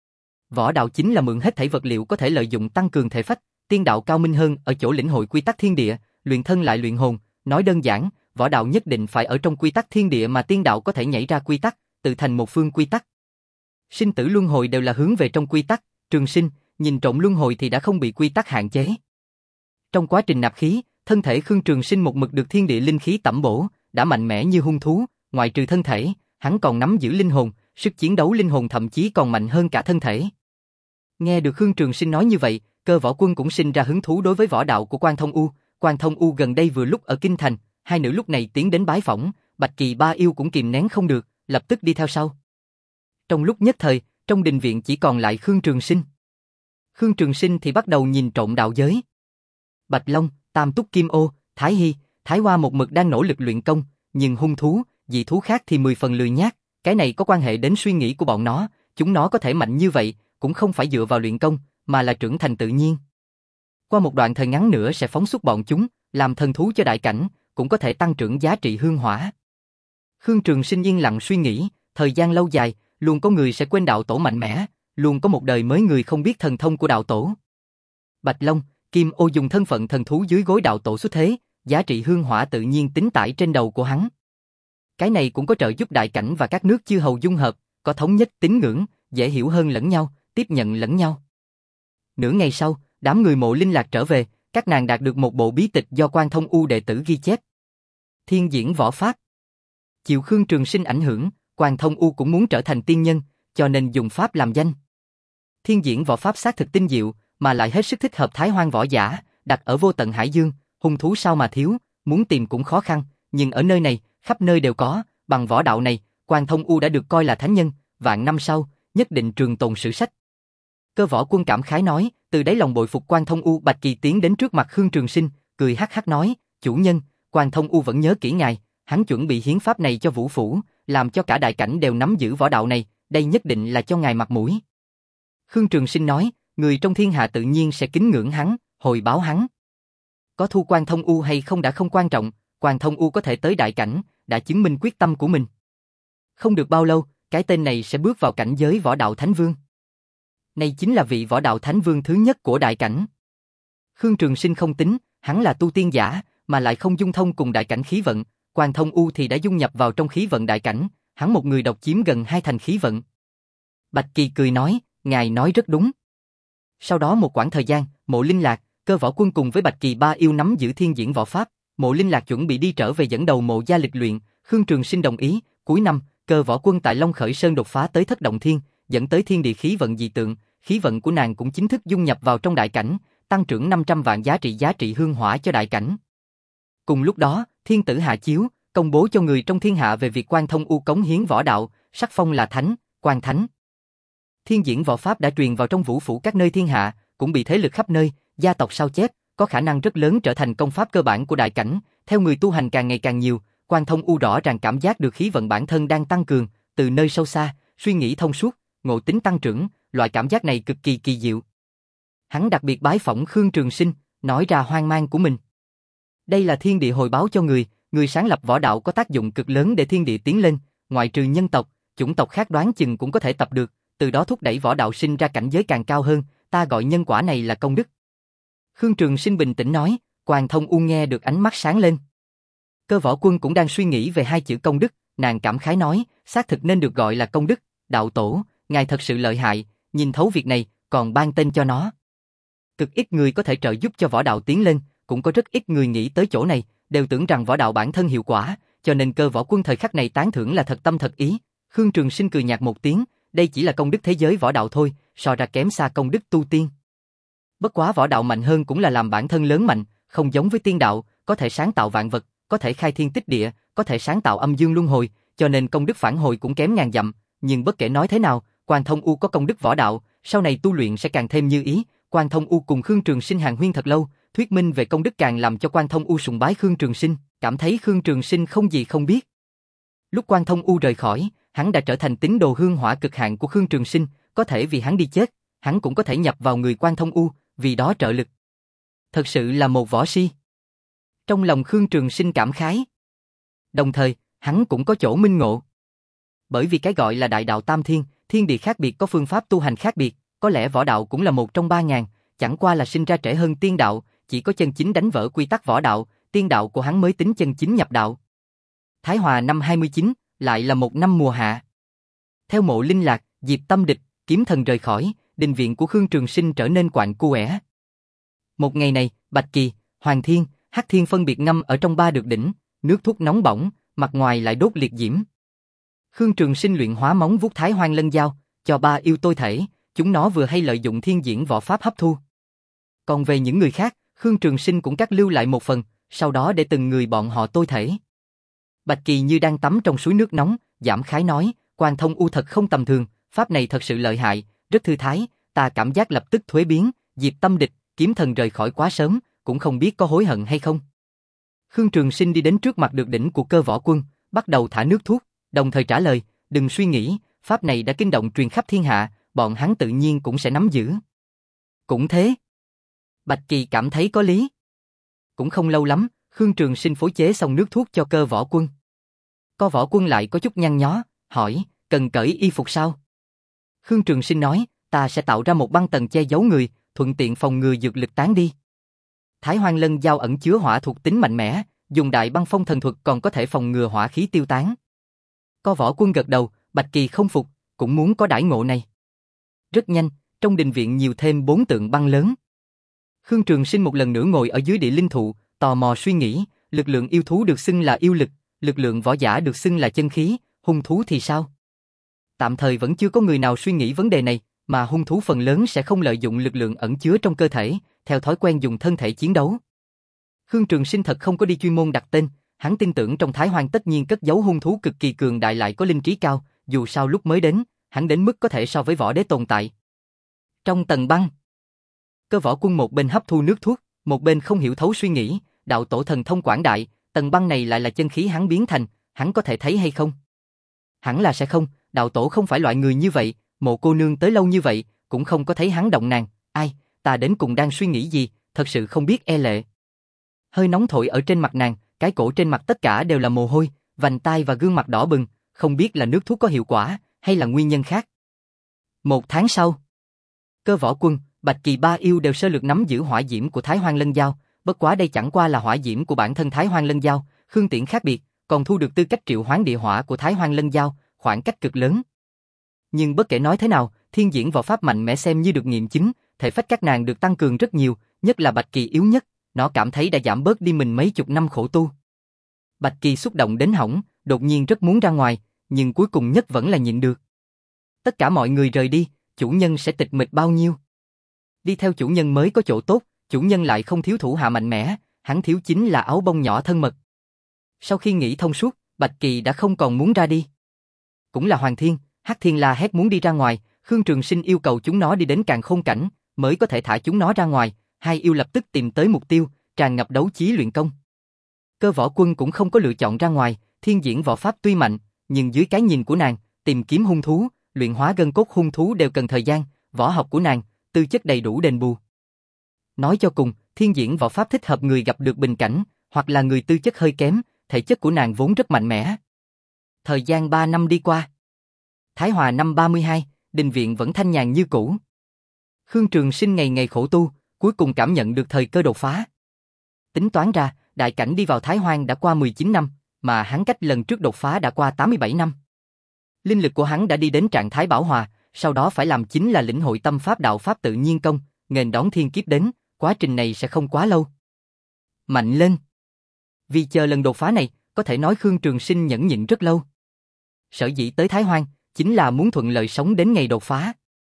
Võ đạo chính là mượn hết thảy vật liệu có thể lợi dụng tăng cường thể phách, tiên đạo cao minh hơn ở chỗ lĩnh hội quy tắc thiên địa, luyện thân lại luyện hồn, nói đơn giản, võ đạo nhất định phải ở trong quy tắc thiên địa mà tiên đạo có thể nhảy ra quy tắc, tự thành một phương quy tắc. Sinh tử luân hồi đều là hướng về trong quy tắc, Trường Sinh, nhìn trộm luân hồi thì đã không bị quy tắc hạn chế. Trong quá trình nạp khí, thân thể Khương Trường Sinh một mực được thiên địa linh khí tẩm bổ, đã mạnh mẽ như hung thú, ngoại trừ thân thể, hắn còn nắm giữ linh hồn, sức chiến đấu linh hồn thậm chí còn mạnh hơn cả thân thể. Nghe được Khương Trường Sinh nói như vậy, Cơ Võ Quân cũng sinh ra hứng thú đối với võ đạo của Quan Thông U. Quan Thông U gần đây vừa lúc ở Kinh Thành, hai nữ lúc này tiến đến bái phỏng, Bạch Kỳ ba yêu cũng kìm nén không được, lập tức đi theo sau. Trong lúc nhất thời, trong đình viện chỉ còn lại Khương Trường Sinh. Khương Trường Sinh thì bắt đầu nhìn trộm đạo giới. Bạch Long, Tam Túc Kim Ô, Thái Hy, Thái Hoa một mực đang nỗ lực luyện công, nhưng hung thú, dị thú khác thì mười phần lười nhác, cái này có quan hệ đến suy nghĩ của bọn nó, chúng nó có thể mạnh như vậy, cũng không phải dựa vào luyện công, mà là trưởng thành tự nhiên. Qua một đoạn thời ngắn nữa sẽ phóng xuất bọn chúng, làm thần thú cho đại cảnh, cũng có thể tăng trưởng giá trị hương hỏa. Khương Trường Sinh yên lặng suy nghĩ, thời gian lâu dài, luôn có người sẽ quên đạo tổ mạnh mẽ, luôn có một đời mới người không biết thần thông của đạo tổ. Bạch Long, Kim Ô dùng thân phận thần thú dưới gối đạo tổ xuất thế, giá trị hương hỏa tự nhiên tính tải trên đầu của hắn. Cái này cũng có trợ giúp đại cảnh và các nước chư hầu dung hợp, có thống nhất tín ngưỡng, dễ hiểu hơn lẫn nhau, tiếp nhận lẫn nhau. Nửa ngày sau, đám người Mộ Linh Lạc trở về, các nàng đạt được một bộ bí tịch do Quan Thông U đệ tử ghi chép. Thiên diễn võ pháp. Chịu Khương Trường Sinh ảnh hưởng, Quan Thông U cũng muốn trở thành tiên nhân, cho nên dùng pháp làm danh. Thiên diễn võ pháp xác thực tinh diệu, mà lại hết sức thích hợp Thái Hoang võ giả, đặt ở vô tận hải dương, hung thú sao mà thiếu, muốn tìm cũng khó khăn, nhưng ở nơi này, khắp nơi đều có, bằng võ đạo này, Quan Thông U đã được coi là thánh nhân, vạn năm sau, nhất định trường tồn sử sách. Cơ Võ Quân cảm khái nói, từ đáy lòng bội phục Quan Thông U. Bạch Kỳ tiến đến trước mặt Khương Trường Sinh, cười hắc hắc nói, chủ nhân, Quan Thông U vẫn nhớ kỹ ngài, hắn chuẩn bị hiến pháp này cho Vũ Phủ, làm cho cả đại cảnh đều nắm giữ võ đạo này, đây nhất định là cho ngài mặt mũi. Khương Trường Sinh nói, người trong thiên hạ tự nhiên sẽ kính ngưỡng hắn, hồi báo hắn. Có thu Quan Thông U hay không đã không quan trọng, Quan Thông U có thể tới đại cảnh, đã chứng minh quyết tâm của mình. Không được bao lâu, cái tên này sẽ bước vào cảnh giới võ đạo Thánh Vương. Này chính là vị võ đạo Thánh Vương thứ nhất của đại cảnh. Khương Trường Sinh không tính, hắn là tu tiên giả, mà lại không dung thông cùng đại cảnh khí vận, Quan Thông U thì đã dung nhập vào trong khí vận đại cảnh, hắn một người độc chiếm gần hai thành khí vận. Bạch Kỳ cười nói, ngài nói rất đúng. Sau đó một quãng thời gian, Mộ Linh Lạc, Cơ Võ Quân cùng với Bạch Kỳ ba yêu nắm giữ thiên diễn võ pháp, Mộ Linh Lạc chuẩn bị đi trở về dẫn đầu Mộ gia lịch luyện, Khương Trường Sinh đồng ý, cuối năm, Cơ Võ Quân tại Long Khởi Sơn đột phá tới thất động thiên, dẫn tới thiên địa khí vận dị tượng, khí vận của nàng cũng chính thức dung nhập vào trong đại cảnh, tăng trưởng năm trăm vạn giá trị giá trị hương hỏa cho đại cảnh. Cùng lúc đó, thiên tử hạ chiếu, công bố cho người trong thiên hạ về việc Quan Thông U cống hiến võ đạo, sắc phong là thánh, Quan Thánh. Thiên diễn võ pháp đã truyền vào trong Vũ Phủ các nơi thiên hạ, cũng bị thế lực khắp nơi, gia tộc sao chép, có khả năng rất lớn trở thành công pháp cơ bản của đại cảnh, theo người tu hành càng ngày càng nhiều, Quan Thông U rõ ràng cảm giác được khí vận bản thân đang tăng cường, từ nơi sâu xa, suy nghĩ thông suốt, ngộ tính tăng trưởng, loại cảm giác này cực kỳ kỳ diệu. Hắn đặc biệt bái phỏng Khương Trường Sinh, nói ra hoang mang của mình. Đây là thiên địa hồi báo cho người, người sáng lập võ đạo có tác dụng cực lớn để thiên địa tiến lên, ngoại trừ nhân tộc, chủng tộc khác đoán chừng cũng có thể tập được, từ đó thúc đẩy võ đạo sinh ra cảnh giới càng cao hơn, ta gọi nhân quả này là công đức. Khương Trường Sinh bình tĩnh nói, Quan Thông U nghe được ánh mắt sáng lên. Cơ Võ Quân cũng đang suy nghĩ về hai chữ công đức, nàng cảm khái nói, xác thực nên được gọi là công đức, đạo tổ, ngài thật sự lợi hại, nhìn thấu việc này, còn ban tên cho nó. Cực ít người có thể trợ giúp cho võ đạo tiến lên, cũng có rất ít người nghĩ tới chỗ này, đều tưởng rằng võ đạo bản thân hiệu quả, cho nên Cơ Võ Quân thời khắc này tán thưởng là thật tâm thật ý. Khương Trường Sinh cười nhạt một tiếng, đây chỉ là công đức thế giới võ đạo thôi, so ra kém xa công đức tu tiên. Bất quá võ đạo mạnh hơn cũng là làm bản thân lớn mạnh, không giống với tiên đạo, có thể sáng tạo vạn vật, có thể khai thiên tích địa, có thể sáng tạo âm dương luân hồi, cho nên công đức phản hồi cũng kém ngàn dặm, nhưng bất kể nói thế nào, Quan Thông U có công đức võ đạo, sau này tu luyện sẽ càng thêm như ý. Quan Thông U cùng Khương Trường Sinh hàn huyên thật lâu, thuyết minh về công đức càng làm cho Quan Thông U sùng bái Khương Trường Sinh, cảm thấy Khương Trường Sinh không gì không biết. Lúc Quan Thông U rời khỏi, hắn đã trở thành tín đồ hương hỏa cực hạn của Khương Trường Sinh, có thể vì hắn đi chết, hắn cũng có thể nhập vào người Quan Thông U, vì đó trợ lực. Thật sự là một võ si. Trong lòng Khương Trường Sinh cảm khái. Đồng thời, hắn cũng có chỗ minh ngộ. Bởi vì cái gọi là đại đạo tam thiên, thiên địa khác biệt có phương pháp tu hành khác biệt, có lẽ võ đạo cũng là một trong ba ngàn, chẳng qua là sinh ra trễ hơn tiên đạo, chỉ có chân chính đánh vỡ quy tắc võ đạo, tiên đạo của hắn mới tính chân chính nhập đạo. Thái Hòa năm hai mươi chín, lại là một năm mùa hạ. Theo Mộ Linh Lạc, Diệp Tâm Địch, Kiếm Thần rời khỏi, đình viện của Khương Trường Sinh trở nên quạnh quẽ. Một ngày này, Bạch Kỳ, Hoàng Thiên, Hắc Thiên phân biệt ngâm ở trong ba được đỉnh, nước thuốc nóng bỏng, mặt ngoài lại đốt liệt diễm. Khương Trường Sinh luyện hóa móng vuốt Thái Hoang Lân Dao, cho ba yêu tôi thể, chúng nó vừa hay lợi dụng thiên diễn võ pháp hấp thu. Còn về những người khác, Khương Trường Sinh cũng cắt lưu lại một phần, sau đó để từng người bọn họ tôi thể. Bạch Kỳ như đang tắm trong suối nước nóng, giảm khái nói, Quan Thông U thật không tầm thường, pháp này thật sự lợi hại, rất thư thái, ta cảm giác lập tức thuế biến. Diệp Tâm Địch, Kiếm Thần rời khỏi quá sớm, cũng không biết có hối hận hay không. Khương Trường Sinh đi đến trước mặt được đỉnh của Cơ Võ Quân, bắt đầu thả nước thuốc, đồng thời trả lời, đừng suy nghĩ, pháp này đã kinh động truyền khắp thiên hạ, bọn hắn tự nhiên cũng sẽ nắm giữ. Cũng thế. Bạch Kỳ cảm thấy có lý. Cũng không lâu lắm, Khương Trường Sinh phối chế xong nước thuốc cho Cơ Võ Quân. Cơ Võ Quân lại có chút nhăn nhó, hỏi, cần cởi y phục sao? Khương Trường Sinh nói, ta sẽ tạo ra một băng tầng che giấu người, thuận tiện phòng ngừa dược lực tán đi. Thái Hoang Lân Dao ẩn chứa hỏa thuộc tính mạnh mẽ, dùng đại băng phong thần thuật còn có thể phòng ngừa hỏa khí tiêu tán. Cơ Võ Quân gật đầu, Bạch Kỳ không phục, cũng muốn có đãi ngộ này. Rất nhanh, trong đình viện nhiều thêm bốn tượng băng lớn. Khương Trường Sinh một lần nữa ngồi ở dưới địa linh thụ, tò mò suy nghĩ, lực lượng yêu thú được xưng là yêu lực, lực lượng võ giả được xưng là chân khí, hung thú thì sao? Tạm thời vẫn chưa có người nào suy nghĩ vấn đề này, mà hung thú phần lớn sẽ không lợi dụng lực lượng ẩn chứa trong cơ thể, theo thói quen dùng thân thể chiến đấu. Khương Trường Sinh thật không có đi chuyên môn đặt tên, hắn tin tưởng trong Thái Hoang tất nhiên cất giấu hung thú cực kỳ cường đại lại có linh trí cao, dù sao lúc mới đến, hắn đến mức có thể so với võ đế tồn tại. Trong tầng băng, Cơ Võ Quân một bên hấp thu nước thuốc, một bên không hiểu thấu suy nghĩ, đạo tổ thần thông quảng đại, tầng băng này lại là chân khí hắn biến thành, hắn có thể thấy hay không? Hẳn là sẽ không, đạo tổ không phải loại người như vậy, Mộ cô nương tới lâu như vậy, cũng không có thấy hắn động nàng, ai, ta đến cùng đang suy nghĩ gì, thật sự không biết e lệ. Hơi nóng thổi ở trên mặt nàng, cái cổ trên mặt tất cả đều là mồ hôi, vành tai và gương mặt đỏ bừng, không biết là nước thuốc có hiệu quả, hay là nguyên nhân khác. Một tháng sau, Cơ Võ Quân, Bạch Kỳ ba yêu đều sơ lược nắm giữ hỏa diễm của Thái Hoang Lân Giao, bất quá đây chẳng qua là hỏa diễm của bản thân Thái Hoang Lân Giao, Khương Tiễn khác biệt, còn thu được tư cách triệu hoán địa hỏa của Thái Hoang Lân Giao, khoảng cách cực lớn. Nhưng bất kể nói thế nào, thiên diễn võ pháp mạnh mẽ xem như được nghiệm chứng, thể phách các nàng được tăng cường rất nhiều, nhất là Bạch Kỳ yếu nhất, nó cảm thấy đã giảm bớt đi mình mấy chục năm khổ tu. Bạch Kỳ xúc động đến hỏng, đột nhiên rất muốn ra ngoài, nhưng cuối cùng nhất vẫn là nhịn được. Tất cả mọi người rời đi, chủ nhân sẽ tịch mịch bao nhiêu? Đi theo chủ nhân mới có chỗ tốt, chủ nhân lại không thiếu thủ hạ mạnh mẽ, hắn thiếu chính là áo bông nhỏ thân mật. Sau khi nghĩ thông suốt, Bạch Kỳ đã không còn muốn ra đi. Cũng là Hoàng Thiên, Hắc Thiên la hét muốn đi ra ngoài, Khương Trường Sinh yêu cầu chúng nó đi đến Càn Khôn cảnh, mới có thể thả chúng nó ra ngoài, hai yêu lập tức tìm tới mục tiêu, tràn ngập đấu chí luyện công. Cơ Võ Quân cũng không có lựa chọn ra ngoài, thiên diễn võ pháp tuy mạnh, nhưng dưới cái nhìn của nàng, tìm kiếm hung thú, luyện hóa gân cốt hung thú đều cần thời gian, võ học của nàng, tư chất đầy đủ đền bù. Nói cho cùng, thiên diễn võ pháp thích hợp người gặp được bình cảnh, hoặc là người tư chất hơi kém, thể chất của nàng vốn rất mạnh mẽ. Thời gian ba năm đi qua. Thái Hòa năm ba mươi hai, đình viện vẫn thanh nhàn như cũ. Khương Trường Sinh ngày ngày khổ tu, cuối cùng cảm nhận được thời cơ đột phá. Tính toán ra, đại cảnh đi vào Thái Hoang đã qua mười chín năm, mà hắn cách lần trước đột phá đã qua tám mươi bảy năm. Linh lực của hắn đã đi đến trạng thái bảo hòa, sau đó phải làm chính là lĩnh hội tâm pháp đạo pháp tự nhiên công, nghênh đón thiên kiếp đến, quá trình này sẽ không quá lâu. Mạnh lên! Vì chờ lần đột phá này, có thể nói Khương Trường Sinh nhẫn nhịn rất lâu. Sở dĩ tới Thái Hoang, chính là muốn thuận lợi sống đến ngày đột phá.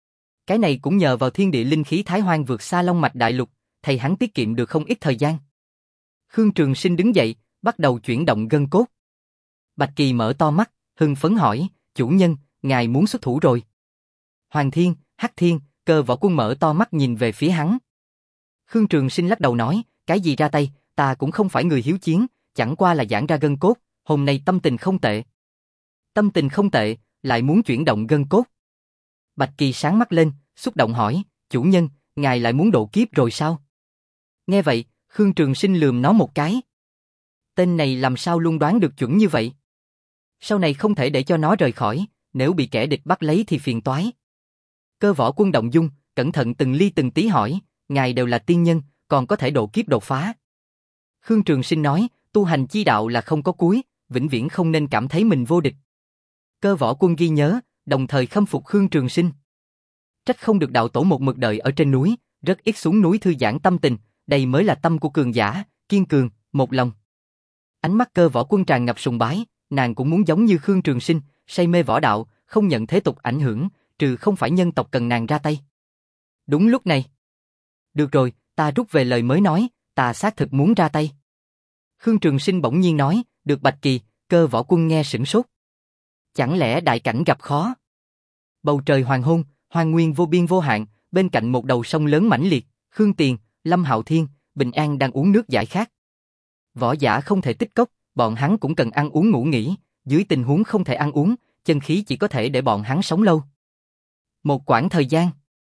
Cái này cũng nhờ vào thiên địa linh khí Thái Hoang vượt xa Long Mạch Đại Lục, thầy hắn tiết kiệm được không ít thời gian. Khương Trường Sinh đứng dậy, bắt đầu chuyển động gân cốt. Bạch Kỳ mở to mắt, hưng phấn hỏi, chủ nhân, ngài muốn xuất thủ rồi. Hoàng Thiên, Hắc Thiên, Cơ Võ Quân mở to mắt nhìn về phía hắn. Khương Trường Sinh lắc đầu nói, cái gì ra tay, ta cũng không phải người hiếu chiến, chẳng qua là giãn ra gân cốt, hôm nay tâm tình không tệ. Tâm tình không tệ, lại muốn chuyển động gân cốt. Bạch Kỳ sáng mắt lên, xúc động hỏi, chủ nhân, ngài lại muốn độ kiếp rồi sao? Nghe vậy, Khương Trường Sinh lườm nó một cái. Tên này làm sao luôn đoán được chuẩn như vậy? Sau này không thể để cho nó rời khỏi, nếu bị kẻ địch bắt lấy thì phiền toái. Cơ Võ Quân động dung, cẩn thận từng ly từng tí hỏi, ngài đều là tiên nhân, còn có thể độ kiếp đột phá. Khương Trường Sinh nói, tu hành chi đạo là không có cuối, vĩnh viễn không nên cảm thấy mình vô địch. Cơ Võ Quân ghi nhớ, đồng thời khâm phục Khương Trường Sinh. Trách không được đạo tổ một mực đợi ở trên núi, rất ít xuống núi thư giãn tâm tình, đây mới là tâm của cường giả, kiên cường, một lòng. Ánh mắt Cơ Võ Quân tràn ngập sùng bái, nàng cũng muốn giống như Khương Trường Sinh, say mê võ đạo, không nhận thế tục ảnh hưởng, trừ không phải nhân tộc cần nàng ra tay. Đúng lúc này. Được rồi, ta rút về lời mới nói, ta xác thực muốn ra tay. Khương Trường Sinh bỗng nhiên nói, được Bạch Kỳ, Cơ Võ Quân nghe sửng sốt. Chẳng lẽ đại cảnh gặp khó? Bầu trời hoàng hôn, hoang nguyên vô biên vô hạn, bên cạnh một đầu sông lớn mãnh liệt, Khương Tiền, Lâm Hạo Thiên, Bình An đang uống nước giải khát. Võ giả không thể tích cốc, bọn hắn cũng cần ăn uống ngủ nghỉ, dưới tình huống không thể ăn uống, chân khí chỉ có thể để bọn hắn sống lâu. Một quãng thời gian.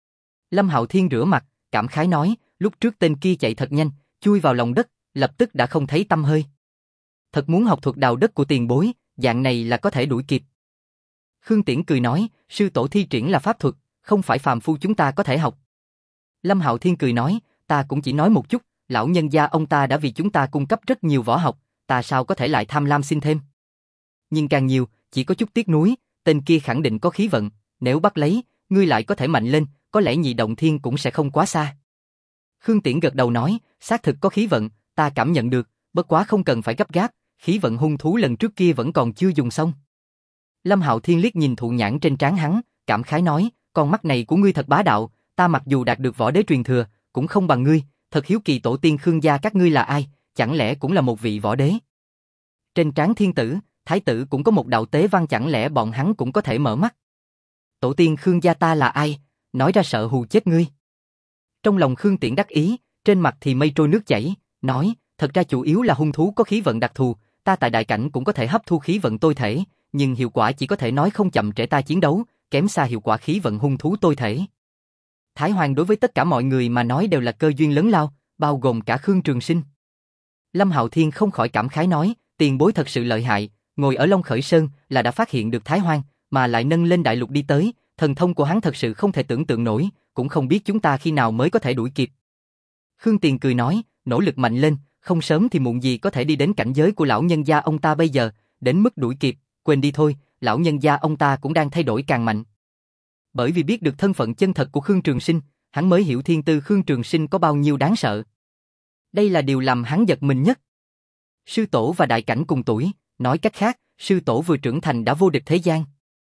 Lâm Hạo Thiên rửa mặt, cảm khái nói, lúc trước tên kia chạy thật nhanh, chui vào lòng đất, lập tức đã không thấy tăm hơi. Thật muốn học thuật đào đất của tiền bối, dạng này là có thể đuổi kịp. Khương Tiễn cười nói, sư tổ thi triển là pháp thuật, không phải phàm phu chúng ta có thể học. Lâm Hạo Thiên cười nói, ta cũng chỉ nói một chút, lão nhân gia ông ta đã vì chúng ta cung cấp rất nhiều võ học, ta sao có thể lại tham lam xin thêm. Nhưng càng nhiều, chỉ có chút tiếc nuối, tên kia khẳng định có khí vận, nếu bắt lấy, ngươi lại có thể mạnh lên, có lẽ nhị động thiên cũng sẽ không quá xa. Khương Tiễn gật đầu nói, xác thực có khí vận, ta cảm nhận được, bất quá không cần phải gấp gáp, khí vận hung thú lần trước kia vẫn còn chưa dùng xong. Lâm Hạo Thiên liếc nhìn thụ nhãn trên trán hắn, cảm khái nói, con mắt này của ngươi thật bá đạo, ta mặc dù đạt được võ đế truyền thừa, cũng không bằng ngươi, thật hiếu kỳ tổ tiên Khương gia các ngươi là ai, chẳng lẽ cũng là một vị võ đế? Trên trán thiên tử, thái tử cũng có một đạo tế văn, chẳng lẽ bọn hắn cũng có thể mở mắt? Tổ tiên Khương gia ta là ai? nói ra sợ hù chết ngươi. Trong lòng Khương Tiễn đắc ý, trên mặt thì mây trôi nước chảy, nói, thật ra chủ yếu là hung thú có khí vận đặc thù, ta tại đại cảnh cũng có thể hấp thu khí vận tôi thể, nhưng hiệu quả chỉ có thể nói không chậm trễ ta chiến đấu, kém xa hiệu quả khí vận hung thú tôi thể. Thái Hoàng đối với tất cả mọi người mà nói đều là cơ duyên lớn lao, bao gồm cả Khương Trường Sinh. Lâm Hạo Thiên không khỏi cảm khái nói, tiền bối thật sự lợi hại, ngồi ở Long Khởi Sơn là đã phát hiện được Thái Hoàng, mà lại nâng lên đại lục đi tới, thần thông của hắn thật sự không thể tưởng tượng nổi, cũng không biết chúng ta khi nào mới có thể đuổi kịp. Khương Tiền cười nói, nỗ lực mạnh lên, không sớm thì muộn gì có thể đi đến cảnh giới của lão nhân gia ông ta bây giờ, đến mức đuổi kịp, quên đi thôi, lão nhân gia ông ta cũng đang thay đổi càng mạnh. Bởi vì biết được thân phận chân thật của Khương Trường Sinh, hắn mới hiểu thiên tư Khương Trường Sinh có bao nhiêu đáng sợ. Đây là điều làm hắn giật mình nhất. Sư tổ và đại cảnh cùng tuổi, nói cách khác, sư tổ vừa trưởng thành đã vô địch thế gian.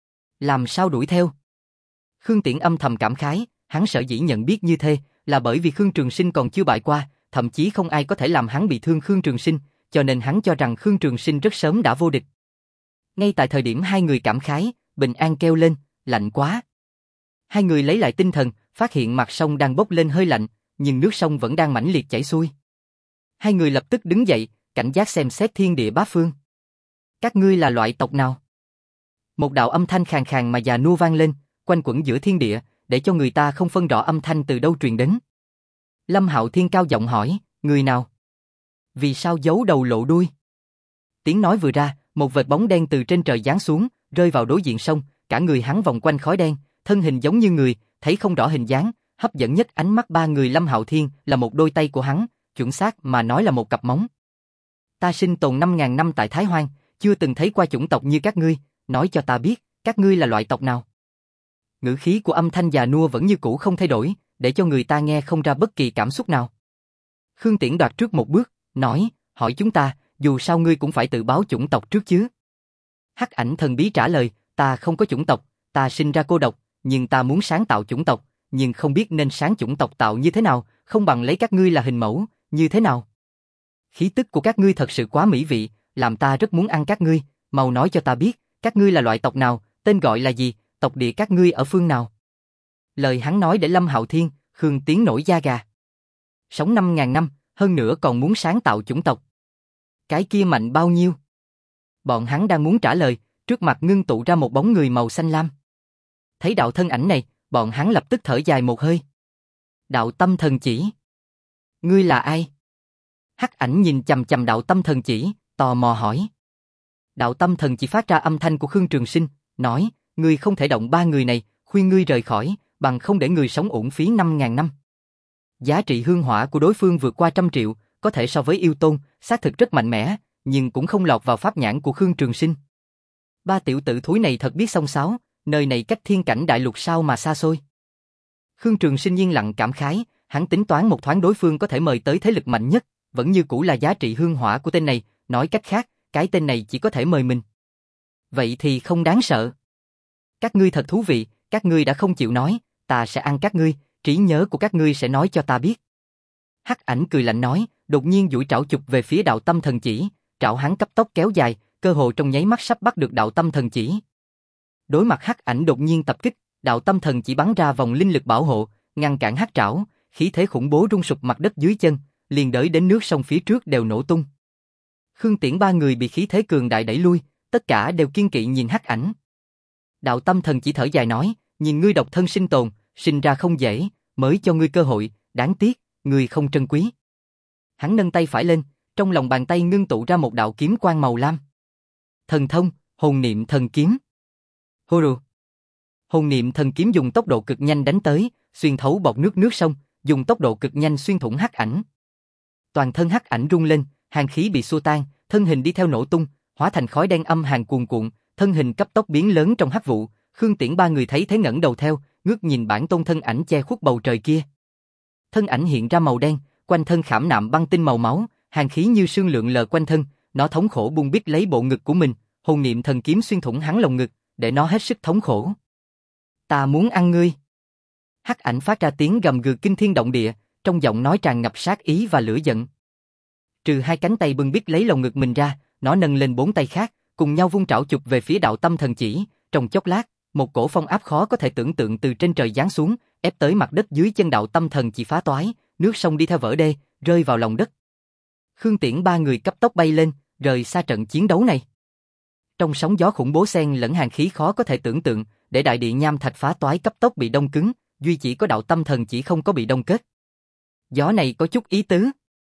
Làm sao đuổi theo? Khương Tiễn âm thầm cảm khái, hắn sở dĩ nhận biết như thế, là bởi vì Khương Trường Sinh còn chưa bại qua, thậm chí không ai có thể làm hắn bị thương Khương Trường Sinh, cho nên hắn cho rằng Khương Trường Sinh rất sớm đã vô địch. Ngay tại thời điểm hai người cảm khái, Bình An kêu lên, lạnh quá. Hai người lấy lại tinh thần, phát hiện mặt sông đang bốc lên hơi lạnh, nhưng nước sông vẫn đang mãnh liệt chảy xuôi. Hai người lập tức đứng dậy, cảnh giác xem xét thiên địa bát phương. Các ngươi là loại tộc nào? Một đạo âm thanh khàn khàn mà già nua vang lên, quanh quẩn giữa thiên địa, để cho người ta không phân rõ âm thanh từ đâu truyền đến. Lâm Hạo Thiên cao giọng hỏi, người nào? Vì sao giấu đầu lộ đuôi? Tiếng nói vừa ra, một vệt bóng đen từ trên trời giáng xuống, rơi vào đối diện sông, cả người hắn vòng quanh khói đen, thân hình giống như người, thấy không rõ hình dáng, hấp dẫn nhất ánh mắt ba người Lâm Hạo Thiên là một đôi tay của hắn, chuẩn xác mà nói là một cặp móng. Ta sinh tồn năm ngàn năm tại Thái Hoang, chưa từng thấy qua chủng tộc như các ngươi, nói cho ta biết, các ngươi là loại tộc nào? Ngữ khí của âm thanh già nua vẫn như cũ không thay đổi, để cho người ta nghe không ra bất kỳ cảm xúc nào. Khương Tiễn đoạt trước một bước, nói, hỏi chúng ta, dù sao ngươi cũng phải tự báo chủng tộc trước chứ. Hắc Ảnh thần bí trả lời, ta không có chủng tộc, ta sinh ra cô độc, nhưng ta muốn sáng tạo chủng tộc, nhưng không biết nên sáng chủng tộc tạo như thế nào, không bằng lấy các ngươi là hình mẫu, như thế nào? Khí tức của các ngươi thật sự quá mỹ vị, làm ta rất muốn ăn các ngươi, mau nói cho ta biết, các ngươi là loại tộc nào, tên gọi là gì, tộc địa các ngươi ở phương nào? Lời hắn nói để Lâm Hạo Thiên, Khương Tiễn nổi da gà. Sống năm ngàn năm, hơn nữa còn muốn sáng tạo chủng tộc. Cái kia mạnh bao nhiêu? Bọn hắn đang muốn trả lời, trước mặt ngưng tụ ra một bóng người màu xanh lam. Thấy đạo thân ảnh này, bọn hắn lập tức thở dài một hơi. Đạo tâm thần chỉ. Ngươi là ai? Hắc Ảnh nhìn chằm chằm đạo tâm thần chỉ, tò mò hỏi. Đạo tâm thần chỉ phát ra âm thanh của Khương Trường Sinh, nói, ngươi không thể động ba người này, khuyên ngươi rời khỏi, bằng không để người sống uổng phí năm ngàn năm. Giá trị hương hỏa của đối phương vượt qua trăm triệu, có thể so với yêu tôn, xác thực rất mạnh mẽ, nhưng cũng không lọt vào pháp nhãn của Khương Trường Sinh. Ba tiểu tử thúi này thật biết xông xáo, nơi này cách thiên cảnh đại lục sao mà xa xôi. Khương Trường Sinh yên lặng cảm khái, hắn tính toán một thoáng đối phương có thể mời tới thế lực mạnh nhất, vẫn như cũ là giá trị hương hỏa của tên này, nói cách khác, cái tên này chỉ có thể mời mình. Vậy thì không đáng sợ. Các ngươi thật thú vị, các ngươi đã không chịu nói, ta sẽ ăn các ngươi, trí nhớ của các ngươi sẽ nói cho ta biết. Hắc Ảnh cười lạnh nói, đột nhiên duỗi trảo chụp về phía đạo tâm thần chỉ, trảo hắn cấp tốc kéo dài, cơ hồ trong nháy mắt sắp bắt được đạo tâm thần chỉ. Đối mặt Hắc Ảnh đột nhiên tập kích, đạo tâm thần chỉ bắn ra vòng linh lực bảo hộ, ngăn cản hắc trảo, khí thế khủng bố rung sụp mặt đất dưới chân, liền đới đến nước sông phía trước đều nổ tung. Khương Tiễn ba người bị khí thế cường đại đẩy lui, tất cả đều kiên kỵ nhìn Hắc Ảnh. Đạo tâm thần chỉ thở dài nói, nhìn ngươi độc thân sinh tồn, sinh ra không dễ, mới cho ngươi cơ hội, đáng tiếc, ngươi không trân quý. Hắn nâng tay phải lên, trong lòng bàn tay ngưng tụ ra một đạo kiếm quang màu lam. Thần thông, hồn niệm thần kiếm. Hô rù. Hồn niệm thần kiếm dùng tốc độ cực nhanh đánh tới, xuyên thấu bọt nước nước sông, dùng tốc độ cực nhanh xuyên thủng Hắc Ảnh. Toàn thân Hắc Ảnh rung lên, hàn khí bị xua tan, thân hình đi theo nổ tung, hóa thành khói đen âm hàn cuồn cuộn, thân hình cấp tốc biến lớn trong hắc vụ. Khương Tiễn ba người thấy thế ngẩng đầu theo, ngước nhìn bản tôn thân ảnh che khuất bầu trời kia. Thân ảnh hiện ra màu đen, quanh thân khảm nạm băng tinh màu máu, hàn khí như sương lượn lờ quanh thân, nó thống khổ bung bít lấy bộ ngực của mình, hồn niệm thần kiếm xuyên thủng hắn lồng ngực, để nó hết sức thống khổ. Ta muốn ăn ngươi. Hắc Ảnh phát ra tiếng gầm gừ kinh thiên động địa, trong giọng nói tràn ngập sát ý và lửa giận. Trừ hai cánh tay bưng bít lấy lồng ngực mình ra, nó nâng lên bốn tay khác, cùng nhau vung trảo chụp về phía đạo tâm thần chỉ. Trong chốc lát, một cổ phong áp khó có thể tưởng tượng từ trên trời giáng xuống, ép tới mặt đất dưới chân đạo tâm thần chỉ phá toái, nước sông đi theo vỡ đê, rơi vào lòng đất. Khương Tiễn ba người cấp tốc bay lên, rời xa trận chiến đấu này. Trong sóng gió khủng bố xen lẫn hàn khí khó có thể tưởng tượng, để đại địa nham thạch phá toái cấp tốc bị đông cứng, duy chỉ có đạo tâm thần chỉ không có bị đông kết. Gió này có chút ý tứ.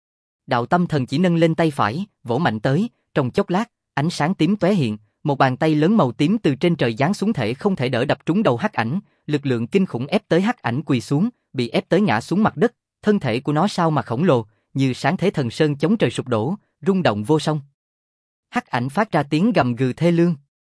Đạo tâm thần chỉ nâng lên tay phải, vỗ mạnh tới, trong chốc lát, ánh sáng tím tóe hiện, một bàn tay lớn màu tím từ trên trời giáng xuống thể không thể đỡ đập trúng đầu hắc ảnh, lực lượng kinh khủng ép tới hắc ảnh quỳ xuống, bị ép tới ngã xuống mặt đất, thân thể của nó sao mà khổng lồ, như sáng thế thần sơn chống trời sụp đổ, rung động vô song. Hắc ảnh phát ra tiếng gầm gừ thê lương.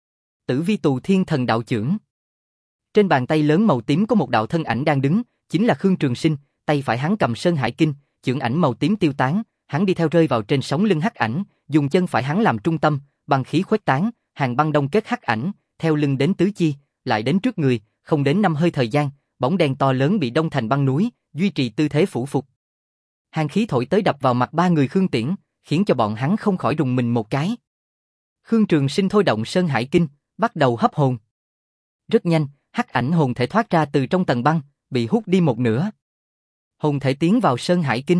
Tử Vi Tù Thiên Thần Đạo Chưởng. Trên bàn tay lớn màu tím có một đạo thân ảnh đang đứng, chính là Khương Trường Sinh, tay phải hắn cầm Sơn Hải Kinh, chưởng ảnh màu tím tiêu tán, hắn đi theo rơi vào trên sóng lưng hắc ảnh, dùng chân phải hắn làm trung tâm, băng khí khuếch tán, hàng băng đông kết hắc ảnh, theo lưng đến tứ chi, lại đến trước người, không đến năm hơi thời gian, bóng đen to lớn bị đông thành băng núi, duy trì tư thế phủ phục. Hàn khí thổi tới đập vào mặt ba người Khương Tiễn, khiến cho bọn hắn không khỏi rùng mình một cái. Khương Trường Sinh thôi động Sơn Hải Kinh, bắt đầu hấp hồn. Rất nhanh, hắc ảnh hồn thể thoát ra từ trong tầng băng, bị hút đi một nửa. Hồn thể tiến vào Sơn Hải Kinh.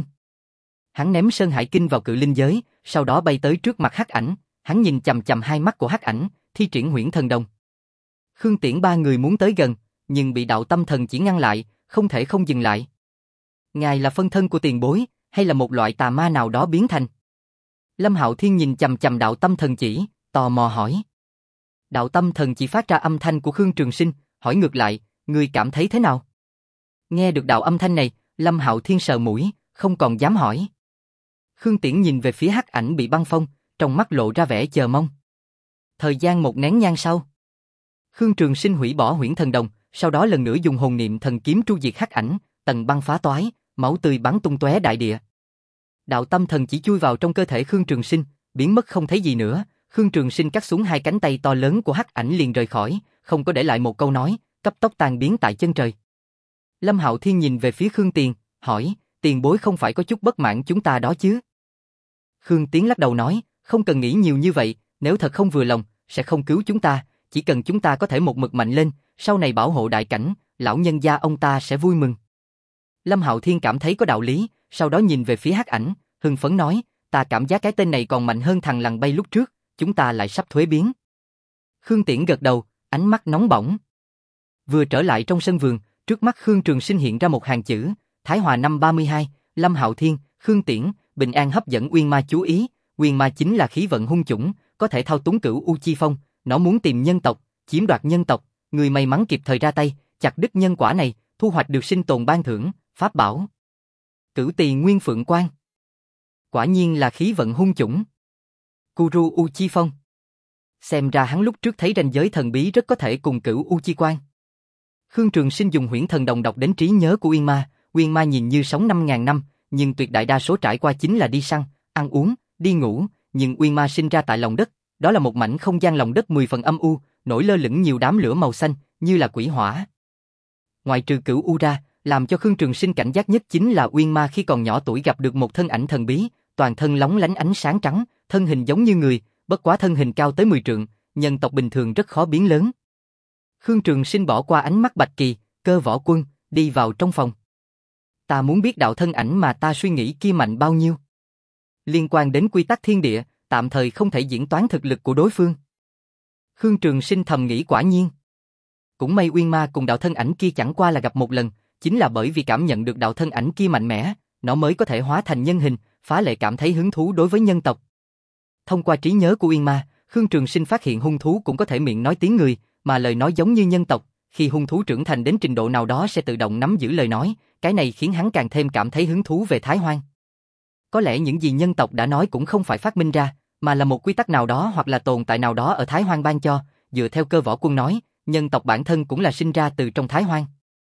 Hắn ném Sơn Hải Kinh vào cự linh giới, sau đó bay tới trước mặt hắc ảnh, hắn nhìn chằm chằm hai mắt của hắc ảnh, thi triển Huyễn Thần Đồng. Khương Tiễn ba người muốn tới gần, nhưng bị đạo tâm thần chỉ ngăn lại, không thể không dừng lại. Ngài là phân thân của tiền bối, hay là một loại tà ma nào đó biến thành? Lâm Hạo Thiên nhìn chằm chằm đạo tâm thần chỉ, tò mò hỏi. Đạo tâm thần chỉ phát ra âm thanh của Khương Trường Sinh, hỏi ngược lại, ngươi cảm thấy thế nào? Nghe được đạo âm thanh này, Lâm Hạo Thiên sờ mũi, không còn dám hỏi. Khương Tiễn nhìn về phía hắc ảnh bị băng phong, trong mắt lộ ra vẻ chờ mong. Thời gian một nén nhang sau, Khương Trường Sinh hủy bỏ Huyễn Thần Đồng, sau đó lần nữa dùng hồn niệm thần kiếm tru diệt hắc ảnh, tầng băng phá toái, máu tươi bắn tung tóe đại địa. Đạo tâm thần chỉ chui vào trong cơ thể Khương Trường Sinh, biến mất không thấy gì nữa. Khương Trường Sinh cắt xuống hai cánh tay to lớn của hắc ảnh liền rời khỏi, không có để lại một câu nói, cấp tốc tan biến tại chân trời. Lâm Hạo Thiên nhìn về phía Khương Tiền, hỏi, tiền bối không phải có chút bất mãn chúng ta đó chứ? Khương Tiến lắc đầu nói, không cần nghĩ nhiều như vậy, nếu thật không vừa lòng, sẽ không cứu chúng ta, chỉ cần chúng ta có thể một mực mạnh lên, sau này bảo hộ đại cảnh, lão nhân gia ông ta sẽ vui mừng. Lâm Hạo Thiên cảm thấy có đạo lý, sau đó nhìn về phía hắc ảnh, hưng phấn nói, ta cảm giác cái tên này còn mạnh hơn thằng lằn bay lúc trước, chúng ta lại sắp thuế biến. Khương Tiễn gật đầu, ánh mắt nóng bỏng. Vừa trở lại trong sân vườn, trước mắt Khương Trường Sinh hiện ra một hàng chữ, Thái Hòa năm ba mươi hai, Lâm Hạo Thiên, Khương Tiễn, bình an hấp dẫn Uyên Ma chú ý, Uyên Ma chính là khí vận hung chủng, có thể thao túng Cửu U Chi Phong, nó muốn tìm nhân tộc, chiếm đoạt nhân tộc, người may mắn kịp thời ra tay, chặt đứt nhân quả này, thu hoạch được sinh tồn ban thưởng, pháp bảo. Cửu Tỳ Nguyên Phượng Quang. Quả nhiên là khí vận hung chủng. Cửu U Chi Phong. Xem ra hắn lúc trước thấy ranh giới thần bí rất có thể cùng Cửu U Chi Quang. Khương Trường Sinh dùng Huyễn Thần Đồng đọc đến trí nhớ của Uyên Ma, Uyên Ma nhìn như sống năm ngàn năm, nhưng tuyệt đại đa số trải qua chính là đi săn, ăn uống, đi ngủ, nhưng Uyên Ma sinh ra tại lòng đất, đó là một mảnh không gian lòng đất mười phần âm u, nổi lơ lửng nhiều đám lửa màu xanh, như là quỷ hỏa. Ngoài trừ Cửu U ra, làm cho Khương Trường Sinh cảnh giác nhất chính là Uyên Ma khi còn nhỏ tuổi gặp được một thân ảnh thần bí, toàn thân lóng lánh ánh sáng trắng, thân hình giống như người, bất quá thân hình cao tới mười trượng, nhân tộc bình thường rất khó biến lớn. Khương Trường Sinh bỏ qua ánh mắt Bạch Kỳ, Cơ Võ Quân, đi vào trong phòng. Ta muốn biết đạo thân ảnh mà ta suy nghĩ kia mạnh bao nhiêu. Liên quan đến quy tắc thiên địa, tạm thời không thể diễn toán thực lực của đối phương. Khương Trường Sinh thầm nghĩ quả nhiên. Cũng may Uyên Ma cùng đạo thân ảnh kia chẳng qua là gặp một lần, chính là bởi vì cảm nhận được đạo thân ảnh kia mạnh mẽ, nó mới có thể hóa thành nhân hình, phá lệ cảm thấy hứng thú đối với nhân tộc. Thông qua trí nhớ của Uyên Ma, Khương Trường Sinh phát hiện hung thú cũng có thể miệng nói tiếng người, mà lời nói giống như nhân tộc, khi hung thú trưởng thành đến trình độ nào đó sẽ tự động nắm giữ lời nói, cái này khiến hắn càng thêm cảm thấy hứng thú về Thái Hoang. Có lẽ những gì nhân tộc đã nói cũng không phải phát minh ra, mà là một quy tắc nào đó hoặc là tồn tại nào đó ở Thái Hoang ban cho, dựa theo Cơ Võ Quân nói, nhân tộc bản thân cũng là sinh ra từ trong Thái Hoang.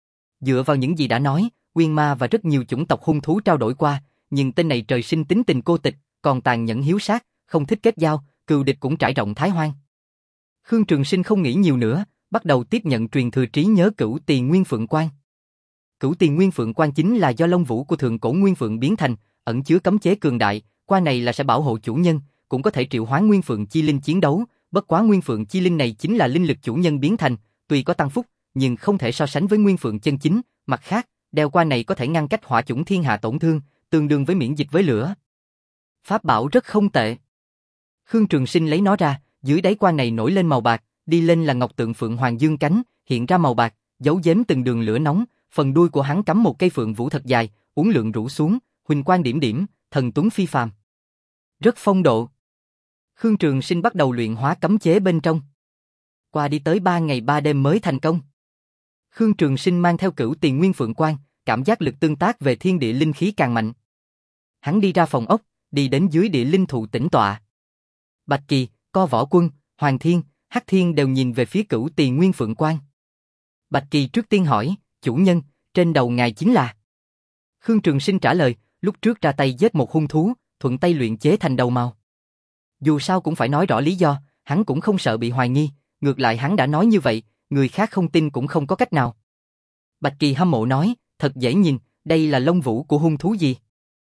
Dựa vào những gì đã nói, Uyên Ma và rất nhiều chủng tộc hung thú trao đổi qua, nhưng tên này trời sinh tính tình cô tịch, còn tàn nhẫn hiếu sát, không thích kết giao, cừu địch cũng trải rộng Thái Hoang. Khương Trường Sinh không nghĩ nhiều nữa, bắt đầu tiếp nhận truyền thừa trí nhớ Cửu Tỳ Nguyên Phượng Quang. Cửu Tỳ Nguyên Phượng Quang chính là do lông vũ của thượng cổ Nguyên Phượng biến thành, ẩn chứa cấm chế cường đại, qua này là sẽ bảo hộ chủ nhân, cũng có thể triệu hoán Nguyên Phượng chi linh chiến đấu, bất quá Nguyên Phượng chi linh này chính là linh lực chủ nhân biến thành, tuy có tăng phúc, nhưng không thể so sánh với Nguyên Phượng chân chính, mặt khác, đeo qua này có thể ngăn cách hỏa chủng thiên hạ tổn thương, tương đương với miễn dịch với lửa. Pháp bảo rất không tệ. Khương Trường Sinh lấy nó ra, dưới đáy quan này nổi lên màu bạc, đi lên là ngọc tượng phượng hoàng dương cánh, hiện ra màu bạc, giấu giếm từng đường lửa nóng, phần đuôi của hắn cắm một cây phượng vũ thật dài, uốn lượn rủ xuống, huỳnh quang điểm điểm, thần tuấn phi phàm. Rất phong độ. Khương Trường Sinh bắt đầu luyện hóa cấm chế bên trong. Qua đi tới ba ngày ba đêm mới thành công. Khương Trường Sinh mang theo Cửu Tiền Nguyên Phượng Quan, cảm giác lực tương tác về thiên địa linh khí càng mạnh. Hắn đi ra phòng ốc, đi đến dưới địa linh thụ tĩnh tọa. Bạch Kỳ, Co Võ Quân, Hoàng Thiên, Hắc Thiên đều nhìn về phía Cửu Tiền Nguyên Phượng Quan. Bạch Kỳ trước tiên hỏi, chủ nhân, trên đầu ngài chính là? Khương Trường Sinh trả lời, lúc trước ra tay giết một hung thú, thuận tay luyện chế thành đầu màu. Dù sao cũng phải nói rõ lý do, hắn cũng không sợ bị hoài nghi, ngược lại hắn đã nói như vậy, người khác không tin cũng không có cách nào. Bạch Kỳ hâm mộ nói, thật dễ nhìn, đây là lông vũ của hung thú gì?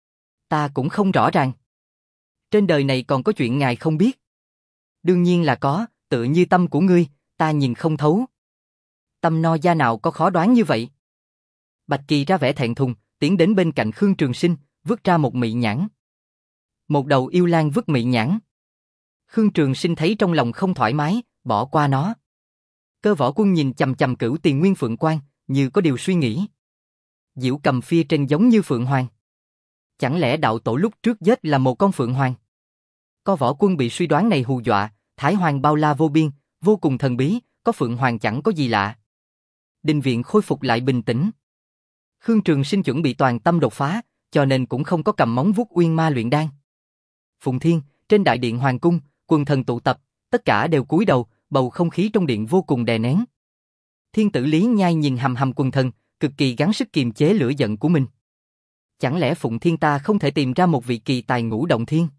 Ta cũng không rõ ràng. Trên đời này còn có chuyện ngài không biết. Đương nhiên là có, tựa như tâm của ngươi, ta nhìn không thấu. Tâm no da nào có khó đoán như vậy? Bạch Kỳ ra vẻ thẹn thùng, tiến đến bên cạnh Khương Trường Sinh, vứt ra một mị nhãn. Một đầu yêu lang vứt mị nhãn. Khương Trường Sinh thấy trong lòng không thoải mái, bỏ qua nó. Cơ Võ Quân nhìn chằm chằm Cửu Tiền Nguyên Phượng Quan, như có điều suy nghĩ. Diễu cầm phía trên giống như Phượng Hoàng. Chẳng lẽ đạo tổ lúc trước giết là một con Phượng Hoàng? Co Võ Quân bị suy đoán này hù dọa, Thái Hoàng bao la vô biên, vô cùng thần bí, có Phượng Hoàng chẳng có gì lạ. Đình viện khôi phục lại bình tĩnh. Khương Trường Sinh chuẩn bị toàn tâm đột phá, cho nên cũng không có cầm móng vuốt uyên ma luyện đan. Phụng Thiên, trên đại điện hoàng cung, quần thần tụ tập, tất cả đều cúi đầu, bầu không khí trong điện vô cùng đè nén. Thiên tử Lý Nhai nhìn hầm hầm quần thần, cực kỳ gắng sức kiềm chế lửa giận của mình. Chẳng lẽ Phụng Thiên ta không thể tìm ra một vị kỳ tài ngũ động thiên?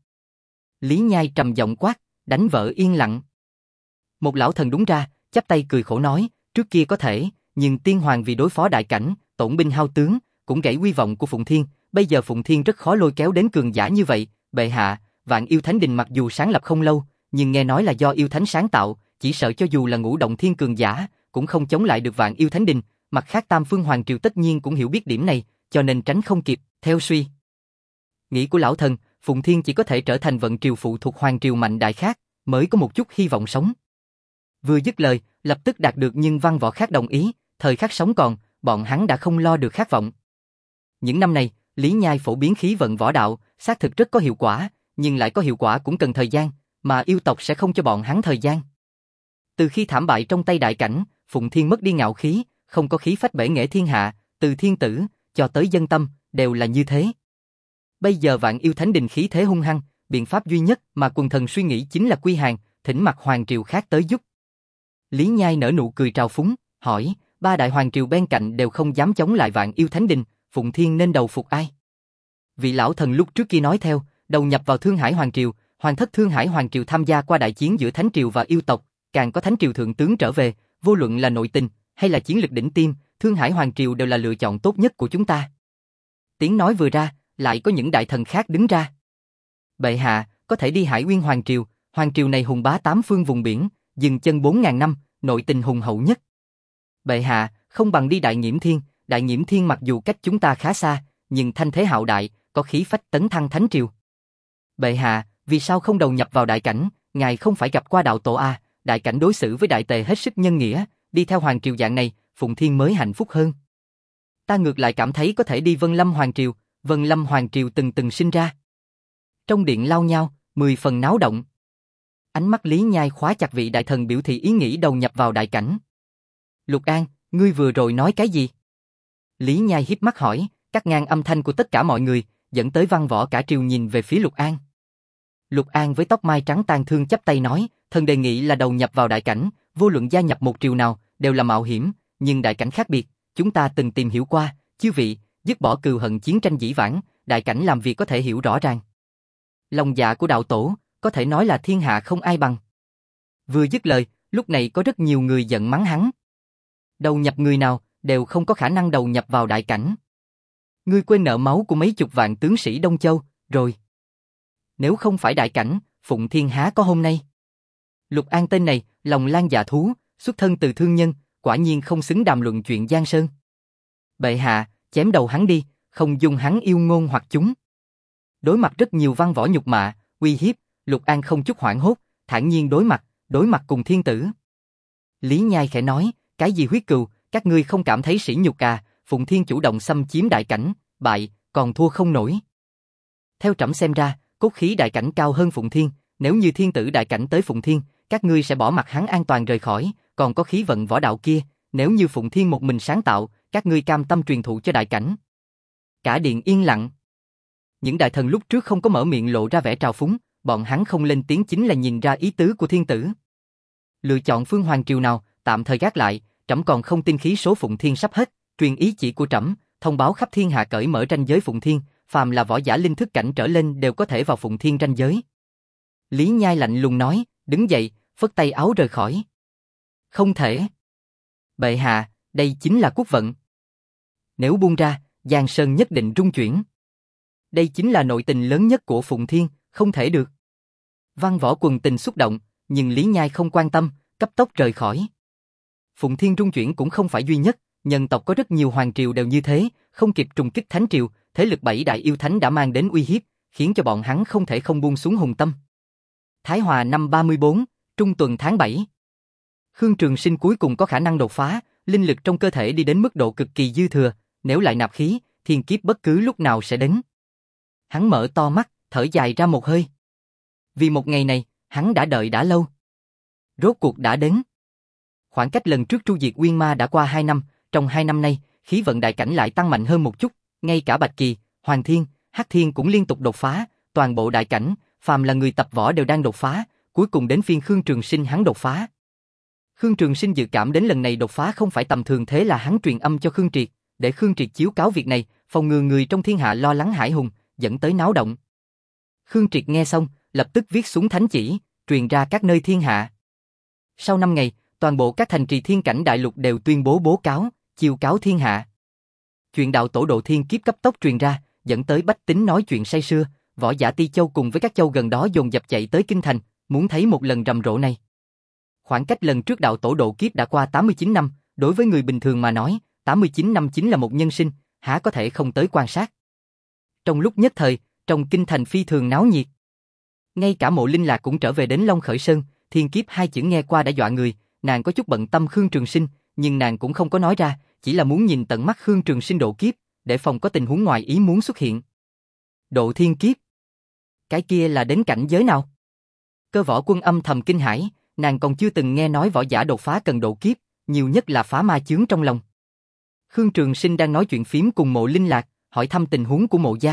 Lý Nhai trầm giọng quát, đánh vỡ yên lặng. Một lão thần đúng ra, chắp tay cười khổ nói, trước kia có thể, nhưng tiên hoàng vì đối phó đại cảnh, tổn binh hao tướng, cũng gãy uy vọng của Phụng Thiên, bây giờ Phụng Thiên rất khó lôi kéo đến cường giả như vậy, bệ hạ, Vạn Yêu Thánh Đình mặc dù sáng lập không lâu, nhưng nghe nói là do yêu thánh sáng tạo, chỉ sợ cho dù là ngũ động thiên cường giả, cũng không chống lại được Vạn Yêu Thánh Đình, mặt khác Tam Phương Hoàng Triều tất nhiên cũng hiểu biết điểm này, cho nên tránh không kịp, theo suy nghĩ của lão thần, Phụng Thiên chỉ có thể trở thành vận triều phụ thuộc Hoàng Triều mạnh đại khác, mới có một chút hy vọng sống. Vừa dứt lời, lập tức đạt được nhưng văn võ khác đồng ý, thời khắc sống còn, bọn hắn đã không lo được khát vọng. Những năm này, Lý Nhai phổ biến khí vận võ đạo, xác thực rất có hiệu quả, nhưng lại có hiệu quả cũng cần thời gian, mà yêu tộc sẽ không cho bọn hắn thời gian. Từ khi thảm bại trong tay đại cảnh, Phụng Thiên mất đi ngạo khí, không có khí phách bể nghệ thiên hạ, từ thiên tử cho tới dân tâm đều là như thế. Bây giờ Vạn Yêu Thánh Đình khí thế hung hăng, biện pháp duy nhất mà quần thần suy nghĩ chính là quy hàng, thỉnh mặt hoàng triều khác tới giúp. Lý Nhai nở nụ cười trào phúng, hỏi, ba đại hoàng triều bên cạnh đều không dám chống lại Vạn Yêu Thánh Đình, Phụng Thiên nên đầu phục ai? Vị lão thần lúc trước kia nói theo, đầu nhập vào Thương Hải Hoàng Triều, hoàng thất Thương Hải Hoàng Triều tham gia qua đại chiến giữa Thánh Triều và yêu tộc, càng có Thánh Triều thượng tướng trở về, vô luận là nội tình hay là chiến lực đỉnh tiêm, Thương Hải Hoàng Triều đều là lựa chọn tốt nhất của chúng ta. Tiếng nói vừa ra, lại có những đại thần khác đứng ra. Bệ hạ, có thể đi Hải Uyên Hoàng Triều, Hoàng Triều này hùng bá tám phương vùng biển, dừng chân bốn ngàn năm, nội tình hùng hậu nhất. Bệ hạ, không bằng đi Đại Nhiễm Thiên, Đại Nhiễm Thiên mặc dù cách chúng ta khá xa, nhưng thanh thế hạo đại, có khí phách tấn thăng Thánh Triều. Bệ hạ, vì sao không đầu nhập vào đại cảnh, ngài không phải gặp qua đạo tổ à, đại cảnh đối xử với đại tề hết sức nhân nghĩa, đi theo Hoàng Triều dạng này, Phụng Thiên mới hạnh phúc hơn. Ta ngược lại cảm thấy có thể đi Vân Lâm Hoàng Triều, Vân Lâm Hoàng Triều từng từng sinh ra. Trong điện lao nhau, mười phần náo động. Ánh mắt Lý Nhai khóa chặt vị đại thần biểu thị ý nghĩ đầu nhập vào đại cảnh. Lục An, ngươi vừa rồi nói cái gì? Lý Nhai híp mắt hỏi, cắt ngang âm thanh của tất cả mọi người, dẫn tới văn võ cả triều nhìn về phía Lục An. Lục An với tóc mai trắng tang thương chắp tay nói, thần đề nghị là đầu nhập vào đại cảnh, vô luận gia nhập một triều nào, đều là mạo hiểm, nhưng đại cảnh khác biệt, chúng ta từng tìm hiểu qua, chư vị, dứt bỏ cừu hận chiến tranh dĩ vãng, đại cảnh làm việc có thể hiểu rõ ràng. Lòng dạ của đạo tổ, có thể nói là thiên hạ không ai bằng. Vừa dứt lời, lúc này có rất nhiều người giận mắng hắn. Đầu nhập người nào, đều không có khả năng đầu nhập vào đại cảnh. Ngươi quên nợ máu của mấy chục vạn tướng sĩ Đông Châu, rồi. Nếu không phải đại cảnh, Phụng Thiên há có hôm nay. Lục An tên này, lòng lan dạ thú, xuất thân từ thương nhân, quả nhiên không xứng đàm luận chuyện Giang Sơn. Bệ hạ, chém đầu hắn đi, không dung hắn yêu ngôn hoặc chúng. Đối mặt rất nhiều văn võ nhục mạ, uy hiếp, Lục An không chút hoảng hốt, thản nhiên đối mặt, đối mặt cùng thiên tử. Lý Nhai khẽ nói, cái gì huyết cừu, các ngươi không cảm thấy sỉ nhục à, Phụng Thiên chủ động xâm chiếm đại cảnh, bại, còn thua không nổi. Theo trẫm xem ra, cốt khí đại cảnh cao hơn Phụng Thiên, nếu như thiên tử đại cảnh tới Phụng Thiên, các ngươi sẽ bỏ mặc hắn an toàn rời khỏi, còn có khí vận võ đạo kia, nếu như Phụng Thiên một mình sáng tạo, các ngươi cam tâm truyền thụ cho đại cảnh. Cả điện yên lặng. Những đại thần lúc trước không có mở miệng lộ ra vẻ trào phúng, bọn hắn không lên tiếng chính là nhìn ra ý tứ của thiên tử. Lựa chọn phương hoàng triều nào, tạm thời gác lại, trẫm còn không tin khí số Phụng Thiên sắp hết, truyền ý chỉ của trẫm, thông báo khắp thiên hạ cởi mở ranh giới Phụng Thiên, phàm là võ giả linh thức cảnh trở lên đều có thể vào Phụng Thiên ranh giới. Lý Nhai lạnh lùng nói, đứng dậy, phất tay áo rời khỏi. Không thể. Bệ hạ, đây chính là quốc vận. Nếu buông ra, Giang Sơn nhất định rung chuyển. Đây chính là nội tình lớn nhất của Phụng Thiên, không thể được. Văn võ quần tình xúc động, nhưng Lý Nhai không quan tâm, cấp tốc rời khỏi. Phụng Thiên rung chuyển cũng không phải duy nhất, nhân tộc có rất nhiều hoàng triều đều như thế, không kịp trùng kích thánh triều, thế lực bảy đại yêu thánh đã mang đến uy hiếp, khiến cho bọn hắn không thể không buông xuống hùng tâm. Thái Hòa năm ba mươi bốn, trung tuần tháng bảy. Khương Trường Sinh cuối cùng có khả năng đột phá, linh lực trong cơ thể đi đến mức độ cực kỳ dư thừa, nếu lại nạp khí, thiên kiếp bất cứ lúc nào sẽ đến. Hắn mở to mắt, thở dài ra một hơi. Vì một ngày này, hắn đã đợi đã lâu. Rốt cuộc đã đến. Khoảng cách lần trước tru diệt Uyên Ma đã qua hai năm, trong hai năm nay, khí vận đại cảnh lại tăng mạnh hơn một chút, ngay cả Bạch Kỳ, Hoàng Thiên, Hắc Thiên cũng liên tục đột phá, toàn bộ đại cảnh, phàm là người tập võ đều đang đột phá, cuối cùng đến phiên Khương Trường Sinh hắn đột phá. Khương Trường Sinh dự cảm đến lần này đột phá không phải tầm thường, thế là hắn truyền âm cho Khương Triệt, để Khương Triệt chiếu cáo việc này, phòng ngừa người trong thiên hạ lo lắng hải hùng, dẫn tới náo động. Khương Triệt nghe xong, lập tức viết xuống thánh chỉ, truyền ra các nơi thiên hạ. Sau năm ngày, toàn bộ các thành trì thiên cảnh đại lục đều tuyên bố bố cáo, chiêu cáo thiên hạ. Chuyện đạo tổ độ thiên kiếp cấp tốc truyền ra, dẫn tới bách tính nói chuyện say sưa, võ giả Ti Châu cùng với các châu gần đó dồn dập chạy tới kinh thành, muốn thấy một lần rầm rộ này. Khoảng cách lần trước đạo tổ độ kiếp đã qua tám mươi chín năm, đối với người bình thường mà nói, tám mươi chín năm chính là một nhân sinh, há có thể không tới quan sát. Trong lúc nhất thời, trong kinh thành phi thường náo nhiệt. Ngay cả Mộ Linh Lạc cũng trở về đến Long Khởi Sơn, thiên kiếp hai chữ nghe qua đã dọa người, nàng có chút bận tâm Khương Trường Sinh, nhưng nàng cũng không có nói ra, chỉ là muốn nhìn tận mắt Khương Trường Sinh độ kiếp, để phòng có tình huống ngoài ý muốn xuất hiện. Độ thiên kiếp? Cái kia là đến cảnh giới nào? Cơ Võ Quân âm thầm kinh hãi, nàng còn chưa từng nghe nói võ giả đột phá cần độ kiếp, nhiều nhất là phá ma chướng trong lòng. Khương Trường Sinh đang nói chuyện phím cùng Mộ Linh Lạc, hỏi thăm tình huống của Mộ gia.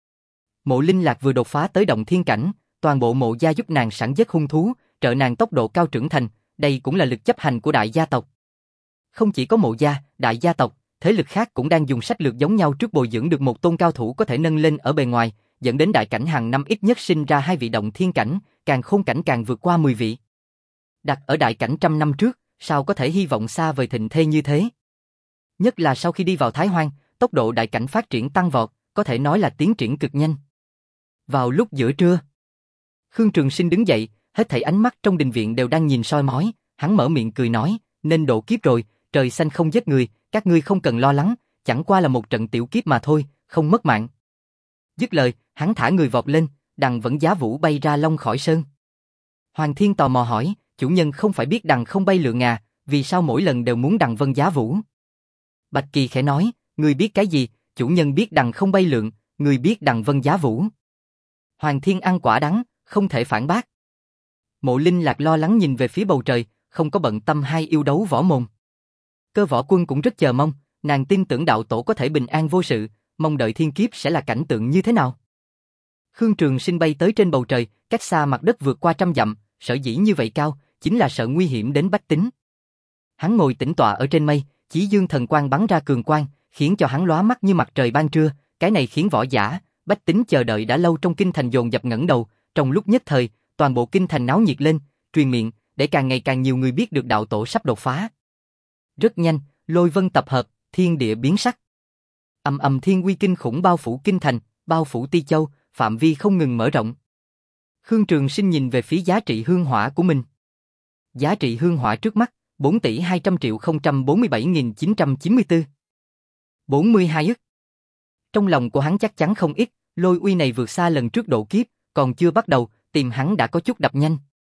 Mộ Linh Lạc vừa đột phá tới động thiên cảnh, toàn bộ Mộ gia giúp nàng sản giết hung thú, trợ nàng tốc độ cao trưởng thành, đây cũng là lực chấp hành của đại gia tộc. Không chỉ có Mộ gia, đại gia tộc, thế lực khác cũng đang dùng sách lược giống nhau trước bồi dưỡng được một tôn cao thủ có thể nâng lên ở bề ngoài, dẫn đến đại cảnh hàng năm ít nhất sinh ra hai vị động thiên cảnh, càng khôn cảnh càng vượt qua mười vị. Đặt ở đại cảnh trăm năm trước, sao có thể hy vọng xa vời thịnh thế như thế? Nhất là sau khi đi vào Thái Hoang, tốc độ đại cảnh phát triển tăng vọt, có thể nói là tiến triển cực nhanh. Vào lúc giữa trưa, Khương Trường Sinh đứng dậy, hết thảy ánh mắt trong đình viện đều đang nhìn soi mói, hắn mở miệng cười nói, nên độ kiếp rồi, trời xanh không giết người, các ngươi không cần lo lắng, chẳng qua là một trận tiểu kiếp mà thôi, không mất mạng. Dứt lời, hắn thả người vọt lên, Đằng Vẫn Giá Vũ bay ra Long Khỏi Sơn. Hoàng Thiên tò mò hỏi, chủ nhân không phải biết Đằng không bay lượn à, vì sao mỗi lần đều muốn Đằng Vân Giá Vũ? Bạch Kỳ khẽ nói, ngươi biết cái gì, chủ nhân biết Đằng không bay lượn, ngươi biết Đằng Vân Giá Vũ. Hoàng Thiên ăn quả đắng, không thể phản bác. Mộ Linh Lạc lo lắng nhìn về phía bầu trời, không có bận tâm hai yêu đấu võ mồm. Cơ Võ Quân cũng rất chờ mong, nàng tin tưởng đạo tổ có thể bình an vô sự, mong đợi thiên kiếp sẽ là cảnh tượng như thế nào. Khương Trường Sinh bay tới trên bầu trời, cách xa mặt đất vượt qua trăm dặm, sở dĩ như vậy cao, chính là sợ nguy hiểm đến bách tính. Hắn ngồi tĩnh tọa ở trên mây, Chí Dương thần quang bắn ra cường quang, khiến cho hắn lóa mắt như mặt trời ban trưa, cái này khiến võ giả, bách tính chờ đợi đã lâu trong kinh thành dồn dập ngẩng đầu, trong lúc nhất thời, toàn bộ kinh thành náo nhiệt lên, truyền miệng, để càng ngày càng nhiều người biết được đạo tổ sắp đột phá. Rất nhanh, lôi vân tập hợp, thiên địa biến sắc. Ầm ầm thiên uy kinh khủng bao phủ kinh thành, bao phủ Ti Châu, phạm vi không ngừng mở rộng. Khương Trường Sinh nhìn về phía giá trị hương hỏa của mình. Giá trị hương hỏa trước mắt, bốn tỷ hai trăm triệu không trăm bốn mươi bảy nghìn chín trăm chín mươi tư. bốn mươi hai ức. Trong lòng của hắn chắc chắn không ít, lôi uy này vượt xa lần trước độ kiếp, còn chưa bắt đầu, tìm hắn đã có chút đập nhanh.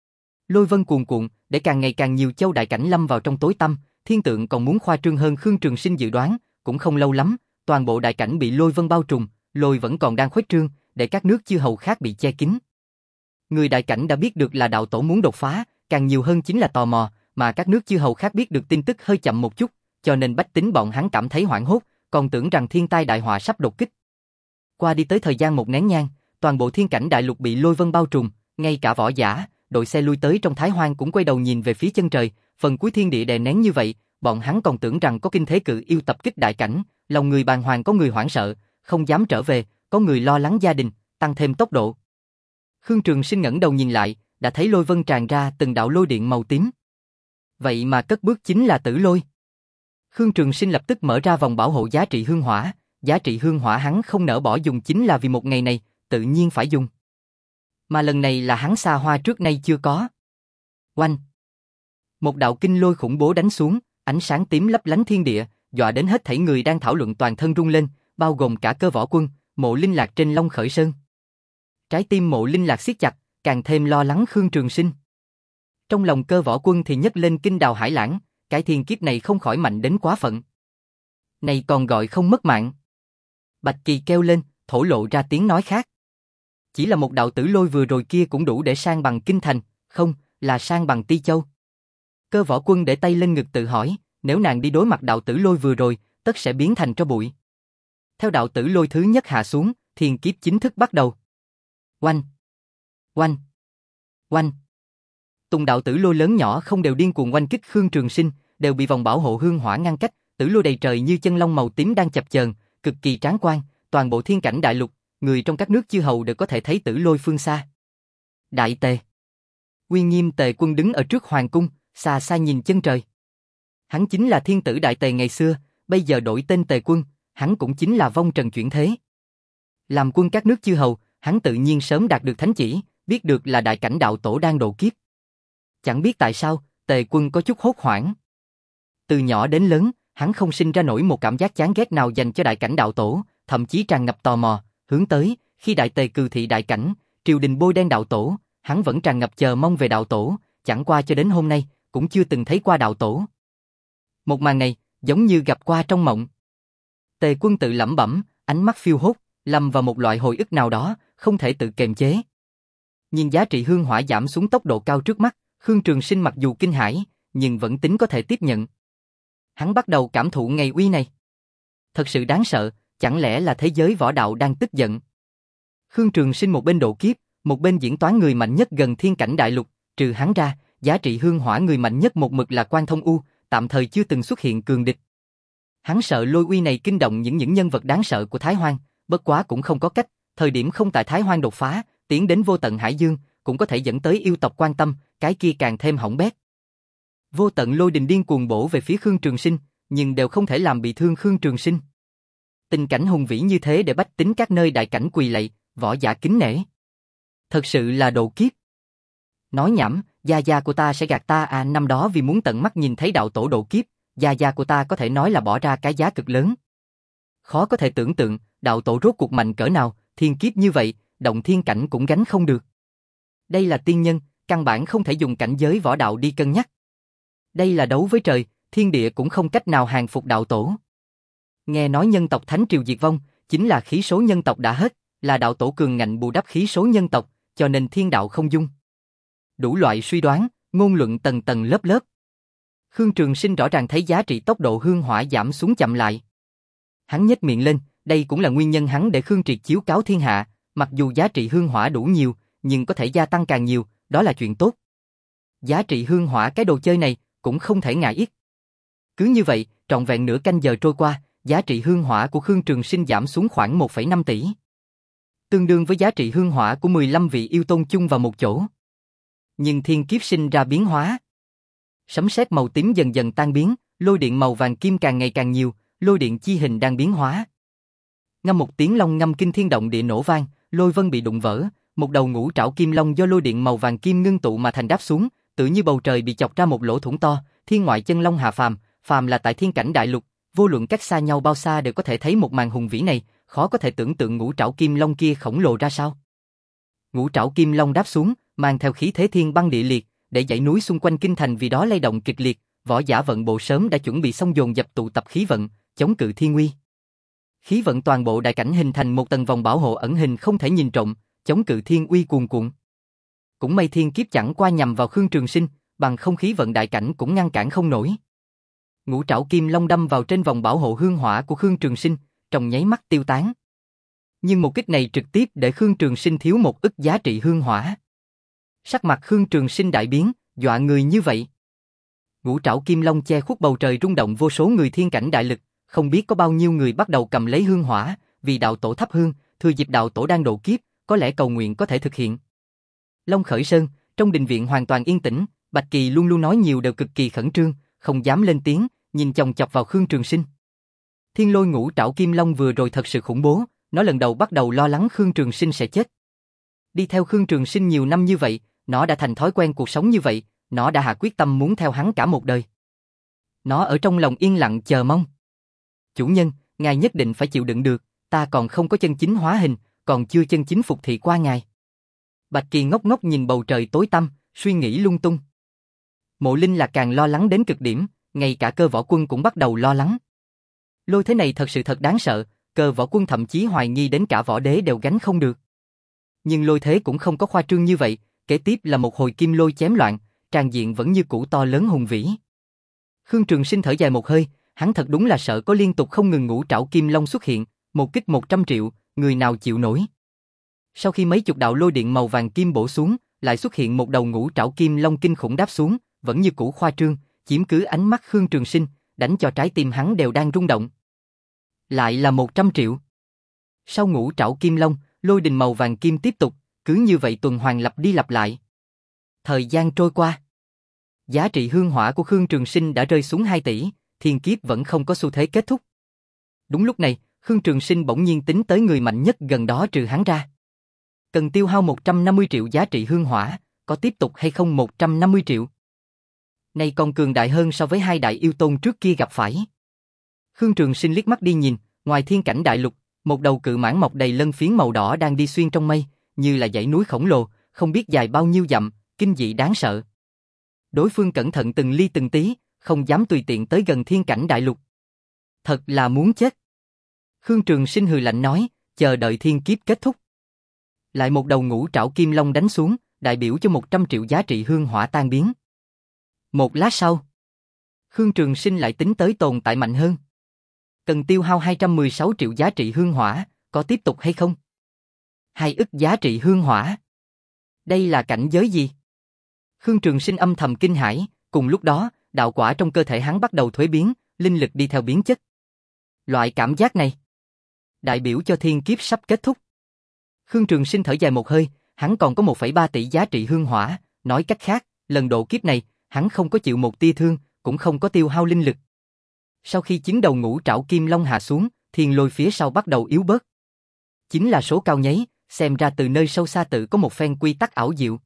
Lôi vân cuồn cuộn, để càng ngày càng nhiều châu đại cảnh lâm vào trong tối tăm, thiên tượng còn muốn khoa trương hơn Khương Trường Sinh dự đoán, cũng không lâu lắm, toàn bộ đại cảnh bị lôi vân bao trùm, lôi vẫn còn đang khuếch trương, để các nước chư hầu khác bị che kín. Người đại cảnh đã biết được là đạo tổ muốn đột phá, càng nhiều hơn chính là tò mò, mà các nước chư hầu khác biết được tin tức hơi chậm một chút, cho nên bách tính bọn hắn cảm thấy hoảng hốt, còn tưởng rằng thiên tai đại họa sắp đột kích. Qua đi tới thời gian một nén nhang, toàn bộ thiên cảnh đại lục bị lôi vân bao trùm, ngay cả võ giả, đội xe lui tới trong Thái Hoang cũng quay đầu nhìn về phía chân trời, phần cuối thiên địa đè nén như vậy, bọn hắn còn tưởng rằng có kinh thế cự yêu tập kích đại cảnh, lòng người bàng hoàng, có người hoảng sợ, không dám trở về, có người lo lắng gia đình, tăng thêm tốc độ. Khương Trường Sinh ngẩng đầu nhìn lại, đã thấy lôi vân tràn ra từng đạo lôi điện màu tím. Vậy mà cất bước chính là Tử Lôi. Khương Trường Sinh lập tức mở ra vòng bảo hộ giá trị hương hỏa, giá trị hương hỏa hắn không nỡ bỏ dùng chính là vì một ngày này, tự nhiên phải dùng. Mà lần này là hắn xa hoa trước nay chưa có. Oanh! Một đạo kinh lôi khủng bố đánh xuống, ánh sáng tím lấp lánh thiên địa, dọa đến hết thảy người đang thảo luận toàn thân rung lên, bao gồm cả Cơ Võ Quân, Mộ Linh Lạc trên Long Khởi Sơn. Trái tim Mộ Linh Lạc siết chặt, càng thêm lo lắng Khương Trường Sinh. Trong lòng Cơ Võ Quân thì nhấc lên kinh đào hải lãng, cái thiên kiếp này không khỏi mạnh đến quá phận. Này còn gọi không mất mạng. Bạch Kỳ kêu lên, thổ lộ ra tiếng nói khác. Chỉ là một đạo tử lôi vừa rồi kia cũng đủ để san bằng kinh thành, không, là san bằng Ti Châu. Cơ Võ Quân để tay lên ngực tự hỏi, nếu nàng đi đối mặt đạo tử lôi vừa rồi, tất sẽ biến thành tro bụi. Theo đạo tử lôi thứ nhất hạ xuống, thiên kiếp chính thức bắt đầu. Oanh! Oanh! Oanh! Tùng đạo tử lôi lớn nhỏ không đều điên cuồng oanh kích Khương Trường Sinh, đều bị vòng bảo hộ hương hỏa ngăn cách, tử lôi đầy trời như chân long màu tím đang chập chờn, cực kỳ tráng quan, toàn bộ thiên cảnh đại lục, người trong các nước chư hầu đều có thể thấy tử lôi phương xa. Đại Tề. Uy nghiêm Tề Quân đứng ở trước hoàng cung, xa xa nhìn chân trời. Hắn chính là thiên tử Đại Tề ngày xưa, bây giờ đổi tên Tề Quân, hắn cũng chính là vong trần chuyển thế. Làm quân các nước chư hầu, hắn tự nhiên sớm đạt được thánh chỉ, biết được là đại cảnh đạo tổ đang độ kiếp. Chẳng biết tại sao, Tề Quân có chút hốt hoảng. Từ nhỏ đến lớn, hắn không sinh ra nổi một cảm giác chán ghét nào dành cho đại cảnh đạo tổ, thậm chí tràn ngập tò mò, hướng tới, khi Đại Tề cừ thị đại cảnh, triều đình bôi đen đạo tổ, hắn vẫn tràn ngập chờ mong về đạo tổ, chẳng qua cho đến hôm nay, cũng chưa từng thấy qua đạo tổ. Một màn này, giống như gặp qua trong mộng. Tề Quân tự lẩm bẩm, ánh mắt phiêu hốt, lâm vào một loại hồi ức nào đó, không thể tự kiềm chế. Nhìn giá trị hương hỏa giảm xuống tốc độ cao trước mắt, Khương Trường Sinh mặc dù kinh hãi, nhưng vẫn tính có thể tiếp nhận. Hắn bắt đầu cảm thụ ngày uy này. Thật sự đáng sợ, chẳng lẽ là thế giới võ đạo đang tức giận. Khương Trường Sinh một bên độ kiếp, một bên diễn toán người mạnh nhất gần thiên cảnh đại lục, trừ hắn ra, giá trị hương hỏa người mạnh nhất một mực là Quan Thông U, tạm thời chưa từng xuất hiện cường địch. Hắn sợ lôi uy này kinh động những những nhân vật đáng sợ của Thái Hoang, bất quá cũng không có cách, thời điểm không tại Thái Hoang đột phá, tiến đến vô tận hải dương, cũng có thể dẫn tới yêu tộc quan tâm, cái kia càng thêm hỏng bét. Vô tận lôi đình điên cuồng bổ về phía Khương Trường Sinh, nhưng đều không thể làm bị thương Khương Trường Sinh. Tình cảnh hùng vĩ như thế để bách tính các nơi đại cảnh quỳ lạy, võ giả kính nể. Thật sự là độ kiếp. Nói nhảm, gia gia của ta sẽ gạt ta à, năm đó vì muốn tận mắt nhìn thấy đạo tổ độ kiếp, gia gia của ta có thể nói là bỏ ra cái giá cực lớn. Khó có thể tưởng tượng, đạo tổ rốt cuộc mạnh cỡ nào, thiên kiếp như vậy, động thiên cảnh cũng gánh không được. Đây là tiên nhân, căn bản không thể dùng cảnh giới võ đạo đi cân nhắc. Đây là đấu với trời, thiên địa cũng không cách nào hàng phục đạo tổ. Nghe nói nhân tộc Thánh Triều diệt vong, chính là khí số nhân tộc đã hết, là đạo tổ cường ngạnh bù đắp khí số nhân tộc, cho nên thiên đạo không dung. Đủ loại suy đoán, ngôn luận tầng tầng lớp lớp. Khương Trường Sinh rõ ràng thấy giá trị tốc độ hương hỏa giảm xuống chậm lại. Hắn nhếch miệng lên, đây cũng là nguyên nhân hắn để Khương Triệt chiếu cáo thiên hạ, mặc dù giá trị hương hỏa đủ nhiều, nhưng có thể gia tăng càng nhiều, đó là chuyện tốt. Giá trị hương hỏa cái đồ chơi này cũng không thể ngại ít. Cứ như vậy, trọn vẹn nửa canh giờ trôi qua, giá trị hương hỏa của Khương Trường Sinh giảm xuống khoảng một phẩy năm tỷ. Tương đương với giá trị hương hỏa của mười lăm vị yêu tôn chung vào một chỗ. Nhưng thiên kiếp sinh ra biến hóa. Sấm sét màu tím dần dần tan biến, lôi điện màu vàng kim càng ngày càng nhiều, lôi điện chi hình đang biến hóa. Ngâm một tiếng long ngâm kinh thiên động địa nổ vang, lôi vân bị đụng vỡ, một đầu ngũ trảo kim long do lôi điện màu vàng kim ngưng tụ mà thành đáp xuống, tự như bầu trời bị chọc ra một lỗ thủng to, thiên ngoại chân long hạ phàm, phàm là tại thiên cảnh đại lục, Vô luận cách xa nhau bao xa đều có thể thấy một màn hùng vĩ này, khó có thể tưởng tượng ngũ trảo kim long kia khổng lồ ra sao. Ngũ trảo kim long đáp xuống, mang theo khí thế thiên băng địa liệt, để dãy núi xung quanh kinh thành vì đó lay động kịch liệt, võ giả vận bộ sớm đã chuẩn bị xong dồn dập tụ tập khí vận, chống cự thiên uy. Khí vận toàn bộ đại cảnh hình thành một tầng vòng bảo hộ ẩn hình không thể nhìn trộm, chống cự thiên uy cuồn cuộn. Cũng may thiên kiếp chẳng qua nhằm vào Khương Trường Sinh, bằng không khí vận đại cảnh cũng ngăn cản không nổi. Ngũ trảo kim long đâm vào trên vòng bảo hộ hương hỏa của Khương Trường Sinh, trong nháy mắt tiêu tán. Nhưng một kích này trực tiếp để Khương Trường Sinh thiếu một ức giá trị hương hỏa. Sắc mặt Khương Trường Sinh đại biến, dọa người như vậy. Ngũ trảo kim long che khuất bầu trời rung động vô số người thiên cảnh đại lực, không biết có bao nhiêu người bắt đầu cầm lấy hương hỏa, vì đạo tổ thắp hương, thừa dịp đạo tổ đang độ kiếp, có lẽ cầu nguyện có thể thực hiện. Long Khởi Sơn, trong đình viện hoàn toàn yên tĩnh, Bạch Kỳ luôn luôn nói nhiều đều cực kỳ khẩn trương, không dám lên tiếng, nhìn chòng chọc vào Khương Trường Sinh. Thiên Lôi ngũ trảo kim long vừa rồi thật sự khủng bố, nó lần đầu bắt đầu lo lắng Khương Trường Sinh sẽ chết. Đi theo Khương Trường Sinh nhiều năm như vậy, nó đã thành thói quen cuộc sống như vậy, nó đã hạ quyết tâm muốn theo hắn cả một đời. Nó ở trong lòng yên lặng chờ mong. Chủ nhân, ngài nhất định phải chịu đựng được, ta còn không có chân chính hóa hình, còn chưa chân chính phục thị qua ngài. Bạch Kỳ ngốc ngốc nhìn bầu trời tối tăm, suy nghĩ lung tung. Mộ Linh là càng lo lắng đến cực điểm, ngay cả Cơ Võ Quân cũng bắt đầu lo lắng. Lôi thế này thật sự thật đáng sợ, Cơ Võ Quân thậm chí hoài nghi đến cả võ đế đều gánh không được. Nhưng lôi thế cũng không có khoa trương như vậy, kế tiếp là một hồi kim lôi chém loạn, tràn diện vẫn như cũ to lớn hùng vĩ. Khương Trường Sinh thở dài một hơi, hắn thật đúng là sợ có liên tục không ngừng ngũ trảo kim long xuất hiện, một kích một trăm triệu, người nào chịu nổi. Sau khi mấy chục đạo lôi điện màu vàng kim bổ xuống, lại xuất hiện một đầu ngũ trảo kim long kinh khủng đáp xuống, vẫn như cũ khoa trương, chiếm cứ ánh mắt Khương Trường Sinh, đánh cho trái tim hắn đều đang rung động. Lại là một trăm triệu. Sau ngũ trảo kim long, lôi đình màu vàng kim tiếp tục, cứ như vậy tuần hoàn lặp đi lặp lại. Thời gian trôi qua. Giá trị hương hỏa của Khương Trường Sinh đã rơi xuống hai tỷ, thiên kiếp vẫn không có xu thế kết thúc. Đúng lúc này, Khương Trường Sinh bỗng nhiên tính tới người mạnh nhất gần đó trừ hắn ra. Cần tiêu hao một trăm năm mươi triệu giá trị hương hỏa, có tiếp tục hay không một trăm năm mươi triệu? Này còn cường đại hơn so với hai đại yêu tôn trước kia gặp phải. Khương Trường Sinh liếc mắt đi nhìn, ngoài thiên cảnh đại lục, một đầu cự mãng mọc đầy lân phiến màu đỏ đang đi xuyên trong mây, như là dãy núi khổng lồ, không biết dài bao nhiêu dặm, kinh dị đáng sợ. Đối phương cẩn thận từng ly từng tí, không dám tùy tiện tới gần thiên cảnh đại lục. Thật là muốn chết. Khương Trường Sinh hừ lạnh nói, chờ đợi thiên kiếp kết thúc. Lại một đầu ngũ trảo kim long đánh xuống, đại biểu cho một trăm triệu giá trị hương hỏa tan biến. Một lát sau, Khương Trường Sinh lại tính tới tồn tại mạnh hơn. Cần tiêu hao hai trăm mười sáu triệu giá trị hương hỏa, có tiếp tục hay không? Hai ức giá trị hương hỏa. Đây là cảnh giới gì? Khương Trường Sinh âm thầm kinh hãi, cùng lúc đó, đạo quả trong cơ thể hắn bắt đầu thuế biến, linh lực đi theo biến chất. Loại cảm giác này, đại biểu cho thiên kiếp sắp kết thúc. Khương Trường Sinh thở dài một hơi, hắn còn có một phẩy ba tỷ giá trị hương hỏa, nói cách khác, lần độ kiếp này, hắn không có chịu một tia thương, cũng không có tiêu hao linh lực. Sau khi chiến đầu ngũ trảo kim long hạ xuống, thiên lôi phía sau bắt đầu yếu bớt. Chính là số cao nháy, xem ra từ nơi sâu xa tự có một phen quy tắc ảo diệu.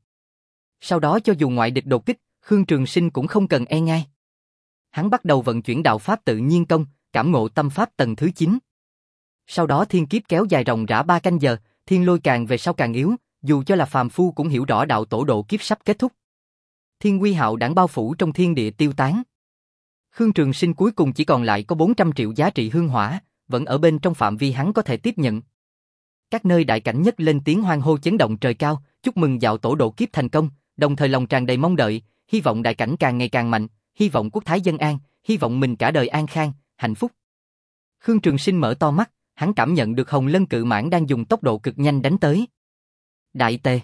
Sau đó cho dù ngoại địch đột kích, Khương Trường Sinh cũng không cần e ngại. Hắn bắt đầu vận chuyển đạo pháp tự nhiên công, cảm ngộ tâm pháp tầng thứ chín. Sau đó thiên kiếp kéo dài ròng rã ba canh giờ, thiên lôi càng về sau càng yếu, dù cho là phàm phu cũng hiểu rõ đạo tổ độ kiếp sắp kết thúc. Thiên uy hạo đãng bao phủ trong thiên địa tiêu tán. Khương Trường Sinh cuối cùng chỉ còn lại có bốn trăm triệu giá trị hương hỏa, vẫn ở bên trong phạm vi hắn có thể tiếp nhận. Các nơi đại cảnh nhất lên tiếng hoan hô chấn động trời cao, chúc mừng đạo tổ độ kiếp thành công, đồng thời lòng tràn đầy mong đợi, hy vọng đại cảnh càng ngày càng mạnh, hy vọng quốc thái dân an, hy vọng mình cả đời an khang, hạnh phúc. Khương Trường Sinh mở to mắt, hắn cảm nhận được Hồng Lân cự mãng đang dùng tốc độ cực nhanh đánh tới. Đại tề.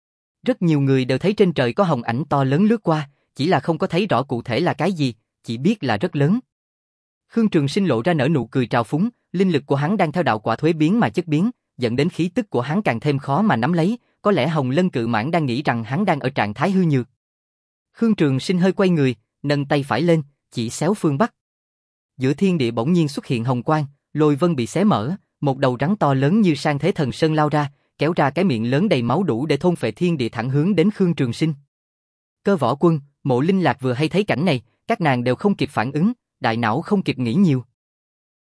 Rất nhiều người đều thấy trên trời có hồng ảnh to lớn lướt qua, chỉ là không có thấy rõ cụ thể là cái gì, chỉ biết là rất lớn. Khương Trường Sinh lộ ra nở nụ cười trào phúng, linh lực của hắn đang theo đạo quả thuế biến mà chất biến, dẫn đến khí tức của hắn càng thêm khó mà nắm lấy, có lẽ Hồng Lân cự mãng đang nghĩ rằng hắn đang ở trạng thái hư nhược. Khương Trường Sinh hơi quay người, nâng tay phải lên, chỉ xéo phương bắc. Giữa thiên địa bỗng nhiên xuất hiện hồng quang, lôi vân bị xé mở, một đầu rắn to lớn như sang thế thần sơn lao ra, kéo ra cái miệng lớn đầy máu đủ để thôn phệ thiên địa thẳng hướng đến Khương Trường Sinh. Cơ Võ Quân, Mộ Linh Lạc vừa hay thấy cảnh này, các nàng đều không kịp phản ứng, đại não không kịp nghĩ nhiều.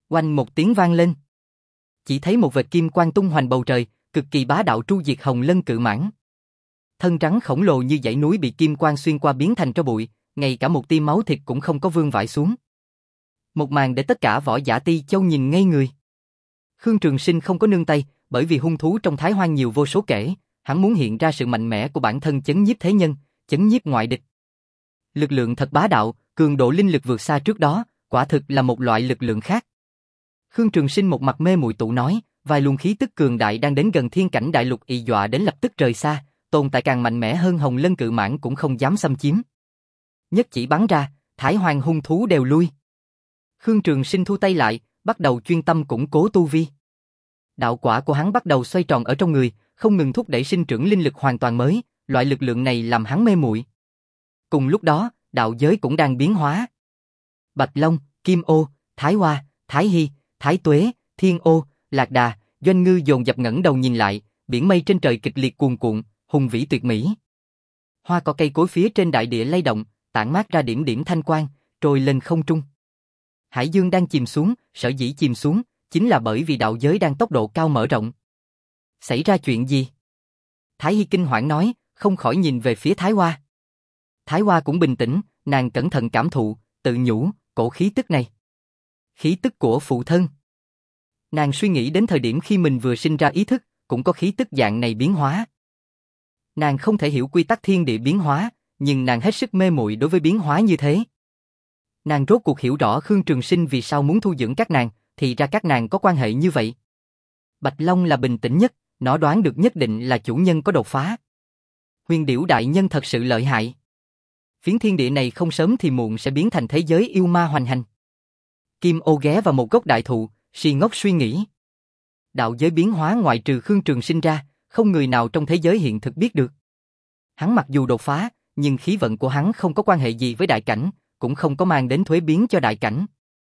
Oanh một tiếng vang lên. Chỉ thấy một vệt kim quang tung hoành bầu trời, cực kỳ bá đạo tru diệt Hồng Lân cự mãng. Thân rắn khổng lồ như dãy núi bị kim quang xuyên qua biến thành tro bụi, ngay cả một tia máu thịt cũng không có vương vãi xuống. Một màn để tất cả võ giả Ti Châu nhìn ngây người. Khương Trường Sinh không có nương tay, bởi vì hung thú trong Thái Hoang nhiều vô số kể, hắn muốn hiện ra sự mạnh mẽ của bản thân chấn nhiếp thế nhân, chấn nhiếp ngoại địch. Lực lượng thật bá đạo, cường độ linh lực vượt xa trước đó, quả thực là một loại lực lượng khác. Khương Trường Sinh một mặt mê muội tụ nói, vài luồng khí tức cường đại đang đến gần thiên cảnh đại lục ì dọa đến lập tức rời xa, tồn tại càng mạnh mẽ hơn Hồng Lân cự mãng cũng không dám xâm chiếm. Nhất chỉ bắn ra, Thái Hoang hung thú đều lui. Khương Trường Sinh thu tay lại, bắt đầu chuyên tâm củng cố tu vi. Đạo quả của hắn bắt đầu xoay tròn ở trong người, không ngừng thúc đẩy sinh trưởng linh lực hoàn toàn mới, loại lực lượng này làm hắn mê muội. Cùng lúc đó, đạo giới cũng đang biến hóa. Bạch Long, Kim Ô, Thái Hoa, Thái Hy, Thái Tuế, Thiên Ô, Lạc Đà, Doanh Ngư dồn dập ngẩng đầu nhìn lại, biển mây trên trời kịch liệt cuồn cuộn, hùng vĩ tuyệt mỹ. Hoa cỏ cây cối phía trên đại địa lay động, tản mát ra điểm điểm thanh quang, trôi lên không trung. Hải dương đang chìm xuống, sở dĩ chìm xuống, chính là bởi vì đạo giới đang tốc độ cao mở rộng. Xảy ra chuyện gì? Thái Hy kinh hoảng nói, không khỏi nhìn về phía Thái Hoa. Thái Hoa cũng bình tĩnh, nàng cẩn thận cảm thụ, tự nhủ, cổ khí tức này. Khí tức của phụ thân. Nàng suy nghĩ đến thời điểm khi mình vừa sinh ra ý thức, cũng có khí tức dạng này biến hóa. Nàng không thể hiểu quy tắc thiên địa biến hóa, nhưng nàng hết sức mê muội đối với biến hóa như thế. Nàng rốt cuộc hiểu rõ Khương Trường Sinh vì sao muốn thu dưỡng các nàng, thì ra các nàng có quan hệ như vậy. Bạch Long là bình tĩnh nhất, nó đoán được nhất định là chủ nhân có đột phá. Huyền Điểu đại nhân thật sự lợi hại. Phiến thiên địa này không sớm thì muộn sẽ biến thành thế giới yêu ma hoành hành. Kim Ô ghé vào một gốc đại thụ, si ngốc suy nghĩ. Đạo giới biến hóa ngoại trừ Khương Trường Sinh ra, không người nào trong thế giới hiện thực biết được. Hắn mặc dù đột phá, nhưng khí vận của hắn không có quan hệ gì với đại cảnh, cũng không có mang đến thuế biến cho đại cảnh.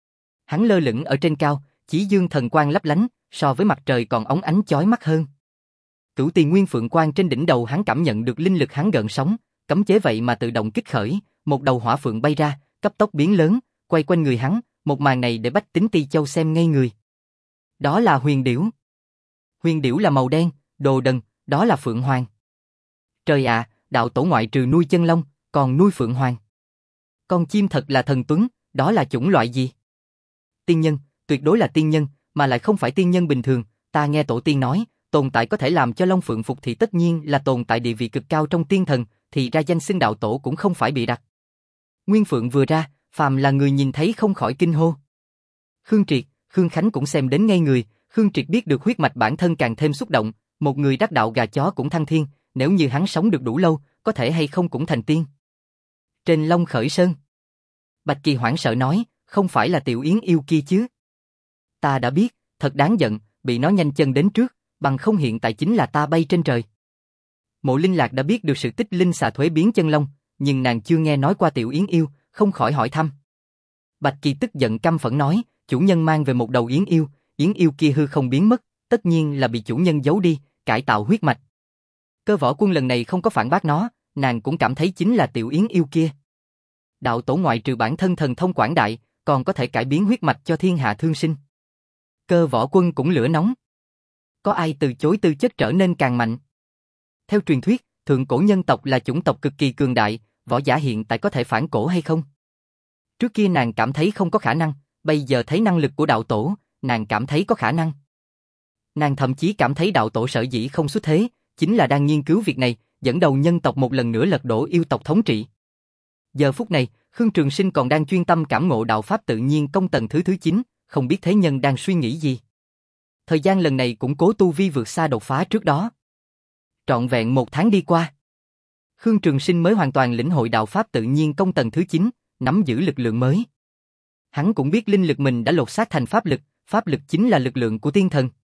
Hắn lơ lửng ở trên cao, chí dương thần quang lấp lánh, so với mặt trời còn óng ánh chói mắt hơn. Cửu Tỳ Nguyên Phượng Quang trên đỉnh đầu hắn cảm nhận được linh lực hắn gợn sóng, cấm chế vậy mà tự động kích khởi, một đầu hỏa phượng bay ra, cấp tốc biến lớn, quay quanh người hắn, một màn này để bách tính Ti Châu xem ngây người. Đó là huyền điểu. Huyền điểu là màu đen, đồ đần, đó là phượng hoàng. Trời ạ, đạo tổ ngoại trừ nuôi chân long, còn nuôi phượng hoàng. Con chim thật là thần tuấn, đó là chủng loại gì? Tiên nhân, tuyệt đối là tiên nhân, mà lại không phải tiên nhân bình thường, ta nghe tổ tiên nói, tồn tại có thể làm cho long phượng phục thì tất nhiên là tồn tại địa vị cực cao trong tiên thần, thì ra danh xưng đạo tổ cũng không phải bị đặt. Nguyên Phượng vừa ra, phàm là người nhìn thấy không khỏi kinh hô. Khương Triệt, Khương Khánh cũng xem đến ngây người, Khương Triệt biết được huyết mạch bản thân càng thêm xúc động, một người đắc đạo gà chó cũng thăng thiên, nếu như hắn sống được đủ lâu, có thể hay không cũng thành tiên. Trên Long Khởi Sơn, Bạch Kỳ hoảng sợ nói, không phải là Tiểu Yến yêu kia chứ? Ta đã biết, thật đáng giận, bị nó nhanh chân đến trước, bằng không hiện tại chính là ta bay trên trời. Mộ Linh Lạc đã biết được sự tích linh xà thuế biến chân long, nhưng nàng chưa nghe nói qua Tiểu Yến yêu, không khỏi hỏi thăm. Bạch Kỳ tức giận căm phẫn nói, chủ nhân mang về một đầu Yến yêu, Yến yêu kia hư không biến mất, tất nhiên là bị chủ nhân giấu đi, cải tạo huyết mạch. Cơ Võ Quân lần này không có phản bác nó, nàng cũng cảm thấy chính là Tiểu Yến yêu kia. Đạo tổ ngoại trừ bản thân thần thông quảng đại, còn có thể cải biến huyết mạch cho thiên hạ thương sinh. Cơ Võ Quân cũng lửa nóng. Có ai từ chối tư chất trở nên càng mạnh? Theo truyền thuyết, thượng cổ nhân tộc là chủng tộc cực kỳ cường đại, võ giả hiện tại có thể phản cổ hay không? Trước kia nàng cảm thấy không có khả năng, bây giờ thấy năng lực của đạo tổ, nàng cảm thấy có khả năng. Nàng thậm chí cảm thấy đạo tổ sở dĩ không xuất thế, chính là đang nghiên cứu việc này, dẫn đầu nhân tộc một lần nữa lật đổ yêu tộc thống trị. Giờ phút này, Khương Trường Sinh còn đang chuyên tâm cảm ngộ đạo pháp tự nhiên công tầng thứ thứ chín, không biết thế nhân đang suy nghĩ gì. Thời gian lần này củng cố tu vi vượt xa đột phá trước đó. Trọn vẹn một tháng đi qua, Khương Trường Sinh mới hoàn toàn lĩnh hội đạo pháp tự nhiên công tầng thứ chín, nắm giữ lực lượng mới. Hắn cũng biết linh lực mình đã lột xác thành pháp lực, pháp lực chính là lực lượng của tiên thần.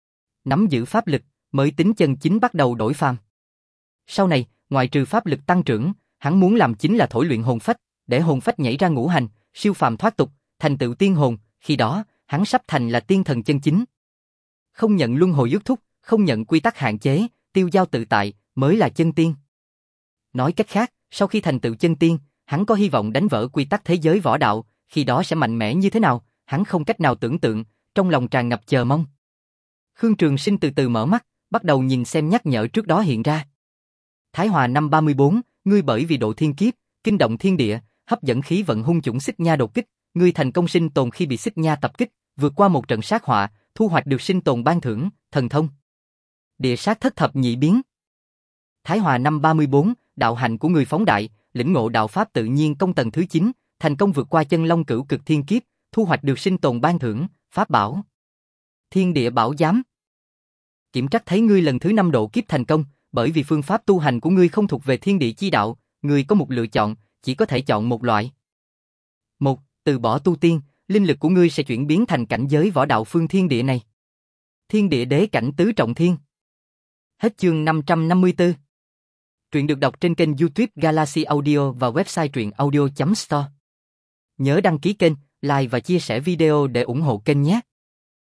Nắm giữ pháp lực, mới tính chân chính bắt đầu đổi phàm. Sau này, ngoại trừ pháp lực tăng trưởng, hắn muốn làm chính là thổi luyện hồn phách, để hồn phách nhảy ra ngũ hành, siêu phàm thoát tục, thành tựu tiên hồn, khi đó, hắn sắp thành là tiên thần chân chính. Không nhận luân hồi ước thúc, không nhận quy tắc hạn chế, tiêu dao tự tại, mới là chân tiên. Nói cách khác, sau khi thành tựu chân tiên, hắn có hy vọng đánh vỡ quy tắc thế giới võ đạo, khi đó sẽ mạnh mẽ như thế nào, hắn không cách nào tưởng tượng, trong lòng tràn ngập chờ mong. Khương Trường Sinh từ từ mở mắt, bắt đầu nhìn xem nhắc nhở trước đó hiện ra. Thái Hòa năm ba mươi bốn, ngươi bởi vì độ thiên kiếp, kinh động thiên địa, hấp dẫn khí vận hung chủng xích nha đột kích, ngươi thành công sinh tồn khi bị xích nha tập kích, vượt qua một trận sát họa, thu hoạch được sinh tồn ban thưởng, thần thông. Địa sát thất thập nhị biến. Thái Hòa năm ba mươi bốn, đạo hạnh của người phóng đại, lĩnh ngộ đạo pháp tự nhiên công tầng thứ chín, thành công vượt qua chân long cửu cực thiên kiếp, thu hoạch được sinh tồn ban thưởng, pháp bảo. Thiên địa bảo giám. Kiểm trắc thấy ngươi lần thứ năm độ kiếp thành công, bởi vì phương pháp tu hành của ngươi không thuộc về thiên địa chi đạo, ngươi có một lựa chọn, chỉ có thể chọn một loại. Một, từ bỏ tu tiên, linh lực của ngươi sẽ chuyển biến thành cảnh giới võ đạo phương thiên địa này. Thiên địa đế cảnh tứ trọng thiên. Hết chương năm trăm năm mươi tư. Truyện được đọc trên kênh YouTube Galaxy Audio và website truyện audio chấm store. Nhớ đăng ký kênh, like và chia sẻ video để ủng hộ kênh nhé.